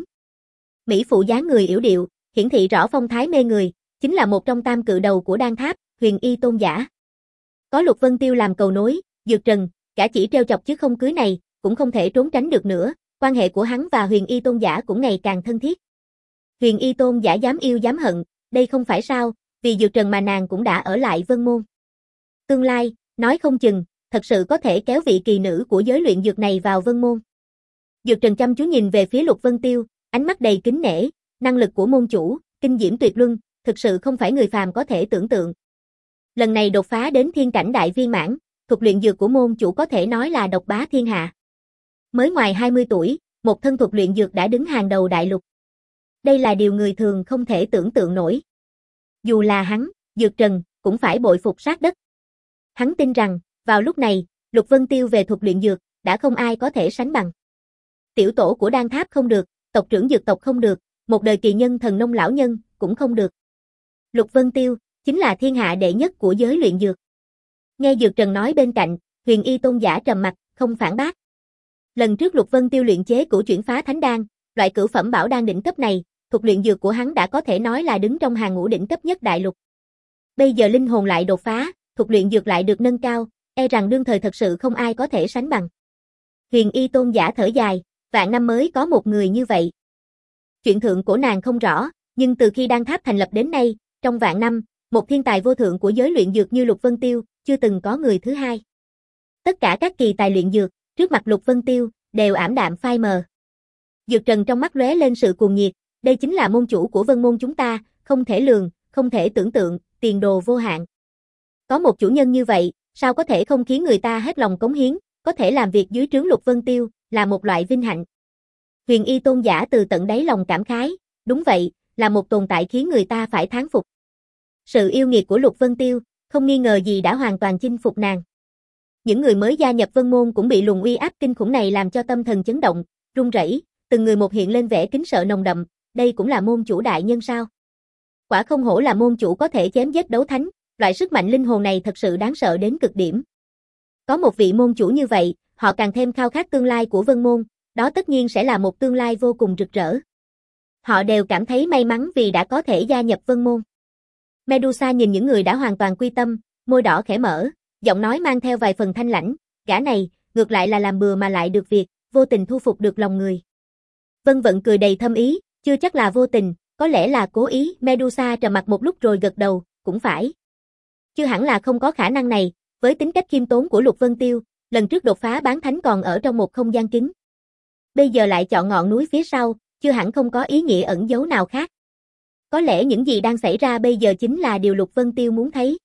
Mỹ phụ dáng người yểu điệu, hiển thị rõ phong thái mê người, chính là một trong tam cự đầu của đan tháp, Huyền Y Tôn giả. Có Lục Vân Tiêu làm cầu nối, Dược Trần, cả chỉ trêu chọc chứ không cưới này, cũng không thể trốn tránh được nữa, quan hệ của hắn và Huyền Y Tôn giả cũng ngày càng thân thiết. Huyền Y Tôn giả dám yêu dám hận, đây không phải sao, vì Dược Trần mà nàng cũng đã ở lại Vân Môn. Tương lai, nói không chừng, thật sự có thể kéo vị kỳ nữ của giới luyện dược này vào Vân Môn. Dược Trần chăm chú nhìn về phía Lục Vân Tiêu, ánh mắt đầy kính nể, năng lực của môn chủ, kinh diễm tuyệt luân, thực sự không phải người phàm có thể tưởng tượng. Lần này đột phá đến thiên cảnh đại viên mãn, thuật luyện dược của môn chủ có thể nói là độc bá thiên hạ. Mới ngoài hai mươi tuổi, một thân thuật luyện dược đã đứng hàng đầu đại lục. Đây là điều người thường không thể tưởng tượng nổi. Dù là hắn, Dược Trần, cũng phải bội phục sát đất. Hắn tin rằng, vào lúc này, Lục Vân Tiêu về thuật luyện dược, đã không ai có thể sánh bằng. Tiểu tổ của đan tháp không được, tộc trưởng dược tộc không được, một đời kỳ nhân thần nông lão nhân, cũng không được. Lục Vân Tiêu, chính là thiên hạ đệ nhất của giới luyện dược. Nghe Dược Trần nói bên cạnh, Huyền Y Tôn giả trầm mặt, không phản bác. Lần trước Lục Vân Tiêu luyện chế cửu chuyển phá thánh đan, loại cửu phẩm bảo đan đỉnh cấp này, thuật luyện dược của hắn đã có thể nói là đứng trong hàng ngũ đỉnh cấp nhất đại lục. Bây giờ linh hồn lại đột phá, thuật luyện dược lại được nâng cao, e rằng đương thời thật sự không ai có thể sánh bằng. Huyền Y Tôn giả thở dài, vạn năm mới có một người như vậy. Chuyện thượng của nàng không rõ, nhưng từ khi đan tháp thành lập đến nay, trong vạn năm, một thiên tài vô thượng của giới luyện dược như Lục Vân Tiêu, chưa từng có người thứ hai. Tất cả các kỳ tài luyện dược, trước mặt Lục Vân Tiêu, đều ảm đạm phai mờ. Dược Trần trong mắt lóe lên sự cuồng nhiệt, đây chính là môn chủ của Vân Môn chúng ta, không thể lường, không thể tưởng tượng, tiền đồ vô hạn. Có một chủ nhân như vậy, sao có thể không khiến người ta hết lòng cống hiến, có thể làm việc dưới trướng Lục Vân Tiêu, là một loại vinh hạnh. Huyền Y Tôn giả từ tận đáy lòng cảm khái, đúng vậy, là một tồn tại khiến người ta phải thán phục. Sự yêu nghiệt của Lục Vân Tiêu, không nghi ngờ gì đã hoàn toàn chinh phục nàng. Những người mới gia nhập Vân Môn cũng bị luồng uy áp kinh khủng này làm cho tâm thần chấn động, run rẩy, từng người một hiện lên vẻ kính sợ nồng đậm, đây cũng là môn chủ đại nhân sao? Quả không hổ là môn chủ có thể chém giết đấu thánh, loại sức mạnh linh hồn này thật sự đáng sợ đến cực điểm. Có một vị môn chủ như vậy, họ càng thêm khao khát tương lai của Vân Môn, đó tất nhiên sẽ là một tương lai vô cùng rực rỡ. Họ đều cảm thấy may mắn vì đã có thể gia nhập Vân Môn. Medusa nhìn những người đã hoàn toàn quy tâm, môi đỏ khẽ mở, giọng nói mang theo vài phần thanh lãnh, gã này, ngược lại là làm bừa mà lại được việc, vô tình thu phục được lòng người. Vân Vận cười đầy thâm ý, chưa chắc là vô tình, có lẽ là cố ý. Medusa trầm mặc một lúc rồi gật đầu, cũng phải. Chưa hẳn là không có khả năng này, với tính cách khiêm tốn của Lục Vân Tiêu, lần trước đột phá bán thánh còn ở trong một không gian kín. Bây giờ lại chọn ngọn núi phía sau, chưa hẳn không có ý nghĩa ẩn giấu nào khác. Có lẽ những gì đang xảy ra bây giờ chính là điều Lục Vân Tiêu muốn thấy.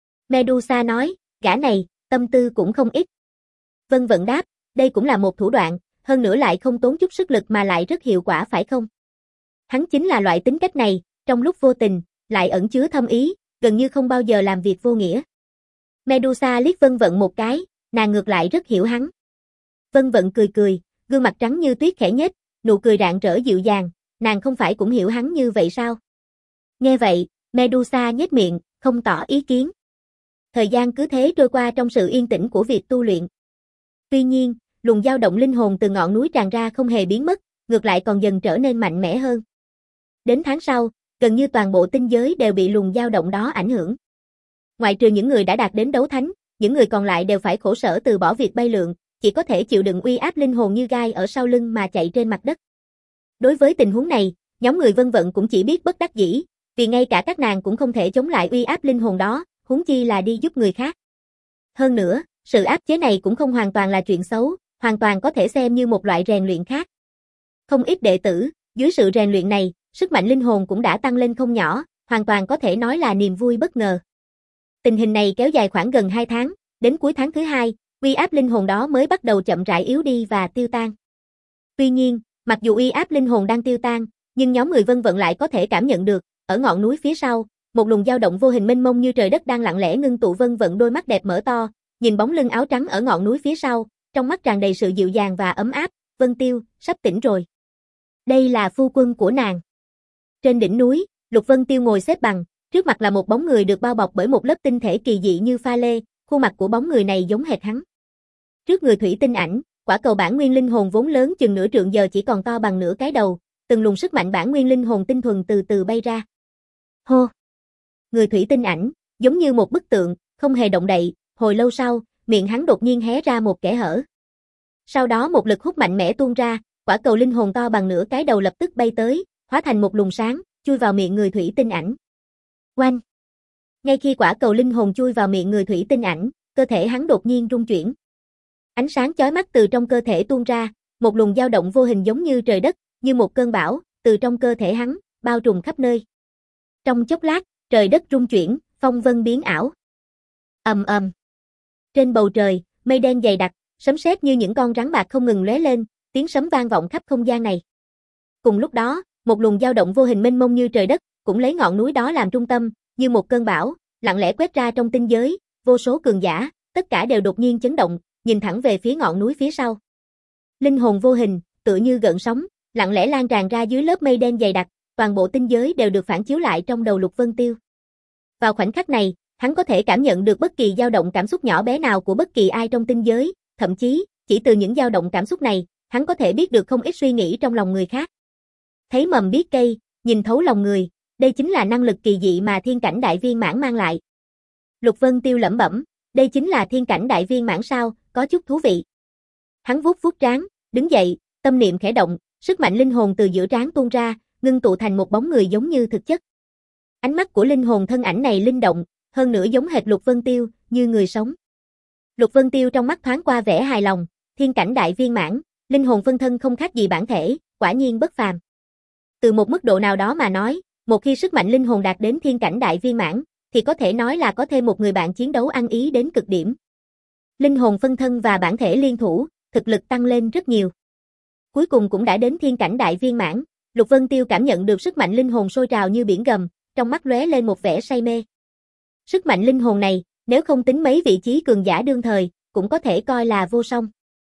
Medusa nói, gã này, tâm tư cũng không ít. Vân Vận đáp, đây cũng là một thủ đoạn, hơn nữa lại không tốn chút sức lực mà lại rất hiệu quả phải không? Hắn chính là loại tính cách này, trong lúc vô tình, lại ẩn chứa thâm ý, gần như không bao giờ làm việc vô nghĩa. Medusa liếc Vân Vận một cái, nàng ngược lại rất hiểu hắn. Vân Vận cười cười, gương mặt trắng như tuyết khẽ nhếch, nụ cười rạng rỡ dịu dàng, nàng không phải cũng hiểu hắn như vậy sao? Nghe vậy, Medusa nhếch miệng, không tỏ ý kiến. Thời gian cứ thế trôi qua trong sự yên tĩnh của việc tu luyện. Tuy nhiên, luồng dao động linh hồn từ ngọn núi tràn ra không hề biến mất, ngược lại còn dần trở nên mạnh mẽ hơn. Đến tháng sau, gần như toàn bộ tinh giới đều bị luồng dao động đó ảnh hưởng. Ngoại trừ những người đã đạt đến đấu thánh, những người còn lại đều phải khổ sở từ bỏ việc bay lượn, chỉ có thể chịu đựng uy áp linh hồn như gai ở sau lưng mà chạy trên mặt đất. Đối với tình huống này, nhóm người Vân Vận cũng chỉ biết bất đắc dĩ, vì ngay cả các nàng cũng không thể chống lại uy áp linh hồn đó, huống chi là đi giúp người khác. Hơn nữa, sự áp chế này cũng không hoàn toàn là chuyện xấu, hoàn toàn có thể xem như một loại rèn luyện khác. Không ít đệ tử, dưới sự rèn luyện này, sức mạnh linh hồn cũng đã tăng lên không nhỏ, hoàn toàn có thể nói là niềm vui bất ngờ. Tình hình này kéo dài khoảng gần hai tháng, đến cuối tháng thứ hai, uy áp linh hồn đó mới bắt đầu chậm rãi yếu đi và tiêu tan. Tuy nhiên, mặc dù uy áp linh hồn đang tiêu tan, nhưng nhóm người Vân Vận lại có thể cảm nhận được, ở ngọn núi phía sau, một luồng dao động vô hình mênh mông như trời đất đang lặng lẽ ngưng tụ. Vân Vận đôi mắt đẹp mở to, nhìn bóng lưng áo trắng ở ngọn núi phía sau, trong mắt tràn đầy sự dịu dàng và ấm áp. Vân Tiêu, sắp tỉnh rồi. Đây là phu quân của nàng. Trên đỉnh núi, Lục Vân Tiêu ngồi xếp bằng, trước mặt là một bóng người được bao bọc bởi một lớp tinh thể kỳ dị như pha lê, khuôn mặt của bóng người này giống hệt hắn. Trước người thủy tinh ảnh, quả cầu bản nguyên linh hồn vốn lớn chừng nửa trượng giờ chỉ còn to bằng nửa cái đầu, từng luồng sức mạnh bản nguyên linh hồn tinh thuần từ từ bay ra. Hô! Người thủy tinh ảnh, giống như một bức tượng, không hề động đậy, hồi lâu sau, miệng hắn đột nhiên hé ra một kẽ hở. Sau đó một lực hút mạnh mẽ tuôn ra, quả cầu linh hồn to bằng nửa cái đầu lập tức bay tới, hóa thành một luồng sáng, chui vào miệng người thủy tinh ảnh. Oanh! Ngay khi quả cầu linh hồn chui vào miệng người thủy tinh ảnh, cơ thể hắn đột nhiên rung chuyển. Ánh sáng chói mắt từ trong cơ thể tuôn ra, một luồng dao động vô hình giống như trời đất, như một cơn bão, từ trong cơ thể hắn, bao trùm khắp nơi. Trong chốc lát, trời đất rung chuyển, phong vân biến ảo. Ầm ầm. Trên bầu trời, mây đen dày đặc, sấm sét như những con rắn bạc không ngừng lóe lên, tiếng sấm vang vọng khắp không gian này. Cùng lúc đó, một luồng dao động vô hình mênh mông như trời đất, cũng lấy ngọn núi đó làm trung tâm, như một cơn bão, lặng lẽ quét ra trong tinh giới, vô số cường giả, tất cả đều đột nhiên chấn động, nhìn thẳng về phía ngọn núi phía sau. Linh hồn vô hình, tựa như gợn sóng, lặng lẽ lan tràn ra dưới lớp mây đen dày đặc, toàn bộ tinh giới đều được phản chiếu lại trong đầu Lục Vân Tiêu. Vào khoảnh khắc này, hắn có thể cảm nhận được bất kỳ dao động cảm xúc nhỏ bé nào của bất kỳ ai trong tinh giới, thậm chí, chỉ từ những dao động cảm xúc này, hắn có thể biết được không ít suy nghĩ trong lòng người khác. Thấy mầm biết cây, nhìn thấu lòng người, đây chính là năng lực kỳ dị mà thiên cảnh đại viên mãn mang lại. Lục Vân Tiêu lẩm bẩm, đây chính là thiên cảnh đại viên mãn sao, có chút thú vị. Hắn vuốt vuốt trán, đứng dậy, tâm niệm khẽ động, sức mạnh linh hồn từ giữa trán tuôn ra, ngưng tụ thành một bóng người giống như thực chất. Ánh mắt của linh hồn thân ảnh này linh động, hơn nữa giống hệt Lục Vân Tiêu, như người sống. Lục Vân Tiêu trong mắt thoáng qua vẻ hài lòng, thiên cảnh đại viên mãn, linh hồn phân thân không khác gì bản thể, quả nhiên bất phàm. Từ một mức độ nào đó mà nói, một khi sức mạnh linh hồn đạt đến thiên cảnh đại viên mãn, thì có thể nói là có thêm một người bạn chiến đấu ăn ý đến cực điểm. Linh hồn phân thân và bản thể liên thủ, thực lực tăng lên rất nhiều. Cuối cùng cũng đã đến thiên cảnh đại viên mãn, Lục Vân Tiêu cảm nhận được sức mạnh linh hồn sôi trào như biển gầm, trong mắt lóe lên một vẻ say mê. Sức mạnh linh hồn này, nếu không tính mấy vị trí cường giả đương thời, cũng có thể coi là vô song.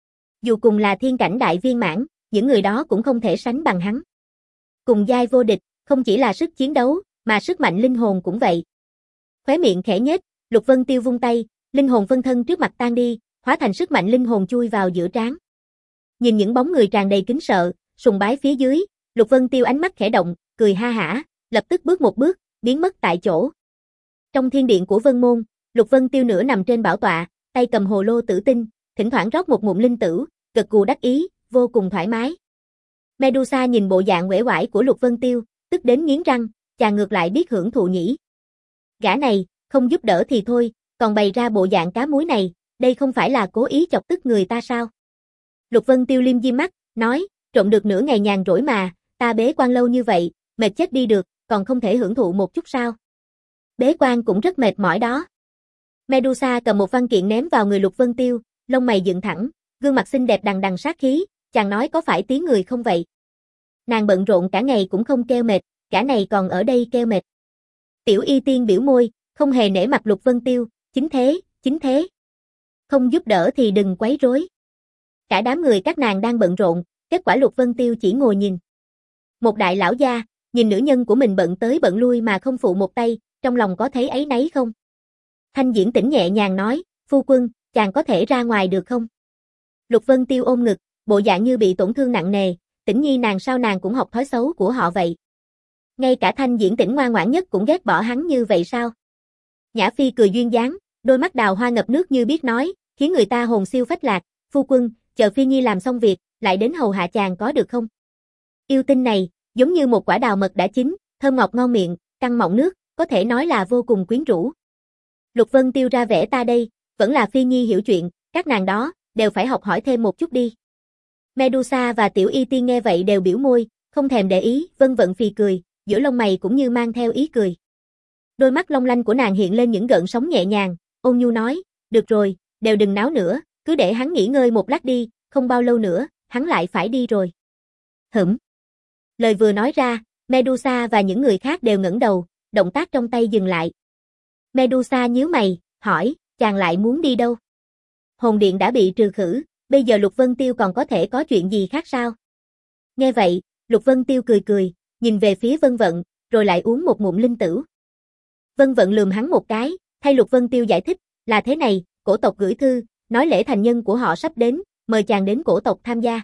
Dù cùng là thiên cảnh đại viên mãn, những người đó cũng không thể sánh bằng hắn. Cùng giai vô địch, không chỉ là sức chiến đấu, mà sức mạnh linh hồn cũng vậy. Khóe miệng khẽ nhếch, Lục Vân Tiêu vung tay, linh hồn phân thân trước mặt tan đi, hóa thành sức mạnh linh hồn chui vào giữa trán. Nhìn những bóng người tràn đầy kính sợ, sùng bái phía dưới, Lục Vân Tiêu ánh mắt khẽ động, cười ha hả, lập tức bước một bước, biến mất tại chỗ. Trong thiên điện của Vân Môn, Lục Vân Tiêu nửa nằm trên bảo tọa, tay cầm hồ lô tử tinh, thỉnh thoảng rót một ngụm linh tử, gật gù đắc ý, vô cùng thoải mái. Medusa nhìn bộ dạng uể oải của Lục Vân Tiêu, tức đến nghiến răng, chàng ngược lại biết hưởng thụ nhỉ. Gã này, không giúp đỡ thì thôi, còn bày ra bộ dạng cá muối này, đây không phải là cố ý chọc tức người ta sao? Lục Vân Tiêu liêm diêm mắt, nói, trộm được nửa ngày nhàn rỗi mà, ta bế quan lâu như vậy, mệt chết đi được, còn không thể hưởng thụ một chút sao? Bế quan cũng rất mệt mỏi đó. Medusa cầm một văn kiện ném vào người Lục Vân Tiêu, lông mày dựng thẳng, gương mặt xinh đẹp đằng đằng sát khí, chàng nói có phải tiếng người không vậy? Nàng bận rộn cả ngày cũng không kêu mệt, cả này còn ở đây kêu mệt. Tiểu Y Tiên biểu môi, không hề nể mặt Lục Vân Tiêu, chính thế, chính thế. Không giúp đỡ thì đừng quấy rối. Cả đám người các nàng đang bận rộn, kết quả Lục Vân Tiêu chỉ ngồi nhìn. Một đại lão gia, nhìn nữ nhân của mình bận tới bận lui mà không phụ một tay, trong lòng có thấy áy náy không? Thanh Diễn Tĩnh nhẹ nhàng nói, phu quân, chàng có thể ra ngoài được không? Lục Vân Tiêu ôm ngực, bộ dạng như bị tổn thương nặng nề, Tĩnh Nhi nàng sao nàng cũng học thói xấu của họ vậy. Ngay cả Thanh Diễn Tĩnh ngoan ngoãn nhất cũng ghét bỏ hắn như vậy sao? Nhã Phi cười duyên dáng, đôi mắt đào hoa ngập nước như biết nói, khiến người ta hồn siêu phách lạc, phu quân, chờ Phi Nhi làm xong việc, lại đến hầu hạ chàng có được không? Yêu tinh này, giống như một quả đào mật đã chín, thơm ngọt ngon miệng, căng mọng nước, có thể nói là vô cùng quyến rũ. Lục Vân Tiêu ra vẻ ta đây, vẫn là Phi Nhi hiểu chuyện, các nàng đó, đều phải học hỏi thêm một chút đi. Medusa và Tiểu Y Tiên nghe vậy đều biểu môi, không thèm để ý, vân vận phì cười, giữa lông mày cũng như mang theo ý cười. Đôi mắt long lanh của nàng hiện lên những gợn sóng nhẹ nhàng, ôn nhu nói, được rồi, đều đừng náo nữa, cứ để hắn nghỉ ngơi một lát đi, không bao lâu nữa, hắn lại phải đi rồi. Hửm. Lời vừa nói ra, Medusa và những người khác đều ngẩng đầu, động tác trong tay dừng lại. Medusa nhíu mày, hỏi, chàng lại muốn đi đâu? Hồn điện đã bị trừ khử, bây giờ Lục Vân Tiêu còn có thể có chuyện gì khác sao? Nghe vậy, Lục Vân Tiêu cười cười, nhìn về phía Vân Vận, rồi lại uống một ngụm linh tử. Vân Vận lườm hắn một cái, thay Lục Vân Tiêu giải thích, là thế này, cổ tộc gửi thư, nói lễ thành nhân của họ sắp đến, mời chàng đến cổ tộc tham gia.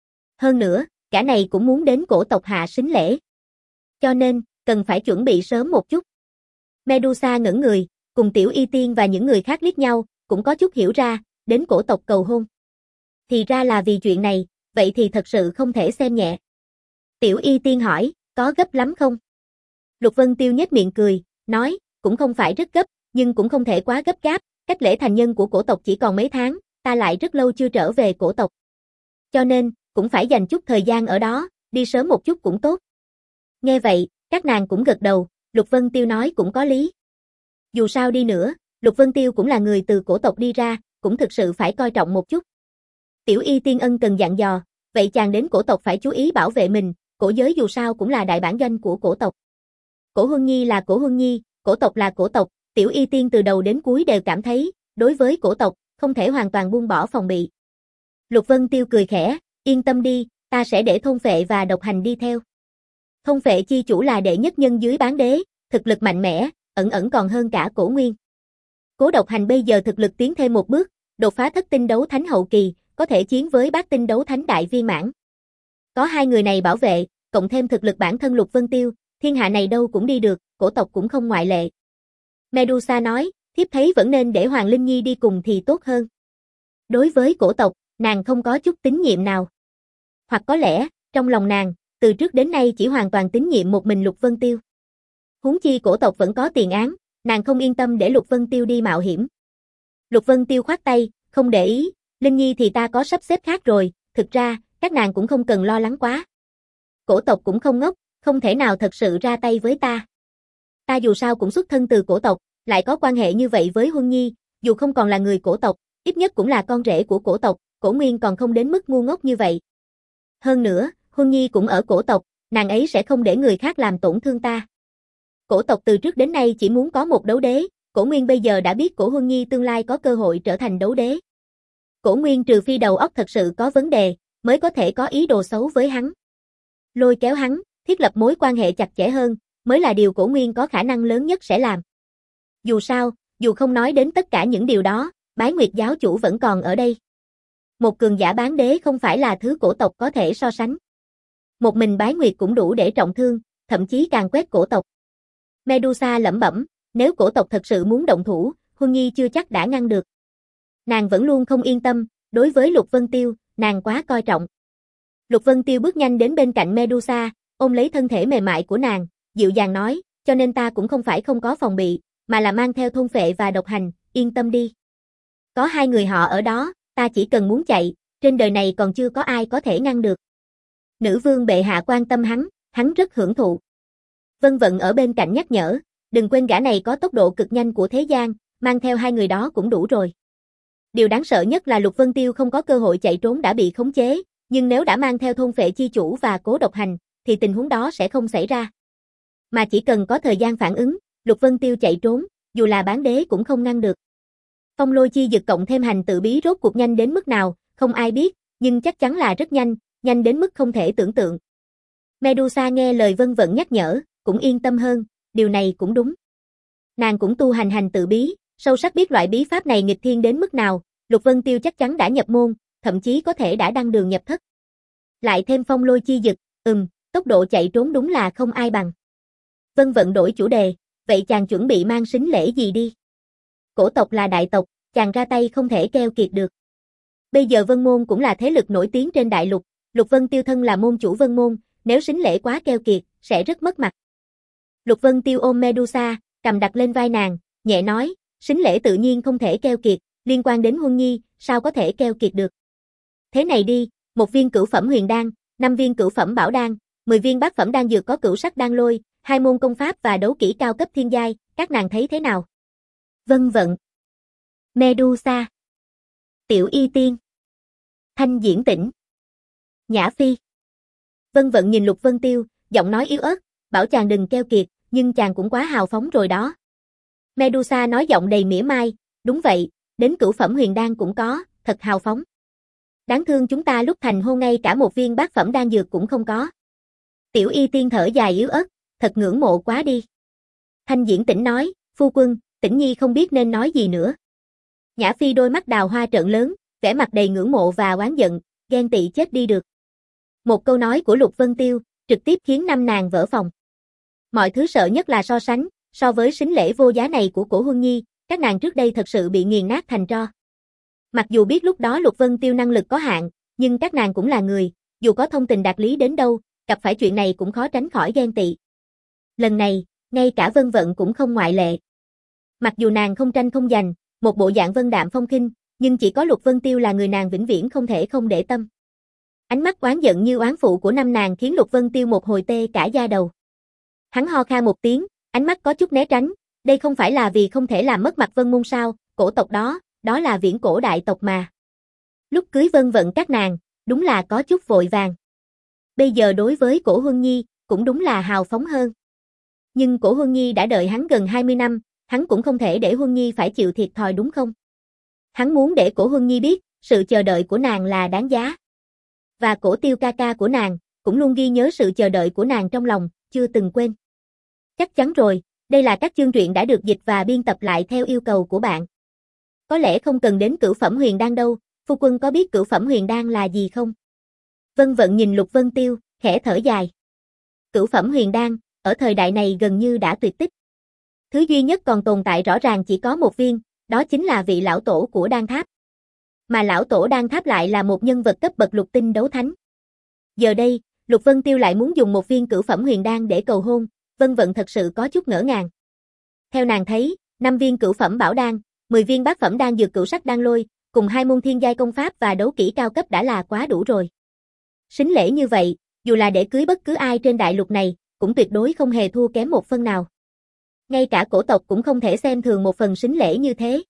Hơn nữa, cả này cũng muốn đến cổ tộc hạ sính lễ. Cho nên, cần phải chuẩn bị sớm một chút. Medusa ngẩn người, cùng Tiểu Y Tiên và những người khác liếc nhau, cũng có chút hiểu ra, đến cổ tộc cầu hôn. Thì ra là vì chuyện này, vậy thì thật sự không thể xem nhẹ. Tiểu Y Tiên hỏi, có gấp lắm không? Lục Vân Tiêu nhếch miệng cười, nói, cũng không phải rất gấp, nhưng cũng không thể quá gấp gáp, cách lễ thành nhân của cổ tộc chỉ còn mấy tháng, ta lại rất lâu chưa trở về cổ tộc. Cho nên, cũng phải dành chút thời gian ở đó, đi sớm một chút cũng tốt. Nghe vậy, các nàng cũng gật đầu, Lục Vân Tiêu nói cũng có lý. Dù sao đi nữa, Lục Vân Tiêu cũng là người từ cổ tộc đi ra, cũng thực sự phải coi trọng một chút. Tiểu Y Tiên ân cần dặn dò, vậy chàng đến cổ tộc phải chú ý bảo vệ mình, cổ giới dù sao cũng là đại bản doanh của cổ tộc. Cổ Huân Nhi là cổ Huân Nhi, cổ tộc là cổ tộc, Tiểu Y Tiên từ đầu đến cuối đều cảm thấy, đối với cổ tộc, không thể hoàn toàn buông bỏ phòng bị. Lục Vân Tiêu cười khẽ, yên tâm đi, ta sẽ để thôn phệ và độc hành đi theo. Thôn phệ chi chủ là đệ nhất nhân dưới bán đế, thực lực mạnh mẽ, ẩn ẩn còn hơn cả cổ nguyên. Cố độc hành bây giờ thực lực tiến thêm một bước, đột phá thất tinh đấu thánh hậu kỳ, có thể chiến với bát tinh đấu thánh đại viên mãn. Có hai người này bảo vệ, cộng thêm thực lực bản thân Lục Vân Tiêu, thiên hạ này đâu cũng đi được, cổ tộc cũng không ngoại lệ. Medusa nói, thiếp thấy vẫn nên để Hoàng Linh Nhi đi cùng thì tốt hơn. Đối với cổ tộc, nàng không có chút tín nhiệm nào. Hoặc có lẽ, trong lòng nàng, từ trước đến nay chỉ hoàn toàn tín nhiệm một mình Lục Vân Tiêu. Huống chi cổ tộc vẫn có tiền án, nàng không yên tâm để Lục Vân Tiêu đi mạo hiểm. Lục Vân Tiêu khoát tay, không để ý, Linh Nhi thì ta có sắp xếp khác rồi, thực ra, các nàng cũng không cần lo lắng quá. Cổ tộc cũng không ngốc, không thể nào thật sự ra tay với ta. Ta dù sao cũng xuất thân từ cổ tộc, lại có quan hệ như vậy với Huân Nhi, dù không còn là người cổ tộc, ít nhất cũng là con rể của cổ tộc, cổ nguyên còn không đến mức ngu ngốc như vậy. Hơn nữa, Huân Nhi cũng ở cổ tộc, Nàng ấy sẽ không để người khác làm tổn thương ta. Cổ tộc từ trước đến nay chỉ muốn có một đấu đế, Cổ Nguyên bây giờ đã biết Cổ Huân Nhi tương lai có cơ hội trở thành đấu đế. Cổ Nguyên trừ phi đầu óc thật sự có vấn đề, mới có thể có ý đồ xấu với hắn. Lôi kéo hắn, thiết lập mối quan hệ chặt chẽ hơn, mới là điều Cổ Nguyên có khả năng lớn nhất sẽ làm. Dù sao, dù không nói đến tất cả những điều đó, Bái Nguyệt giáo chủ vẫn còn ở đây. Một cường giả bán đế không phải là thứ cổ tộc có thể so sánh. Một mình Bái Nguyệt cũng đủ để trọng thương, thậm chí càng quét cổ tộc. Medusa lẩm bẩm, nếu cổ tộc thật sự muốn động thủ, Huân Nhi chưa chắc đã ngăn được. Nàng vẫn luôn không yên tâm, đối với Lục Vân Tiêu, nàng quá coi trọng. Lục Vân Tiêu bước nhanh đến bên cạnh Medusa, ôm lấy thân thể mềm mại của nàng, dịu dàng nói, cho nên ta cũng không phải không có phòng bị, mà là mang theo thôn phệ và độc hành, yên tâm đi. Có hai người họ ở đó, ta chỉ cần muốn chạy, trên đời này còn chưa có ai có thể ngăn được. Nữ vương bệ hạ quan tâm hắn, hắn rất hưởng thụ. Vân Vận ở bên cạnh nhắc nhở, đừng quên gã này có tốc độ cực nhanh của thế gian, mang theo hai người đó cũng đủ rồi. Điều đáng sợ nhất là Lục Vân Tiêu không có cơ hội chạy trốn đã bị khống chế, nhưng nếu đã mang theo thôn phệ chi chủ và cố độc hành, thì tình huống đó sẽ không xảy ra. Mà chỉ cần có thời gian phản ứng, Lục Vân Tiêu chạy trốn, dù là bán đế cũng không ngăn được. Phong lôi chi dực cộng thêm hành tự bí rốt cuộc nhanh đến mức nào, không ai biết, nhưng chắc chắn là rất nhanh, nhanh đến mức không thể tưởng tượng. Medusa nghe lời Vân Vận nhắc nhở, cũng yên tâm hơn, điều này cũng đúng. Nàng cũng tu hành hành tự bí, sâu sắc biết loại bí pháp này nghịch thiên đến mức nào, Lục Vân Tiêu chắc chắn đã nhập môn, thậm chí có thể đã đăng đường nhập thất. Lại thêm phong lôi chi dực, ừm, tốc độ chạy trốn đúng là không ai bằng. Vân Vận đổi chủ đề, vậy chàng chuẩn bị mang sính lễ gì đi? Cổ tộc là đại tộc, chàng ra tay không thể keo kiệt được. Bây giờ Vân Môn cũng là thế lực nổi tiếng trên đại lục, Lục Vân Tiêu thân là môn chủ Vân Môn, nếu sính lễ quá keo kiệt, sẽ rất mất mặt. Lục Vân Tiêu ôm Medusa, cầm đặt lên vai nàng, nhẹ nói, sính lễ tự nhiên không thể keo kiệt, liên quan đến Huân Nhi, sao có thể keo kiệt được. Thế này đi, một viên cửu phẩm huyền đan, năm viên cửu phẩm bảo đan, mười viên bát phẩm đan dược có cửu sắc đan lôi, hai môn công pháp và đấu kỹ cao cấp thiên giai, các nàng thấy thế nào? Vân Vận, Medusa, Tiểu Y Tiên, Thanh Diễn Tĩnh, Nhã Phi. Vân Vận nhìn Lục Vân Tiêu, giọng nói yếu ớt, bảo chàng đừng keo kiệt, nhưng chàng cũng quá hào phóng rồi đó. Medusa nói giọng đầy mỉa mai, đúng vậy, đến cửu phẩm huyền đan cũng có, thật hào phóng. Đáng thương chúng ta lúc thành hôn ngay cả một viên bát phẩm đan dược cũng không có. Tiểu Y Tiên thở dài yếu ớt, thật ngưỡng mộ quá đi. Thanh Diễn Tĩnh nói, phu quân, Tĩnh Nhi không biết nên nói gì nữa. Nhã Phi đôi mắt đào hoa trợn lớn, vẻ mặt đầy ngưỡng mộ và oán giận, ghen tị chết đi được. Một câu nói của Lục Vân Tiêu, trực tiếp khiến năm nàng vỡ phòng. Mọi thứ sợ nhất là so sánh, so với sính lễ vô giá này của Cổ Huân Nhi, các nàng trước đây thật sự bị nghiền nát thành tro. Mặc dù biết lúc đó Lục Vân Tiêu năng lực có hạn, nhưng các nàng cũng là người, dù có thông tình đạt lý đến đâu, gặp phải chuyện này cũng khó tránh khỏi ghen tị. Lần này, ngay cả Vân Vận cũng không ngoại lệ. Mặc dù nàng không tranh không giành, một bộ dạng vân đạm phong khinh, nhưng chỉ có Lục Vân Tiêu là người nàng vĩnh viễn không thể không để tâm. Ánh mắt oán giận như oán phụ của năm nàng khiến Lục Vân Tiêu một hồi tê cả da đầu. Hắn ho khan một tiếng, ánh mắt có chút né tránh, đây không phải là vì không thể làm mất mặt Vân Môn sao, cổ tộc đó, đó là viễn cổ đại tộc mà. Lúc cưới Vân Vận các nàng, đúng là có chút vội vàng. Bây giờ đối với Cổ Huân Nhi, cũng đúng là hào phóng hơn. Nhưng Cổ Huân Nhi đã đợi hắn gần hai mươi năm, hắn cũng không thể để Huân Nhi phải chịu thiệt thòi đúng không? Hắn muốn để Cổ Huân Nhi biết, sự chờ đợi của nàng là đáng giá. Và Cổ Tiêu ca ca của nàng, cũng luôn ghi nhớ sự chờ đợi của nàng trong lòng, chưa từng quên. Chắc chắn rồi, đây là các chương truyện đã được dịch và biên tập lại theo yêu cầu của bạn. Có lẽ không cần đến cửu phẩm huyền đan đâu, phu quân có biết cửu phẩm huyền đan là gì không? Vân Vận nhìn Lục Vân Tiêu, khẽ thở dài. Cửu phẩm huyền đan, ở thời đại này gần như đã tuyệt tích. Thứ duy nhất còn tồn tại rõ ràng chỉ có một viên, đó chính là vị lão tổ của đan tháp. Mà lão tổ đan tháp lại là một nhân vật cấp bậc lục tinh đấu thánh. Giờ đây, Lục Vân Tiêu lại muốn dùng một viên cửu phẩm huyền đan để cầu hôn, Vân Vận thật sự có chút ngỡ ngàng. Theo nàng thấy, năm viên cửu phẩm bảo đan, mười viên bát phẩm đan dược cửu sắc đan lôi, cùng hai môn thiên giai công pháp và đấu kỹ cao cấp đã là quá đủ rồi. Sính lễ như vậy, dù là để cưới bất cứ ai trên đại lục này, cũng tuyệt đối không hề thua kém một phân nào. Ngay cả cổ tộc cũng không thể xem thường một phần sính lễ như thế.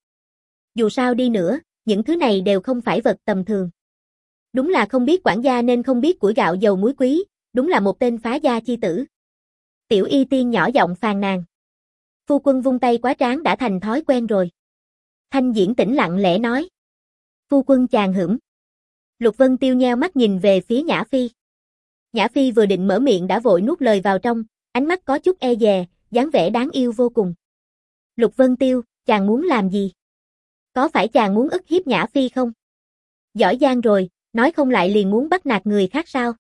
Dù sao đi nữa, những thứ này đều không phải vật tầm thường. Đúng là không biết quản gia nên không biết củi gạo dầu muối quý, đúng là một tên phá gia chi tử. Tiểu Y Tiên nhỏ giọng phàn nàn. Phu quân vung tay quá trán đã thành thói quen rồi. Thanh Diễn Tĩnh lặng lẽ nói. Phu quân chàng hửng. Lục Vân Tiêu nheo mắt nhìn về phía Nhã Phi. Nhã Phi vừa định mở miệng đã vội nuốt lời vào trong, ánh mắt có chút e dè, dáng vẻ đáng yêu vô cùng. Lục Vân Tiêu, chàng muốn làm gì? Có phải chàng muốn ức hiếp Nhã Phi không? Giỏi giang rồi, nói không lại liền muốn bắt nạt người khác sao?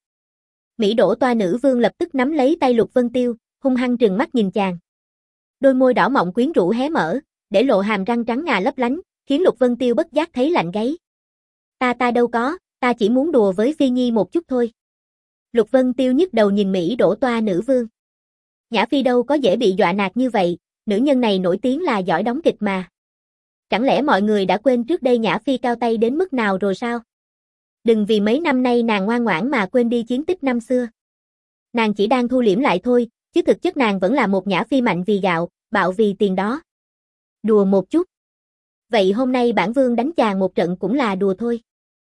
Mỹ Đỗ Toa nữ vương lập tức nắm lấy tay Lục Vân Tiêu, hung hăng trừng mắt nhìn chàng. Đôi môi đỏ mọng quyến rũ hé mở, để lộ hàm răng trắng ngà lấp lánh, khiến Lục Vân Tiêu bất giác thấy lạnh gáy. Ta ta đâu có, ta chỉ muốn đùa với Phi Nhi một chút thôi. Lục Vân Tiêu nhức đầu nhìn Mỹ Đỗ Toa nữ vương. Nhã Phi đâu có dễ bị dọa nạt như vậy, nữ nhân này nổi tiếng là giỏi đóng kịch mà. Chẳng lẽ mọi người đã quên trước đây Nhã Phi cao tay đến mức nào rồi sao? Đừng vì mấy năm nay nàng ngoan ngoãn mà quên đi chiến tích năm xưa. Nàng chỉ đang thu liễm lại thôi, chứ thực chất nàng vẫn là một Nhã Phi mạnh vì gạo, bạo vì tiền đó. Đùa một chút. Vậy hôm nay bản vương đánh chàng một trận cũng là đùa thôi.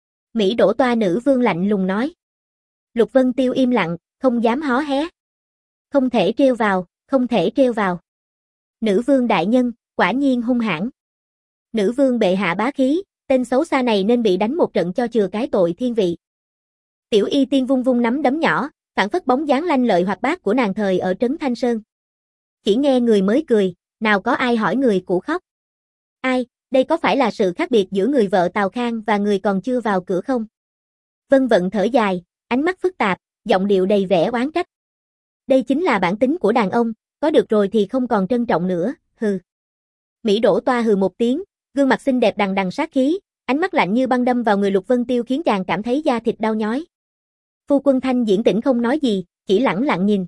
Mỹ Đỗ Toa nữ vương lạnh lùng nói. Lục Vân Tiêu im lặng, không dám hó hé. Không thể trêu vào, không thể trêu vào. Nữ vương đại nhân, quả nhiên hung hãn. Nữ vương bệ hạ bá khí, tên xấu xa này nên bị đánh một trận cho chừa cái tội thiên vị. Tiểu Y Tiên vung vung nắm đấm nhỏ, phản phất bóng dáng lanh lợi hoạt bát của nàng thời ở Trấn Thanh Sơn. Chỉ nghe người mới cười, nào có ai hỏi người cũ khóc. Ai, đây có phải là sự khác biệt giữa người vợ Tào Khang và người còn chưa vào cửa không? Vân Vận thở dài, ánh mắt phức tạp, giọng điệu đầy vẻ oán trách. Đây chính là bản tính của đàn ông, có được rồi thì không còn trân trọng nữa, hừ. Mỹ Đỗ Toa hừ một tiếng, gương mặt xinh đẹp đằng đằng sát khí, ánh mắt lạnh như băng đâm vào người Lục Vân Tiêu khiến chàng cảm thấy da thịt đau nhói. Phu quân Thanh Diễn Tĩnh không nói gì, chỉ lẳng lặng nhìn.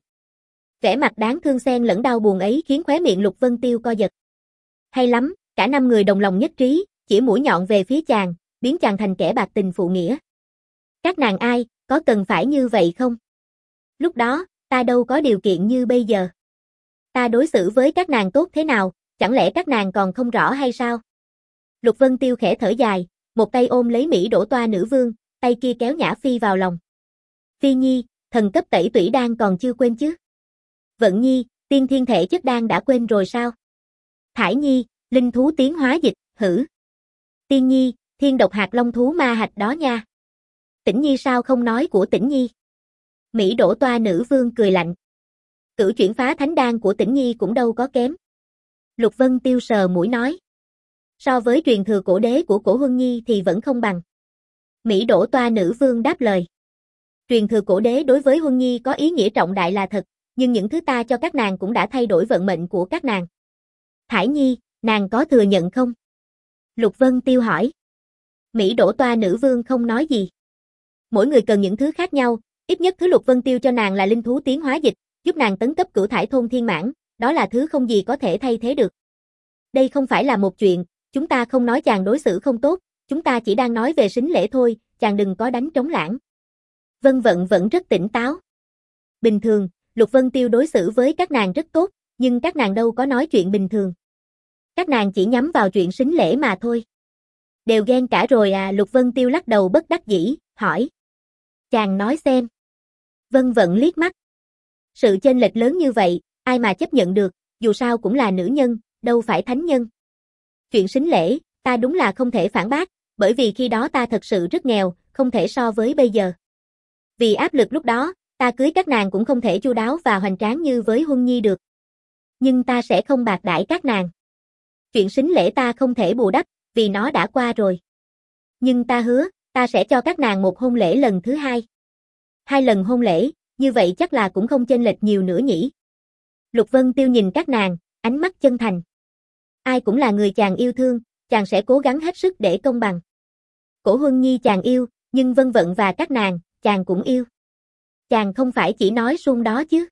Vẻ mặt đáng thương xen lẫn đau buồn ấy khiến khóe miệng Lục Vân Tiêu co giật. Hay lắm, cả năm người đồng lòng nhất trí, chỉ mũi nhọn về phía chàng, biến chàng thành kẻ bạc tình phụ nghĩa. Các nàng ai, có cần phải như vậy không? Lúc đó, ta đâu có điều kiện như bây giờ. Ta đối xử với các nàng tốt thế nào, chẳng lẽ các nàng còn không rõ hay sao? Lục Vân Tiêu khẽ thở dài, một tay ôm lấy Mỹ Đỗ Toa nữ vương, tay kia kéo Nhã Phi vào lòng. Phi Nhi, thần cấp tẩy tủy đan còn chưa quên chứ? Vận Nhi, tiên thiên thể chất đan đã quên rồi sao? Thải Nhi, linh thú tiến hóa dịch, hử? Tiên Nhi, thiên độc hạt long thú ma hạch đó nha. Tĩnh Nhi sao không nói của Tĩnh Nhi? Mỹ Đỗ Toa nữ vương cười lạnh. Cửu chuyển phá thánh đan của Tĩnh Nhi cũng đâu có kém. Lục Vân Tiêu sờ mũi nói. So với truyền thừa cổ đế của cổ Huân Nhi thì vẫn không bằng. Mỹ Đỗ Toa nữ vương đáp lời. Truyền thừa cổ đế đối với Huân Nhi có ý nghĩa trọng đại là thật, nhưng những thứ ta cho các nàng cũng đã thay đổi vận mệnh của các nàng. Thải Nhi, nàng có thừa nhận không? Lục Vân Tiêu hỏi. Mỹ Đỗ Toa nữ vương không nói gì. Mỗi người cần những thứ khác nhau, ít nhất thứ Lục Vân Tiêu cho nàng là linh thú tiến hóa dịch, giúp nàng tấn cấp cửu thải thôn thiên mãn, đó là thứ không gì có thể thay thế được. Đây không phải là một chuyện, chúng ta không nói chàng đối xử không tốt, chúng ta chỉ đang nói về sính lễ thôi, chàng đừng có đánh trống lãng. Vân Vận vẫn rất tỉnh táo. Bình thường, Lục Vân Tiêu đối xử với các nàng rất tốt, nhưng các nàng đâu có nói chuyện bình thường. Các nàng chỉ nhắm vào chuyện sính lễ mà thôi. Đều ghen cả rồi à? Lục Vân Tiêu lắc đầu bất đắc dĩ, hỏi. Chàng nói xem. Vân Vận liếc mắt. Sự chênh lệch lớn như vậy, ai mà chấp nhận được, dù sao cũng là nữ nhân, đâu phải thánh nhân. Chuyện sính lễ, ta đúng là không thể phản bác, bởi vì khi đó ta thật sự rất nghèo, không thể so với bây giờ. Vì áp lực lúc đó, ta cưới các nàng cũng không thể chu đáo và hoành tráng như với Huân Nhi được. Nhưng ta sẽ không bạc đãi các nàng. Chuyện sính lễ ta không thể bù đắp, vì nó đã qua rồi. Nhưng ta hứa, ta sẽ cho các nàng một hôn lễ lần thứ hai. Hai lần hôn lễ, như vậy chắc là cũng không chênh lệch nhiều nữa nhỉ. Lục Vân Tiêu nhìn các nàng, ánh mắt chân thành. Ai cũng là người chàng yêu thương, chàng sẽ cố gắng hết sức để công bằng. Cổ Huân Nhi chàng yêu, nhưng Vân Vận và các nàng, chàng cũng yêu. Chàng không phải chỉ nói suông đó chứ.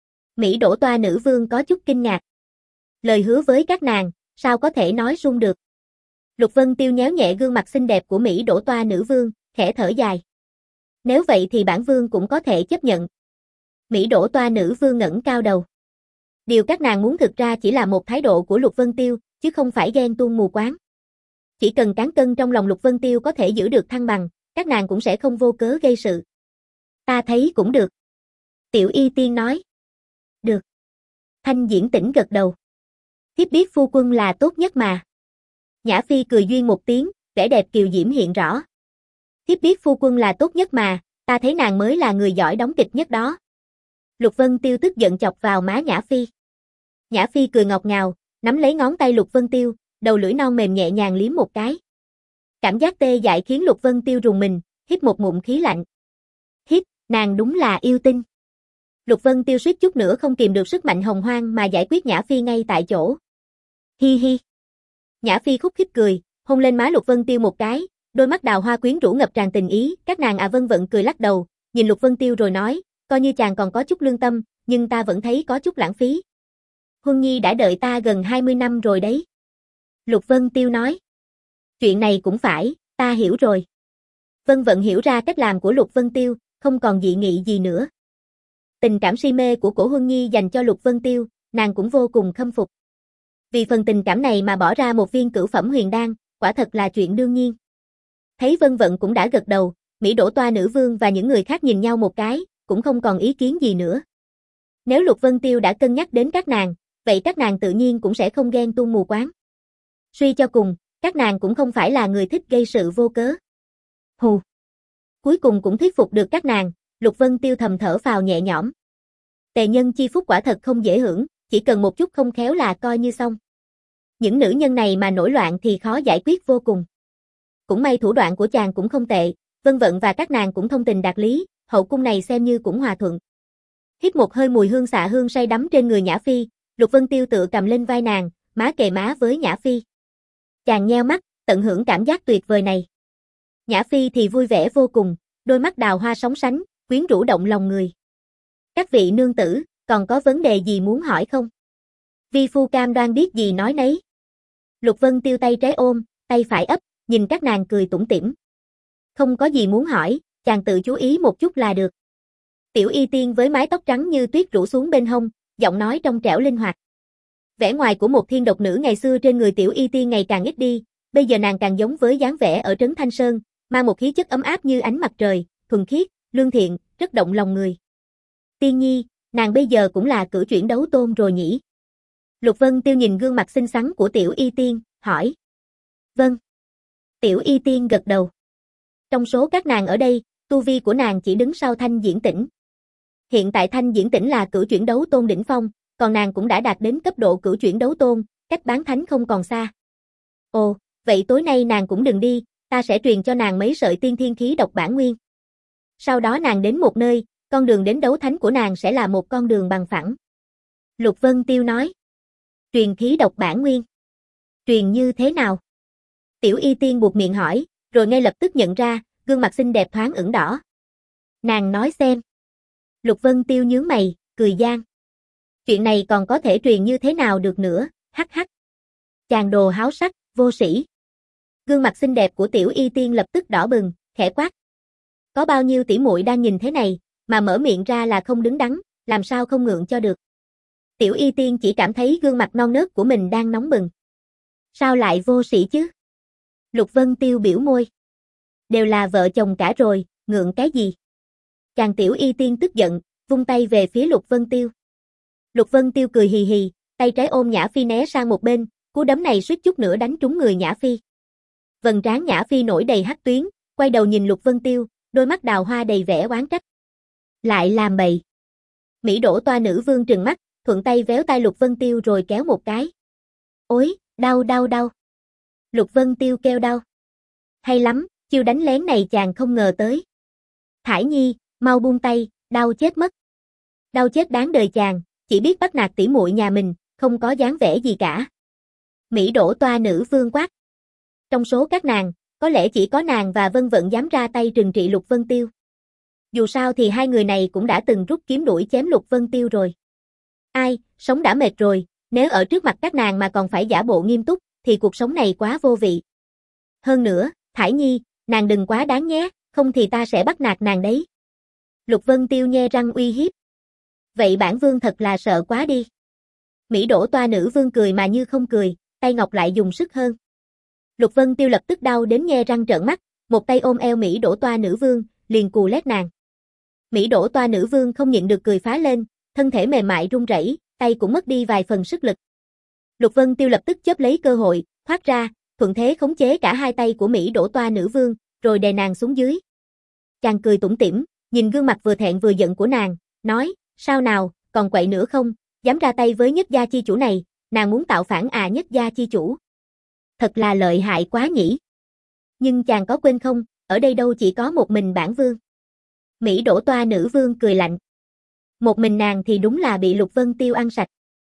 Mỹ Đỗ Toa nữ vương có chút kinh ngạc. Lời hứa với các nàng, sao có thể nói suông được. Lục Vân Tiêu nhéo nhẹ gương mặt xinh đẹp của Mỹ Đỗ Toa nữ vương, khẽ thở dài. Nếu vậy thì bản vương cũng có thể chấp nhận. Mỹ Đỗ Toa nữ vương ngẩng cao đầu. Điều các nàng muốn thực ra chỉ là một thái độ của Lục Vân Tiêu, chứ không phải ghen tuông mù quáng. Chỉ cần cán cân trong lòng Lục Vân Tiêu có thể giữ được thăng bằng, các nàng cũng sẽ không vô cớ gây sự. Ta thấy cũng được. Tiểu Y Tiên nói. Được. Thanh Diễn Tĩnh gật đầu. Thiếp biết phu quân là tốt nhất mà. Nhã Phi cười duyên một tiếng, vẻ đẹp kiều diễm hiện rõ. Thiếp biết phu quân là tốt nhất mà, ta thấy nàng mới là người giỏi đóng kịch nhất đó. Lục Vân Tiêu tức giận chọc vào má Nhã Phi. Nhã Phi cười ngọt ngào, nắm lấy ngón tay Lục Vân Tiêu, đầu lưỡi non mềm nhẹ nhàng liếm một cái. Cảm giác tê dại khiến Lục Vân Tiêu rùng mình, hít một ngụm khí lạnh. Hít, nàng đúng là yêu tinh. Lục Vân Tiêu suýt chút nữa không kìm được sức mạnh hồng hoang mà giải quyết Nhã Phi ngay tại chỗ. Hi hi. Nhã Phi khúc khích cười, hôn lên má Lục Vân Tiêu một cái, đôi mắt đào hoa quyến rũ ngập tràn tình ý, các nàng à vân vận cười lắc đầu, nhìn Lục Vân Tiêu rồi nói, coi như chàng còn có chút lương tâm, nhưng ta vẫn thấy có chút lãng phí. Huân Nhi đã đợi ta gần hai mươi năm rồi đấy. Lục Vân Tiêu nói. Chuyện này cũng phải, ta hiểu rồi. Vân vận hiểu ra cách làm của Lục Vân Tiêu, không còn dị nghị gì nữa. Tình cảm si mê của Cổ Huân Nhi dành cho Lục Vân Tiêu, nàng cũng vô cùng khâm phục. Vì phần tình cảm này mà bỏ ra một viên cửu phẩm huyền đan, quả thật là chuyện đương nhiên. Thấy Vân Vận cũng đã gật đầu, Mỹ Đỗ Toa nữ vương và những người khác nhìn nhau một cái, cũng không còn ý kiến gì nữa. Nếu Lục Vân Tiêu đã cân nhắc đến các nàng, vậy các nàng tự nhiên cũng sẽ không ghen tuông mù quáng. Suy cho cùng, các nàng cũng không phải là người thích gây sự vô cớ. Hù. Cuối cùng cũng thuyết phục được các nàng, Lục Vân Tiêu thầm thở phào nhẹ nhõm. Tề nhân chi phúc quả thật không dễ hưởng, chỉ cần một chút không khéo là coi như xong. Những nữ nhân này mà nổi loạn thì khó giải quyết vô cùng. Cũng may thủ đoạn của chàng cũng không tệ, Vân Vận và các nàng cũng thông tình đạt lý, hậu cung này xem như cũng hòa thuận. Hít một hơi mùi hương xạ hương say đắm trên người Nhã Phi, Lục Vân Tiêu tự cầm lên vai nàng, má kề má với Nhã Phi. Chàng nheo mắt, tận hưởng cảm giác tuyệt vời này. Nhã Phi thì vui vẻ vô cùng, đôi mắt đào hoa sóng sánh, quyến rũ động lòng người. Các vị nương tử, còn có vấn đề gì muốn hỏi không? Vi phu cam đoan biết gì nói nấy. Lục Vân Tiêu tay trái ôm, tay phải ấp, nhìn các nàng cười tủm tỉm. Không có gì muốn hỏi, chàng tự chú ý một chút là được. Tiểu Y Tiên với mái tóc trắng như tuyết rủ xuống bên hông, giọng nói trong trẻo linh hoạt. Vẻ ngoài của một thiên độc nữ ngày xưa trên người Tiểu Y Tiên ngày càng ít đi, bây giờ nàng càng giống với dáng vẻ ở trấn Thanh Sơn, mang một khí chất ấm áp như ánh mặt trời, thuần khiết, lương thiện, rất động lòng người. Tiên nhi, nàng bây giờ cũng là cử chuyển đấu tôn rồi nhỉ? Lục Vân Tiêu nhìn gương mặt xinh xắn của Tiểu Y Tiên, hỏi. Vâng. Tiểu Y Tiên gật đầu. Trong số các nàng ở đây, tu vi của nàng chỉ đứng sau Thanh Diễn Tĩnh. Hiện tại Thanh Diễn Tĩnh là cửu chuyển đấu tôn đỉnh phong, còn nàng cũng đã đạt đến cấp độ cửu chuyển đấu tôn, cách bán thánh không còn xa. Ồ, vậy tối nay nàng cũng đừng đi, ta sẽ truyền cho nàng mấy sợi tiên thiên khí độc bản nguyên. Sau đó nàng đến một nơi, con đường đến đấu thánh của nàng sẽ là một con đường bằng phẳng. Lục Vân Tiêu nói. Truyền khí độc bản nguyên. Truyền như thế nào? Tiểu Y Tiên buột miệng hỏi, rồi ngay lập tức nhận ra, gương mặt xinh đẹp thoáng ửng đỏ. Nàng nói xem. Lục Vân Tiêu nhướng mày, cười gian. Chuyện này còn có thể truyền như thế nào được nữa, hắc hắc. Chàng đồ háo sắc, vô sĩ. Gương mặt xinh đẹp của Tiểu Y Tiên lập tức đỏ bừng, khẽ quát. Có bao nhiêu tỷ muội đang nhìn thế này, mà mở miệng ra là không đứng đắn, làm sao không ngượng cho được. Tiểu Y Tiên chỉ cảm thấy gương mặt non nớt của mình đang nóng bừng. Sao lại vô sĩ chứ? Lục Vân Tiêu biểu môi. Đều là vợ chồng cả rồi, ngượng cái gì? Chàng Tiểu Y Tiên tức giận, vung tay về phía Lục Vân Tiêu. Lục Vân Tiêu cười hì hì, tay trái ôm Nhã Phi né sang một bên, cú đấm này suýt chút nữa đánh trúng người Nhã Phi. Vầng trán Nhã Phi nổi đầy hắc tuyến, quay đầu nhìn Lục Vân Tiêu, đôi mắt đào hoa đầy vẻ oán trách. Lại làm bậy. Mỹ Đỗ Toa nữ vương trừng mắt, thuận tay véo tay Lục Vân Tiêu rồi kéo một cái. Ôi, đau đau đau. Lục Vân Tiêu kêu đau. Hay lắm, chiêu đánh lén này chàng không ngờ tới. Thải Nhi, mau buông tay, đau chết mất. Đau chết đáng đời chàng, chỉ biết bắt nạt tỉ muội nhà mình, không có dáng vẻ gì cả. Mỹ Đỗ Toa nữ vương quát. Trong số các nàng, có lẽ chỉ có nàng và Vân Vận dám ra tay trừng trị Lục Vân Tiêu. Dù sao thì hai người này cũng đã từng rút kiếm đuổi chém Lục Vân Tiêu rồi. Ai, sống đã mệt rồi, nếu ở trước mặt các nàng mà còn phải giả bộ nghiêm túc, thì cuộc sống này quá vô vị. Hơn nữa, Thải Nhi, nàng đừng quá đáng nhé, không thì ta sẽ bắt nạt nàng đấy. Lục Vân Tiêu nhe răng uy hiếp. Vậy bản vương thật là sợ quá đi. Mỹ Đỗ Toa nữ vương cười mà như không cười, tay ngọc lại dùng sức hơn. Lục Vân Tiêu lập tức đau đến nhe răng trợn mắt, một tay ôm eo Mỹ Đỗ Toa nữ vương, liền cù lét nàng. Mỹ đổ toa nữ vương không nhịn được cười phá lên, thân thể mềm mại run rẩy, tay cũng mất đi vài phần sức lực. Lục Vân Tiêu lập tức chớp lấy cơ hội, thoát ra, thuận thế khống chế cả hai tay của Mỹ đổ toa nữ vương, rồi đè nàng xuống dưới. Chàng cười tủm tỉm, nhìn gương mặt vừa thẹn vừa giận của nàng, nói, sao nào, còn quậy nữa không, dám ra tay với nhất gia chi chủ này, nàng muốn tạo phản à nhất gia chi chủ. Thật là lợi hại quá nhỉ. Nhưng chàng có quên không, ở đây đâu chỉ có một mình bản vương. Mỹ đổ toa nữ vương cười lạnh. Một mình nàng thì đúng là bị Lục Vân Tiêu ăn sạch.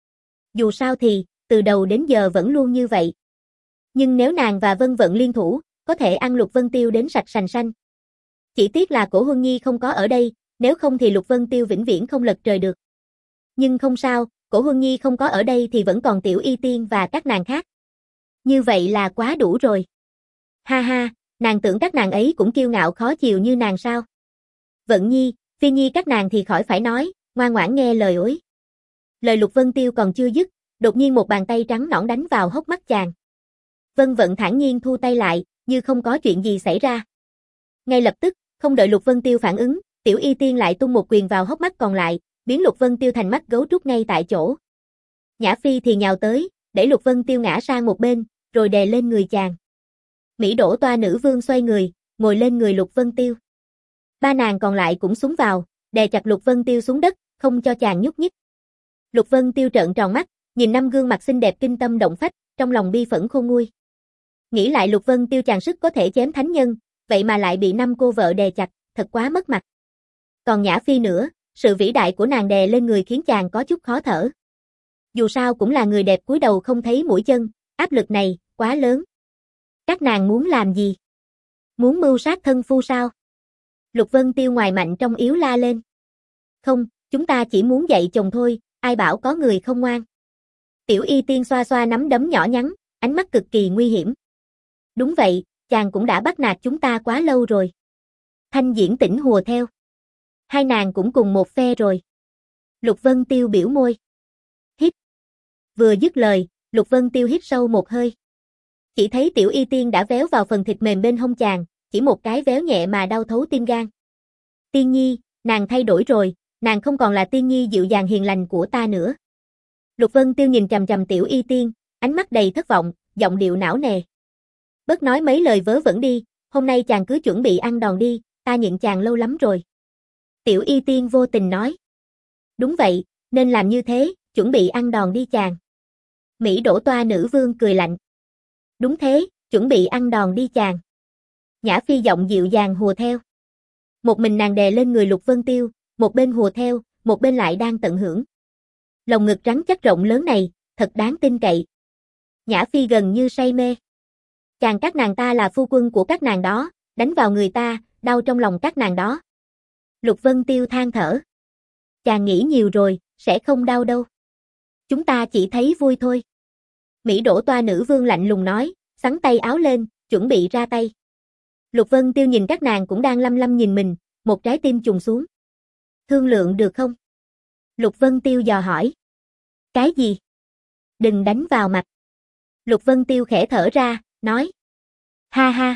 Dù sao thì, từ đầu đến giờ vẫn luôn như vậy. Nhưng nếu nàng và Vân Vận liên thủ, có thể ăn Lục Vân Tiêu đến sạch sành xanh. Chỉ tiếc là Cổ Huân Nhi không có ở đây, nếu không thì Lục Vân Tiêu vĩnh viễn không lật trời được. Nhưng không sao, Cổ Huân Nhi không có ở đây thì vẫn còn Tiểu Y Tiên và các nàng khác. Như vậy là quá đủ rồi. Ha ha, nàng tưởng các nàng ấy cũng kiêu ngạo khó chiều như nàng sao? Vận Nhi, Phi Nhi các nàng thì khỏi phải nói, ngoan ngoãn nghe lời ối. Lời Lục Vân Tiêu còn chưa dứt, đột nhiên một bàn tay trắng nõn đánh vào hốc mắt chàng. Vân Vận thản nhiên thu tay lại, như không có chuyện gì xảy ra. Ngay lập tức, không đợi Lục Vân Tiêu phản ứng, Tiểu Y Tiên lại tung một quyền vào hốc mắt còn lại, biến Lục Vân Tiêu thành mắt gấu trúc ngay tại chỗ. Nhã Phi thì nhào tới, đẩy Lục Vân Tiêu ngã sang một bên, rồi đè lên người chàng. Mỹ đổ toa nữ vương xoay người, ngồi lên người Lục Vân Tiêu. Ba nàng còn lại cũng xúm vào, đè chặt Lục Vân Tiêu xuống đất, không cho chàng nhúc nhích. Lục Vân Tiêu trợn tròn mắt, nhìn năm gương mặt xinh đẹp kinh tâm động phách, trong lòng bi phẫn khôn nguôi. Nghĩ lại Lục Vân Tiêu chàng sức có thể chém thánh nhân, vậy mà lại bị năm cô vợ đè chặt, thật quá mất mặt. Còn Nhã Phi nữa, sự vĩ đại của nàng đè lên người khiến chàng có chút khó thở. Dù sao cũng là người đẹp cúi đầu không thấy mũi chân, áp lực này, quá lớn. Các nàng muốn làm gì? Muốn mưu sát thân phu sao? Lục Vân Tiêu ngoài mạnh trong yếu la lên. Không, chúng ta chỉ muốn dạy chồng thôi, ai bảo có người không ngoan. Tiểu Y Tiên xoa xoa nắm đấm nhỏ nhắn, ánh mắt cực kỳ nguy hiểm. Đúng vậy, chàng cũng đã bắt nạt chúng ta quá lâu rồi. Thanh Diễn Tỉnh hùa theo. Hai nàng cũng cùng một phe rồi. Lục Vân Tiêu biểu môi. Hít. Vừa dứt lời, Lục Vân Tiêu hít sâu một hơi. Chỉ thấy Tiểu Y Tiên đã véo vào phần thịt mềm bên hông chàng, chỉ một cái véo nhẹ mà đau thấu tim gan. Tiên Nhi, nàng thay đổi rồi, nàng không còn là Tiên Nhi dịu dàng hiền lành của ta nữa. Lục Vân Tiêu nhìn chằm chằm Tiểu Y Tiên, ánh mắt đầy thất vọng, giọng điệu não nề. Bớt nói mấy lời vớ vẩn đi, hôm nay chàng cứ chuẩn bị ăn đòn đi, ta nhịn chàng lâu lắm rồi. Tiểu Y Tiên vô tình nói. Đúng vậy, nên làm như thế, chuẩn bị ăn đòn đi chàng. Mỹ đổ toa nữ vương cười lạnh. Đúng thế, chuẩn bị ăn đòn đi chàng. Nhã Phi giọng dịu dàng hùa theo. Một mình nàng đè lên người Lục Vân Tiêu, một bên hùa theo, một bên lại đang tận hưởng. Lồng ngực rắn chắc rộng lớn này, thật đáng tin cậy. Nhã Phi gần như say mê. Chàng các nàng ta là phu quân của các nàng đó, đánh vào người ta, đau trong lòng các nàng đó. Lục Vân Tiêu than thở. Chàng nghĩ nhiều rồi, sẽ không đau đâu. Chúng ta chỉ thấy vui thôi. Mỹ đổ toa nữ vương lạnh lùng nói, xắn tay áo lên, chuẩn bị ra tay. Lục Vân Tiêu nhìn các nàng cũng đang lăm lăm nhìn mình, một trái tim trùng xuống. Thương lượng được không? Lục Vân Tiêu dò hỏi. Cái gì? Đừng đánh vào mặt. Lục Vân Tiêu khẽ thở ra, nói. Ha ha.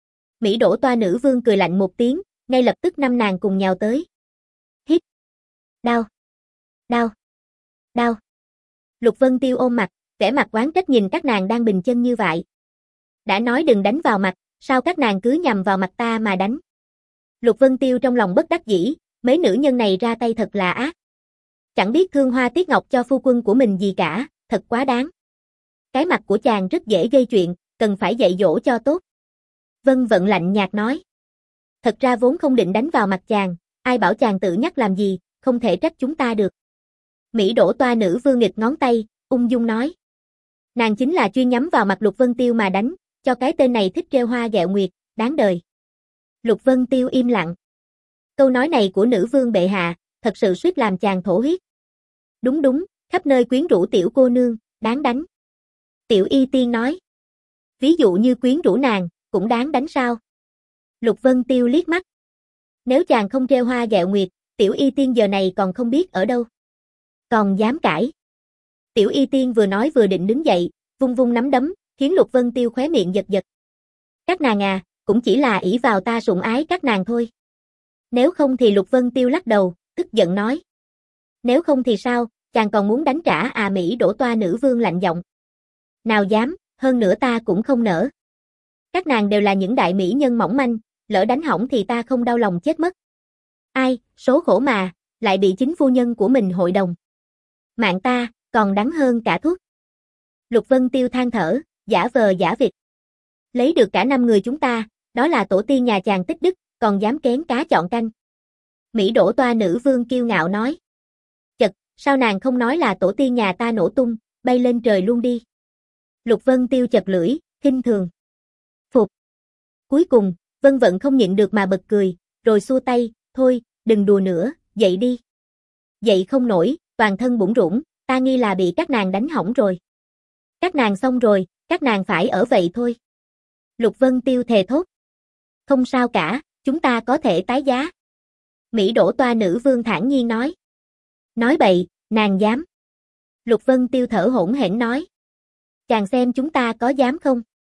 Mỹ đổ toa nữ vương cười lạnh một tiếng, ngay lập tức năm nàng cùng nhào tới. Hít. Đau. Đau. Đau. Lục Vân Tiêu ôm mặt, vẻ mặt oán trách nhìn các nàng đang bình chân như vậy. Đã nói đừng đánh vào mặt, sao các nàng cứ nhằm vào mặt ta mà đánh? Lục Vân Tiêu trong lòng bất đắc dĩ, mấy nữ nhân này ra tay thật là ác. Chẳng biết thương hoa tiếc ngọc cho phu quân của mình gì cả, thật quá đáng. Cái mặt của chàng rất dễ gây chuyện, cần phải dạy dỗ cho tốt. Vân Vận lạnh nhạt nói. Thật ra vốn không định đánh vào mặt chàng, ai bảo chàng tự nhắc làm gì, không thể trách chúng ta được. Mỹ đổ toa nữ vương nghịch ngón tay, ung dung nói. Nàng chính là chuyên nhắm vào mặt Lục Vân Tiêu mà đánh, cho cái tên này thích trêu hoa ghẹo nguyệt, đáng đời. Lục Vân Tiêu im lặng. Câu nói này của nữ vương bệ hạ, thật sự suýt làm chàng thổ huyết. Đúng đúng, khắp nơi quyến rũ tiểu cô nương, đáng đánh. Tiểu Y Tiên nói. Ví dụ như quyến rũ nàng, cũng đáng đánh sao? Lục Vân Tiêu liếc mắt. Nếu chàng không trêu hoa ghẹo nguyệt, Tiểu Y Tiên giờ này còn không biết ở đâu. Còn dám cãi. Tiểu Y Tiên vừa nói vừa định đứng dậy, vung vung nắm đấm, khiến Lục Vân Tiêu khóe miệng giật giật. Các nàng à, cũng chỉ là ỷ vào ta sủng ái các nàng thôi. Nếu không thì Lục Vân Tiêu lắc đầu, tức giận nói. Nếu không thì sao, chàng còn muốn đánh trả à? Mỹ Đỗ Toa nữ vương lạnh giọng. Nào dám, hơn nữa ta cũng không nỡ. Các nàng đều là những đại mỹ nhân mỏng manh, lỡ đánh hỏng thì ta không đau lòng chết mất. Ai, số khổ mà, lại bị chính phu nhân của mình hội đồng. Mạng ta, còn đắng hơn cả thuốc. Lục Vân Tiêu than thở, giả vờ giả vịt. Lấy được cả năm người chúng ta, đó là tổ tiên nhà chàng tích đức, còn dám kén cá chọn canh. Mỹ Đỗ Toa nữ vương kiêu ngạo nói. Chật, sao nàng không nói là tổ tiên nhà ta nổ tung, bay lên trời luôn đi. Lục Vân Tiêu chật lưỡi, khinh thường. Phục. Cuối cùng, Vân Vận không nhịn được mà bật cười, rồi xua tay, thôi, đừng đùa nữa, dậy đi. Dậy không nổi, toàn thân bủn rủn, ta nghi là bị các nàng đánh hỏng rồi. Các nàng xong rồi, các nàng phải ở vậy thôi. Lục Vân Tiêu thề thốt. Không sao cả, chúng ta có thể tái giá. Mỹ Đỗ Toa nữ vương thản nhiên nói. Nói bậy, nàng dám. Lục Vân Tiêu thở hổn hển nói. Chàng xem chúng ta có dám không?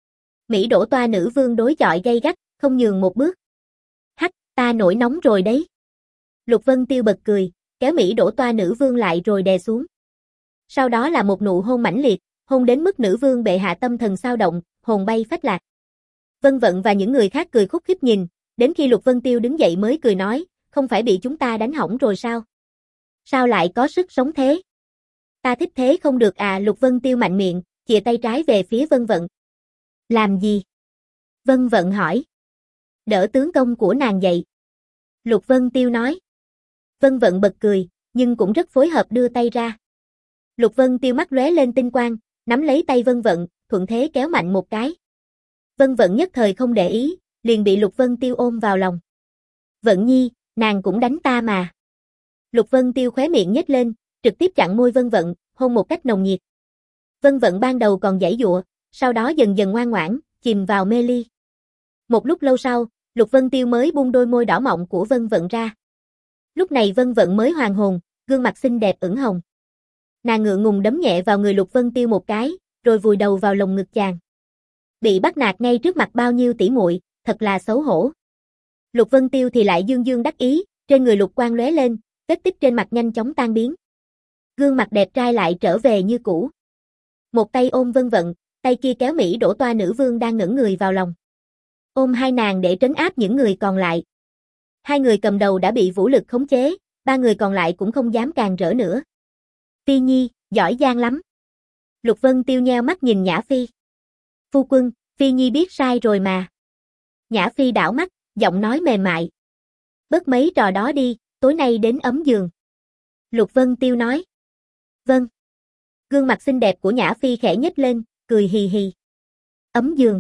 Mỹ Đỗ Toa nữ vương đối chọi gay gắt, không nhường một bước. Hắc, ta nổi nóng rồi đấy. Lục Vân Tiêu bật cười, kéo Mỹ Đỗ Toa nữ vương lại rồi đè xuống. Sau đó là một nụ hôn mãnh liệt, hôn đến mức nữ vương bệ hạ tâm thần xao động, hồn bay phách lạc. Vân Vận và những người khác cười khúc khích nhìn, đến khi Lục Vân Tiêu đứng dậy mới cười nói, không phải bị chúng ta đánh hỏng rồi sao? Sao lại có sức sống thế? Ta thích thế không được à? Lục Vân Tiêu mạnh miệng, chìa tay trái về phía Vân Vận. Làm gì? Vân Vận hỏi. Đỡ tướng công của nàng dậy. Lục Vân Tiêu nói. Vân Vận bật cười, nhưng cũng rất phối hợp đưa tay ra. Lục Vân Tiêu mắt lóe lên tinh quang, nắm lấy tay Vân Vận, thuận thế kéo mạnh một cái. Vân Vận nhất thời không để ý, liền bị Lục Vân Tiêu ôm vào lòng. Vận Nhi, nàng cũng đánh ta mà. Lục Vân Tiêu khóe miệng nhếch lên, trực tiếp chặn môi Vân Vận, hôn một cách nồng nhiệt. Vân Vận ban đầu còn giãy giụa, sau đó dần dần ngoan ngoãn, chìm vào mê ly. Một lúc lâu sau, Lục Vân Tiêu mới buông đôi môi đỏ mọng của Vân Vận ra. Lúc này Vân Vận mới hoàn hồn, gương mặt xinh đẹp ửng hồng. Nàng ngượng ngùng đấm nhẹ vào người Lục Vân Tiêu một cái, rồi vùi đầu vào lồng ngực chàng. Bị bắt nạt ngay trước mặt bao nhiêu tỷ muội, thật là xấu hổ. Lục Vân Tiêu thì lại dương dương đắc ý, trên người lục quang lóe lên, vết tích trên mặt nhanh chóng tan biến. Gương mặt đẹp trai lại trở về như cũ. Một tay ôm Vân Vận, tay kia kéo Mỹ Đỗ Toa nữ vương đang ngẩn người vào lòng. Ôm hai nàng để trấn áp những người còn lại. Hai người cầm đầu đã bị vũ lực khống chế, ba người còn lại cũng không dám càn rỡ nữa. Phi Nhi, giỏi giang lắm. Lục Vân Tiêu nheo mắt nhìn Nhã Phi. Phu quân, Phi Nhi biết sai rồi mà. Nhã Phi đảo mắt, giọng nói mềm mại. Bớt mấy trò đó đi, tối nay đến ấm giường. Lục Vân Tiêu nói. Vâng. Gương mặt xinh đẹp của Nhã Phi khẽ nhếch lên, cười hì hì. Ấm giường.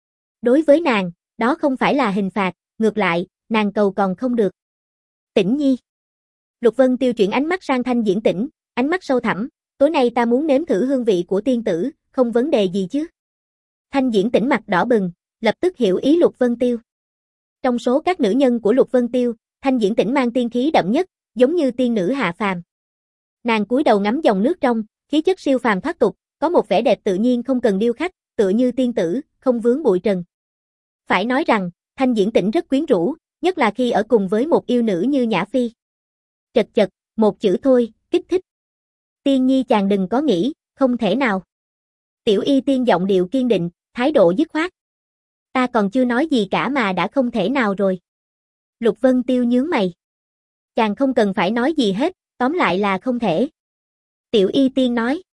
Đối với nàng, đó không phải là hình phạt, ngược lại, nàng cầu còn không được. Tĩnh Nhi. Lục Vân Tiêu chuyển ánh mắt sang Thanh Diễn Tĩnh, ánh mắt sâu thẳm, tối nay ta muốn nếm thử hương vị của tiên tử, không vấn đề gì chứ. Thanh Diễn Tĩnh mặt đỏ bừng, lập tức hiểu ý Lục Vân Tiêu. Trong số các nữ nhân của Lục Vân Tiêu, Thanh Diễn Tĩnh mang tiên khí đậm nhất, giống như tiên nữ hạ phàm. Nàng cúi đầu ngắm dòng nước trong, khí chất siêu phàm thoát tục, có một vẻ đẹp tự nhiên không cần điêu khắc, tựa như tiên tử, không vướng bụi trần. Phải nói rằng, Thanh Diễn Tĩnh rất quyến rũ, nhất là khi ở cùng với một yêu nữ như Nhã Phi. Chật chật, một chữ thôi, kích thích. Tiên Nhi chàng đừng có nghĩ, không thể nào. Tiểu Y Tiên giọng điệu kiên định, thái độ dứt khoát. Ta còn chưa nói gì cả mà đã không thể nào rồi. Lục Vân Tiêu nhướng mày. Chàng không cần phải nói gì hết, tóm lại là không thể. Tiểu Y Tiên nói.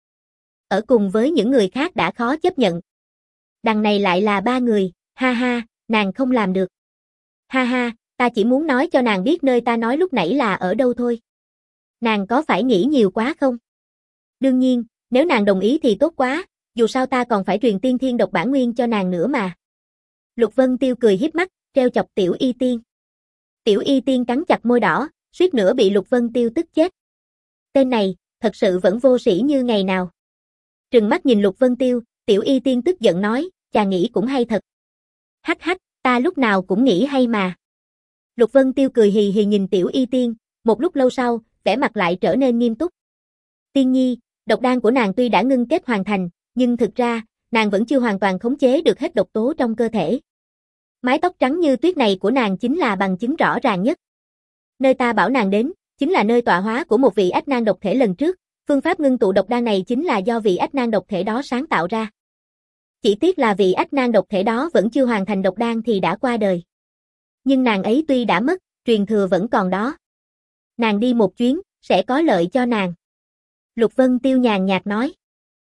Ở cùng với những người khác đã khó chấp nhận. Đằng này lại là ba người, ha ha, nàng không làm được. Ha ha, ta chỉ muốn nói cho nàng biết nơi ta nói lúc nãy là ở đâu thôi. Nàng có phải nghĩ nhiều quá không? Đương nhiên, nếu nàng đồng ý thì tốt quá, dù sao ta còn phải truyền tiên thiên độc bản nguyên cho nàng nữa mà. Lục Vân Tiêu cười hiếp mắt, treo chọc Tiểu Y Tiên. Tiểu Y Tiên cắn chặt môi đỏ, suýt nữa bị Lục Vân Tiêu tức chết. Tên này, thật sự vẫn vô sĩ như ngày nào. Trừng mắt nhìn Lục Vân Tiêu, Tiểu Y Tiên tức giận nói, chàng nghĩ cũng hay thật. Hắc hắc, ta lúc nào cũng nghĩ hay mà. Lục Vân Tiêu cười hì hì nhìn Tiểu Y Tiên, một lúc lâu sau, vẻ mặt lại trở nên nghiêm túc. Tiên Nhi, độc đan của nàng tuy đã ngưng kết hoàn thành, nhưng thực ra, nàng vẫn chưa hoàn toàn khống chế được hết độc tố trong cơ thể. Mái tóc trắng như tuyết này của nàng chính là bằng chứng rõ ràng nhất. Nơi ta bảo nàng đến, chính là nơi tọa hóa của một vị ách nan độc thể lần trước, phương pháp ngưng tụ độc đan này chính là do vị ách nan độc thể đó sáng tạo ra. Chỉ tiếc là vị ách nan độc thể đó vẫn chưa hoàn thành độc đan thì đã qua đời. Nhưng nàng ấy tuy đã mất, truyền thừa vẫn còn đó. Nàng đi một chuyến, sẽ có lợi cho nàng. Lục Vân Tiêu nhàn nhạt nói.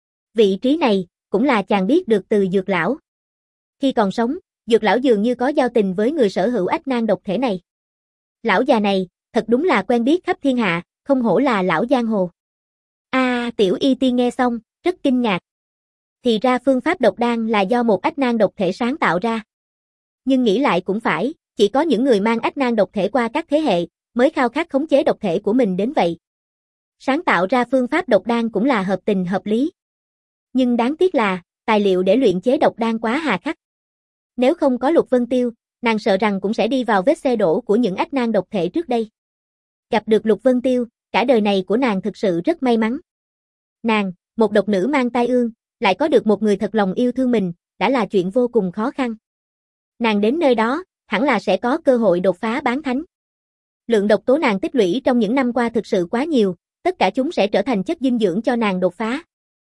Vị trí này, cũng là chàng biết được từ Dược lão. Khi còn sống, Dược lão dường như có giao tình với người sở hữu ách nan độc thể này. Lão già này, thật đúng là quen biết khắp thiên hạ, không hổ là lão giang hồ. A, à, Tiểu Y Tiên nghe xong, rất kinh ngạc. Thì ra phương pháp độc đan là do một ách nan độc thể sáng tạo ra. Nhưng nghĩ lại cũng phải, chỉ có những người mang ách nan độc thể qua các thế hệ, mới khao khát khống chế độc thể của mình đến vậy. Sáng tạo ra phương pháp độc đan cũng là hợp tình hợp lý. Nhưng đáng tiếc là, tài liệu để luyện chế độc đan quá hà khắc. Nếu không có Lục Vân Tiêu, nàng sợ rằng cũng sẽ đi vào vết xe đổ của những ách nan độc thể trước đây. Gặp được Lục Vân Tiêu, cả đời này của nàng thực sự rất may mắn. Nàng, một độc nữ mang tai ương, lại có được một người thật lòng yêu thương mình, đã là chuyện vô cùng khó khăn. Nàng đến nơi đó, hẳn là sẽ có cơ hội đột phá bán thánh. Lượng độc tố nàng tích lũy trong những năm qua thực sự quá nhiều, tất cả chúng sẽ trở thành chất dinh dưỡng cho nàng đột phá.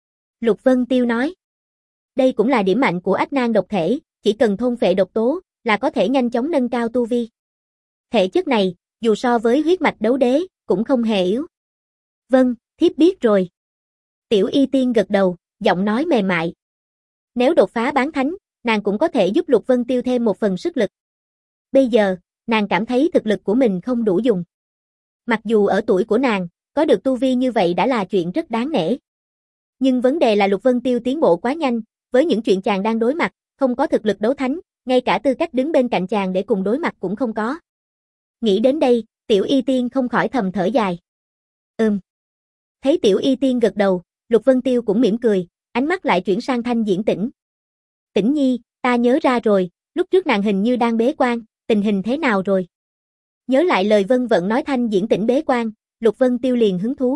Lục Vân Tiêu nói. Đây cũng là điểm mạnh của ách nan độc thể, chỉ cần thôn phệ độc tố, là có thể nhanh chóng nâng cao tu vi. Thể chất này, dù so với huyết mạch đấu đế, cũng không hề yếu. Vâng, thiếp biết rồi. Tiểu Y Tiên gật đầu, giọng nói mềm mại. Nếu đột phá bán thánh, nàng cũng có thể giúp Lục Vân Tiêu thêm một phần sức lực. Bây giờ, nàng cảm thấy thực lực của mình không đủ dùng. Mặc dù ở tuổi của nàng, có được tu vi như vậy đã là chuyện rất đáng nể. Nhưng vấn đề là Lục Vân Tiêu tiến bộ quá nhanh, với những chuyện chàng đang đối mặt, không có thực lực đấu thánh, ngay cả tư cách đứng bên cạnh chàng để cùng đối mặt cũng không có. Nghĩ đến đây, Tiểu Y Tiên không khỏi thầm thở dài. Ừm. Thấy Tiểu Y Tiên gật đầu, Lục Vân Tiêu cũng mỉm cười, ánh mắt lại chuyển sang Thanh Diễn Tĩnh. Tĩnh Nhi, ta nhớ ra rồi, lúc trước nàng hình như đang bế quan, tình hình thế nào rồi? Nhớ lại lời Vân Vận nói Thanh Diễn Tĩnh bế quan, Lục Vân Tiêu liền hứng thú.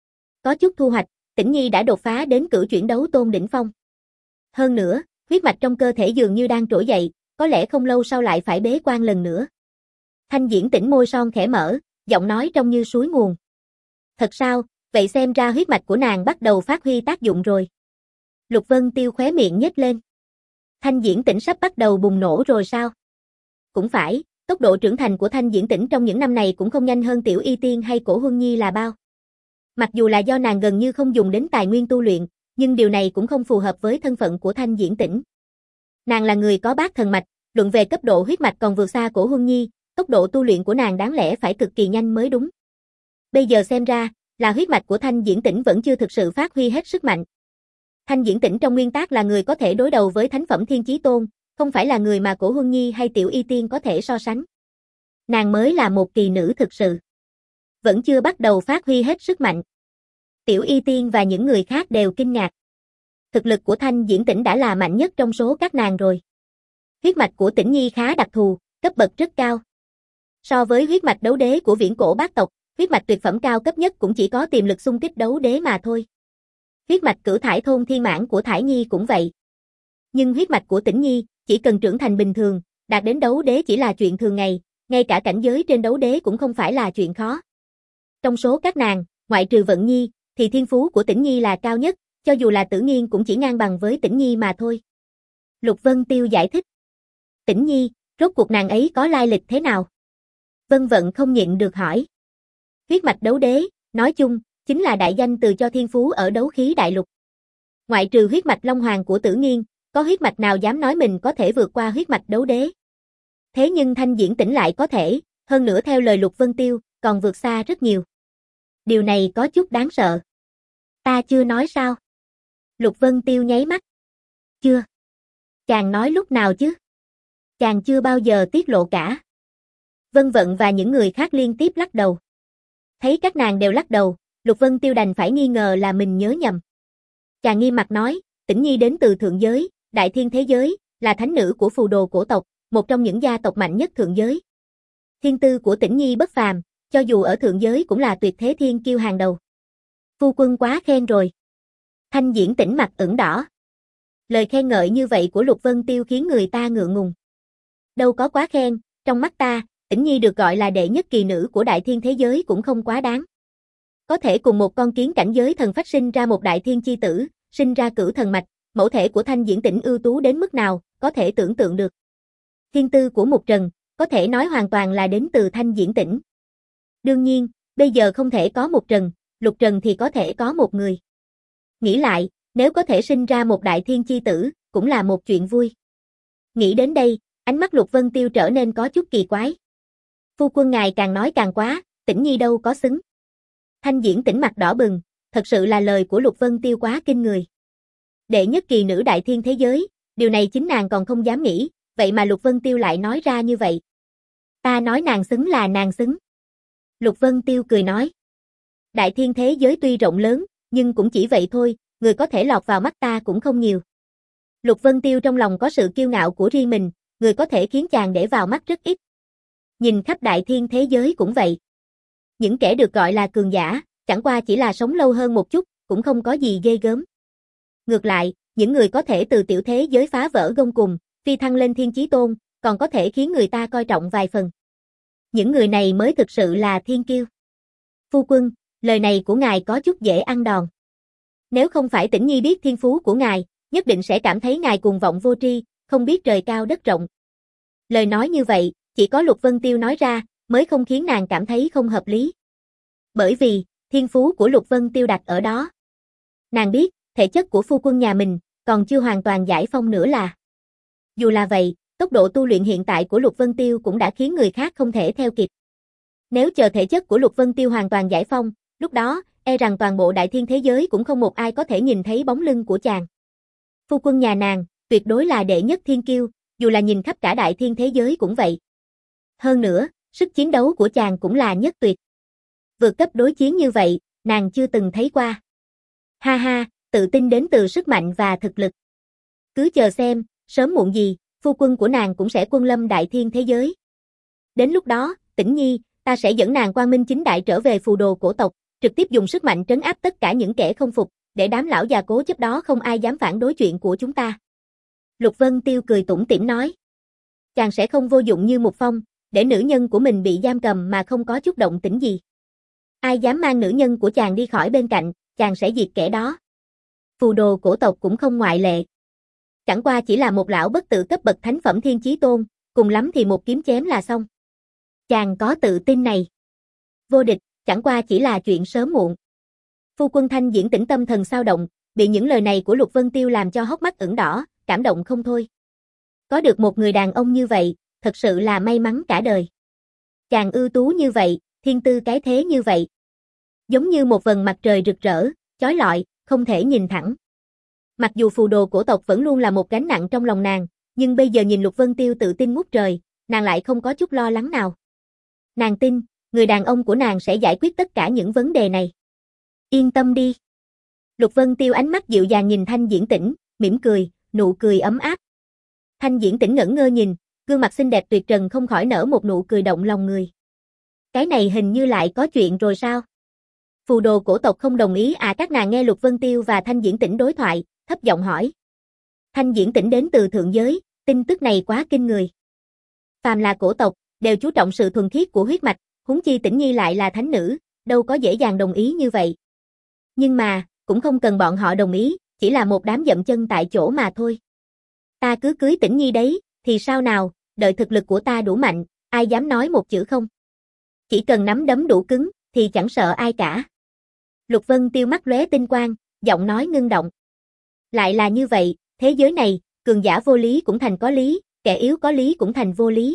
Có chút thu hoạch, Tĩnh Nhi đã đột phá đến cửu chuyển đấu tôn đỉnh phong. Hơn nữa, huyết mạch trong cơ thể dường như đang trỗi dậy, có lẽ không lâu sau lại phải bế quan lần nữa. Thanh Diễn Tĩnh môi son khẽ mở, giọng nói trông như suối nguồn. Thật sao, vậy xem ra huyết mạch của nàng bắt đầu phát huy tác dụng rồi. Lục Vân Tiêu khóe miệng nhếch lên. Thanh Diễn Tĩnh sắp bắt đầu bùng nổ rồi sao? Cũng phải, tốc độ trưởng thành của Thanh Diễn Tĩnh trong những năm này cũng không nhanh hơn Tiểu Y Tiên hay Cổ Huân Nhi là bao. Mặc dù là do nàng gần như không dùng đến tài nguyên tu luyện, nhưng điều này cũng không phù hợp với thân phận của Thanh Diễn Tĩnh. Nàng là người có bát thần mạch, luận về cấp độ huyết mạch còn vượt xa Cổ Huân Nhi, tốc độ tu luyện của nàng đáng lẽ phải cực kỳ nhanh mới đúng. Bây giờ xem ra, là huyết mạch của Thanh Diễn Tĩnh vẫn chưa thực sự phát huy hết sức mạnh. Thanh Diễn Tĩnh trong nguyên tắc là người có thể đối đầu với thánh phẩm Thiên Chí Tôn, không phải là người mà Cổ Huân Nhi hay Tiểu Y Tiên có thể so sánh. Nàng mới là một kỳ nữ thực sự. Vẫn chưa bắt đầu phát huy hết sức mạnh. Tiểu Y Tiên và những người khác đều kinh ngạc. Thực lực của Thanh Diễn Tĩnh đã là mạnh nhất trong số các nàng rồi. Huyết mạch của Tĩnh Nhi khá đặc thù, cấp bậc rất cao. So với huyết mạch đấu đế của viễn cổ bát tộc, huyết mạch tuyệt phẩm cao cấp nhất cũng chỉ có tiềm lực xung kích đấu đế mà thôi. Huyết mạch cửu thải thôn thiên mãn của Thải Nhi cũng vậy. Nhưng huyết mạch của Tĩnh Nhi, chỉ cần trưởng thành bình thường, đạt đến đấu đế chỉ là chuyện thường ngày, ngay cả cảnh giới trên đấu đế cũng không phải là chuyện khó. Trong số các nàng, ngoại trừ Vận Nhi, thì thiên phú của Tĩnh Nhi là cao nhất, cho dù là Tử Nghiên cũng chỉ ngang bằng với Tĩnh Nhi mà thôi. Lục Vân Tiêu giải thích. Tĩnh Nhi, rốt cuộc nàng ấy có lai lịch thế nào? Vân Vận không nhịn được hỏi. Huyết mạch đấu đế, nói chung, chính là đại danh từ cho thiên phú ở đấu khí đại lục. Ngoại trừ huyết mạch Long Hoàng của Tử Nghiên, có huyết mạch nào dám nói mình có thể vượt qua huyết mạch đấu đế? Thế nhưng Thanh Diễn Tĩnh lại có thể, hơn nữa theo lời Lục Vân Tiêu, còn vượt xa rất nhiều. Điều này có chút đáng sợ. Ta chưa nói sao? Lục Vân Tiêu nháy mắt. Chưa. Chàng nói lúc nào chứ? Chàng chưa bao giờ tiết lộ cả. Vân Vận và những người khác liên tiếp lắc đầu. Thấy các nàng đều lắc đầu, Lục Vân Tiêu đành phải nghi ngờ là mình nhớ nhầm. Chàng nghiêm mặt nói, Tĩnh Nhi đến từ thượng giới, đại thiên thế giới, là thánh nữ của phù đồ cổ tộc, một trong những gia tộc mạnh nhất thượng giới. Thiên tư của Tĩnh Nhi bất phàm, cho dù ở thượng giới cũng là tuyệt thế thiên kiêu hàng đầu. Phu quân quá khen rồi. Thanh Diễn Tĩnh mặt ửng đỏ. Lời khen ngợi như vậy của Lục Vân Tiêu khiến người ta ngượng ngùng. Đâu có quá khen, trong mắt ta, Tĩnh Nhi được gọi là đệ nhất kỳ nữ của đại thiên thế giới cũng không quá đáng. Có thể cùng một con kiến cảnh giới thần phách sinh ra một đại thiên chi tử, sinh ra cửu thần mạch, mẫu thể của Thanh Diễn Tĩnh ưu tú đến mức nào, có thể tưởng tượng được. Thiên tư của Mục Trần, có thể nói hoàn toàn là đến từ Thanh Diễn Tĩnh. Đương nhiên, bây giờ không thể có Mục Trần, Lục Trần thì có thể có một người. Nghĩ lại, nếu có thể sinh ra một đại thiên chi tử, cũng là một chuyện vui. Nghĩ đến đây, ánh mắt Lục Vân Tiêu trở nên có chút kỳ quái. Phu quân ngài càng nói càng quá, Tĩnh Nhi đâu có xứng. Thanh Diễn Tĩnh mặt đỏ bừng, thật sự là lời của Lục Vân Tiêu quá kinh người. Đệ nhất kỳ nữ đại thiên thế giới, điều này chính nàng còn không dám nghĩ, vậy mà Lục Vân Tiêu lại nói ra như vậy. Ta nói nàng xứng là nàng xứng. Lục Vân Tiêu cười nói. Đại thiên thế giới tuy rộng lớn, nhưng cũng chỉ vậy thôi, người có thể lọt vào mắt ta cũng không nhiều. Lục Vân Tiêu trong lòng có sự kiêu ngạo của riêng mình, người có thể khiến chàng để vào mắt rất ít. Nhìn khắp đại thiên thế giới cũng vậy. Những kẻ được gọi là cường giả, chẳng qua chỉ là sống lâu hơn một chút, cũng không có gì ghê gớm. Ngược lại, những người có thể từ tiểu thế giới phá vỡ gông cùm, phi thăng lên thiên chí tôn, còn có thể khiến người ta coi trọng vài phần. Những người này mới thực sự là thiên kiêu. Phu quân, lời này của ngài có chút dễ ăn đòn. Nếu không phải Tĩnh Nhi biết thiên phú của ngài, nhất định sẽ cảm thấy ngài cuồng vọng vô tri, không biết trời cao đất rộng. Lời nói như vậy, chỉ có Lục Vân Tiêu nói ra, mới không khiến nàng cảm thấy không hợp lý. Bởi vì, thiên phú của Lục Vân Tiêu đặt ở đó. Nàng biết, thể chất của phu quân nhà mình, còn chưa hoàn toàn giải phong nữa là. Dù là vậy, tốc độ tu luyện hiện tại của Lục Vân Tiêu cũng đã khiến người khác không thể theo kịp. Nếu chờ thể chất của Lục Vân Tiêu hoàn toàn giải phong, lúc đó, e rằng toàn bộ đại thiên thế giới cũng không một ai có thể nhìn thấy bóng lưng của chàng. Phu quân nhà nàng, tuyệt đối là đệ nhất thiên kiêu, dù là nhìn khắp cả đại thiên thế giới cũng vậy. Hơn nữa, sức chiến đấu của chàng cũng là nhất tuyệt. Vượt cấp đối chiến như vậy, nàng chưa từng thấy qua. Ha ha, tự tin đến từ sức mạnh và thực lực. Cứ chờ xem, sớm muộn gì, phu quân của nàng cũng sẽ quân lâm đại thiên thế giới. Đến lúc đó, Tĩnh Nhi, ta sẽ dẫn nàng quang minh chính đại trở về phù đồ cổ tộc, trực tiếp dùng sức mạnh trấn áp tất cả những kẻ không phục, để đám lão già cố chấp đó không ai dám phản đối chuyện của chúng ta. Lục Vân Tiêu cười tủm tỉm nói. Chàng sẽ không vô dụng như Mục Phong, để nữ nhân của mình bị giam cầm mà không có chút động tĩnh gì. Ai dám mang nữ nhân của chàng đi khỏi bên cạnh, chàng sẽ diệt kẻ đó. Phù đồ cổ tộc cũng không ngoại lệ. Chẳng qua chỉ là một lão bất tử cấp bậc thánh phẩm thiên chí tôn, cùng lắm thì một kiếm chém là xong. Chàng có tự tin này. Vô địch, chẳng qua chỉ là chuyện sớm muộn. Phu quân Thanh Diễn Tĩnh tâm thần sao động, bị những lời này của Lục Vân Tiêu làm cho hốc mắt ửng đỏ, cảm động không thôi. Có được một người đàn ông như vậy, thật sự là may mắn cả đời. Chàng ưu tú như vậy, thiên tư cái thế như vậy. Giống như một vầng mặt trời rực rỡ, chói lọi, không thể nhìn thẳng. Mặc dù phù đồ cổ tộc vẫn luôn là một gánh nặng trong lòng nàng, nhưng bây giờ nhìn Lục Vân Tiêu tự tin ngút trời, nàng lại không có chút lo lắng nào. Nàng tin, người đàn ông của nàng sẽ giải quyết tất cả những vấn đề này. Yên tâm đi. Lục Vân Tiêu ánh mắt dịu dàng nhìn Thanh Diễn Tĩnh, mỉm cười, nụ cười ấm áp. Thanh Diễn Tĩnh ngẩn ngơ nhìn, gương mặt xinh đẹp tuyệt trần không khỏi nở một nụ cười động lòng người. Cái này hình như lại có chuyện rồi sao? Phù đồ cổ tộc không đồng ý à? Các nàng nghe Lục Vân Tiêu và Thanh Diễn Tĩnh đối thoại, thấp giọng hỏi. Thanh Diễn Tĩnh đến từ thượng giới, tin tức này quá kinh người. Phàm là cổ tộc, đều chú trọng sự thuần khiết của huyết mạch, huống chi Tĩnh Nhi lại là thánh nữ, đâu có dễ dàng đồng ý như vậy. Nhưng mà, cũng không cần bọn họ đồng ý, chỉ là một đám dậm chân tại chỗ mà thôi. Ta cứ cưới Tĩnh Nhi đấy, thì sao nào, đợi thực lực của ta đủ mạnh, ai dám nói một chữ không? Chỉ cần nắm đấm đủ cứng, thì chẳng sợ ai cả. Lục Vân Tiêu mắt lóe tinh quang, giọng nói ngưng động. Lại là như vậy, thế giới này, cường giả vô lý cũng thành có lý, kẻ yếu có lý cũng thành vô lý.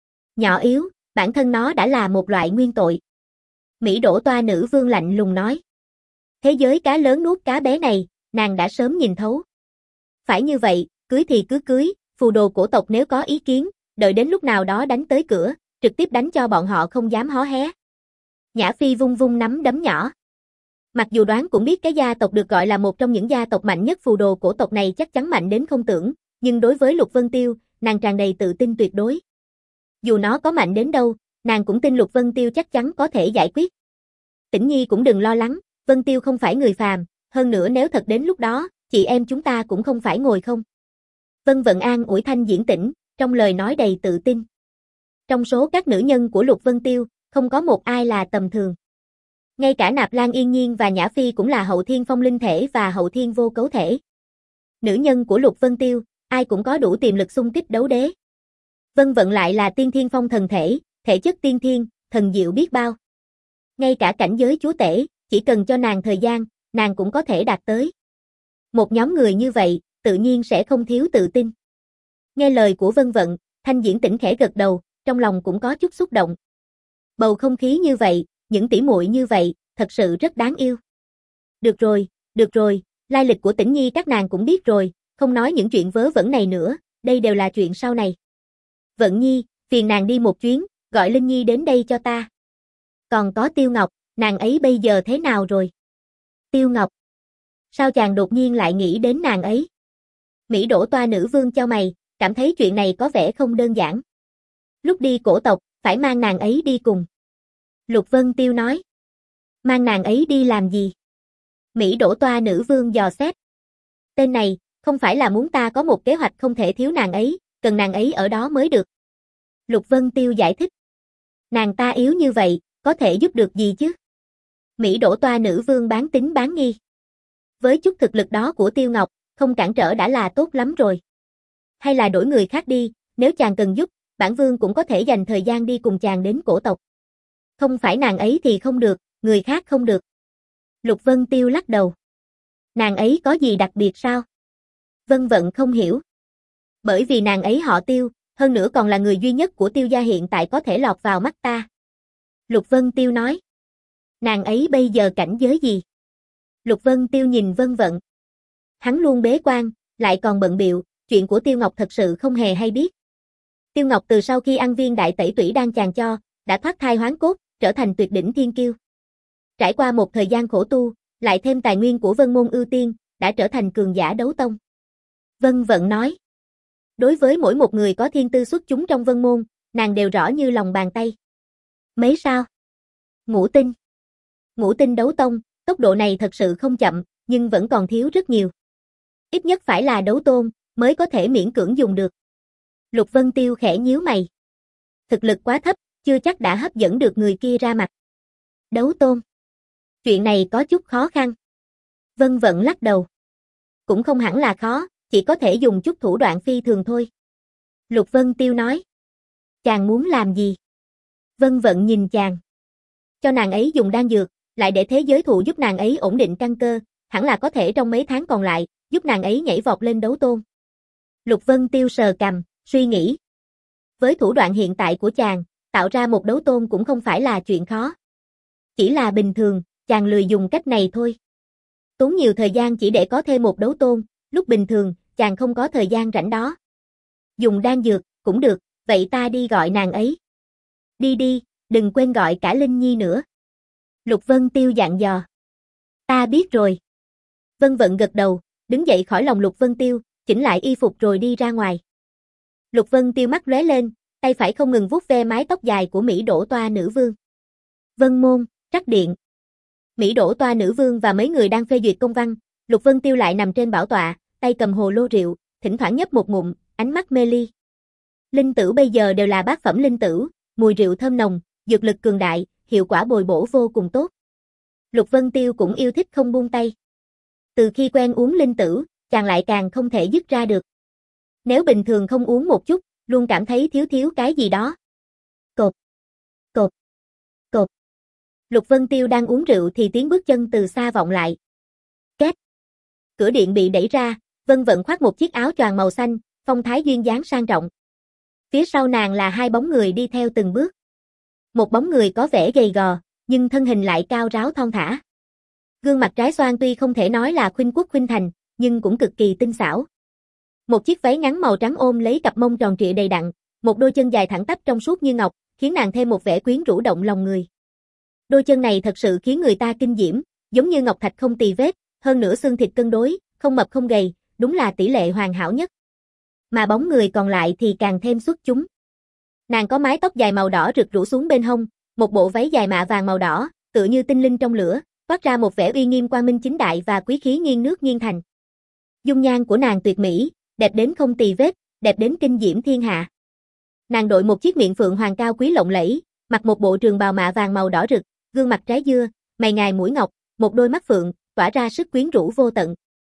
Nhỏ yếu, bản thân nó đã là một loại nguyên tội. Mỹ Đỗ Toa nữ vương lạnh lùng nói. Thế giới cá lớn nuốt cá bé này, nàng đã sớm nhìn thấu. Phải như vậy, cưới thì cứ cưới, phù đồ cổ tộc nếu có ý kiến, đợi đến lúc nào đó đánh tới cửa, trực tiếp đánh cho bọn họ không dám hó hé. Nhã Phi vung vung nắm đấm nhỏ. Mặc dù đoán cũng biết cái gia tộc được gọi là một trong những gia tộc mạnh nhất phù đồ cổ tộc này chắc chắn mạnh đến không tưởng, nhưng đối với Lục Vân Tiêu, nàng tràn đầy tự tin tuyệt đối. Dù nó có mạnh đến đâu, nàng cũng tin Lục Vân Tiêu chắc chắn có thể giải quyết. Tĩnh Nhi cũng đừng lo lắng, Vân Tiêu không phải người phàm, hơn nữa nếu thật đến lúc đó, chị em chúng ta cũng không phải ngồi không. Vân Vận An ủi Thanh Diễn Tĩnh, trong lời nói đầy tự tin. Trong số các nữ nhân của Lục Vân Tiêu, không có một ai là tầm thường. Ngay cả Nạp Lan Yên Nhiên và Nhã Phi cũng là hậu thiên phong linh thể và hậu thiên vô cấu thể. Nữ nhân của Lục Vân Tiêu, ai cũng có đủ tiềm lực xung kích đấu đế. Vân Vận lại là tiên thiên phong thần thể, thể chất tiên thiên, thần diệu biết bao. Ngay cả cảnh giới chúa tể, chỉ cần cho nàng thời gian, nàng cũng có thể đạt tới. Một nhóm người như vậy, tự nhiên sẽ không thiếu tự tin. Nghe lời của Vân Vận, Thanh Diễn Tĩnh khẽ gật đầu, trong lòng cũng có chút xúc động. Bầu không khí như vậy, những tỷ muội như vậy, thật sự rất đáng yêu. Được rồi, được rồi, lai lịch của Tĩnh Nhi các nàng cũng biết rồi, không nói những chuyện vớ vẩn này nữa, đây đều là chuyện sau này. Vận Nhi, phiền nàng đi một chuyến, gọi Linh Nhi đến đây cho ta. Còn có Tiêu Ngọc, nàng ấy bây giờ thế nào rồi? Tiêu Ngọc. Sao chàng đột nhiên lại nghĩ đến nàng ấy? Mỹ Đỗ Toa nữ vương chau mày, cảm thấy chuyện này có vẻ không đơn giản. Lúc đi cổ tộc, phải mang nàng ấy đi cùng. Lục Vân Tiêu nói. Mang nàng ấy đi làm gì? Mỹ Đỗ Toa nữ vương dò xét. Tên này, không phải là muốn ta có một kế hoạch không thể thiếu nàng ấy, cần nàng ấy ở đó mới được. Lục Vân Tiêu giải thích. Nàng ta yếu như vậy, có thể giúp được gì chứ? Mỹ Đỗ Toa nữ vương bán tín bán nghi. Với chút thực lực đó của Tiêu Ngọc, không cản trở đã là tốt lắm rồi. Hay là đổi người khác đi, nếu chàng cần giúp, bản vương cũng có thể dành thời gian đi cùng chàng đến cổ tộc. Không phải nàng ấy thì không được, người khác không được. Lục Vân Tiêu lắc đầu. Nàng ấy có gì đặc biệt sao? Vân Vận không hiểu. Bởi vì nàng ấy họ Tiêu, hơn nữa còn là người duy nhất của Tiêu gia hiện tại có thể lọt vào mắt ta. Lục Vân Tiêu nói. Nàng ấy bây giờ cảnh giới gì? Lục Vân Tiêu nhìn Vân Vận. Hắn luôn bế quan, lại còn bận bịu, chuyện của Tiêu Ngọc thật sự không hề hay biết. Tiêu Ngọc từ sau khi ăn viên đại tẩy tủy đan chàng cho, đã thoát thai hoán cốt, trở thành tuyệt đỉnh thiên kiêu. Trải qua một thời gian khổ tu, lại thêm tài nguyên của Vân Môn ưu tiên, đã trở thành cường giả đấu tông. Vân Vận nói. Đối với mỗi một người có thiên tư xuất chúng trong Vân Môn, nàng đều rõ như lòng bàn tay. Mấy sao? Ngũ tinh. Ngũ tinh đấu tông, tốc độ này thật sự không chậm, nhưng vẫn còn thiếu rất nhiều. Ít nhất phải là đấu tôn, mới có thể miễn cưỡng dùng được. Lục Vân Tiêu khẽ nhíu mày. Thực lực quá thấp, chưa chắc đã hấp dẫn được người kia ra mặt. Đấu tôn. Chuyện này có chút khó khăn. Vân Vận lắc đầu. Cũng không hẳn là khó, chỉ có thể dùng chút thủ đoạn phi thường thôi. Lục Vân Tiêu nói. Chàng muốn làm gì? Vân Vận nhìn chàng. Cho nàng ấy dùng đan dược, lại để thế giới thụ giúp nàng ấy ổn định căn cơ, hẳn là có thể trong mấy tháng còn lại, giúp nàng ấy nhảy vọt lên đấu tôn. Lục Vân Tiêu sờ cằm, suy nghĩ. Với thủ đoạn hiện tại của chàng, tạo ra một đấu tôn cũng không phải là chuyện khó. Chỉ là bình thường, chàng lười dùng cách này thôi. Tốn nhiều thời gian chỉ để có thêm một đấu tôn, lúc bình thường, chàng không có thời gian rảnh đó. Dùng đan dược, cũng được, vậy ta đi gọi nàng ấy. Đi đi, đừng quên gọi cả Linh Nhi nữa. Lục Vân Tiêu dặn dò. Ta biết rồi. Vân Vận gật đầu, đứng dậy khỏi lòng Lục Vân Tiêu, chỉnh lại y phục rồi đi ra ngoài. Lục Vân Tiêu mắt lóe lên, tay phải không ngừng vuốt ve mái tóc dài của Mỹ Đỗ Toa nữ vương. Vân Môn, Trắc Điện. Mỹ Đỗ Toa nữ vương và mấy người đang phê duyệt công văn, Lục Vân Tiêu lại nằm trên bảo tọa, tay cầm hồ lô rượu, thỉnh thoảng nhấp một ngụm, ánh mắt mê ly. Linh tửu bây giờ đều là bát phẩm linh tửu, mùi rượu thơm nồng, dược lực cường đại, hiệu quả bồi bổ vô cùng tốt. Lục Vân Tiêu cũng yêu thích không buông tay. Từ khi quen uống linh tửu, chàng lại càng không thể dứt ra được. Nếu bình thường không uống một chút, luôn cảm thấy thiếu thiếu cái gì đó. Cột, cột, cột. Lục Vân Tiêu đang uống rượu thì tiếng bước chân từ xa vọng lại. Két. Cửa điện bị đẩy ra, Vân Vận khoác một chiếc áo choàng màu xanh, phong thái duyên dáng sang trọng. Phía sau nàng là hai bóng người đi theo từng bước. Một bóng người có vẻ gầy gò, nhưng thân hình lại cao ráo thon thả. Gương mặt trái xoan tuy không thể nói là khuynh quốc khuynh thành, nhưng cũng cực kỳ tinh xảo. Một chiếc váy ngắn màu trắng ôm lấy cặp mông tròn trịa đầy đặn, một đôi chân dài thẳng tắp trong suốt như ngọc, khiến nàng thêm một vẻ quyến rũ động lòng người. Đôi chân này thật sự khiến người ta kinh diễm, giống như ngọc thạch không tì vết, hơn nữa xương thịt cân đối, không mập không gầy, đúng là tỷ lệ hoàn hảo nhất. Mà bóng người còn lại thì càng thêm xuất chúng. Nàng có mái tóc dài màu đỏ rực rủ xuống bên hông, một bộ váy dài mạ vàng màu đỏ, tựa như tinh linh trong lửa, toát ra một vẻ uy nghiêm quang minh chính đại và quý khí nghiêng nước nghiêng thành. Dung nhan của nàng tuyệt mỹ, đẹp đến không tì vết, đẹp đến kinh diễm thiên hạ. Nàng đội một chiếc miệng phượng hoàng cao quý lộng lẫy, mặc một bộ trường bào mạ vàng màu đỏ rực, gương mặt trái dưa, mày ngài mũi ngọc, một đôi mắt phượng, tỏa ra sức quyến rũ vô tận.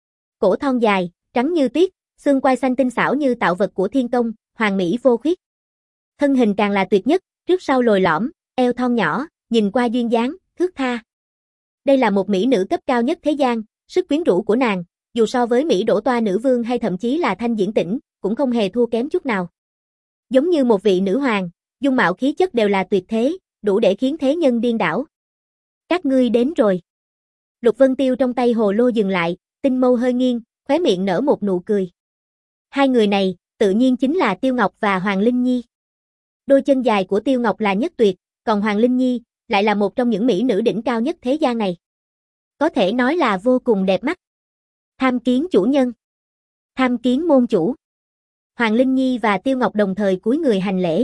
Cổ thon dài, trắng như tuyết, xương quai xanh tinh xảo như tạo vật của thiên công, hoàn mỹ vô khuyết. Thân hình càng là tuyệt nhất, trước sau lồi lõm, eo thon nhỏ, nhìn qua duyên dáng, thướt tha. Đây là một mỹ nữ cấp cao nhất thế gian, sức quyến rũ của nàng, dù so với mỹ đỗ toa nữ vương hay thậm chí là Thanh Diễn Tĩnh, cũng không hề thua kém chút nào. Giống như một vị nữ hoàng, dung mạo khí chất đều là tuyệt thế, đủ để khiến thế nhân điên đảo. Các ngươi đến rồi. Lục Vân Tiêu trong tay hồ lô dừng lại, tinh mâu hơi nghiêng, khóe miệng nở một nụ cười. Hai người này, tự nhiên chính là Tiêu Ngọc và Hoàng Linh Nhi. Đôi chân dài của Tiêu Ngọc là nhất tuyệt, còn Hoàng Linh Nhi lại là một trong những mỹ nữ đỉnh cao nhất thế gian này. Có thể nói là vô cùng đẹp mắt. Tham kiến chủ nhân. Tham kiến môn chủ. Hoàng Linh Nhi và Tiêu Ngọc đồng thời cúi người hành lễ.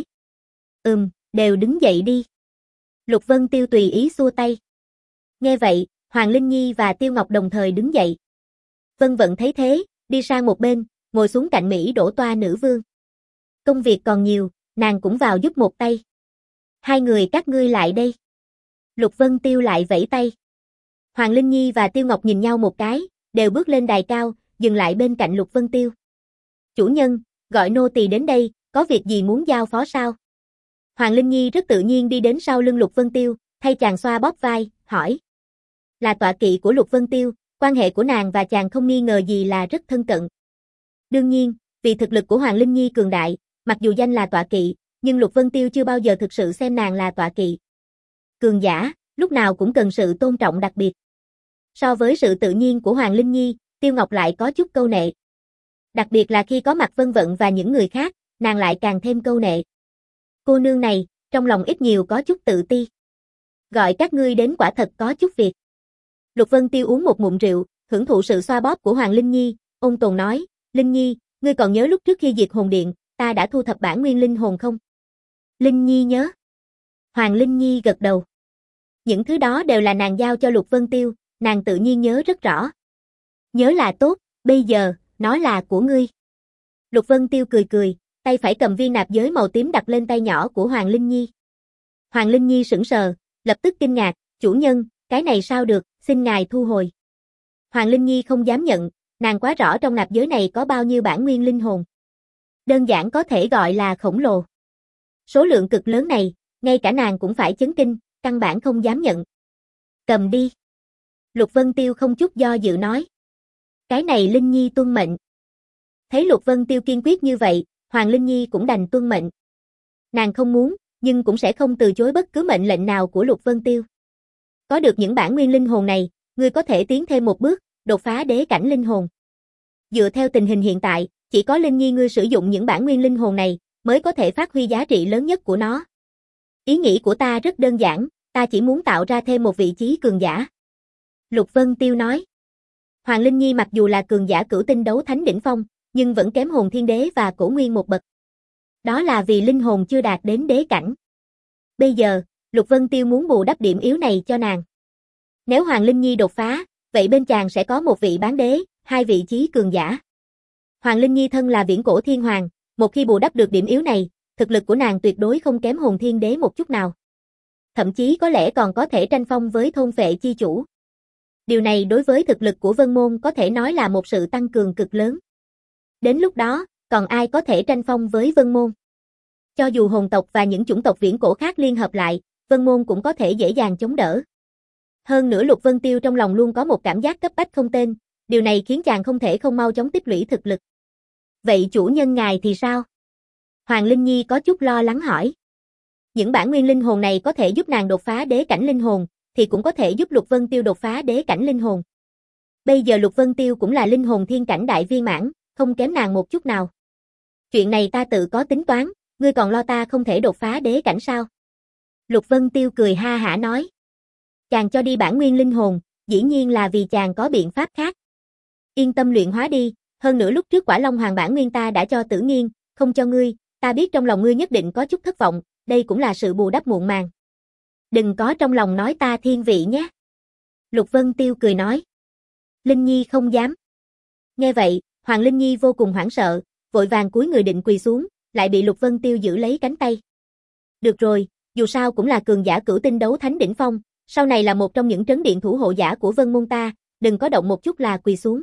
Ừm, đều đứng dậy đi. Lục Vân Tiêu tùy ý xua tay. Nghe vậy, Hoàng Linh Nhi và Tiêu Ngọc đồng thời đứng dậy. Vân Vận thấy thế, đi sang một bên, ngồi xuống cạnh Mỹ đỗ toa nữ vương. Công việc còn nhiều, nàng cũng vào giúp một tay. Hai người các ngươi lại đây. Lục Vân Tiêu lại vẫy tay. Hoàng Linh Nhi và Tiêu Ngọc nhìn nhau một cái, đều bước lên đài cao, dừng lại bên cạnh Lục Vân Tiêu. Chủ nhân, gọi nô tỳ đến đây, có việc gì muốn giao phó sao? Hoàng Linh Nhi rất tự nhiên đi đến sau lưng Lục Vân Tiêu, thay chàng xoa bóp vai, hỏi. Là tọa kỵ của Lục Vân Tiêu, quan hệ của nàng và chàng không nghi ngờ gì là rất thân cận. Đương nhiên, vì thực lực của Hoàng Linh Nhi cường đại, mặc dù danh là tọa kỵ, nhưng Lục Vân Tiêu chưa bao giờ thực sự xem nàng là tọa kỵ. Cường giả, lúc nào cũng cần sự tôn trọng đặc biệt. So với sự tự nhiên của Hoàng Linh Nhi, Tiêu Ngọc lại có chút câu nệ. Đặc biệt là khi có mặt Vân Vận và những người khác, nàng lại càng thêm câu nệ. Cô nương này, trong lòng ít nhiều có chút tự ti. Gọi các ngươi đến quả thật có chút việc. Lục Vân Tiêu uống một ngụm rượu, hưởng thụ sự xoa bóp của Hoàng Linh Nhi, ôn tồn nói, Linh Nhi, ngươi còn nhớ lúc trước khi diệt hồn điện, ta đã thu thập bản nguyên linh hồn không? Linh Nhi nhớ. Hoàng Linh Nhi gật đầu. Những thứ đó đều là nàng giao cho Lục Vân Tiêu, nàng tự nhiên nhớ rất rõ. Nhớ là tốt, bây giờ, nó là của ngươi. Lục Vân Tiêu cười cười, tay phải cầm viên nạp giới màu tím đặt lên tay nhỏ của Hoàng Linh Nhi. Hoàng Linh Nhi sững sờ, lập tức kinh ngạc, chủ nhân, cái này sao được, xin ngài thu hồi. Hoàng Linh Nhi không dám nhận, nàng quá rõ trong nạp giới này có bao nhiêu bản nguyên linh hồn. Đơn giản có thể gọi là khổng lồ. Số lượng cực lớn này, ngay cả nàng cũng phải chấn kinh, căn bản không dám nhận. Cầm đi. Lục Vân Tiêu không chút do dự nói. Cái này Linh Nhi tuân mệnh. Thấy Lục Vân Tiêu kiên quyết như vậy, Hoàng Linh Nhi cũng đành tuân mệnh. Nàng không muốn, nhưng cũng sẽ không từ chối bất cứ mệnh lệnh nào của Lục Vân Tiêu. Có được những bản nguyên linh hồn này, ngươi có thể tiến thêm một bước, đột phá đế cảnh linh hồn. Dựa theo tình hình hiện tại, chỉ có Linh Nhi ngươi sử dụng những bản nguyên linh hồn này, mới có thể phát huy giá trị lớn nhất của nó. Ý nghĩ của ta rất đơn giản, ta chỉ muốn tạo ra thêm một vị trí cường giả. Lục Vân Tiêu nói. Hoàng Linh Nhi mặc dù là cường giả cửu tinh đấu thánh đỉnh phong, nhưng vẫn kém hồn thiên đế và cổ nguyên một bậc. Đó là vì linh hồn chưa đạt đến đế cảnh. Bây giờ, Lục Vân Tiêu muốn bù đắp điểm yếu này cho nàng. Nếu Hoàng Linh Nhi đột phá, vậy bên chàng sẽ có một vị bán đế, hai vị trí cường giả. Hoàng Linh Nhi thân là viễn cổ thiên hoàng, một khi bù đắp được điểm yếu này, thực lực của nàng tuyệt đối không kém hồn thiên đế một chút nào. Thậm chí có lẽ còn có thể tranh phong với thôn phệ chi chủ. Điều này đối với thực lực của Vân Môn có thể nói là một sự tăng cường cực lớn. Đến lúc đó, còn ai có thể tranh phong với Vân Môn? Cho dù hồn tộc và những chủng tộc viễn cổ khác liên hợp lại, Vân Môn cũng có thể dễ dàng chống đỡ. Hơn nữa Lục Vân Tiêu trong lòng luôn có một cảm giác cấp bách không tên, điều này khiến chàng không thể không mau chóng tích lũy thực lực. Vậy chủ nhân ngài thì sao? Hoàng Linh Nhi có chút lo lắng hỏi. Những bản nguyên linh hồn này có thể giúp nàng đột phá đế cảnh linh hồn, thì cũng có thể giúp Lục Vân Tiêu đột phá đế cảnh linh hồn. Bây giờ Lục Vân Tiêu cũng là linh hồn thiên cảnh đại viên mãn, không kém nàng một chút nào. Chuyện này ta tự có tính toán, ngươi còn lo ta không thể đột phá đế cảnh sao? Lục Vân Tiêu cười ha hả nói. Chàng cho đi bản nguyên linh hồn, dĩ nhiên là vì chàng có biện pháp khác. Yên tâm luyện hóa đi, hơn nữa lúc trước Quả Long Hoàng bản nguyên ta đã cho Tử Nghiên, không cho ngươi, ta biết trong lòng ngươi nhất định có chút thất vọng, đây cũng là sự bù đắp muộn màng. Đừng có trong lòng nói ta thiên vị nhé. Lục Vân Tiêu cười nói. Linh Nhi không dám. Nghe vậy, Hoàng Linh Nhi vô cùng hoảng sợ, vội vàng cúi người định quỳ xuống, lại bị Lục Vân Tiêu giữ lấy cánh tay. Được rồi, dù sao cũng là cường giả cửu tinh đấu thánh đỉnh phong, sau này là một trong những trấn điện thủ hộ giả của Vân Môn ta, đừng có động một chút là quỳ xuống.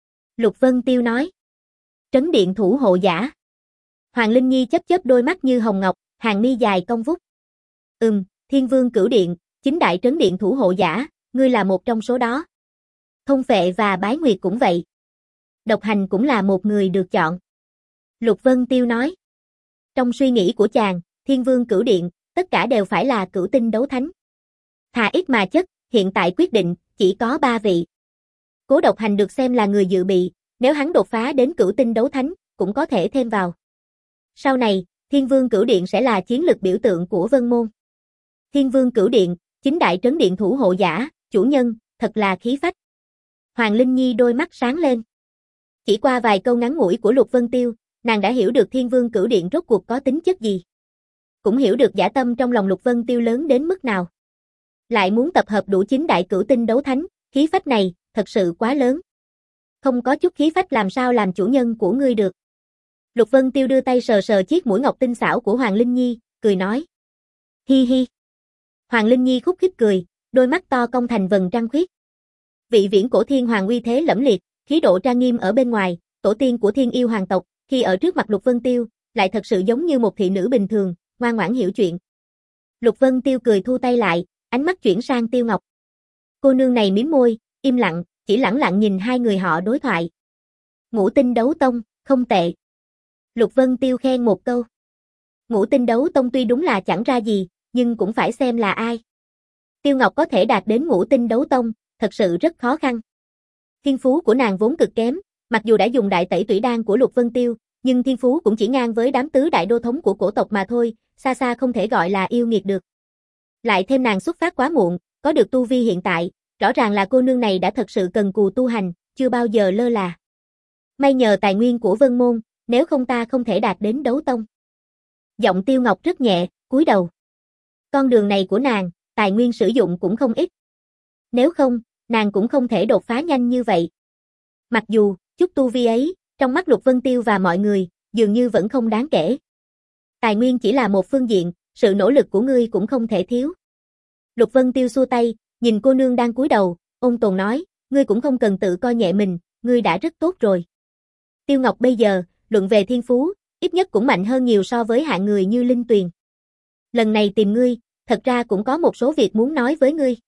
Lục Vân Tiêu nói. Trấn điện thủ hộ giả. Hoàng Linh Nhi chớp chớp đôi mắt như hồng ngọc, hàng mi dài cong vút. Ừm, Thiên Vương Cửu Điện, chính đại trấn điện thủ hộ giả, ngươi là một trong số đó. Thông Phệ và Bái Nguyệt cũng vậy. Độc Hành cũng là một người được chọn. Lục Vân Tiêu nói. Trong suy nghĩ của chàng, Thiên Vương Cửu Điện, tất cả đều phải là cửu tinh đấu thánh. Thà ít mà chất, hiện tại quyết định, chỉ có ba vị. Cố Độc Hành được xem là người dự bị, nếu hắn đột phá đến cửu tinh đấu thánh, cũng có thể thêm vào. Sau này, Thiên Vương Cửu Điện sẽ là chiến lực biểu tượng của Vân Môn. Thiên Vương Cửu Điện, chính đại trấn điện thủ hộ giả, chủ nhân, thật là khí phách. Hoàng Linh Nhi đôi mắt sáng lên. Chỉ qua vài câu ngắn ngủi của Lục Vân Tiêu, nàng đã hiểu được Thiên Vương Cửu Điện rốt cuộc có tính chất gì. Cũng hiểu được dã tâm trong lòng Lục Vân Tiêu lớn đến mức nào. Lại muốn tập hợp đủ chính đại cửu tinh đấu thánh, khí phách này, thật sự quá lớn. Không có chút khí phách làm sao làm chủ nhân của ngươi được. Lục Vân Tiêu đưa tay sờ sờ chiếc mũi ngọc tinh xảo của Hoàng Linh Nhi, cười nói. Hi hi. Hoàng Linh Nhi khúc khích cười, đôi mắt to cong thành vầng trăng khuyết. Vị viễn cổ thiên hoàng uy thế lẫm liệt, khí độ trang nghiêm ở bên ngoài, tổ tiên của thiên yêu hoàng tộc, khi ở trước mặt Lục Vân Tiêu, lại thật sự giống như một thị nữ bình thường, ngoan ngoãn hiểu chuyện. Lục Vân Tiêu cười thu tay lại, ánh mắt chuyển sang Tiêu Ngọc. Cô nương này mím môi, im lặng, chỉ lẳng lặng nhìn hai người họ đối thoại. Ngũ tinh đấu tông, không tệ. Lục Vân Tiêu khen một câu. Ngũ tinh đấu tông tuy đúng là chẳng ra gì, nhưng cũng phải xem là ai. Tiêu Ngọc có thể đạt đến ngũ tinh đấu tông, thật sự rất khó khăn. Thiên phú của nàng vốn cực kém, mặc dù đã dùng đại tẩy tủy đan của Lục Vân Tiêu, nhưng thiên phú cũng chỉ ngang với đám tứ đại đô thống của cổ tộc mà thôi, xa xa không thể gọi là yêu nghiệt được. Lại thêm nàng xuất phát quá muộn, có được tu vi hiện tại, rõ ràng là cô nương này đã thật sự cần cù tu hành, chưa bao giờ lơ là. May nhờ tài nguyên của Vân Môn, nếu không ta không thể đạt đến đấu tông. Giọng Tiêu Ngọc rất nhẹ, cúi đầu. Con đường này của nàng, tài nguyên sử dụng cũng không ít. Nếu không, nàng cũng không thể đột phá nhanh như vậy. Mặc dù, chút tu vi ấy, trong mắt Lục Vân Tiêu và mọi người, dường như vẫn không đáng kể. Tài nguyên chỉ là một phương diện, sự nỗ lực của ngươi cũng không thể thiếu. Lục Vân Tiêu xua tay, nhìn cô nương đang cúi đầu, ôn tồn nói, ngươi cũng không cần tự coi nhẹ mình, ngươi đã rất tốt rồi. Tiêu Ngọc bây giờ, luận về thiên phú, ít nhất cũng mạnh hơn nhiều so với hạng người như Linh Tuyền. Lần này tìm ngươi, thật ra cũng có một số việc muốn nói với ngươi.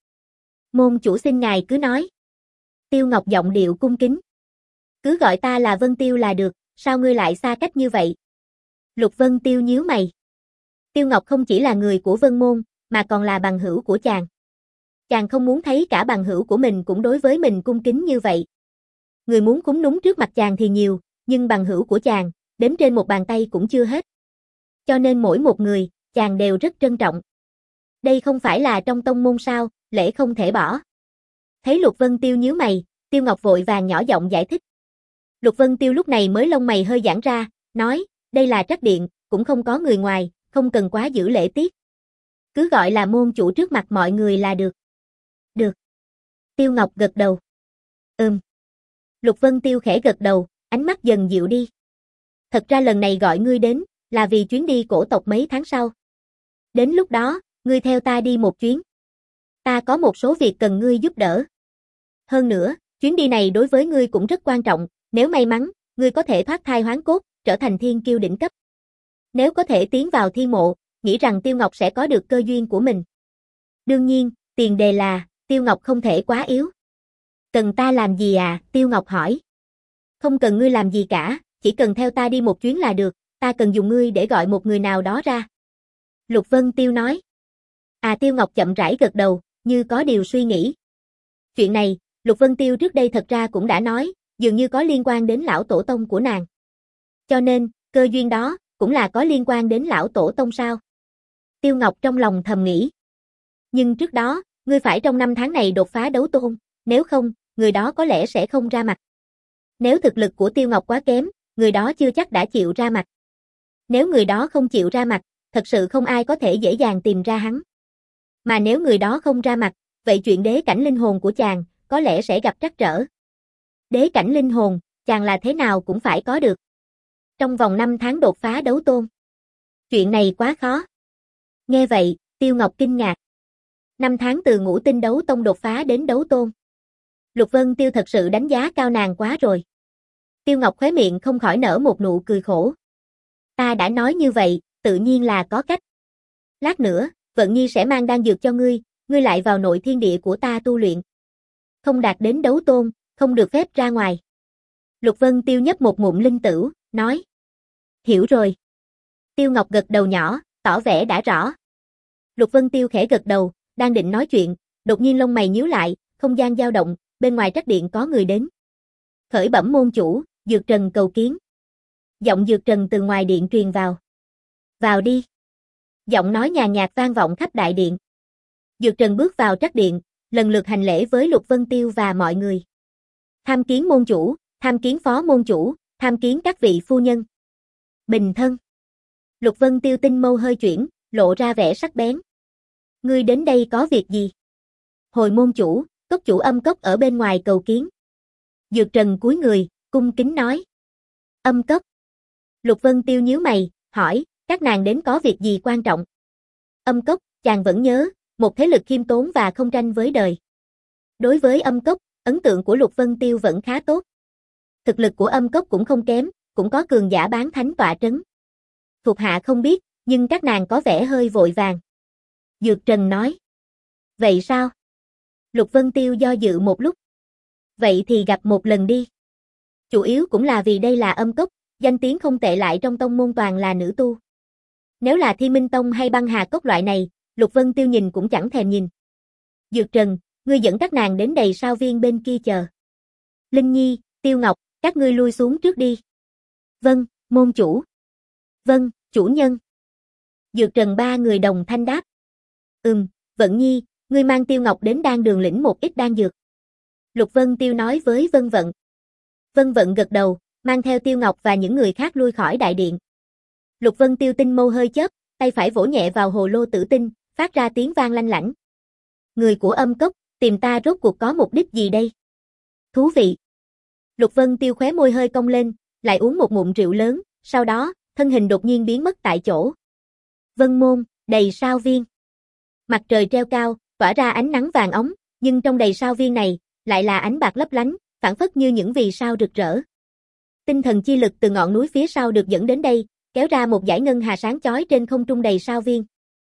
Môn chủ xin ngài cứ nói. Tiêu Ngọc giọng điệu cung kính. Cứ gọi ta là Vân Tiêu là được, sao ngươi lại xa cách như vậy? Lục Vân Tiêu nhíu mày. Tiêu Ngọc không chỉ là người của Vân Môn, mà còn là bằng hữu của chàng. Chàng không muốn thấy cả bằng hữu của mình cũng đối với mình cung kính như vậy. Người muốn cúng núng trước mặt chàng thì nhiều, nhưng bằng hữu của chàng, đếm trên một bàn tay cũng chưa hết. Cho nên mỗi một người, chàng đều rất trân trọng. Đây không phải là trong tông môn sao, lễ không thể bỏ. Thấy Lục Vân Tiêu nhíu mày, Tiêu Ngọc vội vàng nhỏ giọng giải thích. Lục Vân Tiêu lúc này mới lông mày hơi giãn ra, nói, đây là trắc điện, cũng không có người ngoài, không cần quá giữ lễ tiết. Cứ gọi là môn chủ trước mặt mọi người là được. Được. Tiêu Ngọc gật đầu. Ừm. Lục Vân Tiêu khẽ gật đầu, ánh mắt dần dịu đi. Thật ra lần này gọi ngươi đến, là vì chuyến đi cổ tộc mấy tháng sau. Đến lúc đó, ngươi theo ta đi một chuyến. Ta có một số việc cần ngươi giúp đỡ. Hơn nữa, chuyến đi này đối với ngươi cũng rất quan trọng, nếu may mắn, ngươi có thể thoát thai hoán cốt, trở thành thiên kiêu đỉnh cấp. Nếu có thể tiến vào thiên mộ, nghĩ rằng Tiêu Ngọc sẽ có được cơ duyên của mình. Đương nhiên, tiền đề là, Tiêu Ngọc không thể quá yếu. Cần ta làm gì à? Tiêu Ngọc hỏi. Không cần ngươi làm gì cả, chỉ cần theo ta đi một chuyến là được, ta cần dùng ngươi để gọi một người nào đó ra. Lục Vân Tiêu nói. À Tiêu Ngọc chậm rãi gật đầu, như có điều suy nghĩ. Chuyện này, Lục Vân Tiêu trước đây thật ra cũng đã nói, dường như có liên quan đến lão tổ tông của nàng. Cho nên, cơ duyên đó, cũng là có liên quan đến lão tổ tông sao? Tiêu Ngọc trong lòng thầm nghĩ. Nhưng trước đó, ngươi phải trong năm tháng này đột phá đấu tôn, nếu không, người đó có lẽ sẽ không ra mặt. Nếu thực lực của Tiêu Ngọc quá kém, người đó chưa chắc đã chịu ra mặt. Nếu người đó không chịu ra mặt, thật sự không ai có thể dễ dàng tìm ra hắn. Mà nếu người đó không ra mặt, vậy chuyện đế cảnh linh hồn của chàng, có lẽ sẽ gặp trắc trở. Đế cảnh linh hồn, chàng là thế nào cũng phải có được. Trong vòng năm tháng đột phá đấu tôn. Chuyện này quá khó. Nghe vậy, Tiêu Ngọc kinh ngạc. Năm tháng từ ngũ tinh đấu tông đột phá đến đấu tôn. Lục Vân Tiêu thật sự đánh giá cao nàng quá rồi. Tiêu Ngọc khóe miệng không khỏi nở một nụ cười khổ. Ta đã nói như vậy, tự nhiên là có cách. Lát nữa, Vận Nhi sẽ mang đan dược cho ngươi, ngươi lại vào nội thiên địa của ta tu luyện. Không đạt đến đấu tôn, không được phép ra ngoài. Lục Vân Tiêu nhấp một ngụm linh tửu, nói. Hiểu rồi. Tiêu Ngọc gật đầu nhỏ, tỏ vẻ đã rõ. Lục Vân Tiêu khẽ gật đầu, đang định nói chuyện, đột nhiên lông mày nhíu lại, không gian dao động, bên ngoài trắc điện có người đến. Khởi bẩm môn chủ, Dược Trần cầu kiến. Giọng Dược Trần từ ngoài điện truyền vào. Vào đi. Giọng nói nhàn nhạt vang vọng khắp đại điện. Dược Trần bước vào trắc điện, lần lượt hành lễ với Lục Vân Tiêu và mọi người. Tham kiến môn chủ, tham kiến phó môn chủ, tham kiến các vị phu nhân. Bình thân. Lục Vân Tiêu tinh mâu hơi chuyển, lộ ra vẻ sắc bén. Ngươi đến đây có việc gì? Hồi môn chủ, cốc chủ Âm Cốc ở bên ngoài cầu kiến. Dược Trần cúi người, cung kính nói. Âm Cốc. Lục Vân Tiêu nhíu mày, hỏi, các nàng đến có việc gì quan trọng? Âm Cốc, chàng vẫn nhớ, một thế lực khiêm tốn và không tranh với đời. Đối với Âm Cốc, ấn tượng của Lục Vân Tiêu vẫn khá tốt. Thực lực của Âm Cốc cũng không kém, cũng có cường giả bán thánh tọa trấn. Thuộc hạ không biết, nhưng các nàng có vẻ hơi vội vàng. Dược Trần nói. Vậy sao? Lục Vân Tiêu do dự một lúc. Vậy thì gặp một lần đi. Chủ yếu cũng là vì đây là Âm Cốc, danh tiếng không tệ lại trong tông môn toàn là nữ tu. Nếu là Thiên Minh Tông hay Băng Hà Cốc loại này, Lục Vân Tiêu nhìn cũng chẳng thèm nhìn. Dược Trần, ngươi dẫn các nàng đến đầy sao viên bên kia chờ. Linh Nhi, Tiêu Ngọc, các ngươi lui xuống trước đi. Vâng, môn chủ. Vâng, chủ nhân. Dược Trần ba người đồng thanh đáp. Ừm, Vận Nhi, ngươi mang Tiêu Ngọc đến đan đường lĩnh một ít đan dược. Lục Vân Tiêu nói với Vân Vận. Vân Vận gật đầu, mang theo Tiêu Ngọc và những người khác lui khỏi đại điện. Lục Vân Tiêu tinh mâu hơi chớp, tay phải vỗ nhẹ vào hồ lô tử tinh, phát ra tiếng vang lanh lảnh. Người của Âm Cốc, tìm ta rốt cuộc có mục đích gì đây? Thú vị. Lục Vân Tiêu khóe môi hơi cong lên, lại uống một ngụm rượu lớn, sau đó, thân hình đột nhiên biến mất tại chỗ. Vân môn, đầy sao viên. Mặt trời treo cao, tỏa ra ánh nắng vàng óng, nhưng trong đầy sao viên này, lại là ánh bạc lấp lánh, phản phất như những vì sao rực rỡ. Tinh thần chi lực từ ngọn núi phía sau được dẫn đến đây, kéo ra một dải ngân hà sáng chói trên không trung đầy sao viên.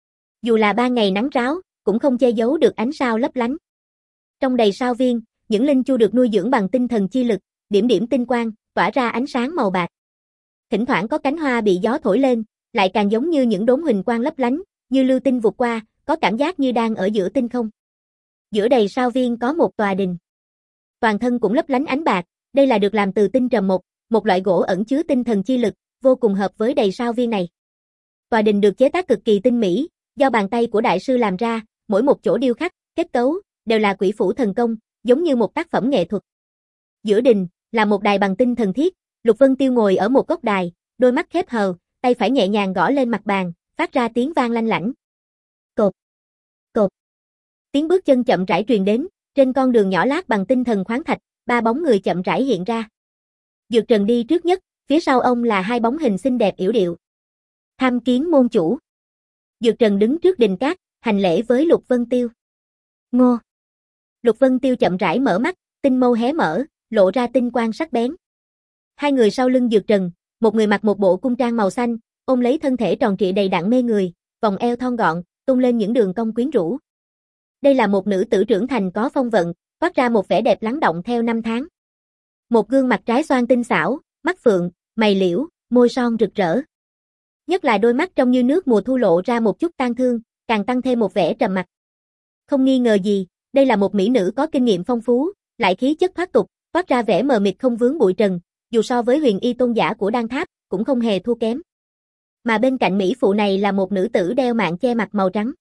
Dù là ban ngày nắng ráo, cũng không che giấu được ánh sao lấp lánh. Trong đầy sao viên, những linh chu được nuôi dưỡng bằng tinh thần chi lực, điểm điểm tinh quang, tỏa ra ánh sáng màu bạc. Thỉnh thoảng có cánh hoa bị gió thổi lên, lại càng giống như những đốm huỳnh quang lấp lánh, như lưu tinh vụt qua, có cảm giác như đang ở giữa tinh không. Giữa đầy sao viên có một tòa đình. Toàn thân cũng lấp lánh ánh bạc, đây là được làm từ tinh trầm mộc, một loại gỗ ẩn chứa tinh thần chi lực, vô cùng hợp với đầy sao viên này. Tòa đình được chế tác cực kỳ tinh mỹ, do bàn tay của đại sư làm ra, mỗi một chỗ điêu khắc, kết cấu, đều là quỷ phủ thần công, giống như một tác phẩm nghệ thuật. Giữa đình, là một đài bằng tinh thần thiết, Lục Vân Tiêu ngồi ở một góc đài, đôi mắt khép hờ, tay phải nhẹ nhàng gõ lên mặt bàn, phát ra tiếng vang lanh lảnh. Cột, cột. Tiếng bước chân chậm rãi truyền đến, trên con đường nhỏ lát bằng tinh thần khoáng thạch, ba bóng người chậm rãi hiện ra. Dược Trần đi trước nhất, phía sau ông là hai bóng hình xinh đẹp yểu điệu. Tham kiến môn chủ. Dược Trần đứng trước đình cát, hành lễ với Lục Vân Tiêu. Ngô. Lục Vân Tiêu chậm rãi mở mắt, tinh mâu hé mở, lộ ra tinh quang sắc bén. Hai người sau lưng Dược Trần, một người mặc một bộ cung trang màu xanh, ôm lấy thân thể tròn trịa đầy đặn mê người, vòng eo thon gọn, tung lên những đường cong quyến rũ. Đây là một nữ tử trưởng thành có phong vận, toát ra một vẻ đẹp lắng động theo năm tháng. Một gương mặt trái xoan tinh xảo, mắt phượng, mày liễu, môi son rực rỡ. Nhất là đôi mắt trong như nước mùa thu lộ ra một chút tang thương, càng tăng thêm một vẻ trầm mặc. Không nghi ngờ gì, đây là một mỹ nữ có kinh nghiệm phong phú, lại khí chất thoát tục, toát ra vẻ mờ mịt không vướng bụi trần, dù so với huyền y tôn giả của Đan Tháp, cũng không hề thua kém. Mà bên cạnh mỹ phụ này là một nữ tử đeo mạng che mặt màu trắng.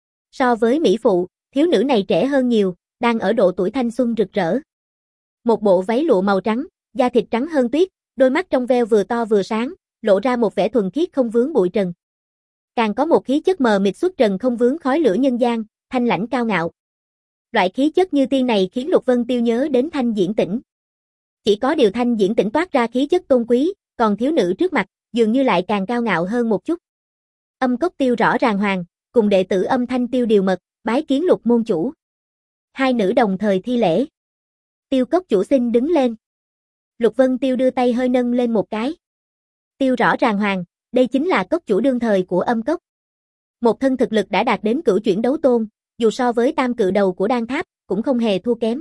So với mỹ phụ, thiếu nữ này trẻ hơn nhiều, đang ở độ tuổi thanh xuân rực rỡ. Một bộ váy lụa màu trắng, da thịt trắng hơn tuyết, đôi mắt trong veo vừa to vừa sáng, lộ ra một vẻ thuần khiết không vướng bụi trần. Càng có một khí chất mờ mịt xuất trần không vướng khói lửa nhân gian, thanh lãnh cao ngạo. Loại khí chất như tiên này khiến Lục Vân Tiêu nhớ đến Thanh Diễn Tĩnh. Chỉ có điều Thanh Diễn Tĩnh toát ra khí chất tôn quý, còn thiếu nữ trước mặt, dường như lại càng cao ngạo hơn một chút. Âm Cốc Tiêu rõ ràng hoàng, cùng đệ tử Âm Thanh Tiêu Điều Mật, bái kiến Lục môn chủ. Hai nữ đồng thời thi lễ. Tiêu Cốc chủ xin đứng lên. Lục Vân Tiêu đưa tay hơi nâng lên một cái. Tiêu rõ ràng hoàng, đây chính là cốc chủ đương thời của Âm Cốc. Một thân thực lực đã đạt đến cửu chuyển đấu tôn, dù so với tam cự đầu của đan tháp, cũng không hề thua kém.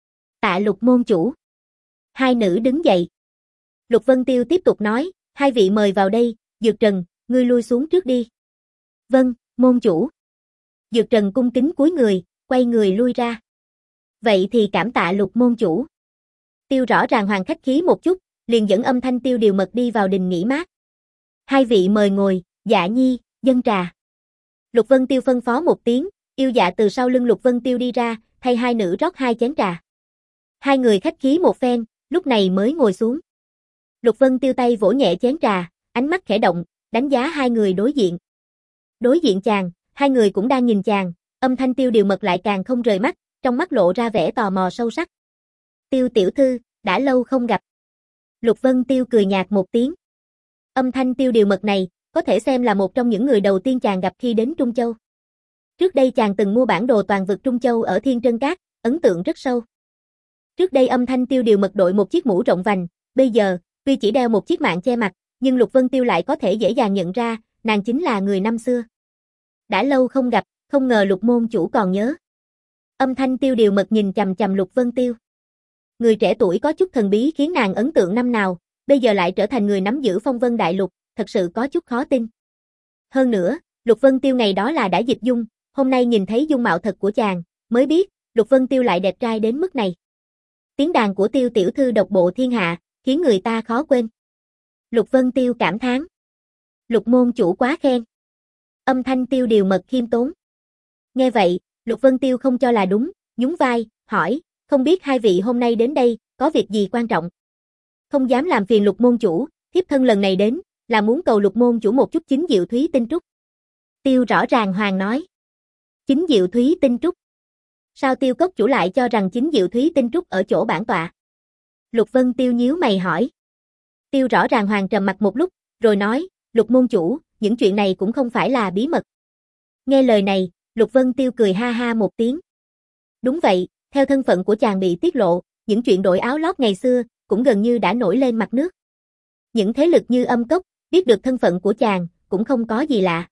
Tạ Lục môn chủ. Hai nữ đứng dậy. Lục Vân Tiêu tiếp tục nói, hai vị mời vào đây, Dược Trần, ngươi lui xuống trước đi. Vâng, môn chủ. Dược Trần cung kính cúi người, quay người lui ra. Vậy thì cảm tạ Lục môn chủ. Tiêu rõ ràng hoàng khách khí một chút, liền dẫn Âm Thanh Tiêu Điều Mật đi vào đình nghỉ mát. Hai vị mời ngồi, Dạ Nhi, dâng trà. Lục Vân Tiêu phân phó một tiếng, Yêu Dạ từ sau lưng Lục Vân Tiêu đi ra, thay hai nữ rót hai chén trà. Hai người khách khí một phen, lúc này mới ngồi xuống. Lục Vân Tiêu tay vỗ nhẹ chén trà, ánh mắt khẽ động, đánh giá hai người đối diện. Đối diện chàng, hai người cũng đang nhìn chàng, Âm Thanh Tiêu Điều Mật lại càng không rời mắt, trong mắt lộ ra vẻ tò mò sâu sắc. Tiêu tiểu thư, đã lâu không gặp. Lục Vân Tiêu cười nhạt một tiếng. Âm Thanh Tiêu Điều Mật này, có thể xem là một trong những người đầu tiên chàng gặp khi đến Trung Châu. Trước đây chàng từng mua bản đồ toàn vực Trung Châu ở Thiên Trân Các, ấn tượng rất sâu. Trước đây Âm Thanh Tiêu Điều Mật đội một chiếc mũ rộng vành, bây giờ, tuy chỉ đeo một chiếc mạng che mặt, nhưng Lục Vân Tiêu lại có thể dễ dàng nhận ra, nàng chính là người năm xưa. Đã lâu không gặp, không ngờ Lục môn chủ còn nhớ. Âm Thanh Tiêu Điều Mật nhìn chằm chằm Lục Vân Tiêu. Người trẻ tuổi có chút thần bí khiến nàng ấn tượng năm nào, bây giờ lại trở thành người nắm giữ phong vân đại lục, thật sự có chút khó tin. Hơn nữa, Lục Vân Tiêu ngày đó là đã dịch dung, hôm nay nhìn thấy dung mạo thật của chàng, mới biết, Lục Vân Tiêu lại đẹp trai đến mức này. Tiếng đàn của Tiêu tiểu thư độc bộ thiên hạ, khiến người ta khó quên. Lục Vân Tiêu cảm thán. Lục môn chủ quá khen. Âm Thanh Tiêu Điều Mật khiêm tốn. Nghe vậy, Lục Vân Tiêu không cho là đúng, nhún vai, hỏi, không biết hai vị hôm nay đến đây, có việc gì quan trọng? Không dám làm phiền Lục môn chủ, thiếp thân lần này đến, là muốn cầu Lục môn chủ một chút chính diệu thúy tinh trúc. Tiêu rõ ràng hoàng nói. Chính diệu thúy tinh trúc. Sao Tiêu cốc chủ lại cho rằng chính diệu thúy tinh trúc ở chỗ bản tọa? Lục Vân Tiêu nhíu mày hỏi. Tiêu rõ ràng hoàng trầm mặt một lúc, rồi nói, Lục môn chủ, những chuyện này cũng không phải là bí mật. Nghe lời này, Lục Vân Tiêu cười ha ha một tiếng. Đúng vậy, theo thân phận của chàng bị tiết lộ, những chuyện đổi áo lót ngày xưa, cũng gần như đã nổi lên mặt nước. Những thế lực như Âm Cốc, biết được thân phận của chàng, cũng không có gì lạ.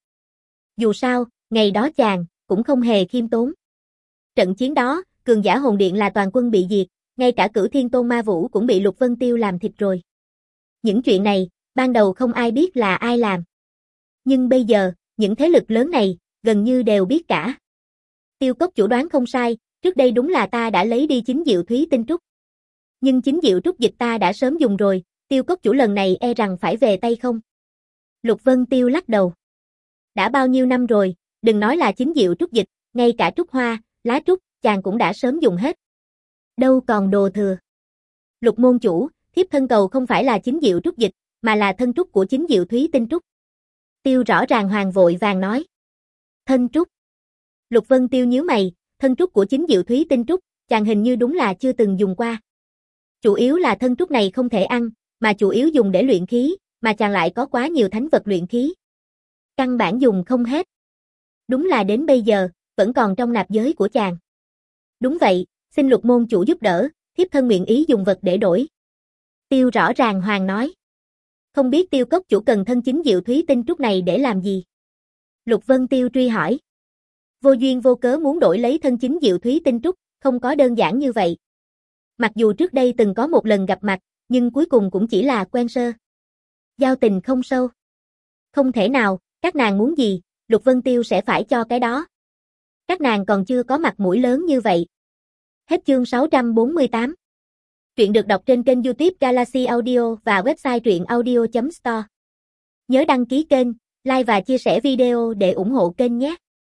Dù sao, ngày đó chàng, cũng không hề khiêm tốn. Trận chiến đó, cường giả hồn điện là toàn quân bị diệt, ngay cả Cửu Thiên Tôn Ma Vũ cũng bị Lục Vân Tiêu làm thịt rồi. Những chuyện này, ban đầu không ai biết là ai làm. Nhưng bây giờ, những thế lực lớn này, gần như đều biết cả. Tiêu cốc chủ đoán không sai, trước đây đúng là ta đã lấy đi chính diệu thúy tinh trúc. Nhưng chính diệu trúc dịch ta đã sớm dùng rồi, Tiêu cốc chủ lần này e rằng phải về tay không? Lục Vân Tiêu lắc đầu. Đã bao nhiêu năm rồi, đừng nói là chính diệu trúc dịch, ngay cả trúc hoa, lá trúc, chàng cũng đã sớm dùng hết. Đâu còn đồ thừa. Lục môn chủ, thiếp thân cầu không phải là chính diệu trúc dịch, mà là thân trúc của chính diệu thúy tinh trúc. Tiêu rõ ràng hoàng vội vàng nói. Thân trúc. Lục Vân Tiêu nhíu mày, thân trúc của chính diệu thúy tinh trúc, chàng hình như đúng là chưa từng dùng qua. Chủ yếu là thân trúc này không thể ăn, mà chủ yếu dùng để luyện khí, mà chàng lại có quá nhiều thánh vật luyện khí. Căn bản dùng không hết. Đúng là đến bây giờ, vẫn còn trong nạp giới của chàng. Đúng vậy, xin Lục môn chủ giúp đỡ, thiếp thân nguyện ý dùng vật để đổi. Tiêu rõ ràng hoàng nói. Không biết Tiêu cốc chủ cần thân chính diệu thúy tinh trúc này để làm gì? Lục Vân Tiêu truy hỏi. Vô duyên vô cớ muốn đổi lấy thân chính diệu thúy tinh trúc, không có đơn giản như vậy. Mặc dù trước đây từng có một lần gặp mặt, nhưng cuối cùng cũng chỉ là quen sơ. Giao tình không sâu. Không thể nào, các nàng muốn gì, Lục Vân Tiêu sẽ phải cho cái đó. Các nàng còn chưa có mặt mũi lớn như vậy. Hết chương sáu trăm bốn mươi tám. Truyện được đọc trên kênh YouTube Galaxy Audio và website truyện audio chấm store. Nhớ đăng ký kênh, like và chia sẻ video để ủng hộ kênh nhé.